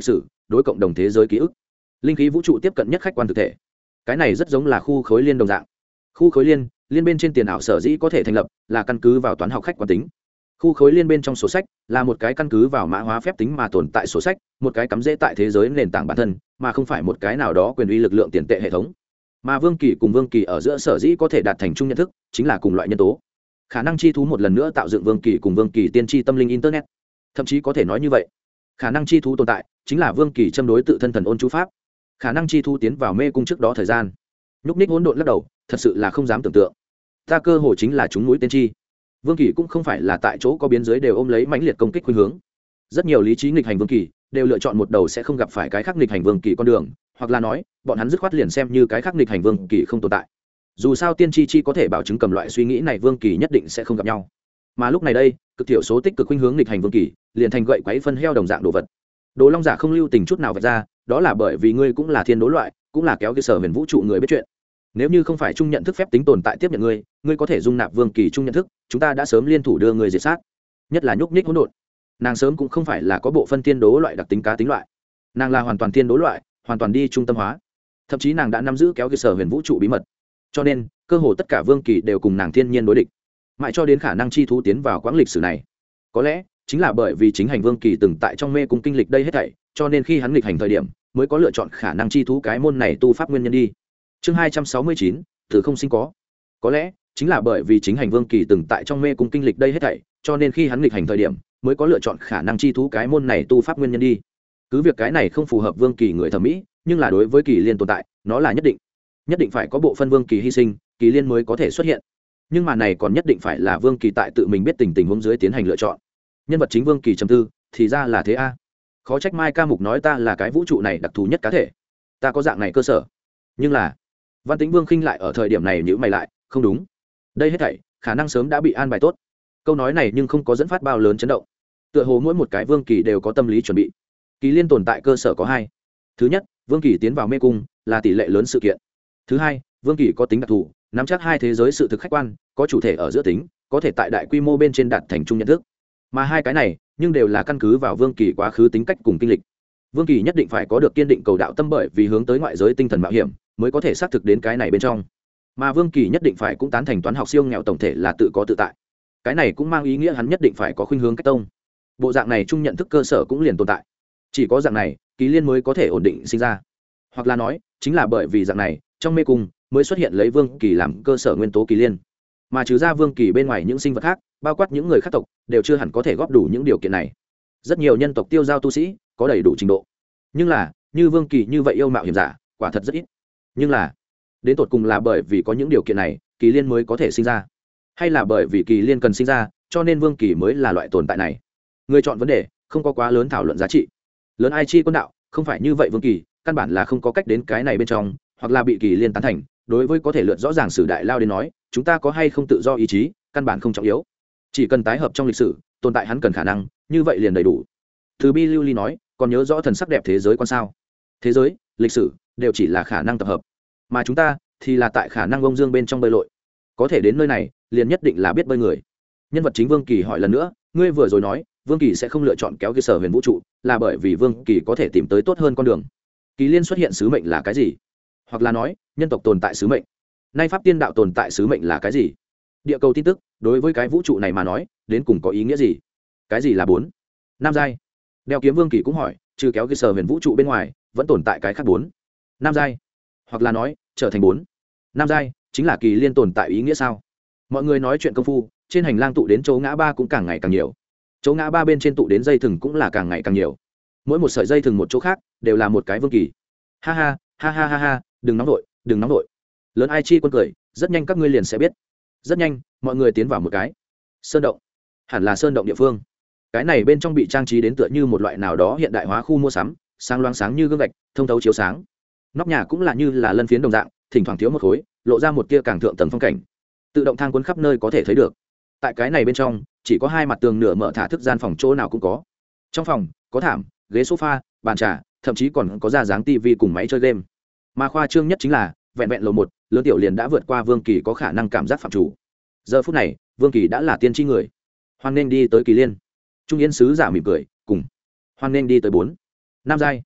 đối cộng đồng thế giới ký ức. Linh khí vũ trụ tiếp cận nhất khách quan thực thể. Cái này rất giống là khu khối liên đồng dạng. Khu khối liên, liên bên trên tiền ảo sở dĩ có thể thành lập là căn cứ vào toán học khách quan tính. Khu khối liên bên trong sổ sách là một cái căn cứ vào mã hóa phép tính mà tồn tại sổ sách, một cái cắm rễ tại thế giới nền tảng bản thân, mà không phải một cái nào đó quyền uy lực lượng tiền tệ hệ thống. Mà Vương Kỳ cùng Vương Kỳ ở giữa sở dĩ có thể đạt thành chung nhận thức, chính là cùng loại nhân tố. Khả năng chi thú một lần nữa tạo dựng Vương Kỳ cùng Vương Kỳ tiên tri tâm linh internet. Thậm chí có thể nói như vậy, khả năng chi thú tồn tại chính là Vương Kỳ châm đối tự thân thần ôn chú pháp. Khả năng chi thú tiến vào mê cung trước đó thời gian, nhúc ních hỗn độn lắc đầu, thật sự là không dám tưởng tượng. Ta cơ hồ chính là chúng mũi tiên tri. Vương Kỳ cũng không phải là tại chỗ có biến giới đều ôm lấy mãnh liệt công kích khuynh hướng. Rất nhiều lý trí nghịch hành Vương Kỳ đều lựa chọn một đầu sẽ không gặp phải cái khác nghịch hành Vương Kỳ con đường, hoặc là nói, bọn hắn dứt khoát liền xem như cái khác nghịch hành Vương Kỳ không tồn tại. Dù sao tiên tri chi có thể bảo chứng cầm loại suy nghĩ này Vương Kỳ nhất định sẽ không gặp nhau. Mà lúc này đây, cực thiểu số tích cực khuynh hướng nghịch hành Vương Kỳ, liền thành gậy quấy phân heo đồng dạng đồ vật. Đồ Long giả không lưu tình chút nào vạch ra, đó là bởi vì ngươi cũng là thiên đố loại, cũng là kéo cái sở huyền vũ trụ người biết chuyện. Nếu như không phải chung nhận thức phép tính tồn tại tiếp nhận ngươi, ngươi có thể dung nạp Vương Kỳ chung nhận thức, chúng ta đã sớm liên thủ đưa ngươi diệt sát. Nhất là nhúc nhích hỗn độn, nàng sớm cũng không phải là có bộ phân thiên đố loại đặc tính cá tính loại, nàng là hoàn toàn thiên đố loại, hoàn toàn đi trung tâm hóa, thậm chí nàng đã nắm giữ kéo cái sở huyền vũ trụ bí mật, cho nên cơ hồ tất cả Vương Kỳ đều cùng nàng thiên nhiên đối địch, mãi cho đến khả năng chi thú tiến vào quãng lịch sử này. Có lẽ chính là bởi vì chính hành Vương Kỳ từng tại trong mê cung kinh lịch đây hết thảy, cho nên khi hắn nghịch hành thời điểm mới có lựa chọn khả năng chi thú cái môn này tu pháp nguyên nhân đi. Chương hai trăm sáu mươi chín, từ không sinh có. Có lẽ chính là bởi vì chính hành Vương Kỳ từng tại trong mê cung kinh lịch đây hết thảy, cho nên khi hắn nghịch hành thời điểm mới có lựa chọn khả năng chi thú cái môn này tu pháp nguyên nhân đi. Cứ việc cái này không phù hợp Vương Kỳ người thẩm mỹ, nhưng là đối với Kỳ Liên tồn tại, nó là nhất định. Nhất định phải có bộ phân Vương Kỳ hy sinh, Kỳ Liên mới có thể xuất hiện. Nhưng mà này còn nhất định phải là Vương Kỳ tại tự mình biết tình tình huống dưới tiến hành lựa chọn. Nhân vật chính Vương Kỳ trầm tư, thì ra là thế a. Khó trách Mai Ca Mục nói ta là cái vũ trụ này đặc thù nhất cá thể. Ta có dạng này cơ sở. Nhưng là Văn Tĩnh Vương khinh lại ở thời điểm này nhíu mày lại, không đúng. Đây hết thảy khả năng sớm đã bị an bài tốt. Câu nói này nhưng không có dẫn phát bao lớn chấn động. Tựa hồ mỗi một cái Vương Kỳ đều có tâm lý chuẩn bị. Kỳ Liên tồn tại cơ sở có hai. Thứ nhất, Vương Kỳ tiến vào mê cung là tỷ lệ lớn sự kiện. Thứ hai, Vương Kỳ có tính đặc thù, nắm chắc hai thế giới sự thực khách quan, có chủ thể ở giữa tính, có thể tại đại quy mô bên trên đạt thành chung nhận thức. Mà hai cái này, nhưng đều là căn cứ vào Vương Kỳ quá khứ tính cách cùng kinh lịch. Vương Kỳ nhất định phải có được kiên định cầu đạo tâm, bởi vì hướng tới ngoại giới tinh thần mạo hiểm mới có thể xác thực đến cái này bên trong. Mà Vương Kỳ nhất định phải cũng tán thành toán học siêu nghèo tổng thể là tự có tự tại. Cái này cũng mang ý nghĩa hắn nhất định phải có khuynh hướng cách tông. Bộ dạng này chung nhận thức cơ sở cũng liền tồn tại. Chỉ có dạng này, Kỳ Liên mới có thể ổn định sinh ra. Hoặc là nói, chính là bởi vì dạng này, trong mê cung mới xuất hiện lấy Vương Kỳ làm cơ sở nguyên tố Kỳ Liên. Mà trừ ra Vương Kỳ bên ngoài những sinh vật khác, bao quát những người khác tộc, đều chưa hẳn có thể góp đủ những điều kiện này. Rất nhiều nhân tộc tiêu giao tu sĩ có đầy đủ trình độ, nhưng là như Vương Kỳ như vậy yêu mạo hiểm giả quả thật rất ít. Nhưng là đến tột cùng là bởi vì có những điều kiện này, Kỳ Liên mới có thể sinh ra, hay là bởi vì Kỳ Liên cần sinh ra, cho nên Vương Kỳ mới là loại tồn tại này? Người chọn vấn đề không có quá lớn thảo luận giá trị. Lớn ai chi quân đạo không phải như vậy, Vương Kỳ căn bản là không có cách đến cái này bên trong, hoặc là bị Kỳ Liên tán thành. Đối với có thể lượt rõ ràng sử đại lao đến nói, chúng ta có hay không tự do ý chí căn bản không trọng yếu, chỉ cần tái hợp trong lịch sử tồn tại hắn cần khả năng, như vậy liền đầy đủ. Từ Bi Lưu Ly nói, còn nhớ rõ thần sắc đẹp thế giới quan sao? Thế giới, lịch sử đều chỉ là khả năng tập hợp, mà chúng ta thì là tại khả năng ông dương bên trong bơi lội. Có thể đến nơi này liền nhất định là biết bơi người. Nhân vật chính Vương Kỳ hỏi lần nữa, ngươi vừa rồi nói Vương Kỳ sẽ không lựa chọn kéo cái sở huyền vũ trụ, là bởi vì Vương Kỳ có thể tìm tới tốt hơn con đường. Kỳ Liên xuất hiện sứ mệnh là cái gì? Hoặc là nói nhân tộc tồn tại sứ mệnh, nay pháp tiên đạo tồn tại sứ mệnh là cái gì? Địa cầu tin tức đối với cái vũ trụ này mà nói đến cùng có ý nghĩa gì? Cái gì là bốn nam giai? Đeo Kiếm Vương Kỳ cũng hỏi, trừ kéo cái sở huyền vũ trụ bên ngoài vẫn tồn tại cái khác bốn nam giai, hoặc là nói trở thành bốn nam giai chính là Kỳ Liên tồn tại ý nghĩa sao? Mọi người nói chuyện công phu, trên hành lang tụ đến chỗ ngã ba cũng càng ngày càng nhiều, chỗ ngã ba bên trên tụ đến dây thừng cũng là càng ngày càng nhiều, mỗi một sợi dây thừng một chỗ khác đều là một cái Vương Kỳ. Ha ha ha ha ha ha, đừng nóng vội, đừng nóng vội. Lớn ai chi quân cười, rất nhanh các ngươi liền sẽ biết. Rất nhanh mọi người tiến vào một cái sơn động, hẳn là sơn động địa phương. Cái này bên trong bị trang trí đến tựa như một loại nào đó hiện đại hóa khu mua sắm, sáng loáng sáng như gương gạch, thông thấu chiếu sáng. Nóc nhà cũng là như là lân phiến đồng dạng, thỉnh thoảng thiếu một khối, lộ ra một kia càng thượng tầng phong cảnh. Tự động thang cuốn khắp nơi có thể thấy được. Tại cái này bên trong chỉ có hai mặt tường nửa mở thả thức gian phòng, chỗ nào cũng có. Trong phòng có thảm, ghế sofa, bàn trà, thậm chí còn có ra dáng tivi cùng máy chơi game. Mà khoa trương nhất chính là vẹn vẹn lầu một lớn tiểu liền đã vượt qua Vương Kỳ có khả năng cảm giác phạm chủ. Giờ phút này Vương Kỳ đã là tiên tri người. Hoan nên đi tới Kỳ Liên. Trung Yên sứ giả mỉm cười, cùng hoan nên đi tới bốn nam giai.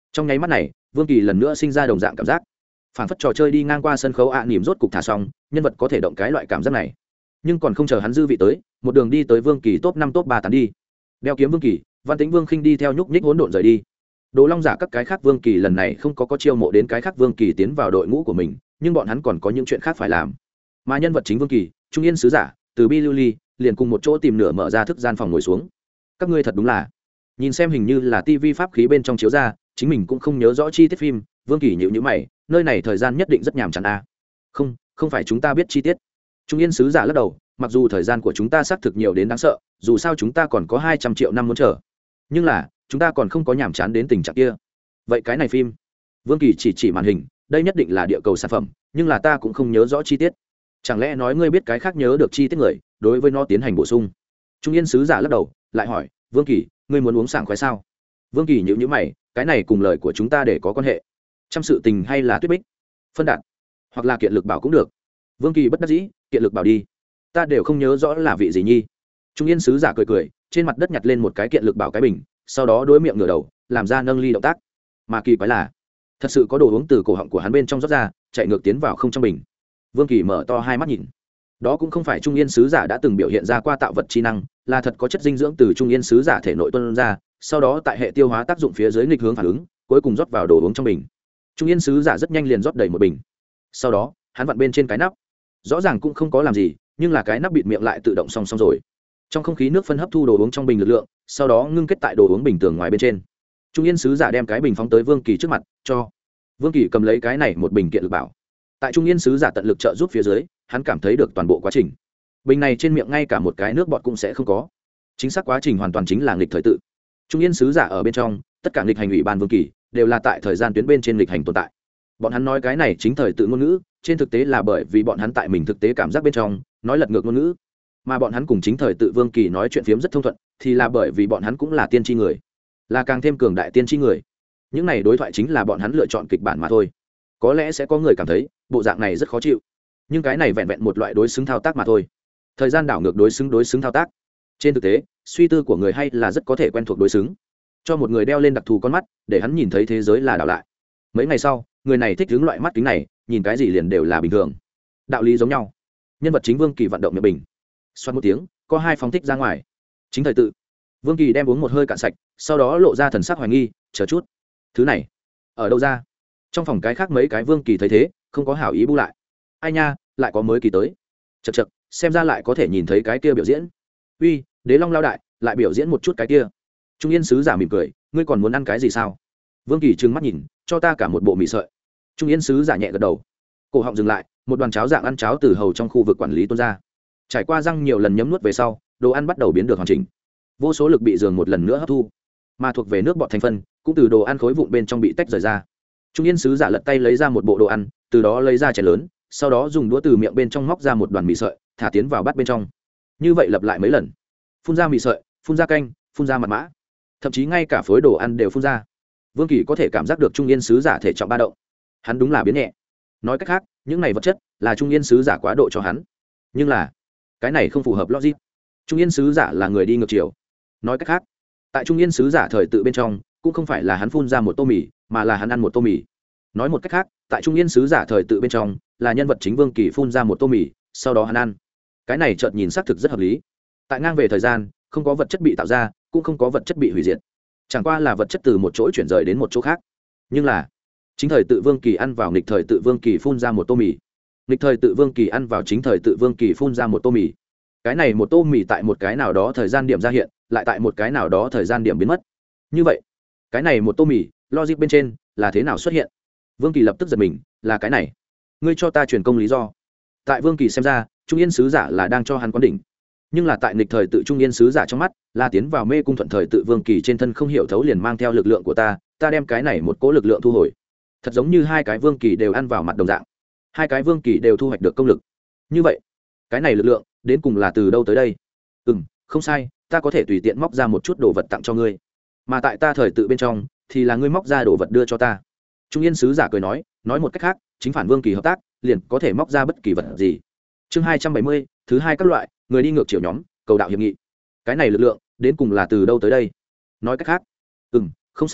Trong nháy mắt này Vương Kỳ lần nữa sinh ra đồng dạng cảm giác, phản phất trò chơi đi ngang qua sân khấu ạ à, nỉm rốt cục thả xong, nhân vật có thể động cái loại cảm giác này. Nhưng còn không chờ hắn dư vị tới, một đường đi tới Vương Kỳ top năm top ba tán đi. Đeo kiếm Vương Kỳ, Văn Tĩnh Vương Khinh đi theo nhúc nhích hỗn độn rời đi. Đồ Long giả các cái khác Vương Kỳ lần này không có có chiêu mộ đến cái khác Vương Kỳ tiến vào đội ngũ của mình, nhưng bọn hắn còn có những chuyện khác phải làm. Mà nhân vật chính Vương Kỳ, Trung Yên sứ giả, từ Bi Lưu Ly, liền cùng một chỗ tìm nửa mở ra thức gian phòng ngồi xuống. Các ngươi thật đúng là, nhìn xem hình như là tivi pháp khí bên trong chiếu ra, chính mình cũng không nhớ rõ chi tiết phim. Vương Kỳ nhíu nhíu mày, nơi này thời gian nhất định rất nhàm chán a. À. Không, không phải chúng ta biết chi tiết. Trung Yên sứ giả lắc đầu, mặc dù thời gian của chúng ta xác thực nhiều đến đáng sợ, dù sao chúng ta còn có hai trăm triệu năm muốn chờ, nhưng là chúng ta còn không có nhàm chán đến tình trạng kia. Vậy cái này phim? Vương Kỳ chỉ chỉ màn hình, đây nhất định là địa cầu sản phẩm, nhưng là ta cũng không nhớ rõ chi tiết. Chẳng lẽ nói ngươi biết cái khác nhớ được chi tiết người, đối với nó tiến hành bổ sung? Trung Yên sứ giả lắc đầu, lại hỏi, Vương Kỳ, ngươi muốn uống sảng khoái sao? Vương Kỳ nhíu nhíu mày, cái này cùng lời của chúng ta để có quan hệ. Trăm sự tình hay là tuyết bích, phân đạn, hoặc là kiện lực bảo cũng được. Vương Kỳ bất đắc dĩ, kiện lực bảo đi, ta đều không nhớ rõ là vị gì nhi. Trung Yên sứ giả cười cười, trên mặt đất nhặt lên một cái kiện lực bảo cái bình, sau đó đối miệng ngửa đầu, làm ra nâng ly động tác. Mà kỳ quái là, thật sự có đồ uống từ cổ họng của hắn bên trong rót ra, chạy ngược tiến vào không trong bình. Vương Kỳ mở to hai mắt nhìn, đó cũng không phải Trung Yên sứ giả đã từng biểu hiện ra qua tạo vật chi năng, là thật có chất dinh dưỡng từ Trung Yên sứ giả thể nội tuôn ra, sau đó tại hệ tiêu hóa tác dụng phía dưới nghịch hướng phản ứng, cuối cùng rót vào đồ uống trong bình. Trung Yên sứ giả rất nhanh liền rót đầy một bình, sau đó hắn vặn bên trên cái nắp, rõ ràng cũng không có làm gì, nhưng là cái nắp bịt miệng lại tự động song song rồi. Trong không khí nước phân hấp thu đồ uống trong bình lực lượng, sau đó ngưng kết tại đồ uống bình tường ngoài bên trên. Trung Yên sứ giả đem cái bình phóng tới Vương Kỳ trước mặt, cho Vương Kỳ cầm lấy cái này một bình kiện lực bảo. Tại Trung Yên sứ giả tận lực trợ giúp phía dưới, hắn cảm thấy được toàn bộ quá trình. Bình này trên miệng ngay cả một cái nước bọt cũng sẽ không có. Chính xác quá trình hoàn toàn chính là nghịch thời tự. Trung Yên sứ giả ở bên trong, tất cả nghịch hành ủy ban Vương Kỳ đều là tại thời gian tuyến bên trên nghịch hành tồn tại. Bọn hắn nói cái này chính thời tự ngôn ngữ, trên thực tế là bởi vì bọn hắn tại mình thực tế cảm giác bên trong nói lật ngược ngôn ngữ, mà bọn hắn cùng chính thời tự Vương Kỳ nói chuyện phiếm rất thông thuận, thì là bởi vì bọn hắn cũng là tiên tri người, là càng thêm cường đại tiên tri người. Những này đối thoại chính là bọn hắn lựa chọn kịch bản mà thôi. Có lẽ sẽ có người cảm thấy bộ dạng này rất khó chịu, nhưng cái này vẹn vẹn một loại đối xứng thao tác mà thôi. Thời gian đảo ngược đối xứng đối xứng thao tác, trên thực tế suy tư của người hay là rất có thể quen thuộc đối xứng. Cho một người đeo lên đặc thù con mắt, để hắn nhìn thấy thế giới là đảo lại. Mấy ngày sau, người này thích hướng loại mắt kính này, nhìn cái gì liền đều là bình thường, đạo lý giống nhau. Nhân vật chính Vương Kỳ vận động miệng bình, xoát một tiếng, có hai phóng thích ra ngoài. Chính thời tự. Vương Kỳ đem uống một hơi cạn sạch, sau đó lộ ra thần sắc hoài nghi, chờ chút, thứ này ở đâu ra? Trong phòng cái khác mấy cái Vương Kỳ thấy thế, không có hảo ý bu lại. Ai nha, lại có mới kỳ tới. Chậc chậc, xem ra lại có thể nhìn thấy cái kia biểu diễn. Uy, Đế Long lao đại, lại biểu diễn một chút cái kia. Trung Yên sứ giả mỉm cười, ngươi còn muốn ăn cái gì sao? Vương Kỳ trừng mắt nhìn, cho ta cả một bộ mì sợi. Trung Yên sứ giả nhẹ gật đầu. Cổ họng dừng lại, một đoàn cháo dạng ăn cháo từ hầu trong khu vực quản lý tuôn ra. Trải qua răng nhiều lần nhấm nuốt về sau, đồ ăn bắt đầu biến được hoàn chỉnh. Vô số lực bị giường một lần nữa hấp thu, mà thuộc về nước bọt thành phân cũng từ đồ ăn khối vụn bên trong bị tách rời ra. Trung Yên sứ giả lật tay lấy ra một bộ đồ ăn, từ đó lấy ra chén lớn, sau đó dùng đũa từ miệng bên trong móc ra một đoàn mì sợi, thả tiến vào bát bên trong. Như vậy lặp lại mấy lần, phun ra mì sợi, phun ra canh, phun ra mật mã, thậm chí ngay cả phối đồ ăn đều phun ra. Vương Kỳ có thể cảm giác được Trung Yên sứ giả thể trọng ba động, hắn đúng là biến nhẹ. Nói cách khác, những này vật chất là Trung Yên sứ giả quá độ cho hắn, nhưng là cái này không phù hợp logic. Trung Yên sứ giả là người đi ngược chiều. Nói cách khác, tại Trung Yên sứ giả thời tự bên trong, cũng không phải là hắn phun ra một tô mì, mà là hắn ăn một tô mì. Nói một cách khác, tại Trung Yên sứ giả thời tự bên trong, là nhân vật chính Vương Kỳ phun ra một tô mì, sau đó hắn ăn. Cái này chợt nhìn xác thực rất hợp lý. Tại ngang về thời gian, không có vật chất bị tạo ra, cũng không có vật chất bị hủy diệt, chẳng qua là vật chất từ một chỗ chuyển rời đến một chỗ khác. Nhưng là chính thời tự Vương Kỳ ăn vào nghịch thời tự Vương Kỳ phun ra một tô mì, nghịch thời tự Vương Kỳ ăn vào chính thời tự Vương Kỳ phun ra một tô mì. Cái này một tô mì tại một cái nào đó thời gian điểm ra hiện, lại tại một cái nào đó thời gian điểm biến mất. Như vậy, cái này một tô mì, logic bên trên là thế nào xuất hiện? Vương Kỳ lập tức giật mình, là cái này. Ngươi cho ta truyền công lý do. Tại Vương Kỳ xem ra, Trung Yên sứ giả là đang cho hắn quán đỉnh, nhưng là tại nghịch thời tự Trung Yên sứ giả trong mắt, là tiến vào mê cung thuận thời tự Vương Kỳ trên thân không hiểu thấu liền mang theo lực lượng của ta, ta đem cái này một cỗ lực lượng thu hồi. Thật giống như hai cái Vương Kỳ đều ăn vào mặt đồng dạng, hai cái Vương Kỳ đều thu hoạch được công lực. Như vậy, cái này lực lượng đến cùng là từ đâu tới đây? Ừm, không sai, ta có thể tùy tiện móc ra một chút đồ vật tặng cho ngươi, mà tại ta thời tự bên trong thì là ngươi móc ra đồ vật đưa cho ta. Trung Yên sứ giả cười nói, nói một cách khác, chính phản Vương Kỳ hợp tác liền có thể móc ra bất kỳ vật gì. Chương hai trăm bảy mươi, thứ hai các loại người đi ngược chiều nhóm, cầu đạo hiệp nghị. Cái này lực lượng đến cùng là từ đâu tới đây? Nói cách khác, ừm, không sai,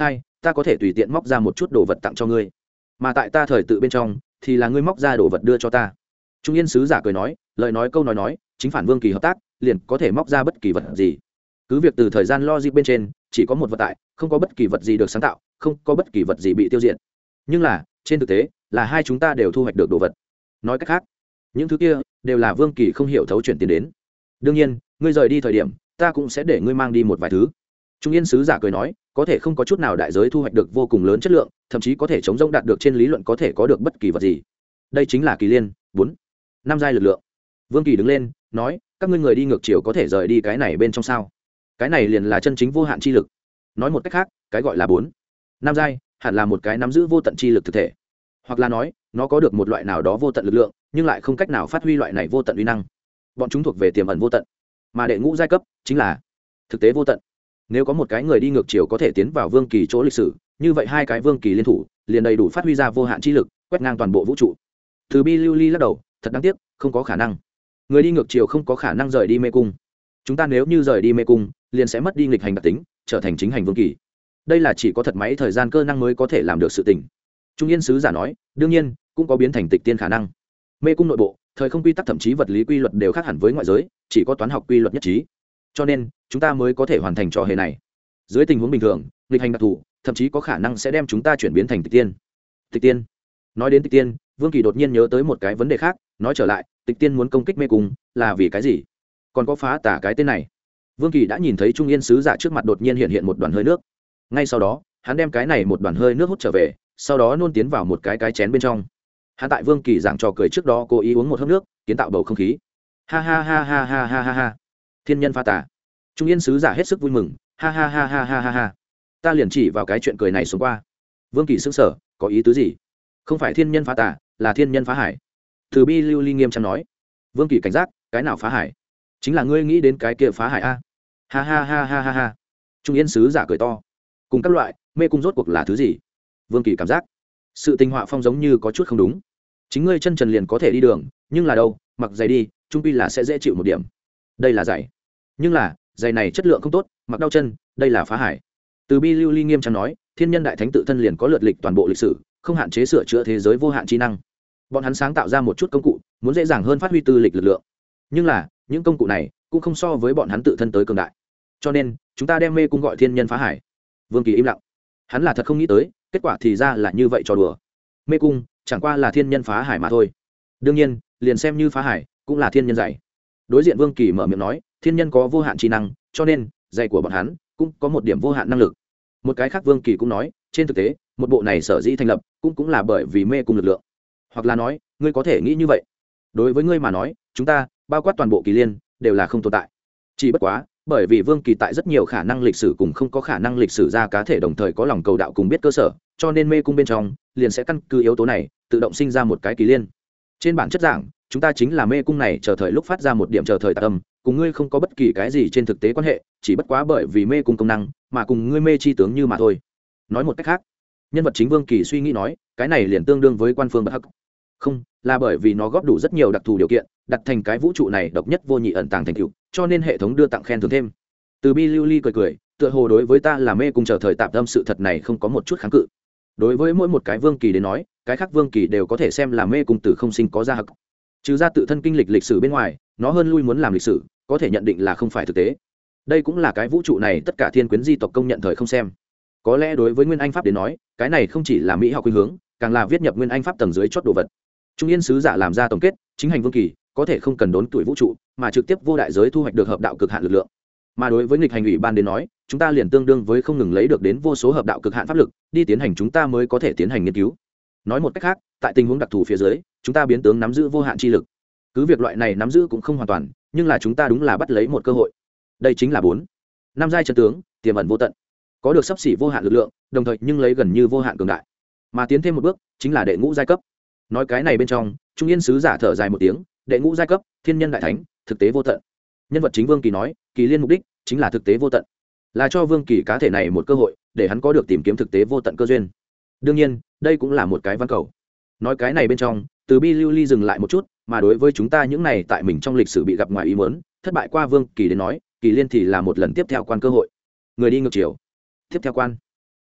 ta có thể tùy tiện móc ra một chút đồ vật tặng cho ngươi, mà tại ta thời tự bên trong thì là ngươi móc ra đồ vật đưa cho ta. Trung yên sứ giả cười nói, lời nói câu nói nói chính phản vương kỳ hợp tác liền có thể móc ra bất kỳ vật gì. Cứ việc từ thời gian logic bên trên chỉ có một vật tại, không có bất kỳ vật gì được sáng tạo, không có bất kỳ vật gì bị tiêu diệt, nhưng là trên thực tế là hai chúng ta đều thu hoạch được đồ vật. Nói cách khác, những thứ kia đều là vương kỳ không hiểu thấu chuyển tiền đến. Đương nhiên ngươi rời đi thời điểm ta cũng sẽ để ngươi mang đi một vài thứ. Trung yên sứ giả cười nói, có thể không có chút nào đại giới thu hoạch được vô cùng lớn chất lượng, thậm chí có thể chống rông đạt được trên lý luận có thể có được bất kỳ vật gì. Đây chính là kỳ liên bốn năm giai lực lượng. Vương Kỳ đứng lên nói, các ngươi người đi ngược chiều có thể rời đi cái này bên trong sao? Cái này liền là chân chính vô hạn chi lực. Nói một cách khác, cái gọi là bốn năm giai hẳn là một cái nắm giữ vô tận chi lực thực thể, hoặc là nói nó có được một loại nào đó vô tận lực lượng, nhưng lại không cách nào phát huy loại này vô tận uy năng. Bọn chúng thuộc về tiềm ẩn vô tận, mà đệ ngũ giai cấp chính là thực tế vô tận. Nếu có một cái người đi ngược chiều có thể tiến vào vương kỳ chỗ lịch sử, như vậy hai cái vương kỳ liên thủ liền đầy đủ phát huy ra vô hạn chi lực, quét ngang toàn bộ vũ trụ. Từ Bi Lưu Ly lắc đầu, thật đáng tiếc, không có khả năng. Người đi ngược chiều không có khả năng rời đi mê cung. Chúng ta nếu như rời đi mê cung, liền sẽ mất đi nghịch hành đặc tính, trở thành chính hành vương kỳ. Đây là chỉ có thật máy thời gian cơ năng mới có thể làm được sự tình. Trung yên sứ giả nói, đương nhiên cũng có biến thành tịch tiên khả năng. Mê cung nội bộ, thời không quy tắc thậm chí vật lý quy luật đều khác hẳn với ngoại giới, chỉ có toán học quy luật nhất trí. Cho nên chúng ta mới có thể hoàn thành trò hề này. Dưới tình huống bình thường, nghịch hành đặc thù thậm chí có khả năng sẽ đem chúng ta chuyển biến thành tịch tiên. Tịch tiên. Nói đến tịch tiên, Vương Kỳ đột nhiên nhớ tới một cái vấn đề khác, nói trở lại, tịch tiên muốn công kích mê cung là vì cái gì? Còn có phá tả cái tên này. Vương Kỳ đã nhìn thấy Trung yên sứ giả trước mặt đột nhiên hiện hiện một đoàn hơi nước. Ngay sau đó, hắn đem cái này một đoàn hơi nước hút trở về, sau đó nôn tiến vào một cái cái chén bên trong. Hắn tại Vương Kỳ giảng trò cười trước đó cố ý uống một hớp nước, kiến tạo bầu không khí. Ha ha ha ha ha ha ha ha. Thiên nhân phá tả. Trung yên sứ giả hết sức vui mừng, ha ha ha ha ha ha ha. Ta liền chỉ vào cái chuyện cười này xuống qua. Vương Kỳ sững sờ, có ý tứ gì? Không phải thiên nhân phá tả, là thiên nhân phá hải. Từ Bi Lưu Ly nghiêm trang nói. Vương Kỳ cảnh giác, cái nào phá hải? Chính là ngươi nghĩ đến cái kia phá hải a. Ha ha ha ha ha ha. Trung yên sứ giả cười to. Cùng các loại, mê cung rốt cuộc là thứ gì? Vương Kỳ cảm giác, sự tình họa phong giống như có chút không đúng. Chính ngươi chân trần liền có thể đi đường, nhưng là đâu, mặc giày đi, trung quy là sẽ dễ chịu một điểm. Đây là giày. Nhưng là, giày này chất lượng không tốt, mặc đau chân, đây là phá hải. Từ Bi Lưu Ly nghiêm trang nói, thiên nhân đại thánh tự thân liền có lượt lịch toàn bộ lịch sử, không hạn chế sửa chữa thế giới vô hạn trí năng. Bọn hắn sáng tạo ra một chút công cụ, muốn dễ dàng hơn phát huy tư lịch lực lượng. Nhưng là, những công cụ này cũng không so với bọn hắn tự thân tới cường đại. Cho nên, chúng ta đem mê cung gọi thiên nhân phá hải. Vương Kỳ im lặng. Hắn là thật không nghĩ tới, kết quả thì ra là như vậy trò đùa. Mê cung chẳng qua là thiên nhân phá hải mà thôi. Đương nhiên, liền xem như phá hải, cũng là thiên nhân dạy. Đối diện Vương Kỳ mở miệng nói, thiên nhân có vô hạn trí năng, cho nên dạy của bọn hắn cũng có một điểm vô hạn năng lực. Một cái khác Vương Kỳ cũng nói, trên thực tế, một bộ này sở dĩ thành lập, cũng cũng là bởi vì mê cung lực lượng. Hoặc là nói, ngươi có thể nghĩ như vậy. Đối với ngươi mà nói, chúng ta, bao quát toàn bộ kỳ liên, đều là không tồn tại. Chỉ bất quá, bởi vì Vương Kỳ tại rất nhiều khả năng lịch sử cùng không có khả năng lịch sử ra cá thể đồng thời có lòng cầu đạo cùng biết cơ sở, cho nên mê cung bên trong liền sẽ căn cứ yếu tố này, tự động sinh ra một cái kỳ liên. Trên bản chất giảng, chúng ta chính là mê cung này chờ thời lúc phát ra một điểm chờ thời tạc âm, cùng ngươi không có bất kỳ cái gì trên thực tế quan hệ, chỉ bất quá bởi vì mê cung công năng, mà cùng ngươi mê chi tướng như mà thôi. Nói một cách khác, nhân vật chính Vương Kỳ suy nghĩ nói, cái này liền tương đương với quan phương bất hắc. Không, là bởi vì nó góp đủ rất nhiều đặc thù điều kiện, đặt thành cái vũ trụ này độc nhất vô nhị ẩn tàng thành tựu, cho nên hệ thống đưa tặng khen thưởng thêm. Từ Bi Lưu Ly cười cười, tựa hồ đối với ta là mê cung chờ thời tạm tâm sự thật này không có một chút kháng cự. Đối với mỗi một cái Vương Kỳ đến nói, cái khác Vương Kỳ đều có thể xem là mê cung từ không sinh có ra hắc. Trừ ra tự thân kinh lịch lịch sử bên ngoài, nó hơn lui muốn làm lịch sử, có thể nhận định là không phải thực tế. Đây cũng là cái vũ trụ này tất cả thiên quyến di tộc công nhận thời không xem. Có lẽ đối với Nguyên Anh pháp đến nói, cái này không chỉ là mỹ học khuynh hướng, càng là viết nhập Nguyên Anh pháp tầng dưới chót đồ vật. Trung yên sứ giả làm ra tổng kết, chính hành Vương Kỳ có thể không cần đốn tuổi vũ trụ, mà trực tiếp vô đại giới thu hoạch được hợp đạo cực hạn lực lượng. Mà đối với nghịch hành ủy ban đến nói, chúng ta liền tương đương với không ngừng lấy được đến vô số hợp đạo cực hạn pháp lực, đi tiến hành chúng ta mới có thể tiến hành nghiên cứu. Nói một cách khác, tại tình huống đặc thù phía dưới, chúng ta biến tướng nắm giữ vô hạn chi lực. Cứ việc loại này nắm giữ cũng không hoàn toàn, nhưng là chúng ta đúng là bắt lấy một cơ hội. Đây chính là bốn năm giai chân tướng, tiềm ẩn vô tận, có được sắp xỉ vô hạn lực lượng, đồng thời nhưng lấy gần như vô hạn cường đại. Mà tiến thêm một bước, chính là đệ ngũ giai cấp. Nói cái này bên trong, Trung yên sứ giả thở dài một tiếng, đệ ngũ giai cấp, thiên nhân đại thánh, thực tế vô tận. Nhân vật chính Vương Kỳ nói, kỳ liên mục đích chính là thực tế vô tận, là cho Vương Kỳ cá thể này một cơ hội để hắn có được tìm kiếm thực tế vô tận cơ duyên. Đương nhiên, đây cũng là một cái văn cầu. Nói cái này bên trong, Từ Bi Lưu Ly dừng lại một chút, mà đối với chúng ta những này tại mình trong lịch sử bị gặp ngoài ý muốn, thất bại qua Vương Kỳ đến nói, kỳ liên thì là một lần tiếp theo quan cơ hội. Người đi ngược chiều, tiếp theo quan.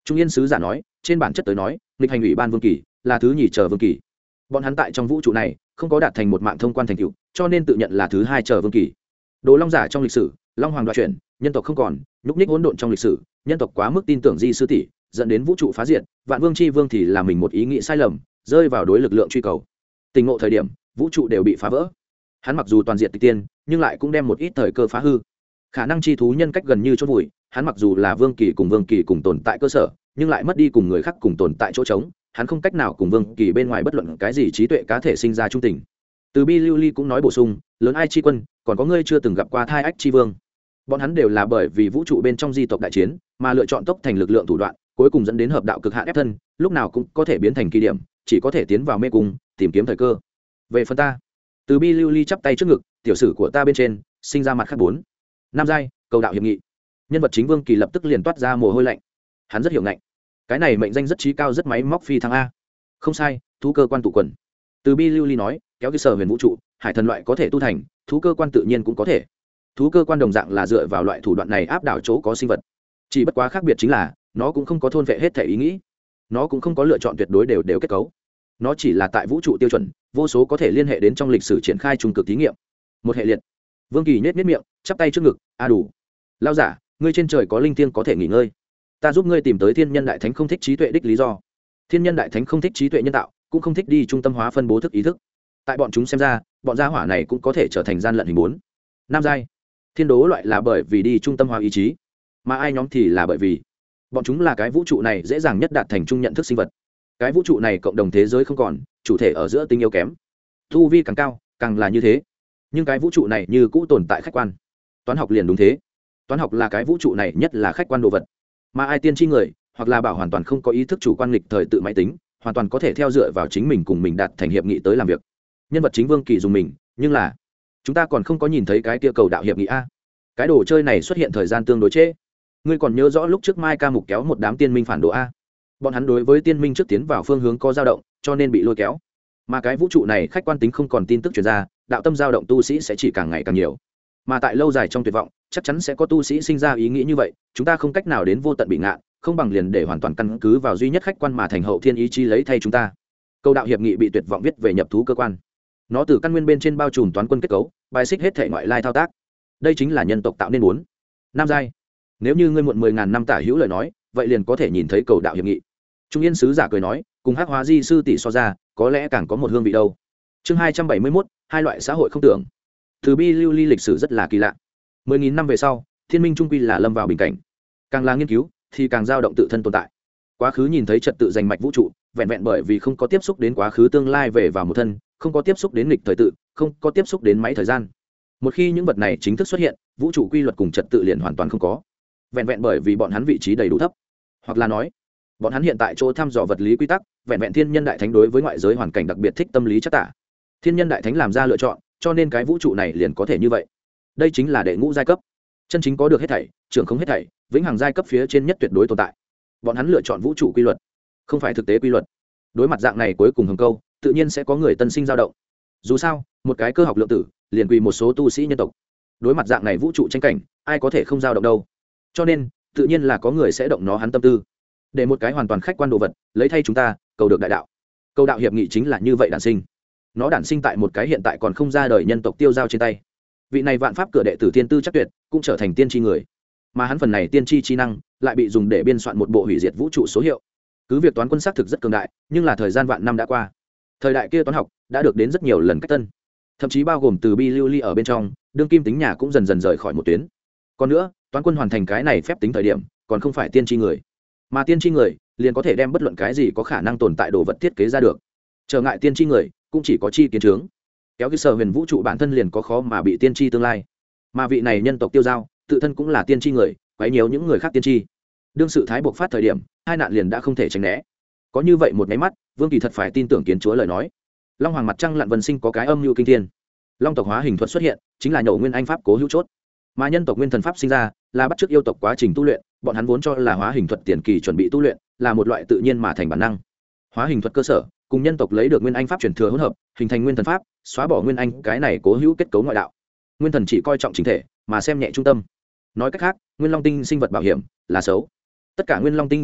Trung Yên sứ giả nói, trên bản chất tới nói, nghịch hành ủy ban vương kỳ là thứ nhì chờ vương kỳ. Bọn hắn tại trong vũ trụ này không có đạt thành một mạng thông quan thành tựu, cho nên tự nhận là thứ hai chờ vương kỳ. Đồ Long giả trong lịch sử, Long Hoàng đoạt chuyển, nhân tộc không còn, nhúc nhích hỗn độn trong lịch sử, nhân tộc quá mức tin tưởng Di sư tỷ, dẫn đến vũ trụ phá diệt, Vạn Vương chi vương thì là mình một ý nghĩ sai lầm, rơi vào đối lực lượng truy cầu. Tình ngộ thời điểm, vũ trụ đều bị phá vỡ. Hắn mặc dù toàn diện tịch tiên, nhưng lại cũng đem một ít thời cơ phá hư. Khả năng chi thú nhân cách gần như chôn vùi, hắn mặc dù là vương kỳ cùng vương kỳ cùng tồn tại cơ sở, nhưng lại mất đi cùng người khác cùng tồn tại chỗ trống, hắn không cách nào cùng vương kỳ bên ngoài bất luận cái gì trí tuệ cá thể sinh ra trung tình. Từ Bi Lưu Ly cũng nói bổ sung, lớn ai chi quân, còn có ngươi chưa từng gặp qua thai ách chi vương. Bọn hắn đều là bởi vì vũ trụ bên trong di tộc đại chiến mà lựa chọn tốc thành lực lượng thủ đoạn, cuối cùng dẫn đến hợp đạo cực hạn ép thân, lúc nào cũng có thể biến thành kỳ điểm, chỉ có thể tiến vào mê cung, tìm kiếm thời cơ. Về phần ta, Từ Bi Lưu Ly chắp tay trước ngực, tiểu sử của ta bên trên sinh ra mặt khác bốn nam giai cầu đạo hiệp nghị. Nhân vật chính vương kỳ lập tức liền toát ra mồ hôi lạnh. Hắn rất hiểu ngạnh, cái này mệnh danh rất trí cao, rất máy móc phi thăng a. Không sai, thú cơ quan tụ quần. Từ Bi Lưu Ly nói, kéo cái sở huyền vũ trụ, hải thần loại có thể tu thành, thú cơ quan tự nhiên cũng có thể. Thú cơ quan đồng dạng là dựa vào loại thủ đoạn này áp đảo chỗ có sinh vật, chỉ bất quá khác biệt chính là nó cũng không có thôn vệ hết thể ý nghĩ, nó cũng không có lựa chọn tuyệt đối đều đều kết cấu, nó chỉ là tại vũ trụ tiêu chuẩn vô số có thể liên hệ đến trong lịch sử triển khai trung cực thí nghiệm một hệ liệt. Vương kỳ nhếch nhếch miệng, chắp tay trước ngực, a đủ lao giả, ngươi trên trời có linh thiêng có thể nghỉ ngơi, ta giúp ngươi tìm tới thiên nhân đại thánh không thích trí tuệ đích lý do. Thiên nhân đại thánh không thích trí tuệ nhân tạo, cũng không thích đi trung tâm hóa phân bố thức ý thức. Tại bọn chúng xem ra, bọn gia hỏa này cũng có thể trở thành gian lận hình bốn nam giai. Thiên đố loại là bởi vì đi trung tâm hóa ý chí, mà ai nhóm thì là bởi vì bọn chúng là cái vũ trụ này dễ dàng nhất đạt thành chung nhận thức sinh vật. Cái vũ trụ này cộng đồng thế giới không còn, chủ thể ở giữa tình yêu kém, thu vi càng cao càng là như thế. Nhưng cái vũ trụ này như cũ tồn tại khách quan. Toán học liền đúng thế, toán học là cái vũ trụ này nhất là khách quan đồ vật. Mà ai tiên tri người, hoặc là bảo hoàn toàn không có ý thức chủ quan nghịch thời tự máy tính, hoàn toàn có thể theo dựa vào chính mình cùng mình đạt thành hiệp nghị tới làm việc. Nhân vật chính vương kỳ dùng mình, nhưng là chúng ta còn không có nhìn thấy cái kia cầu đạo hiệp nghị a. Cái đồ chơi này xuất hiện thời gian tương đối trễ. Ngươi còn nhớ rõ lúc trước Mai Ca Mục kéo một đám tiên minh phản đồ a? Bọn hắn đối với tiên minh trước tiến vào phương hướng có dao động, cho nên bị lôi kéo. Mà cái vũ trụ này khách quan tính không còn tin tức truyền ra, đạo tâm dao động tu sĩ sẽ chỉ càng ngày càng nhiều. Mà tại lâu dài trong tuyệt vọng, chắc chắn sẽ có tu sĩ sinh ra ý nghĩ như vậy, chúng ta không cách nào đến vô tận bị ngạn, không bằng liền để hoàn toàn căn cứ vào duy nhất khách quan mà thành hậu thiên ý chí lấy thay chúng ta. Câu đạo hiệp nghị bị tuyệt vọng viết về nhập thú cơ quan. Nó từ căn nguyên bên trên bao trùm toán quân kết cấu, bài xích hết thể ngoại lai thao tác. Đây chính là nhân tộc tạo nên bốn nam giai. Nếu như ngươi muộn mười ngàn năm tả hữu lời nói, vậy liền có thể nhìn thấy cầu đạo hiệp nghị. Trung Yên sứ giả cười nói, cùng Hắc Hóa Di sư tỷ so ra, có lẽ càng có một hương vị đâu. Chương hai trăm bảy mươi mốt, hai loại xã hội không tưởng. Từ Bi Lưu Ly lịch sử rất là kỳ lạ. Mười nghìn năm về sau, thiên minh trung quy là lâm vào bình cảnh. Càng là nghiên cứu, thì càng dao động tự thân tồn tại. Quá khứ nhìn thấy trật tự giành mạch vũ trụ, vẹn vẹn bởi vì không có tiếp xúc đến quá khứ tương lai về vào một thân, không có tiếp xúc đến lịch thời tự, không có tiếp xúc đến máy thời gian. Một khi những vật này chính thức xuất hiện, vũ trụ quy luật cùng trật tự liền hoàn toàn không có. Vẹn vẹn bởi vì bọn hắn vị trí đầy đủ thấp, hoặc là nói, bọn hắn hiện tại chỗ thăm dò vật lý quy tắc, vẹn vẹn thiên nhân đại thánh đối với ngoại giới hoàn cảnh đặc biệt thích tâm lý chắc tả. Thiên nhân đại thánh làm ra lựa chọn, cho nên cái vũ trụ này liền có thể như vậy. Đây chính là đệ ngũ giai cấp, chân chính có được hết thảy, trưởng không hết thảy, vĩnh hằng giai cấp phía trên nhất tuyệt đối tồn tại. Bọn hắn lựa chọn vũ trụ quy luật, không phải thực tế quy luật. Đối mặt dạng này cuối cùng hồng câu, tự nhiên sẽ có người tân sinh dao động. Dù sao, một cái cơ học lượng tử liền quỳ một số tu sĩ nhân tộc. Đối mặt dạng này vũ trụ tranh cảnh, ai có thể không dao động đâu. Cho nên, tự nhiên là có người sẽ động nó hắn tâm tư. Để một cái hoàn toàn khách quan đồ vật, lấy thay chúng ta, cầu được đại đạo. Cầu đạo hiệp nghị chính là như vậy đản sinh. Nó đản sinh tại một cái hiện tại còn không ra đời nhân tộc tiêu giao trên tay. Vị này vạn pháp cửa đệ tử tiên tư chắc tuyệt, cũng trở thành tiên tri người. Mà hắn phần này tiên tri chi năng, lại bị dùng để biên soạn một bộ hủy diệt vũ trụ số hiệu. Cứ việc toán quân xác thực rất cường đại, nhưng là thời gian vạn năm đã qua. Thời đại kia toán học đã được đến rất nhiều lần cách tân, thậm chí bao gồm từ Bi Lưu Ly ở bên trong, đương kim tính nhà cũng dần dần rời khỏi một tuyến. Còn nữa, toán quân hoàn thành cái này phép tính thời điểm, còn không phải tiên tri người, mà tiên tri người liền có thể đem bất luận cái gì có khả năng tồn tại đồ vật thiết kế ra được. Trở ngại tiên tri người cũng chỉ có chi kiến trướng, kéo cái sở huyền vũ trụ bản thân liền có khó mà bị tiên tri tương lai. Mà vị này nhân tộc tiêu giao, tự thân cũng là tiên tri người, quấy nhiều những người khác tiên tri. Đương sự thái bộc phát thời điểm, hai nạn liền đã không thể tránh né. Có như vậy một cái mắt, Vương Kỳ thật phải tin tưởng kiến chúa lời nói. Long Hoàng mặt trăng lặn vân sinh có cái âm mưu kinh thiên. Long tộc hóa hình thuật xuất hiện, chính là nhổ nguyên anh pháp cố hữu chốt. Mà nhân tộc nguyên thần pháp sinh ra, là bắt chước yêu tộc quá trình tu luyện, bọn hắn vốn cho là hóa hình thuật tiền kỳ chuẩn bị tu luyện, là một loại tự nhiên mà thành bản năng. Hóa hình thuật cơ sở, cùng nhân tộc lấy được nguyên anh pháp truyền thừa hỗn hợp, hình thành nguyên thần pháp, xóa bỏ nguyên anh cái này cố hữu kết cấu ngoại đạo. Nguyên thần chỉ coi trọng chính thể, mà xem nhẹ trung tâm. Nói cách khác, nguyên long tinh sinh vật bảo hiểm là xấu. Tất cả nguyên long tinh sinh vật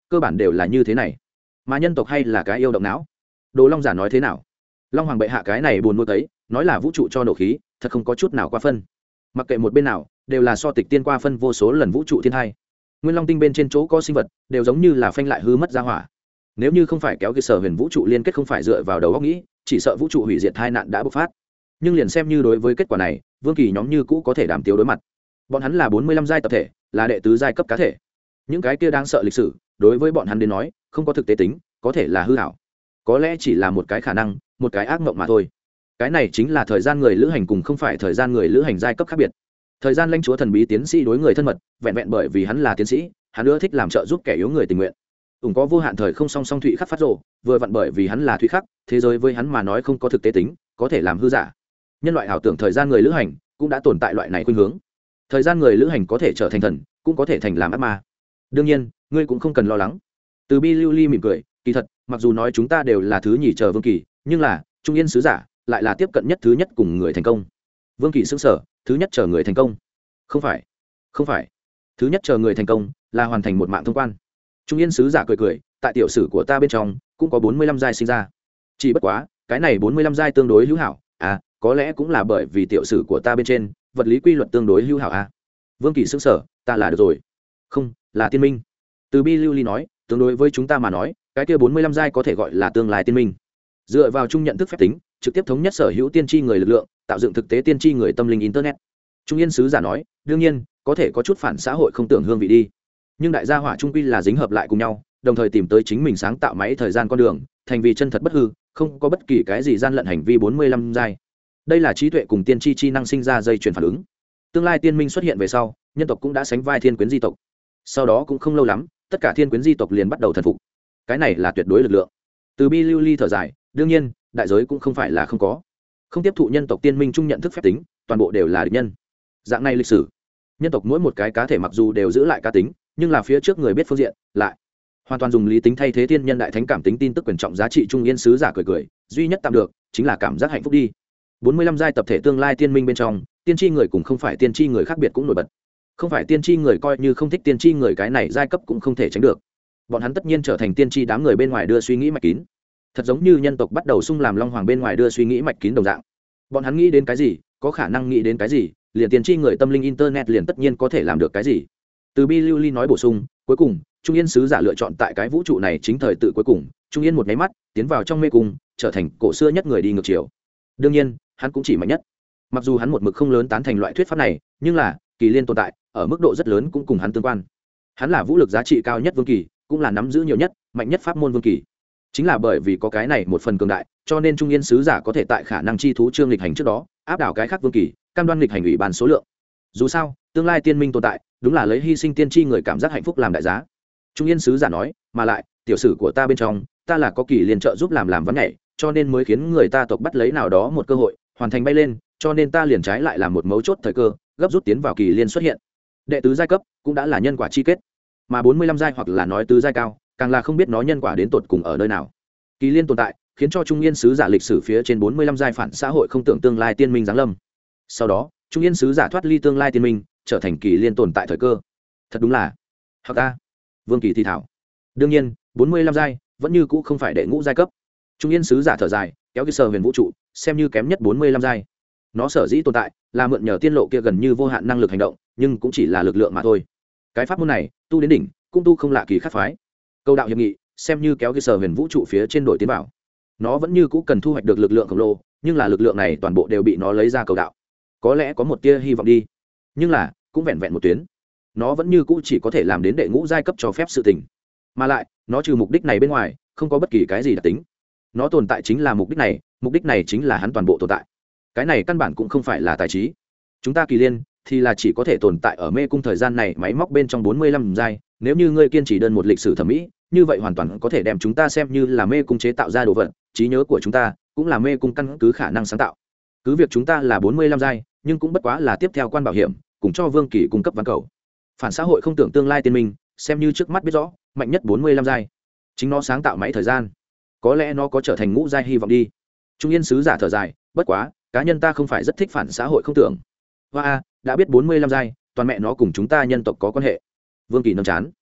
cơ bản đều là như thế này. Mà nhân tộc hay là cái yêu động não. Đồ Long giả nói thế nào? Long hoàng bệ hạ cái này buồn nuôi thấy, nói là vũ trụ cho nổ khí, thật không có chút nào qua phân. Mặc kệ một bên nào, đều là so tịch tiên qua phân vô số lần vũ trụ thiên hai. Nguyên Long tinh bên trên chỗ có sinh vật, đều giống như là phanh lại hư mất ra hỏa. Nếu như không phải kéo cái sở huyền vũ trụ liên kết không phải dựa vào đầu óc nghĩ, chỉ sợ vũ trụ hủy diệt tai nạn đã bộc phát. Nhưng liền xem như đối với kết quả này, Vương Kỳ nhóm như cũ có thể đảm tiếu đối mặt. Bọn hắn là bốn mươi lăm giai tập thể, là đệ tứ giai cấp cá thể. Những cái kia đáng sợ lịch sử, đối với bọn hắn đến nói, không có thực tế tính, có thể là hư ảo. Có lẽ chỉ là một cái khả năng, một cái ác mộng mà thôi. Cái này chính là thời gian người lữ hành cùng không phải thời gian người lữ hành giai cấp khác biệt. Thời gian lãnh chúa thần bí tiến sĩ đối người thân mật, vẹn vẹn bởi vì hắn là tiến sĩ, hắn ưa thích làm trợ giúp kẻ yếu người tình nguyện. Ủng có vô hạn thời không song song thụy khắc phát rồ, vừa vặn bởi vì hắn là thụy khắc, thế giới với hắn mà nói không có thực tế tính, có thể làm hư giả. Nhân loại ảo tưởng thời gian người lữ hành cũng đã tồn tại loại này khuynh hướng. Thời gian người lữ hành có thể trở thành thần, cũng có thể thành làm ác ma. Đương nhiên, ngươi cũng không cần lo lắng. Từ Bi Lưu Ly mỉm cười, kỳ thật, mặc dù nói chúng ta đều là thứ nhì chờ Vương Kỳ, nhưng là Trung Yên sứ giả lại là tiếp cận nhất thứ nhất cùng người thành công. Vương Kỳ sững sờ, thứ nhất chờ người thành công? Không phải, không phải. Thứ nhất chờ người thành công là hoàn thành một mạng thông quan. Trung Yên sứ giả cười cười, tại tiểu sử của ta bên trong cũng có bốn mươi lăm giai sinh ra. Chỉ bất quá, cái này bốn mươi lăm giai tương đối hữu hảo, à, có lẽ cũng là bởi vì tiểu sử của ta bên trên vật lý quy luật tương đối hữu hảo a. À. Vương Kỳ sững sờ, ta là được rồi. Không, là tiên minh. Từ Bi Lưu Ly nói, tương đối với chúng ta mà nói, cái kia bốn mươi lăm giai có thể gọi là tương lai tiên minh. Dựa vào chung nhận thức phép tính, trực tiếp thống nhất sở hữu tiên tri người lực lượng, tạo dựng thực tế tiên tri người tâm linh internet. Trung Yên sứ giả nói, đương nhiên, có thể có chút phản xã hội không tưởng hương vị đi. Nhưng đại gia hỏa trung quy là dính hợp lại cùng nhau, đồng thời tìm tới chính mình sáng tạo máy thời gian con đường, thành vì chân thật bất hư, không có bất kỳ cái gì gian lận hành vi bốn mươi lăm giai. Đây là trí tuệ cùng tiên tri chi năng sinh ra dây chuyển phản ứng. Tương lai tiên minh xuất hiện về sau, nhân tộc cũng đã sánh vai thiên quyến di tộc. Sau đó cũng không lâu lắm, tất cả thiên quyến di tộc liền bắt đầu thần phục. Cái này là tuyệt đối lực lượng. Từ Bi Lưu Ly thở dài, đương nhiên, đại giới cũng không phải là không có. Không tiếp thụ nhân tộc tiên minh chung nhận thức phép tính, toàn bộ đều là địch nhân. Dạng này lịch sử, nhân tộc mỗi một cái cá thể mặc dù đều giữ lại cá tính, nhưng là phía trước người biết phương diện, lại hoàn toàn dùng lý tính thay thế thiên nhân đại thánh cảm tính tin tức quyền trọng giá trị. Trung Yên sứ giả cười cười, duy nhất tạm được chính là cảm giác hạnh phúc đi. bốn mươi lăm giai tập thể tương lai tiên minh bên trong, tiên tri người cùng không phải tiên tri người khác biệt cũng nổi bật. Không phải tiên tri người coi như không thích tiên tri người, cái này giai cấp cũng không thể tránh được. Bọn hắn tất nhiên trở thành tiên tri đám người bên ngoài đưa suy nghĩ mạch kín, thật giống như nhân tộc bắt đầu xung làm long hoàng bên ngoài đưa suy nghĩ mạch kín đồng dạng. Bọn hắn nghĩ đến cái gì, có khả năng nghĩ đến cái gì, liền tiên tri người tâm linh internet liền tất nhiên có thể làm được cái gì. Từ Bi Lưu Ly nói bổ sung, cuối cùng Trung Yên sứ giả lựa chọn tại cái vũ trụ này chính thời tự cuối cùng, Trung Yên một máy mắt tiến vào trong mê cung, trở thành cổ xưa nhất người đi ngược chiều. Đương nhiên, hắn cũng chỉ mạnh nhất. Mặc dù hắn một mực không lớn tán thành loại thuyết pháp này, nhưng là kỳ liên tồn tại ở mức độ rất lớn cũng cùng hắn tương quan. Hắn là vũ lực giá trị cao nhất vương kỳ, cũng là nắm giữ nhiều nhất, mạnh nhất pháp môn vương kỳ. Chính là bởi vì có cái này một phần cường đại, cho nên Trung Yên sứ giả có thể tại khả năng chi thú trương lịch hành trước đó áp đảo cái khác vương kỳ, cam đoan lịch hành ủy ban số lượng. Dù sao, tương lai tiên minh tồn tại, đúng là lấy hy sinh tiên tri người cảm giác hạnh phúc làm đại giá. Trung Yên sứ giả nói, mà lại tiểu sử của ta bên trong, ta là có kỳ liên trợ giúp làm làm vấn nhảy, cho nên mới khiến người ta tộc bắt lấy nào đó một cơ hội, hoàn thành bay lên, cho nên ta liền trái lại làm một mấu chốt thời cơ, gấp rút tiến vào kỳ liên xuất hiện. Đệ tứ giai cấp cũng đã là nhân quả chi kết, mà bốn mươi lăm giai hoặc là nói tứ giai cao, càng là không biết nó nhân quả đến tột cùng ở nơi nào. Kỳ liên tồn tại, khiến cho Trung Yên sứ giả lịch sử phía trên bốn mươi lăm giai phản xã hội không tưởng tương lai tiên minh giáng lâm. Sau đó, Trung Yên sứ giả thoát ly tương lai tiên minh, trở thành kỳ liên tồn tại thời cơ. Thật đúng là, hoặc ta, Vương Kỳ thì thảo. Đương nhiên, bốn mươi lăm giai vẫn như cũ không phải đệ ngũ giai cấp. Trung Yên sứ giả thở dài, kéo cái sở huyền vũ trụ, xem như kém nhất bốn mươi lăm giai. Nó sở dĩ tồn tại, là mượn nhờ tiên lộ kia gần như vô hạn năng lực hành động, nhưng cũng chỉ là lực lượng mà thôi. Cái pháp môn này, tu đến đỉnh, cũng tu không lạ kỳ khác phái. Câu đạo hiệp nghị, xem như kéo cái sở huyền vũ trụ phía trên đổi tiến bảo. Nó vẫn như cũ cần thu hoạch được lực lượng khổng lồ, nhưng là lực lượng này toàn bộ đều bị nó lấy ra cầu đạo. Có lẽ có một tia hy vọng đi, nhưng là cũng vẹn vẹn một tuyến. Nó vẫn như cũ chỉ có thể làm đến đệ ngũ giai cấp cho phép sự tình. Mà lại, nó trừ mục đích này bên ngoài, không có bất kỳ cái gì đặc tính. Nó tồn tại chính là mục đích này, mục đích này chính là hắn toàn bộ tồn tại. Cái này căn bản cũng không phải là tài trí. Chúng ta kỳ liên thì là chỉ có thể tồn tại ở mê cung thời gian này máy móc bên trong bốn mươi lăm giai, nếu như ngươi kiên trì đơn một lịch sử thẩm mỹ, như vậy hoàn toàn có thể đem chúng ta xem như là mê cung chế tạo ra đồ vật, trí nhớ của chúng ta cũng là mê cung căn cứ khả năng sáng tạo. Cứ việc chúng ta là bốn mươi lăm giai, nhưng cũng bất quá là tiếp theo quan bảo hiểm, cùng cho Vương Kỳ cung cấp ván cầu. Phản xã hội không tưởng tương lai tiên minh, xem như trước mắt biết rõ, mạnh nhất bốn mươi lăm giai. Chính nó sáng tạo máy thời gian, có lẽ nó có trở thành ngũ giai hy vọng đi. Trung Yên sứ giả thở dài, bất quá, cá nhân ta không phải rất thích phản xã hội không tưởng. Hoa a, đã biết bốn mươi lăm giai, toàn mẹ nó cùng chúng ta nhân tộc có quan hệ. Vương Kỳ nâng chán.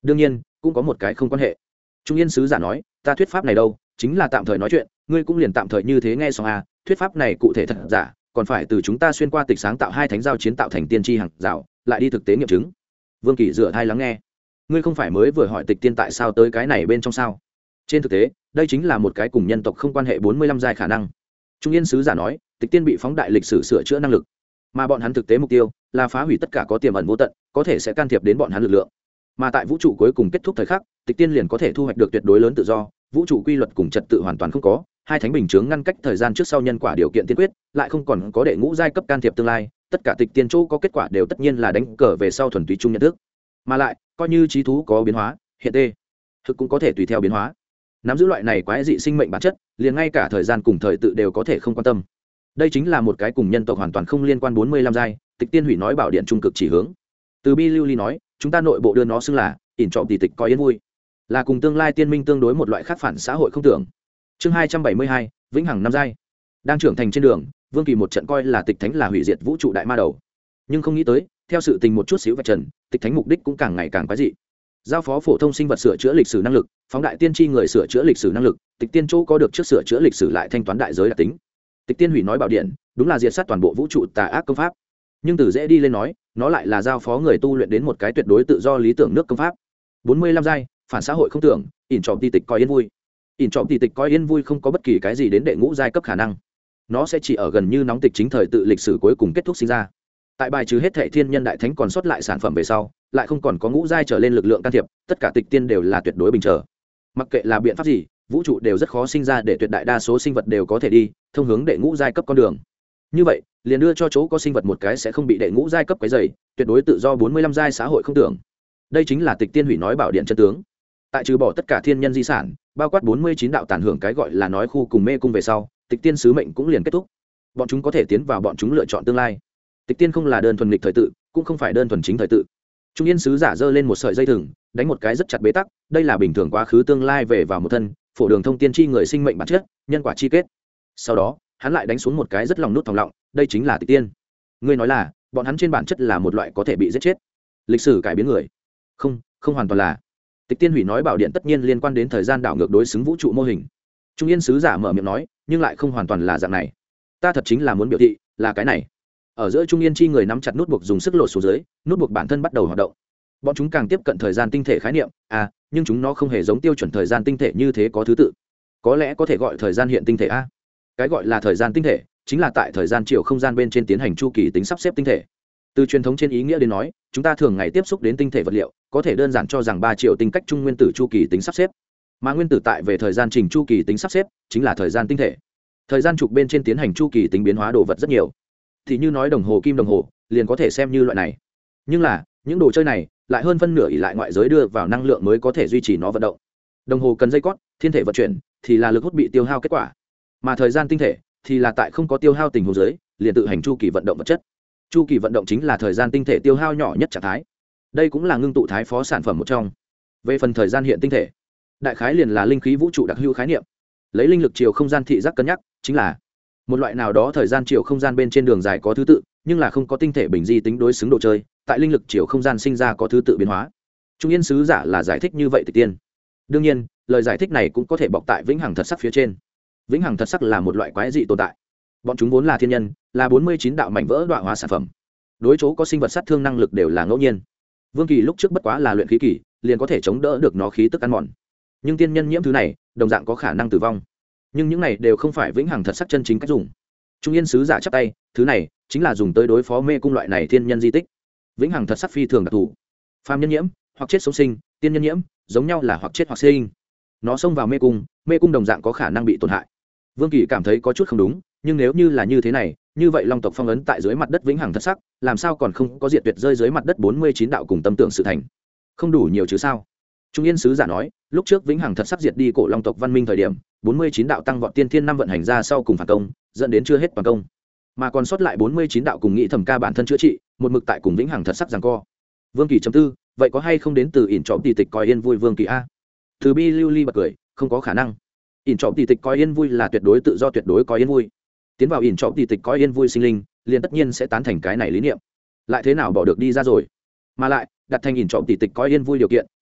đương nhiên cũng có một cái không quan hệ. Trung Yên sứ giả nói, ta thuyết pháp này đâu chính là tạm thời nói chuyện, ngươi cũng liền tạm thời như thế nghe xong à, thuyết pháp này cụ thể thật giả còn phải từ chúng ta xuyên qua tịch sáng tạo hai thánh giao chiến tạo thành tiên tri hàng rào lại đi thực tế nghiệm chứng. Vương Kỳ dựa thai lắng nghe. Ngươi không phải mới vừa hỏi tịch tiên tại sao tới cái này bên trong sao? Trên thực tế đây chính là một cái cùng nhân tộc không quan hệ bốn mươi lăm giai khả năng. Trung Yên sứ giả nói, tịch tiên bị phóng đại lịch sử sửa chữa năng lực, mà bọn hắn thực tế mục tiêu là phá hủy tất cả có tiềm ẩn vô tận có thể sẽ can thiệp đến bọn hắn lực lượng. Mà tại vũ trụ cuối cùng kết thúc thời khắc, tịch tiên liền có thể thu hoạch được tuyệt đối lớn tự do, vũ trụ quy luật cùng trật tự hoàn toàn không có, hai thánh bình chướng ngăn cách thời gian trước sau nhân quả điều kiện tiên quyết, lại không còn có đệ ngũ giai cấp can thiệp tương lai, tất cả tịch tiên chỗ có kết quả đều tất nhiên là đánh cờ về sau thuần túy chung nhận thức. Mà lại coi như trí thú có biến hóa, hiện tê thực cũng có thể tùy theo biến hóa. Nắm giữ loại này quái dị sinh mệnh bản chất, liền ngay cả thời gian cùng thời tự đều có thể không quan tâm. Đây chính là một cái cùng nhân tộc hoàn toàn không liên quan bốn mươi lăm giai, tịch tiên hủy nói bảo điện trung cực chỉ hướng. Từ Bi Lưu Ly nói, chúng ta nội bộ đưa nó xưng là ỉn trọng tỷ tịch coi yên vui, là cùng tương lai tiên minh tương đối một loại khác phản xã hội không tưởng. Chương hai trăm bảy mươi hai, vĩnh hằng năm giai. Đang trưởng thành trên đường, Vương Kỳ một trận coi là tịch thánh là hủy diệt vũ trụ đại ma đầu, nhưng không nghĩ tới, theo sự tình một chút xíu vạch trần, tịch thánh mục đích cũng càng ngày càng quái dị. Giao phó phổ thông sinh vật sửa chữa lịch sử năng lực, phóng đại tiên tri người sửa chữa lịch sử năng lực, tịch tiên chỗ có được trước sửa chữa lịch sử lại thanh toán đại giới đặc tính. Tịch tiên hủy nói bảo điện, đúng là diệt sát toàn bộ vũ trụ tà ác công pháp, nhưng từ dễ đi lên nói, nó lại là giao phó người tu luyện đến một cái tuyệt đối tự do lý tưởng nước công pháp. bốn mươi lăm giai, phản xã hội không tưởng, ỉn trọng tỷ tịch coi yên vui. ỉn trọng tỷ tịch coi yên vui không có bất kỳ cái gì đến đệ ngũ giai cấp khả năng, nó sẽ chỉ ở gần như nóng tịch chính thời tự lịch sử cuối cùng kết thúc sinh ra. Tại bài trừ hết thệ thiên nhân đại thánh còn sót lại sản phẩm về sau, lại không còn có ngũ giai trở lên lực lượng can thiệp, tất cả tịch tiên đều là tuyệt đối bình trở. Mặc kệ là biện pháp gì, vũ trụ đều rất khó sinh ra để tuyệt đại đa số sinh vật đều có thể đi thông hướng đệ ngũ giai cấp con đường. Như vậy liền đưa cho chỗ có sinh vật một cái sẽ không bị đệ ngũ giai cấp quấy dày, tuyệt đối tự do bốn mươi lăm giai xã hội không tưởng. Đây chính là tịch tiên hủy nói bảo điện chân tướng. Tại trừ bỏ tất cả thiên nhân di sản, bao quát bốn mươi chín đạo tàn hưởng cái gọi là nói khu cùng mê cung về sau, tịch tiên sứ mệnh cũng liền kết thúc. Bọn chúng có thể tiến vào bọn chúng lựa chọn tương lai. Tịch tiên không là đơn thuần nghịch thời tự, cũng không phải đơn thuần chính thời tự. Trung Yên sứ giả giơ lên một sợi dây thừng, đánh một cái rất chặt bế tắc, đây là bình thường quá khứ tương lai về vào một thân, phổ đường thông tiên tri người sinh mệnh bản chất, nhân quả chi kết. Sau đó, hắn lại đánh xuống một cái rất lòng nút thòng lọng, đây chính là tịch tiên. Ngươi nói là, bọn hắn trên bản chất là một loại có thể bị giết chết, lịch sử cải biến người. Không, không hoàn toàn là. Tịch tiên hủy nói bảo điện tất nhiên liên quan đến thời gian đảo ngược đối xứng vũ trụ mô hình. Trung Yên sứ giả mở miệng nói, nhưng lại không hoàn toàn là dạng này. Ta thật chính là muốn biểu thị, là cái này. Ở giữa Trung Yên chi người nắm chặt nút buộc dùng sức lột xuống dưới, nút buộc bản thân bắt đầu hoạt động. Bọn chúng càng tiếp cận thời gian tinh thể khái niệm, à, nhưng chúng nó không hề giống tiêu chuẩn thời gian tinh thể như thế có thứ tự. Có lẽ có thể gọi thời gian hiện tinh thể a. Cái gọi là thời gian tinh thể, chính là tại thời gian chiều không gian bên trên tiến hành chu kỳ tính sắp xếp tinh thể. Từ truyền thống trên ý nghĩa đến nói, chúng ta thường ngày tiếp xúc đến tinh thể vật liệu, có thể đơn giản cho rằng ba triệu tinh cách trung nguyên tử chu kỳ tính sắp xếp. Mà nguyên tử tại về thời gian trình chu kỳ tính sắp xếp, chính là thời gian tinh thể. Thời gian trục bên trên tiến hành chu kỳ tính biến hóa đồ vật rất nhiều. Thì như nói đồng hồ kim đồng hồ, liền có thể xem như loại này. Nhưng là, những đồ chơi này lại hơn phân nửa ỷ lại ngoại giới đưa vào năng lượng mới có thể duy trì nó vận động. Đồng hồ cần dây cót, thiên thể vận chuyển thì là lực hút bị tiêu hao kết quả, mà thời gian tinh thể thì là tại không có tiêu hao tình huống dưới liền tự hành chu kỳ vận động vật chất. Chu kỳ vận động chính là thời gian tinh thể tiêu hao nhỏ nhất trạng thái, đây cũng là ngưng tụ thái phó sản phẩm một trong. Về phần thời gian hiện tinh thể, đại khái liền là linh khí vũ trụ đặc hữu khái niệm, lấy linh lực chiều không gian thị giác cân nhắc, chính là một loại nào đó thời gian chiều không gian bên trên đường dài có thứ tự, nhưng là không có tinh thể bình di tính đối xứng đồ chơi, tại linh lực chiều không gian sinh ra có thứ tự biến hóa. Trung Yên sứ giả là giải thích như vậy tịch tiên. Đương nhiên, lời giải thích này cũng có thể bọc tại vĩnh hằng thật sắc phía trên. Vĩnh hằng thật sắc là một loại quái dị tồn tại. Bọn chúng vốn là thiên nhân, là bốn mươi chín đạo mảnh vỡ đọa hóa sản phẩm. Đối chỗ có sinh vật sát thương năng lực đều là ngẫu nhiên. Vương Kỳ lúc trước bất quá là luyện khí kỳ, liền có thể chống đỡ được nó khí tức ăn mòn. Nhưng tiên nhân nhiễm thứ này, đồng dạng có khả năng tử vong. Nhưng những này đều không phải vĩnh hằng thật sắc chân chính cách dùng. Trung Yên sứ giả chắp tay, thứ này chính là dùng tới đối phó mê cung loại này thiên nhân di tích. Vĩnh hằng thật sắc phi thường đặc thù. Phàm nhân nhiễm, hoặc chết sống sinh, tiên nhân nhiễm, giống nhau là hoặc chết hoặc sinh. Nó xông vào mê cung, mê cung đồng dạng có khả năng bị tổn hại. Vương Kỳ cảm thấy có chút không đúng, nhưng nếu như là như thế này, như vậy long tộc phong ấn tại dưới mặt đất vĩnh hằng thật sắc, làm sao còn không có diệt tuyệt rơi dưới mặt đất bốn mươi chín đạo cùng tâm tưởng sự thành? Không đủ nhiều chứ sao? Trung Yên sứ giả nói, lúc trước vĩnh hằng thật sắc diệt đi cổ long tộc văn minh thời điểm, bốn mươi chín đạo tăng vọt tiên thiên năm vận hành ra sau cùng phản công, dẫn đến chưa hết toàn công. Mà còn sót lại bốn mươi chín đạo cùng nghĩ thẩm ca bản thân chữa trị, một mực tại cùng vĩnh hằng thật sắc giằng co. Vương Kỳ chấm tư, vậy có hay không đến từ ỉn trọm tỷ tịch coi yên vui Vương Kỳ a? Từ Bi Lưu Ly bật cười, không có khả năng. ỉn trọm tỷ tịch coi yên vui là tuyệt đối tự do tuyệt đối coi yên vui. Tiến vào ỉn trọm tỷ tịch coi yên vui sinh linh, liền tất nhiên sẽ tán thành cái này lý niệm. Lại thế nào bỏ được đi ra rồi? Mà lại, đặt thành ỉn trọm tỷ tịch coi yên vui điều kiện,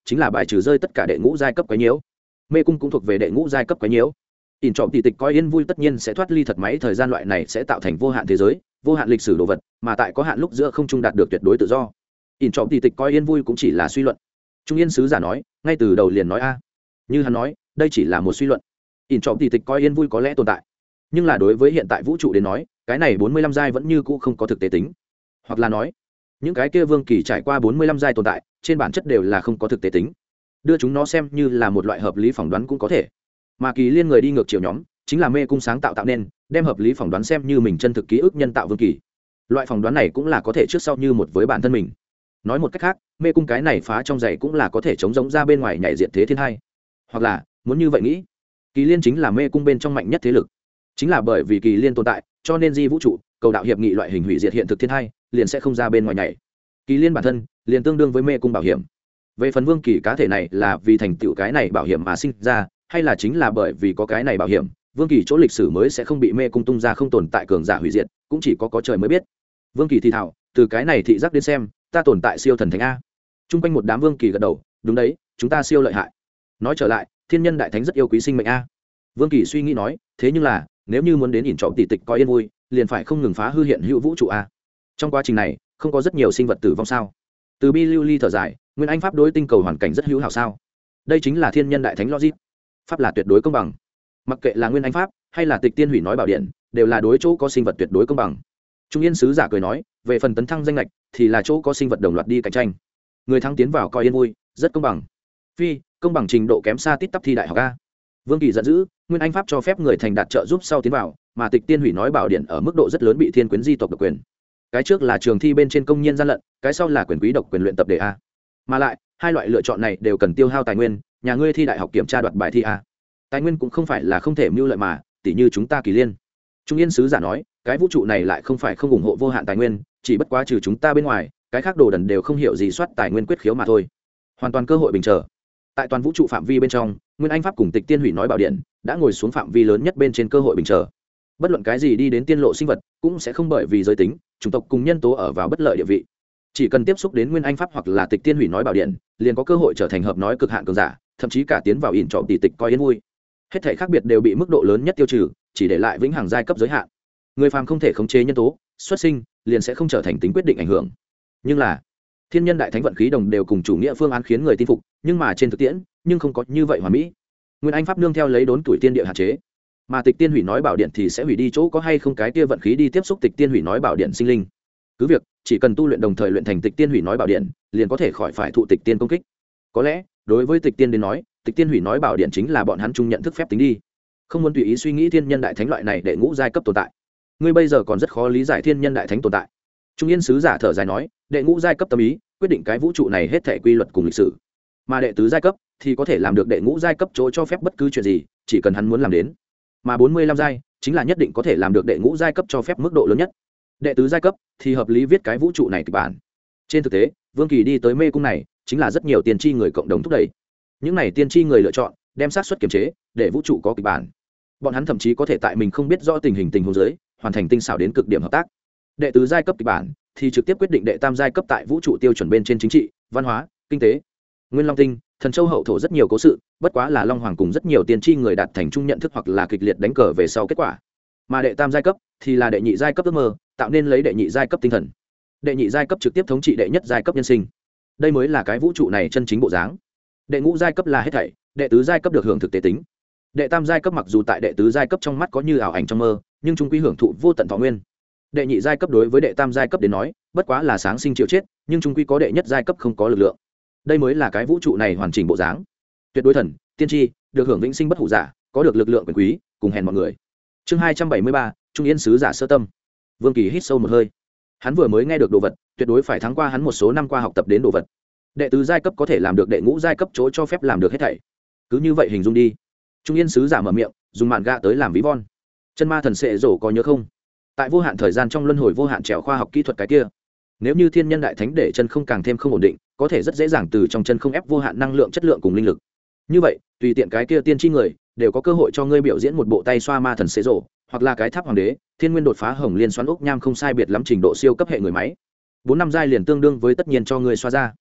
chính là bài trừ rơi tất cả đệ ngũ giai cấp quái nhiễu. Mê cung cũng thuộc về đệ ngũ giai cấp quái nhiễu. In trộm tỷ tịch coi yên vui tất nhiên sẽ thoát ly thật máy thời gian, loại này sẽ tạo thành vô hạn thế giới, vô hạn lịch sử đồ vật, mà tại có hạn lúc giữa không trung đạt được tuyệt đối tự do. In trộm tỷ tịch coi yên vui cũng chỉ là suy luận. Trung yên sứ giả nói, ngay từ đầu liền nói a. Như hắn nói, đây chỉ là một suy luận. In trộm tỷ tịch coi yên vui có lẽ tồn tại, nhưng là đối với hiện tại vũ trụ đến nói, cái này bốn mươi lăm giai vẫn như cũ không có thực tế tính. Hoặc là nói, những cái kia vương kỳ trải qua bốn mươi lăm giai tồn tại, trên bản chất đều là không có thực tế tính. Đưa chúng nó xem như là một loại hợp lý phỏng đoán cũng có thể. Mà kỳ liên người đi ngược chiều nhóm, chính là mê cung sáng tạo tạo nên, đem hợp lý phỏng đoán xem như mình chân thực ký ức nhân tạo vương kỳ. Loại phỏng đoán này cũng là có thể trước sau như một với bản thân mình. Nói một cách khác, mê cung cái này phá trong giày cũng là có thể chống giống ra bên ngoài nhảy diện thế thiên hai. Hoặc là, muốn như vậy nghĩ, kỳ liên chính là mê cung bên trong mạnh nhất thế lực. Chính là bởi vì kỳ liên tồn tại, cho nên di vũ trụ, cầu đạo hiệp nghị loại hình hủy diệt hiện thực thiên hai, liền sẽ không ra bên ngoài nhảy. Kỳ liên bản thân, liền tương đương với mê cung bảo hiểm. Về phần vương kỳ cá thể này là vì thành tựu cái này bảo hiểm mà sinh ra, hay là chính là bởi vì có cái này bảo hiểm, vương kỳ chỗ lịch sử mới sẽ không bị mê cung tung ra không tồn tại cường giả hủy diệt, cũng chỉ có có trời mới biết. Vương kỳ thì thảo, từ cái này thị giác đến xem, ta tồn tại siêu thần thánh a. Trung quanh một đám vương kỳ gật đầu, đúng đấy, chúng ta siêu lợi hại. Nói trở lại, thiên nhân đại thánh rất yêu quý sinh mệnh a. Vương kỳ suy nghĩ nói, thế nhưng là, nếu như muốn đến ỉn trộm tỷ tịch coi yên vui, liền phải không ngừng phá hư hiện hữu vũ trụ a. Trong quá trình này, không có rất nhiều sinh vật tử vong sao? Từ bi lưu ly thở dài, nguyên anh pháp đối tinh cầu hoàn cảnh rất hữu hảo sao? Đây chính là thiên nhân đại thánh logic. Pháp là tuyệt đối công bằng. Mặc kệ là nguyên anh pháp hay là tịch tiên hủy nói bảo điện, đều là đối chỗ có sinh vật tuyệt đối công bằng. Trung yên sứ giả cười nói, về phần tấn thăng danh lệch thì là chỗ có sinh vật đồng loạt đi cạnh tranh, người thắng tiến vào coi yên vui, rất công bằng. Phi, công bằng trình độ kém xa tít tắp thi đại học a. Vương kỳ giận dữ, nguyên anh pháp cho phép người thành đạt trợ giúp sau tiến vào, mà tịch tiên hủy nói bảo điện ở mức độ rất lớn bị thiên quyến di tộc độc quyền. Cái trước là trường thi bên trên công nhân gian lận, cái sau là quyền quý độc quyền luyện tập đề a. Mà lại, hai loại lựa chọn này đều cần tiêu hao tài nguyên, nhà ngươi thi đại học kiểm tra đoạt bài thi a. Tài nguyên cũng không phải là không thể mưu lợi mà, tỷ như chúng ta kỳ liên. Trung yên sứ giả nói, cái vũ trụ này lại không phải không ủng hộ vô hạn tài nguyên, chỉ bất quá trừ chúng ta bên ngoài, cái khác đồ đần đều không hiểu gì soát tài nguyên quyết khiếu mà thôi. Hoàn toàn cơ hội bình trở. Tại toàn vũ trụ phạm vi bên trong, nguyên anh pháp cùng tịch tiên hủy nói bảo điện đã ngồi xuống phạm vi lớn nhất bên trên cơ hội bình trở. Bất luận cái gì đi đến tiên lộ sinh vật cũng sẽ không bởi vì giới tính, chủng tộc cùng nhân tố ở vào bất lợi địa vị. Chỉ cần tiếp xúc đến nguyên anh pháp hoặc là tịch tiên hủy nói bảo điện, liền có cơ hội trở thành hợp nói cực hạn cường giả, thậm chí cả tiến vào ỉn trộm tỷ tịch coi yên vui. Hết thảy khác biệt đều bị mức độ lớn nhất tiêu trừ, chỉ để lại vĩnh hằng giai cấp giới hạn. Người phàm không thể khống chế nhân tố, xuất sinh liền sẽ không trở thành tính quyết định ảnh hưởng. Nhưng là thiên nhân đại thánh vận khí đồng đều cùng chủ nghĩa phương án khiến người tin phục, nhưng mà trên thực tiễn nhưng không có như vậy hoàn mỹ. Nguyên anh pháp nương theo lấy đốn tuổi tiên địa hạn chế, mà tịch tiên hủy nói bảo điện thì sẽ hủy đi chỗ có hay không cái kia vận khí đi tiếp xúc tịch tiên hủy nói bảo điện sinh linh. Cứ việc chỉ cần tu luyện đồng thời luyện thành tịch tiên hủy nói bảo điện, liền có thể khỏi phải thụ tịch tiên công kích. Có lẽ đối với tịch tiên đến nói, tịch tiên hủy nói bảo điện chính là bọn hắn chung nhận thức phép tính đi, không muốn tùy ý suy nghĩ thiên nhân đại thánh loại này để ngũ giai cấp tồn tại. Ngươi bây giờ còn rất khó lý giải thiên nhân đại thánh tồn tại. Trung yên sứ giả thở dài nói, đệ ngũ giai cấp tâm ý quyết định cái vũ trụ này hết thể quy luật cùng lịch sử, mà đệ tứ giai cấp thì có thể làm được đệ ngũ giai cấp chỗ cho phép bất cứ chuyện gì, chỉ cần hắn muốn làm đến. Mà bốn mươi lăm giai chính là nhất định có thể làm được đệ ngũ giai cấp cho phép mức độ lớn nhất. Đệ tứ giai cấp thì hợp lý viết cái vũ trụ này kịch bản. Trên thực tế, Vương Kỳ đi tới mê cung này chính là rất nhiều tiên tri người cộng đồng thúc đẩy. Những này tiên tri người lựa chọn đem sát xuất kiểm chế để vũ trụ có kịch bản. Bọn hắn thậm chí có thể tại mình không biết rõ tình hình tình huống dưới, hoàn thành tinh xảo đến cực điểm hợp tác. Đệ tứ giai cấp kịch bản thì trực tiếp quyết định đệ tam giai cấp tại vũ trụ tiêu chuẩn bên trên chính trị, văn hóa, kinh tế. Nguyên Long Tinh, Thần Châu hậu thổ rất nhiều cố sự, bất quá là Long Hoàng cùng rất nhiều tiên tri người đạt thành chung nhận thức hoặc là kịch liệt đánh cờ về sau kết quả. Mà đệ tam giai cấp thì là đệ nhị giai cấp ước mơ, tạo nên lấy đệ nhị giai cấp tinh thần. Đệ nhị giai cấp trực tiếp thống trị đệ nhất giai cấp nhân sinh. Đây mới là cái vũ trụ này chân chính bộ dáng. Đệ ngũ giai cấp là hết thảy, đệ tứ giai cấp được hưởng thực tế tính. Đệ tam giai cấp mặc dù tại đệ tứ giai cấp trong mắt có như ảo ảnh trong mơ, nhưng chung quy hưởng thụ vô tận thọ nguyên. Đệ nhị giai cấp đối với đệ tam giai cấp đến nói, bất quá là sáng sinh chịu chết, nhưng chung quy có đệ nhất giai cấp không có lực lượng. Đây mới là cái vũ trụ này hoàn chỉnh bộ dáng. Tuyệt đối thần, tiên tri, được hưởng vĩnh sinh bất hủ giả, có được lực lượng quyền quý, cùng hèn mọi người. Chương hai trăm bảy mươi ba, Trung Yên sứ giả sơ tâm. Vương Kỳ hít sâu một hơi. Hắn vừa mới nghe được đồ vật, tuyệt đối phải thắng qua hắn một số năm qua học tập đến đồ vật. Đệ tứ giai cấp có thể làm được đệ ngũ giai cấp chỗ cho phép làm được hết thảy. Cứ như vậy hình dung đi. Trung Yên sứ giả mở miệng, dùng mạn gạ tới làm ví von. Chân ma thần sệ rổ có nhớ không? Tại vô hạn thời gian trong luân hồi vô hạn trèo khoa học kỹ thuật cái kia, nếu như thiên nhân đại thánh để chân không càng thêm không ổn định, có thể rất dễ dàng từ trong chân không ép vô hạn năng lượng chất lượng cùng linh lực. Như vậy, tùy tiện cái kia tiên tri người đều có cơ hội cho ngươi biểu diễn một bộ tay xoa ma thần xế rổ, hoặc là cái tháp hoàng đế, thiên nguyên đột phá hồng liên xoắn ốc nham không sai biệt lắm trình độ siêu cấp hệ người máy. Bốn năm giai liền tương đương với tất nhiên cho ngươi xoa ra.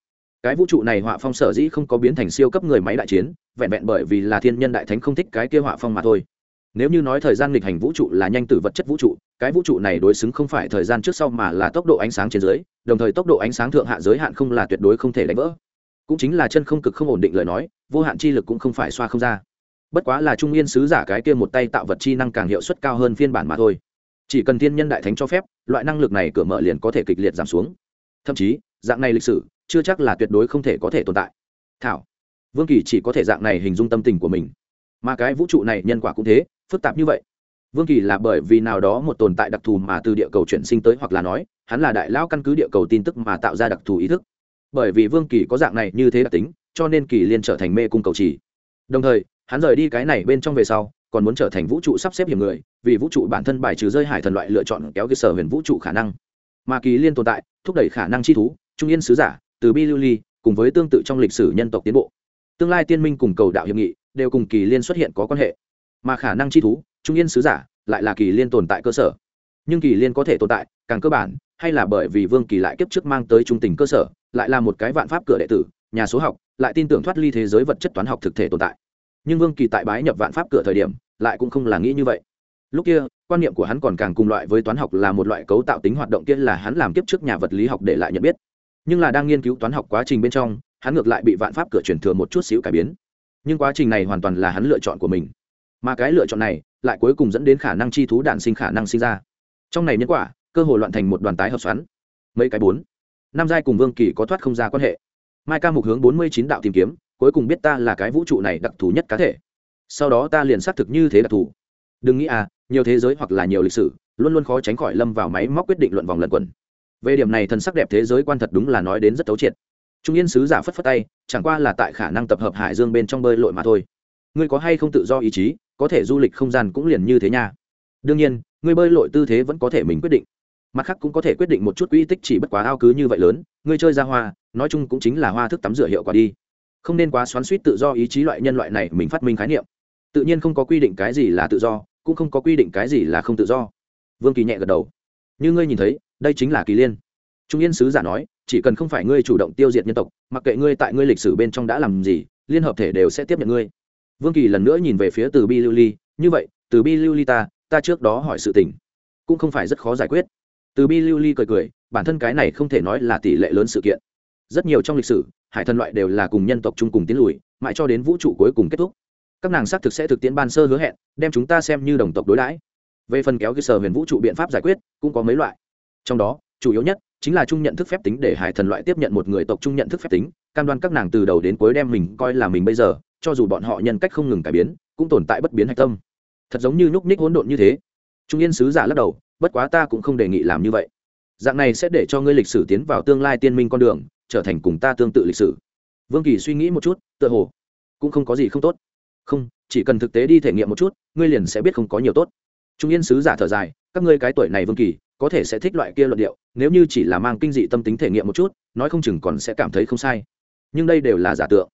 cái vũ trụ này họa phong sở dĩ không có biến thành siêu cấp người máy đại chiến, vẹn vẹn bởi vì là thiên nhân đại thánh không thích cái kia họa phong mà thôi. Nếu như nói thời gian nghịch hành vũ trụ là nhanh tử vật chất vũ trụ, cái vũ trụ này đối xứng không phải thời gian trước sau mà là tốc độ ánh sáng trên dưới, đồng thời tốc độ ánh sáng thượng hạ giới hạn không là tuyệt đối không thể đánh vỡ. Cũng chính là chân không cực không ổn định lời nói, vô hạn chi lực cũng không phải xoa không ra. Bất quá là trung yên sứ giả cái kia một tay tạo vật chi năng càng hiệu suất cao hơn phiên bản mà thôi. Chỉ cần thiên nhân đại thánh cho phép, loại năng lực này cửa mở liền có thể kịch liệt giảm xuống. Thậm chí, dạng này lịch sử chưa chắc là tuyệt đối không thể có thể tồn tại. Thảo, Vương Kỳ chỉ có thể dạng này hình dung tâm tình của mình. Mà cái vũ trụ này nhân quả cũng thế, phức tạp như vậy. Vương Kỳ là bởi vì nào đó một tồn tại đặc thù mà từ địa cầu chuyển sinh tới, hoặc là nói, hắn là đại lão căn cứ địa cầu tin tức mà tạo ra đặc thù ý thức. Bởi vì Vương Kỳ có dạng này như thế đặc tính, cho nên Kỳ Liên trở thành mê cung cầu chỉ. Đồng thời, hắn rời đi cái này bên trong về sau, còn muốn trở thành vũ trụ sắp xếp hiểm người, vì vũ trụ bản thân bài trừ rơi hải thần loại lựa chọn kéo cái sở huyền vũ trụ khả năng. Mà Kỳ Liên tồn tại, thúc đẩy khả năng chi thú, trung yên sứ giả, từ bi lưu ly, cùng với tương tự trong lịch sử nhân tộc tiến bộ. Tương lai tiên minh cùng cầu đạo hiệp nghị đều cùng Kỳ Liên xuất hiện có quan hệ. Mà khả năng chi thú, trung yên sứ giả, lại là Kỳ Liên tồn tại cơ sở. Nhưng Kỳ Liên có thể tồn tại, càng cơ bản, hay là bởi vì Vương Kỳ lại kiếp trước mang tới trung tình cơ sở, lại là một cái vạn pháp cửa đệ tử, nhà số học, lại tin tưởng thoát ly thế giới vật chất toán học thực thể tồn tại. Nhưng Vương Kỳ tại bái nhập vạn pháp cửa thời điểm, lại cũng không là nghĩ như vậy. Lúc kia, quan niệm của hắn còn càng cùng loại với toán học là một loại cấu tạo tính hoạt động, kia là hắn làm kiếp trước nhà vật lý học để lại nhận biết. Nhưng là đang nghiên cứu toán học quá trình bên trong, hắn ngược lại bị vạn pháp cửa truyền thừa một chút xíu cải biến. Nhưng quá trình này hoàn toàn là hắn lựa chọn của mình. Mà cái lựa chọn này, lại cuối cùng dẫn đến khả năng chi thú đản sinh khả năng sinh ra. Trong này nhân quả, cơ hội loạn thành một đoàn tái hợp xoắn. Mấy cái bốn, năm giai cùng Vương Kỳ có thoát không ra quan hệ. Mai Ca Mục hướng bốn mươi chín đạo tìm kiếm, cuối cùng biết ta là cái vũ trụ này đặc thù nhất cá thể. Sau đó ta liền xác thực như thế đặc thù. Đừng nghĩ à, nhiều thế giới hoặc là nhiều lịch sử, luôn luôn khó tránh khỏi lâm vào máy móc quyết định luận vòng lẩn quẩn. Về điểm này thần sắc đẹp thế giới quan thật đúng là nói đến rất thấu triệt. Trung yên sứ giả phất phất tay, chẳng qua là tại khả năng tập hợp hải dương bên trong bơi lội mà thôi. Ngươi có hay không tự do ý chí, có thể du lịch không gian cũng liền như thế nha. Đương nhiên, ngươi bơi lội tư thế vẫn có thể mình quyết định. Mặt khác cũng có thể quyết định một chút quỹ tích, chỉ bất quá ao cứ như vậy lớn, ngươi chơi ra hoa, nói chung cũng chính là hoa thức tắm rửa hiệu quả đi. Không nên quá xoắn xuýt tự do ý chí loại nhân loại này mình phát minh khái niệm. Tự nhiên không có quy định cái gì là tự do, cũng không có quy định cái gì là không tự do. Vương Kỳ nhẹ gật đầu. Như ngươi nhìn thấy, đây chính là Kỳ Liên. Trung yên sứ giả nói, chỉ cần không phải ngươi chủ động tiêu diệt nhân tộc, mặc kệ ngươi tại ngươi lịch sử bên trong đã làm gì, liên hợp thể đều sẽ tiếp nhận ngươi. Vương Kỳ lần nữa nhìn về phía Từ Bi Lưu Ly, như vậy, Từ Bi Lưu Ly ta, ta trước đó hỏi sự tình, cũng không phải rất khó giải quyết. Từ Bi Lưu Ly cười cười, bản thân cái này không thể nói là tỷ lệ lớn sự kiện. Rất nhiều trong lịch sử, hải thần loại đều là cùng nhân tộc chung cùng tiến lùi, mãi cho đến vũ trụ cuối cùng kết thúc. Các nàng xác thực sẽ thực tiễn ban sơ hứa hẹn, đem chúng ta xem như đồng tộc đối đãi. Về phần kéo cái sở huyền vũ trụ biện pháp giải quyết, cũng có mấy loại. Trong đó, chủ yếu nhất chính là chung nhận thức phép tính, để hải thần loại tiếp nhận một người tộc chung nhận thức phép tính, cam đoan các nàng từ đầu đến cuối đem mình coi là mình bây giờ, cho dù bọn họ nhân cách không ngừng cải biến, cũng tồn tại bất biến hạch tâm. Thật giống như nhúc nhích hỗn độn như thế. Trung yên sứ giả lắc đầu, bất quá ta cũng không đề nghị làm như vậy. Dạng này sẽ để cho ngươi lịch sử tiến vào tương lai tiên minh con đường, trở thành cùng ta tương tự lịch sử. Vương Kỳ suy nghĩ một chút, tựa hồ cũng không có gì không tốt. Không, chỉ cần thực tế đi thể nghiệm một chút, ngươi liền sẽ biết không có nhiều tốt. Trung yên sứ giả thở dài, các ngươi cái tuổi này Vương Kỳ, có thể sẽ thích loại kia luận điệu, nếu như chỉ là mang kinh dị tâm tính thể nghiệm một chút, nói không chừng còn sẽ cảm thấy không sai. Nhưng đây đều là giả tượng.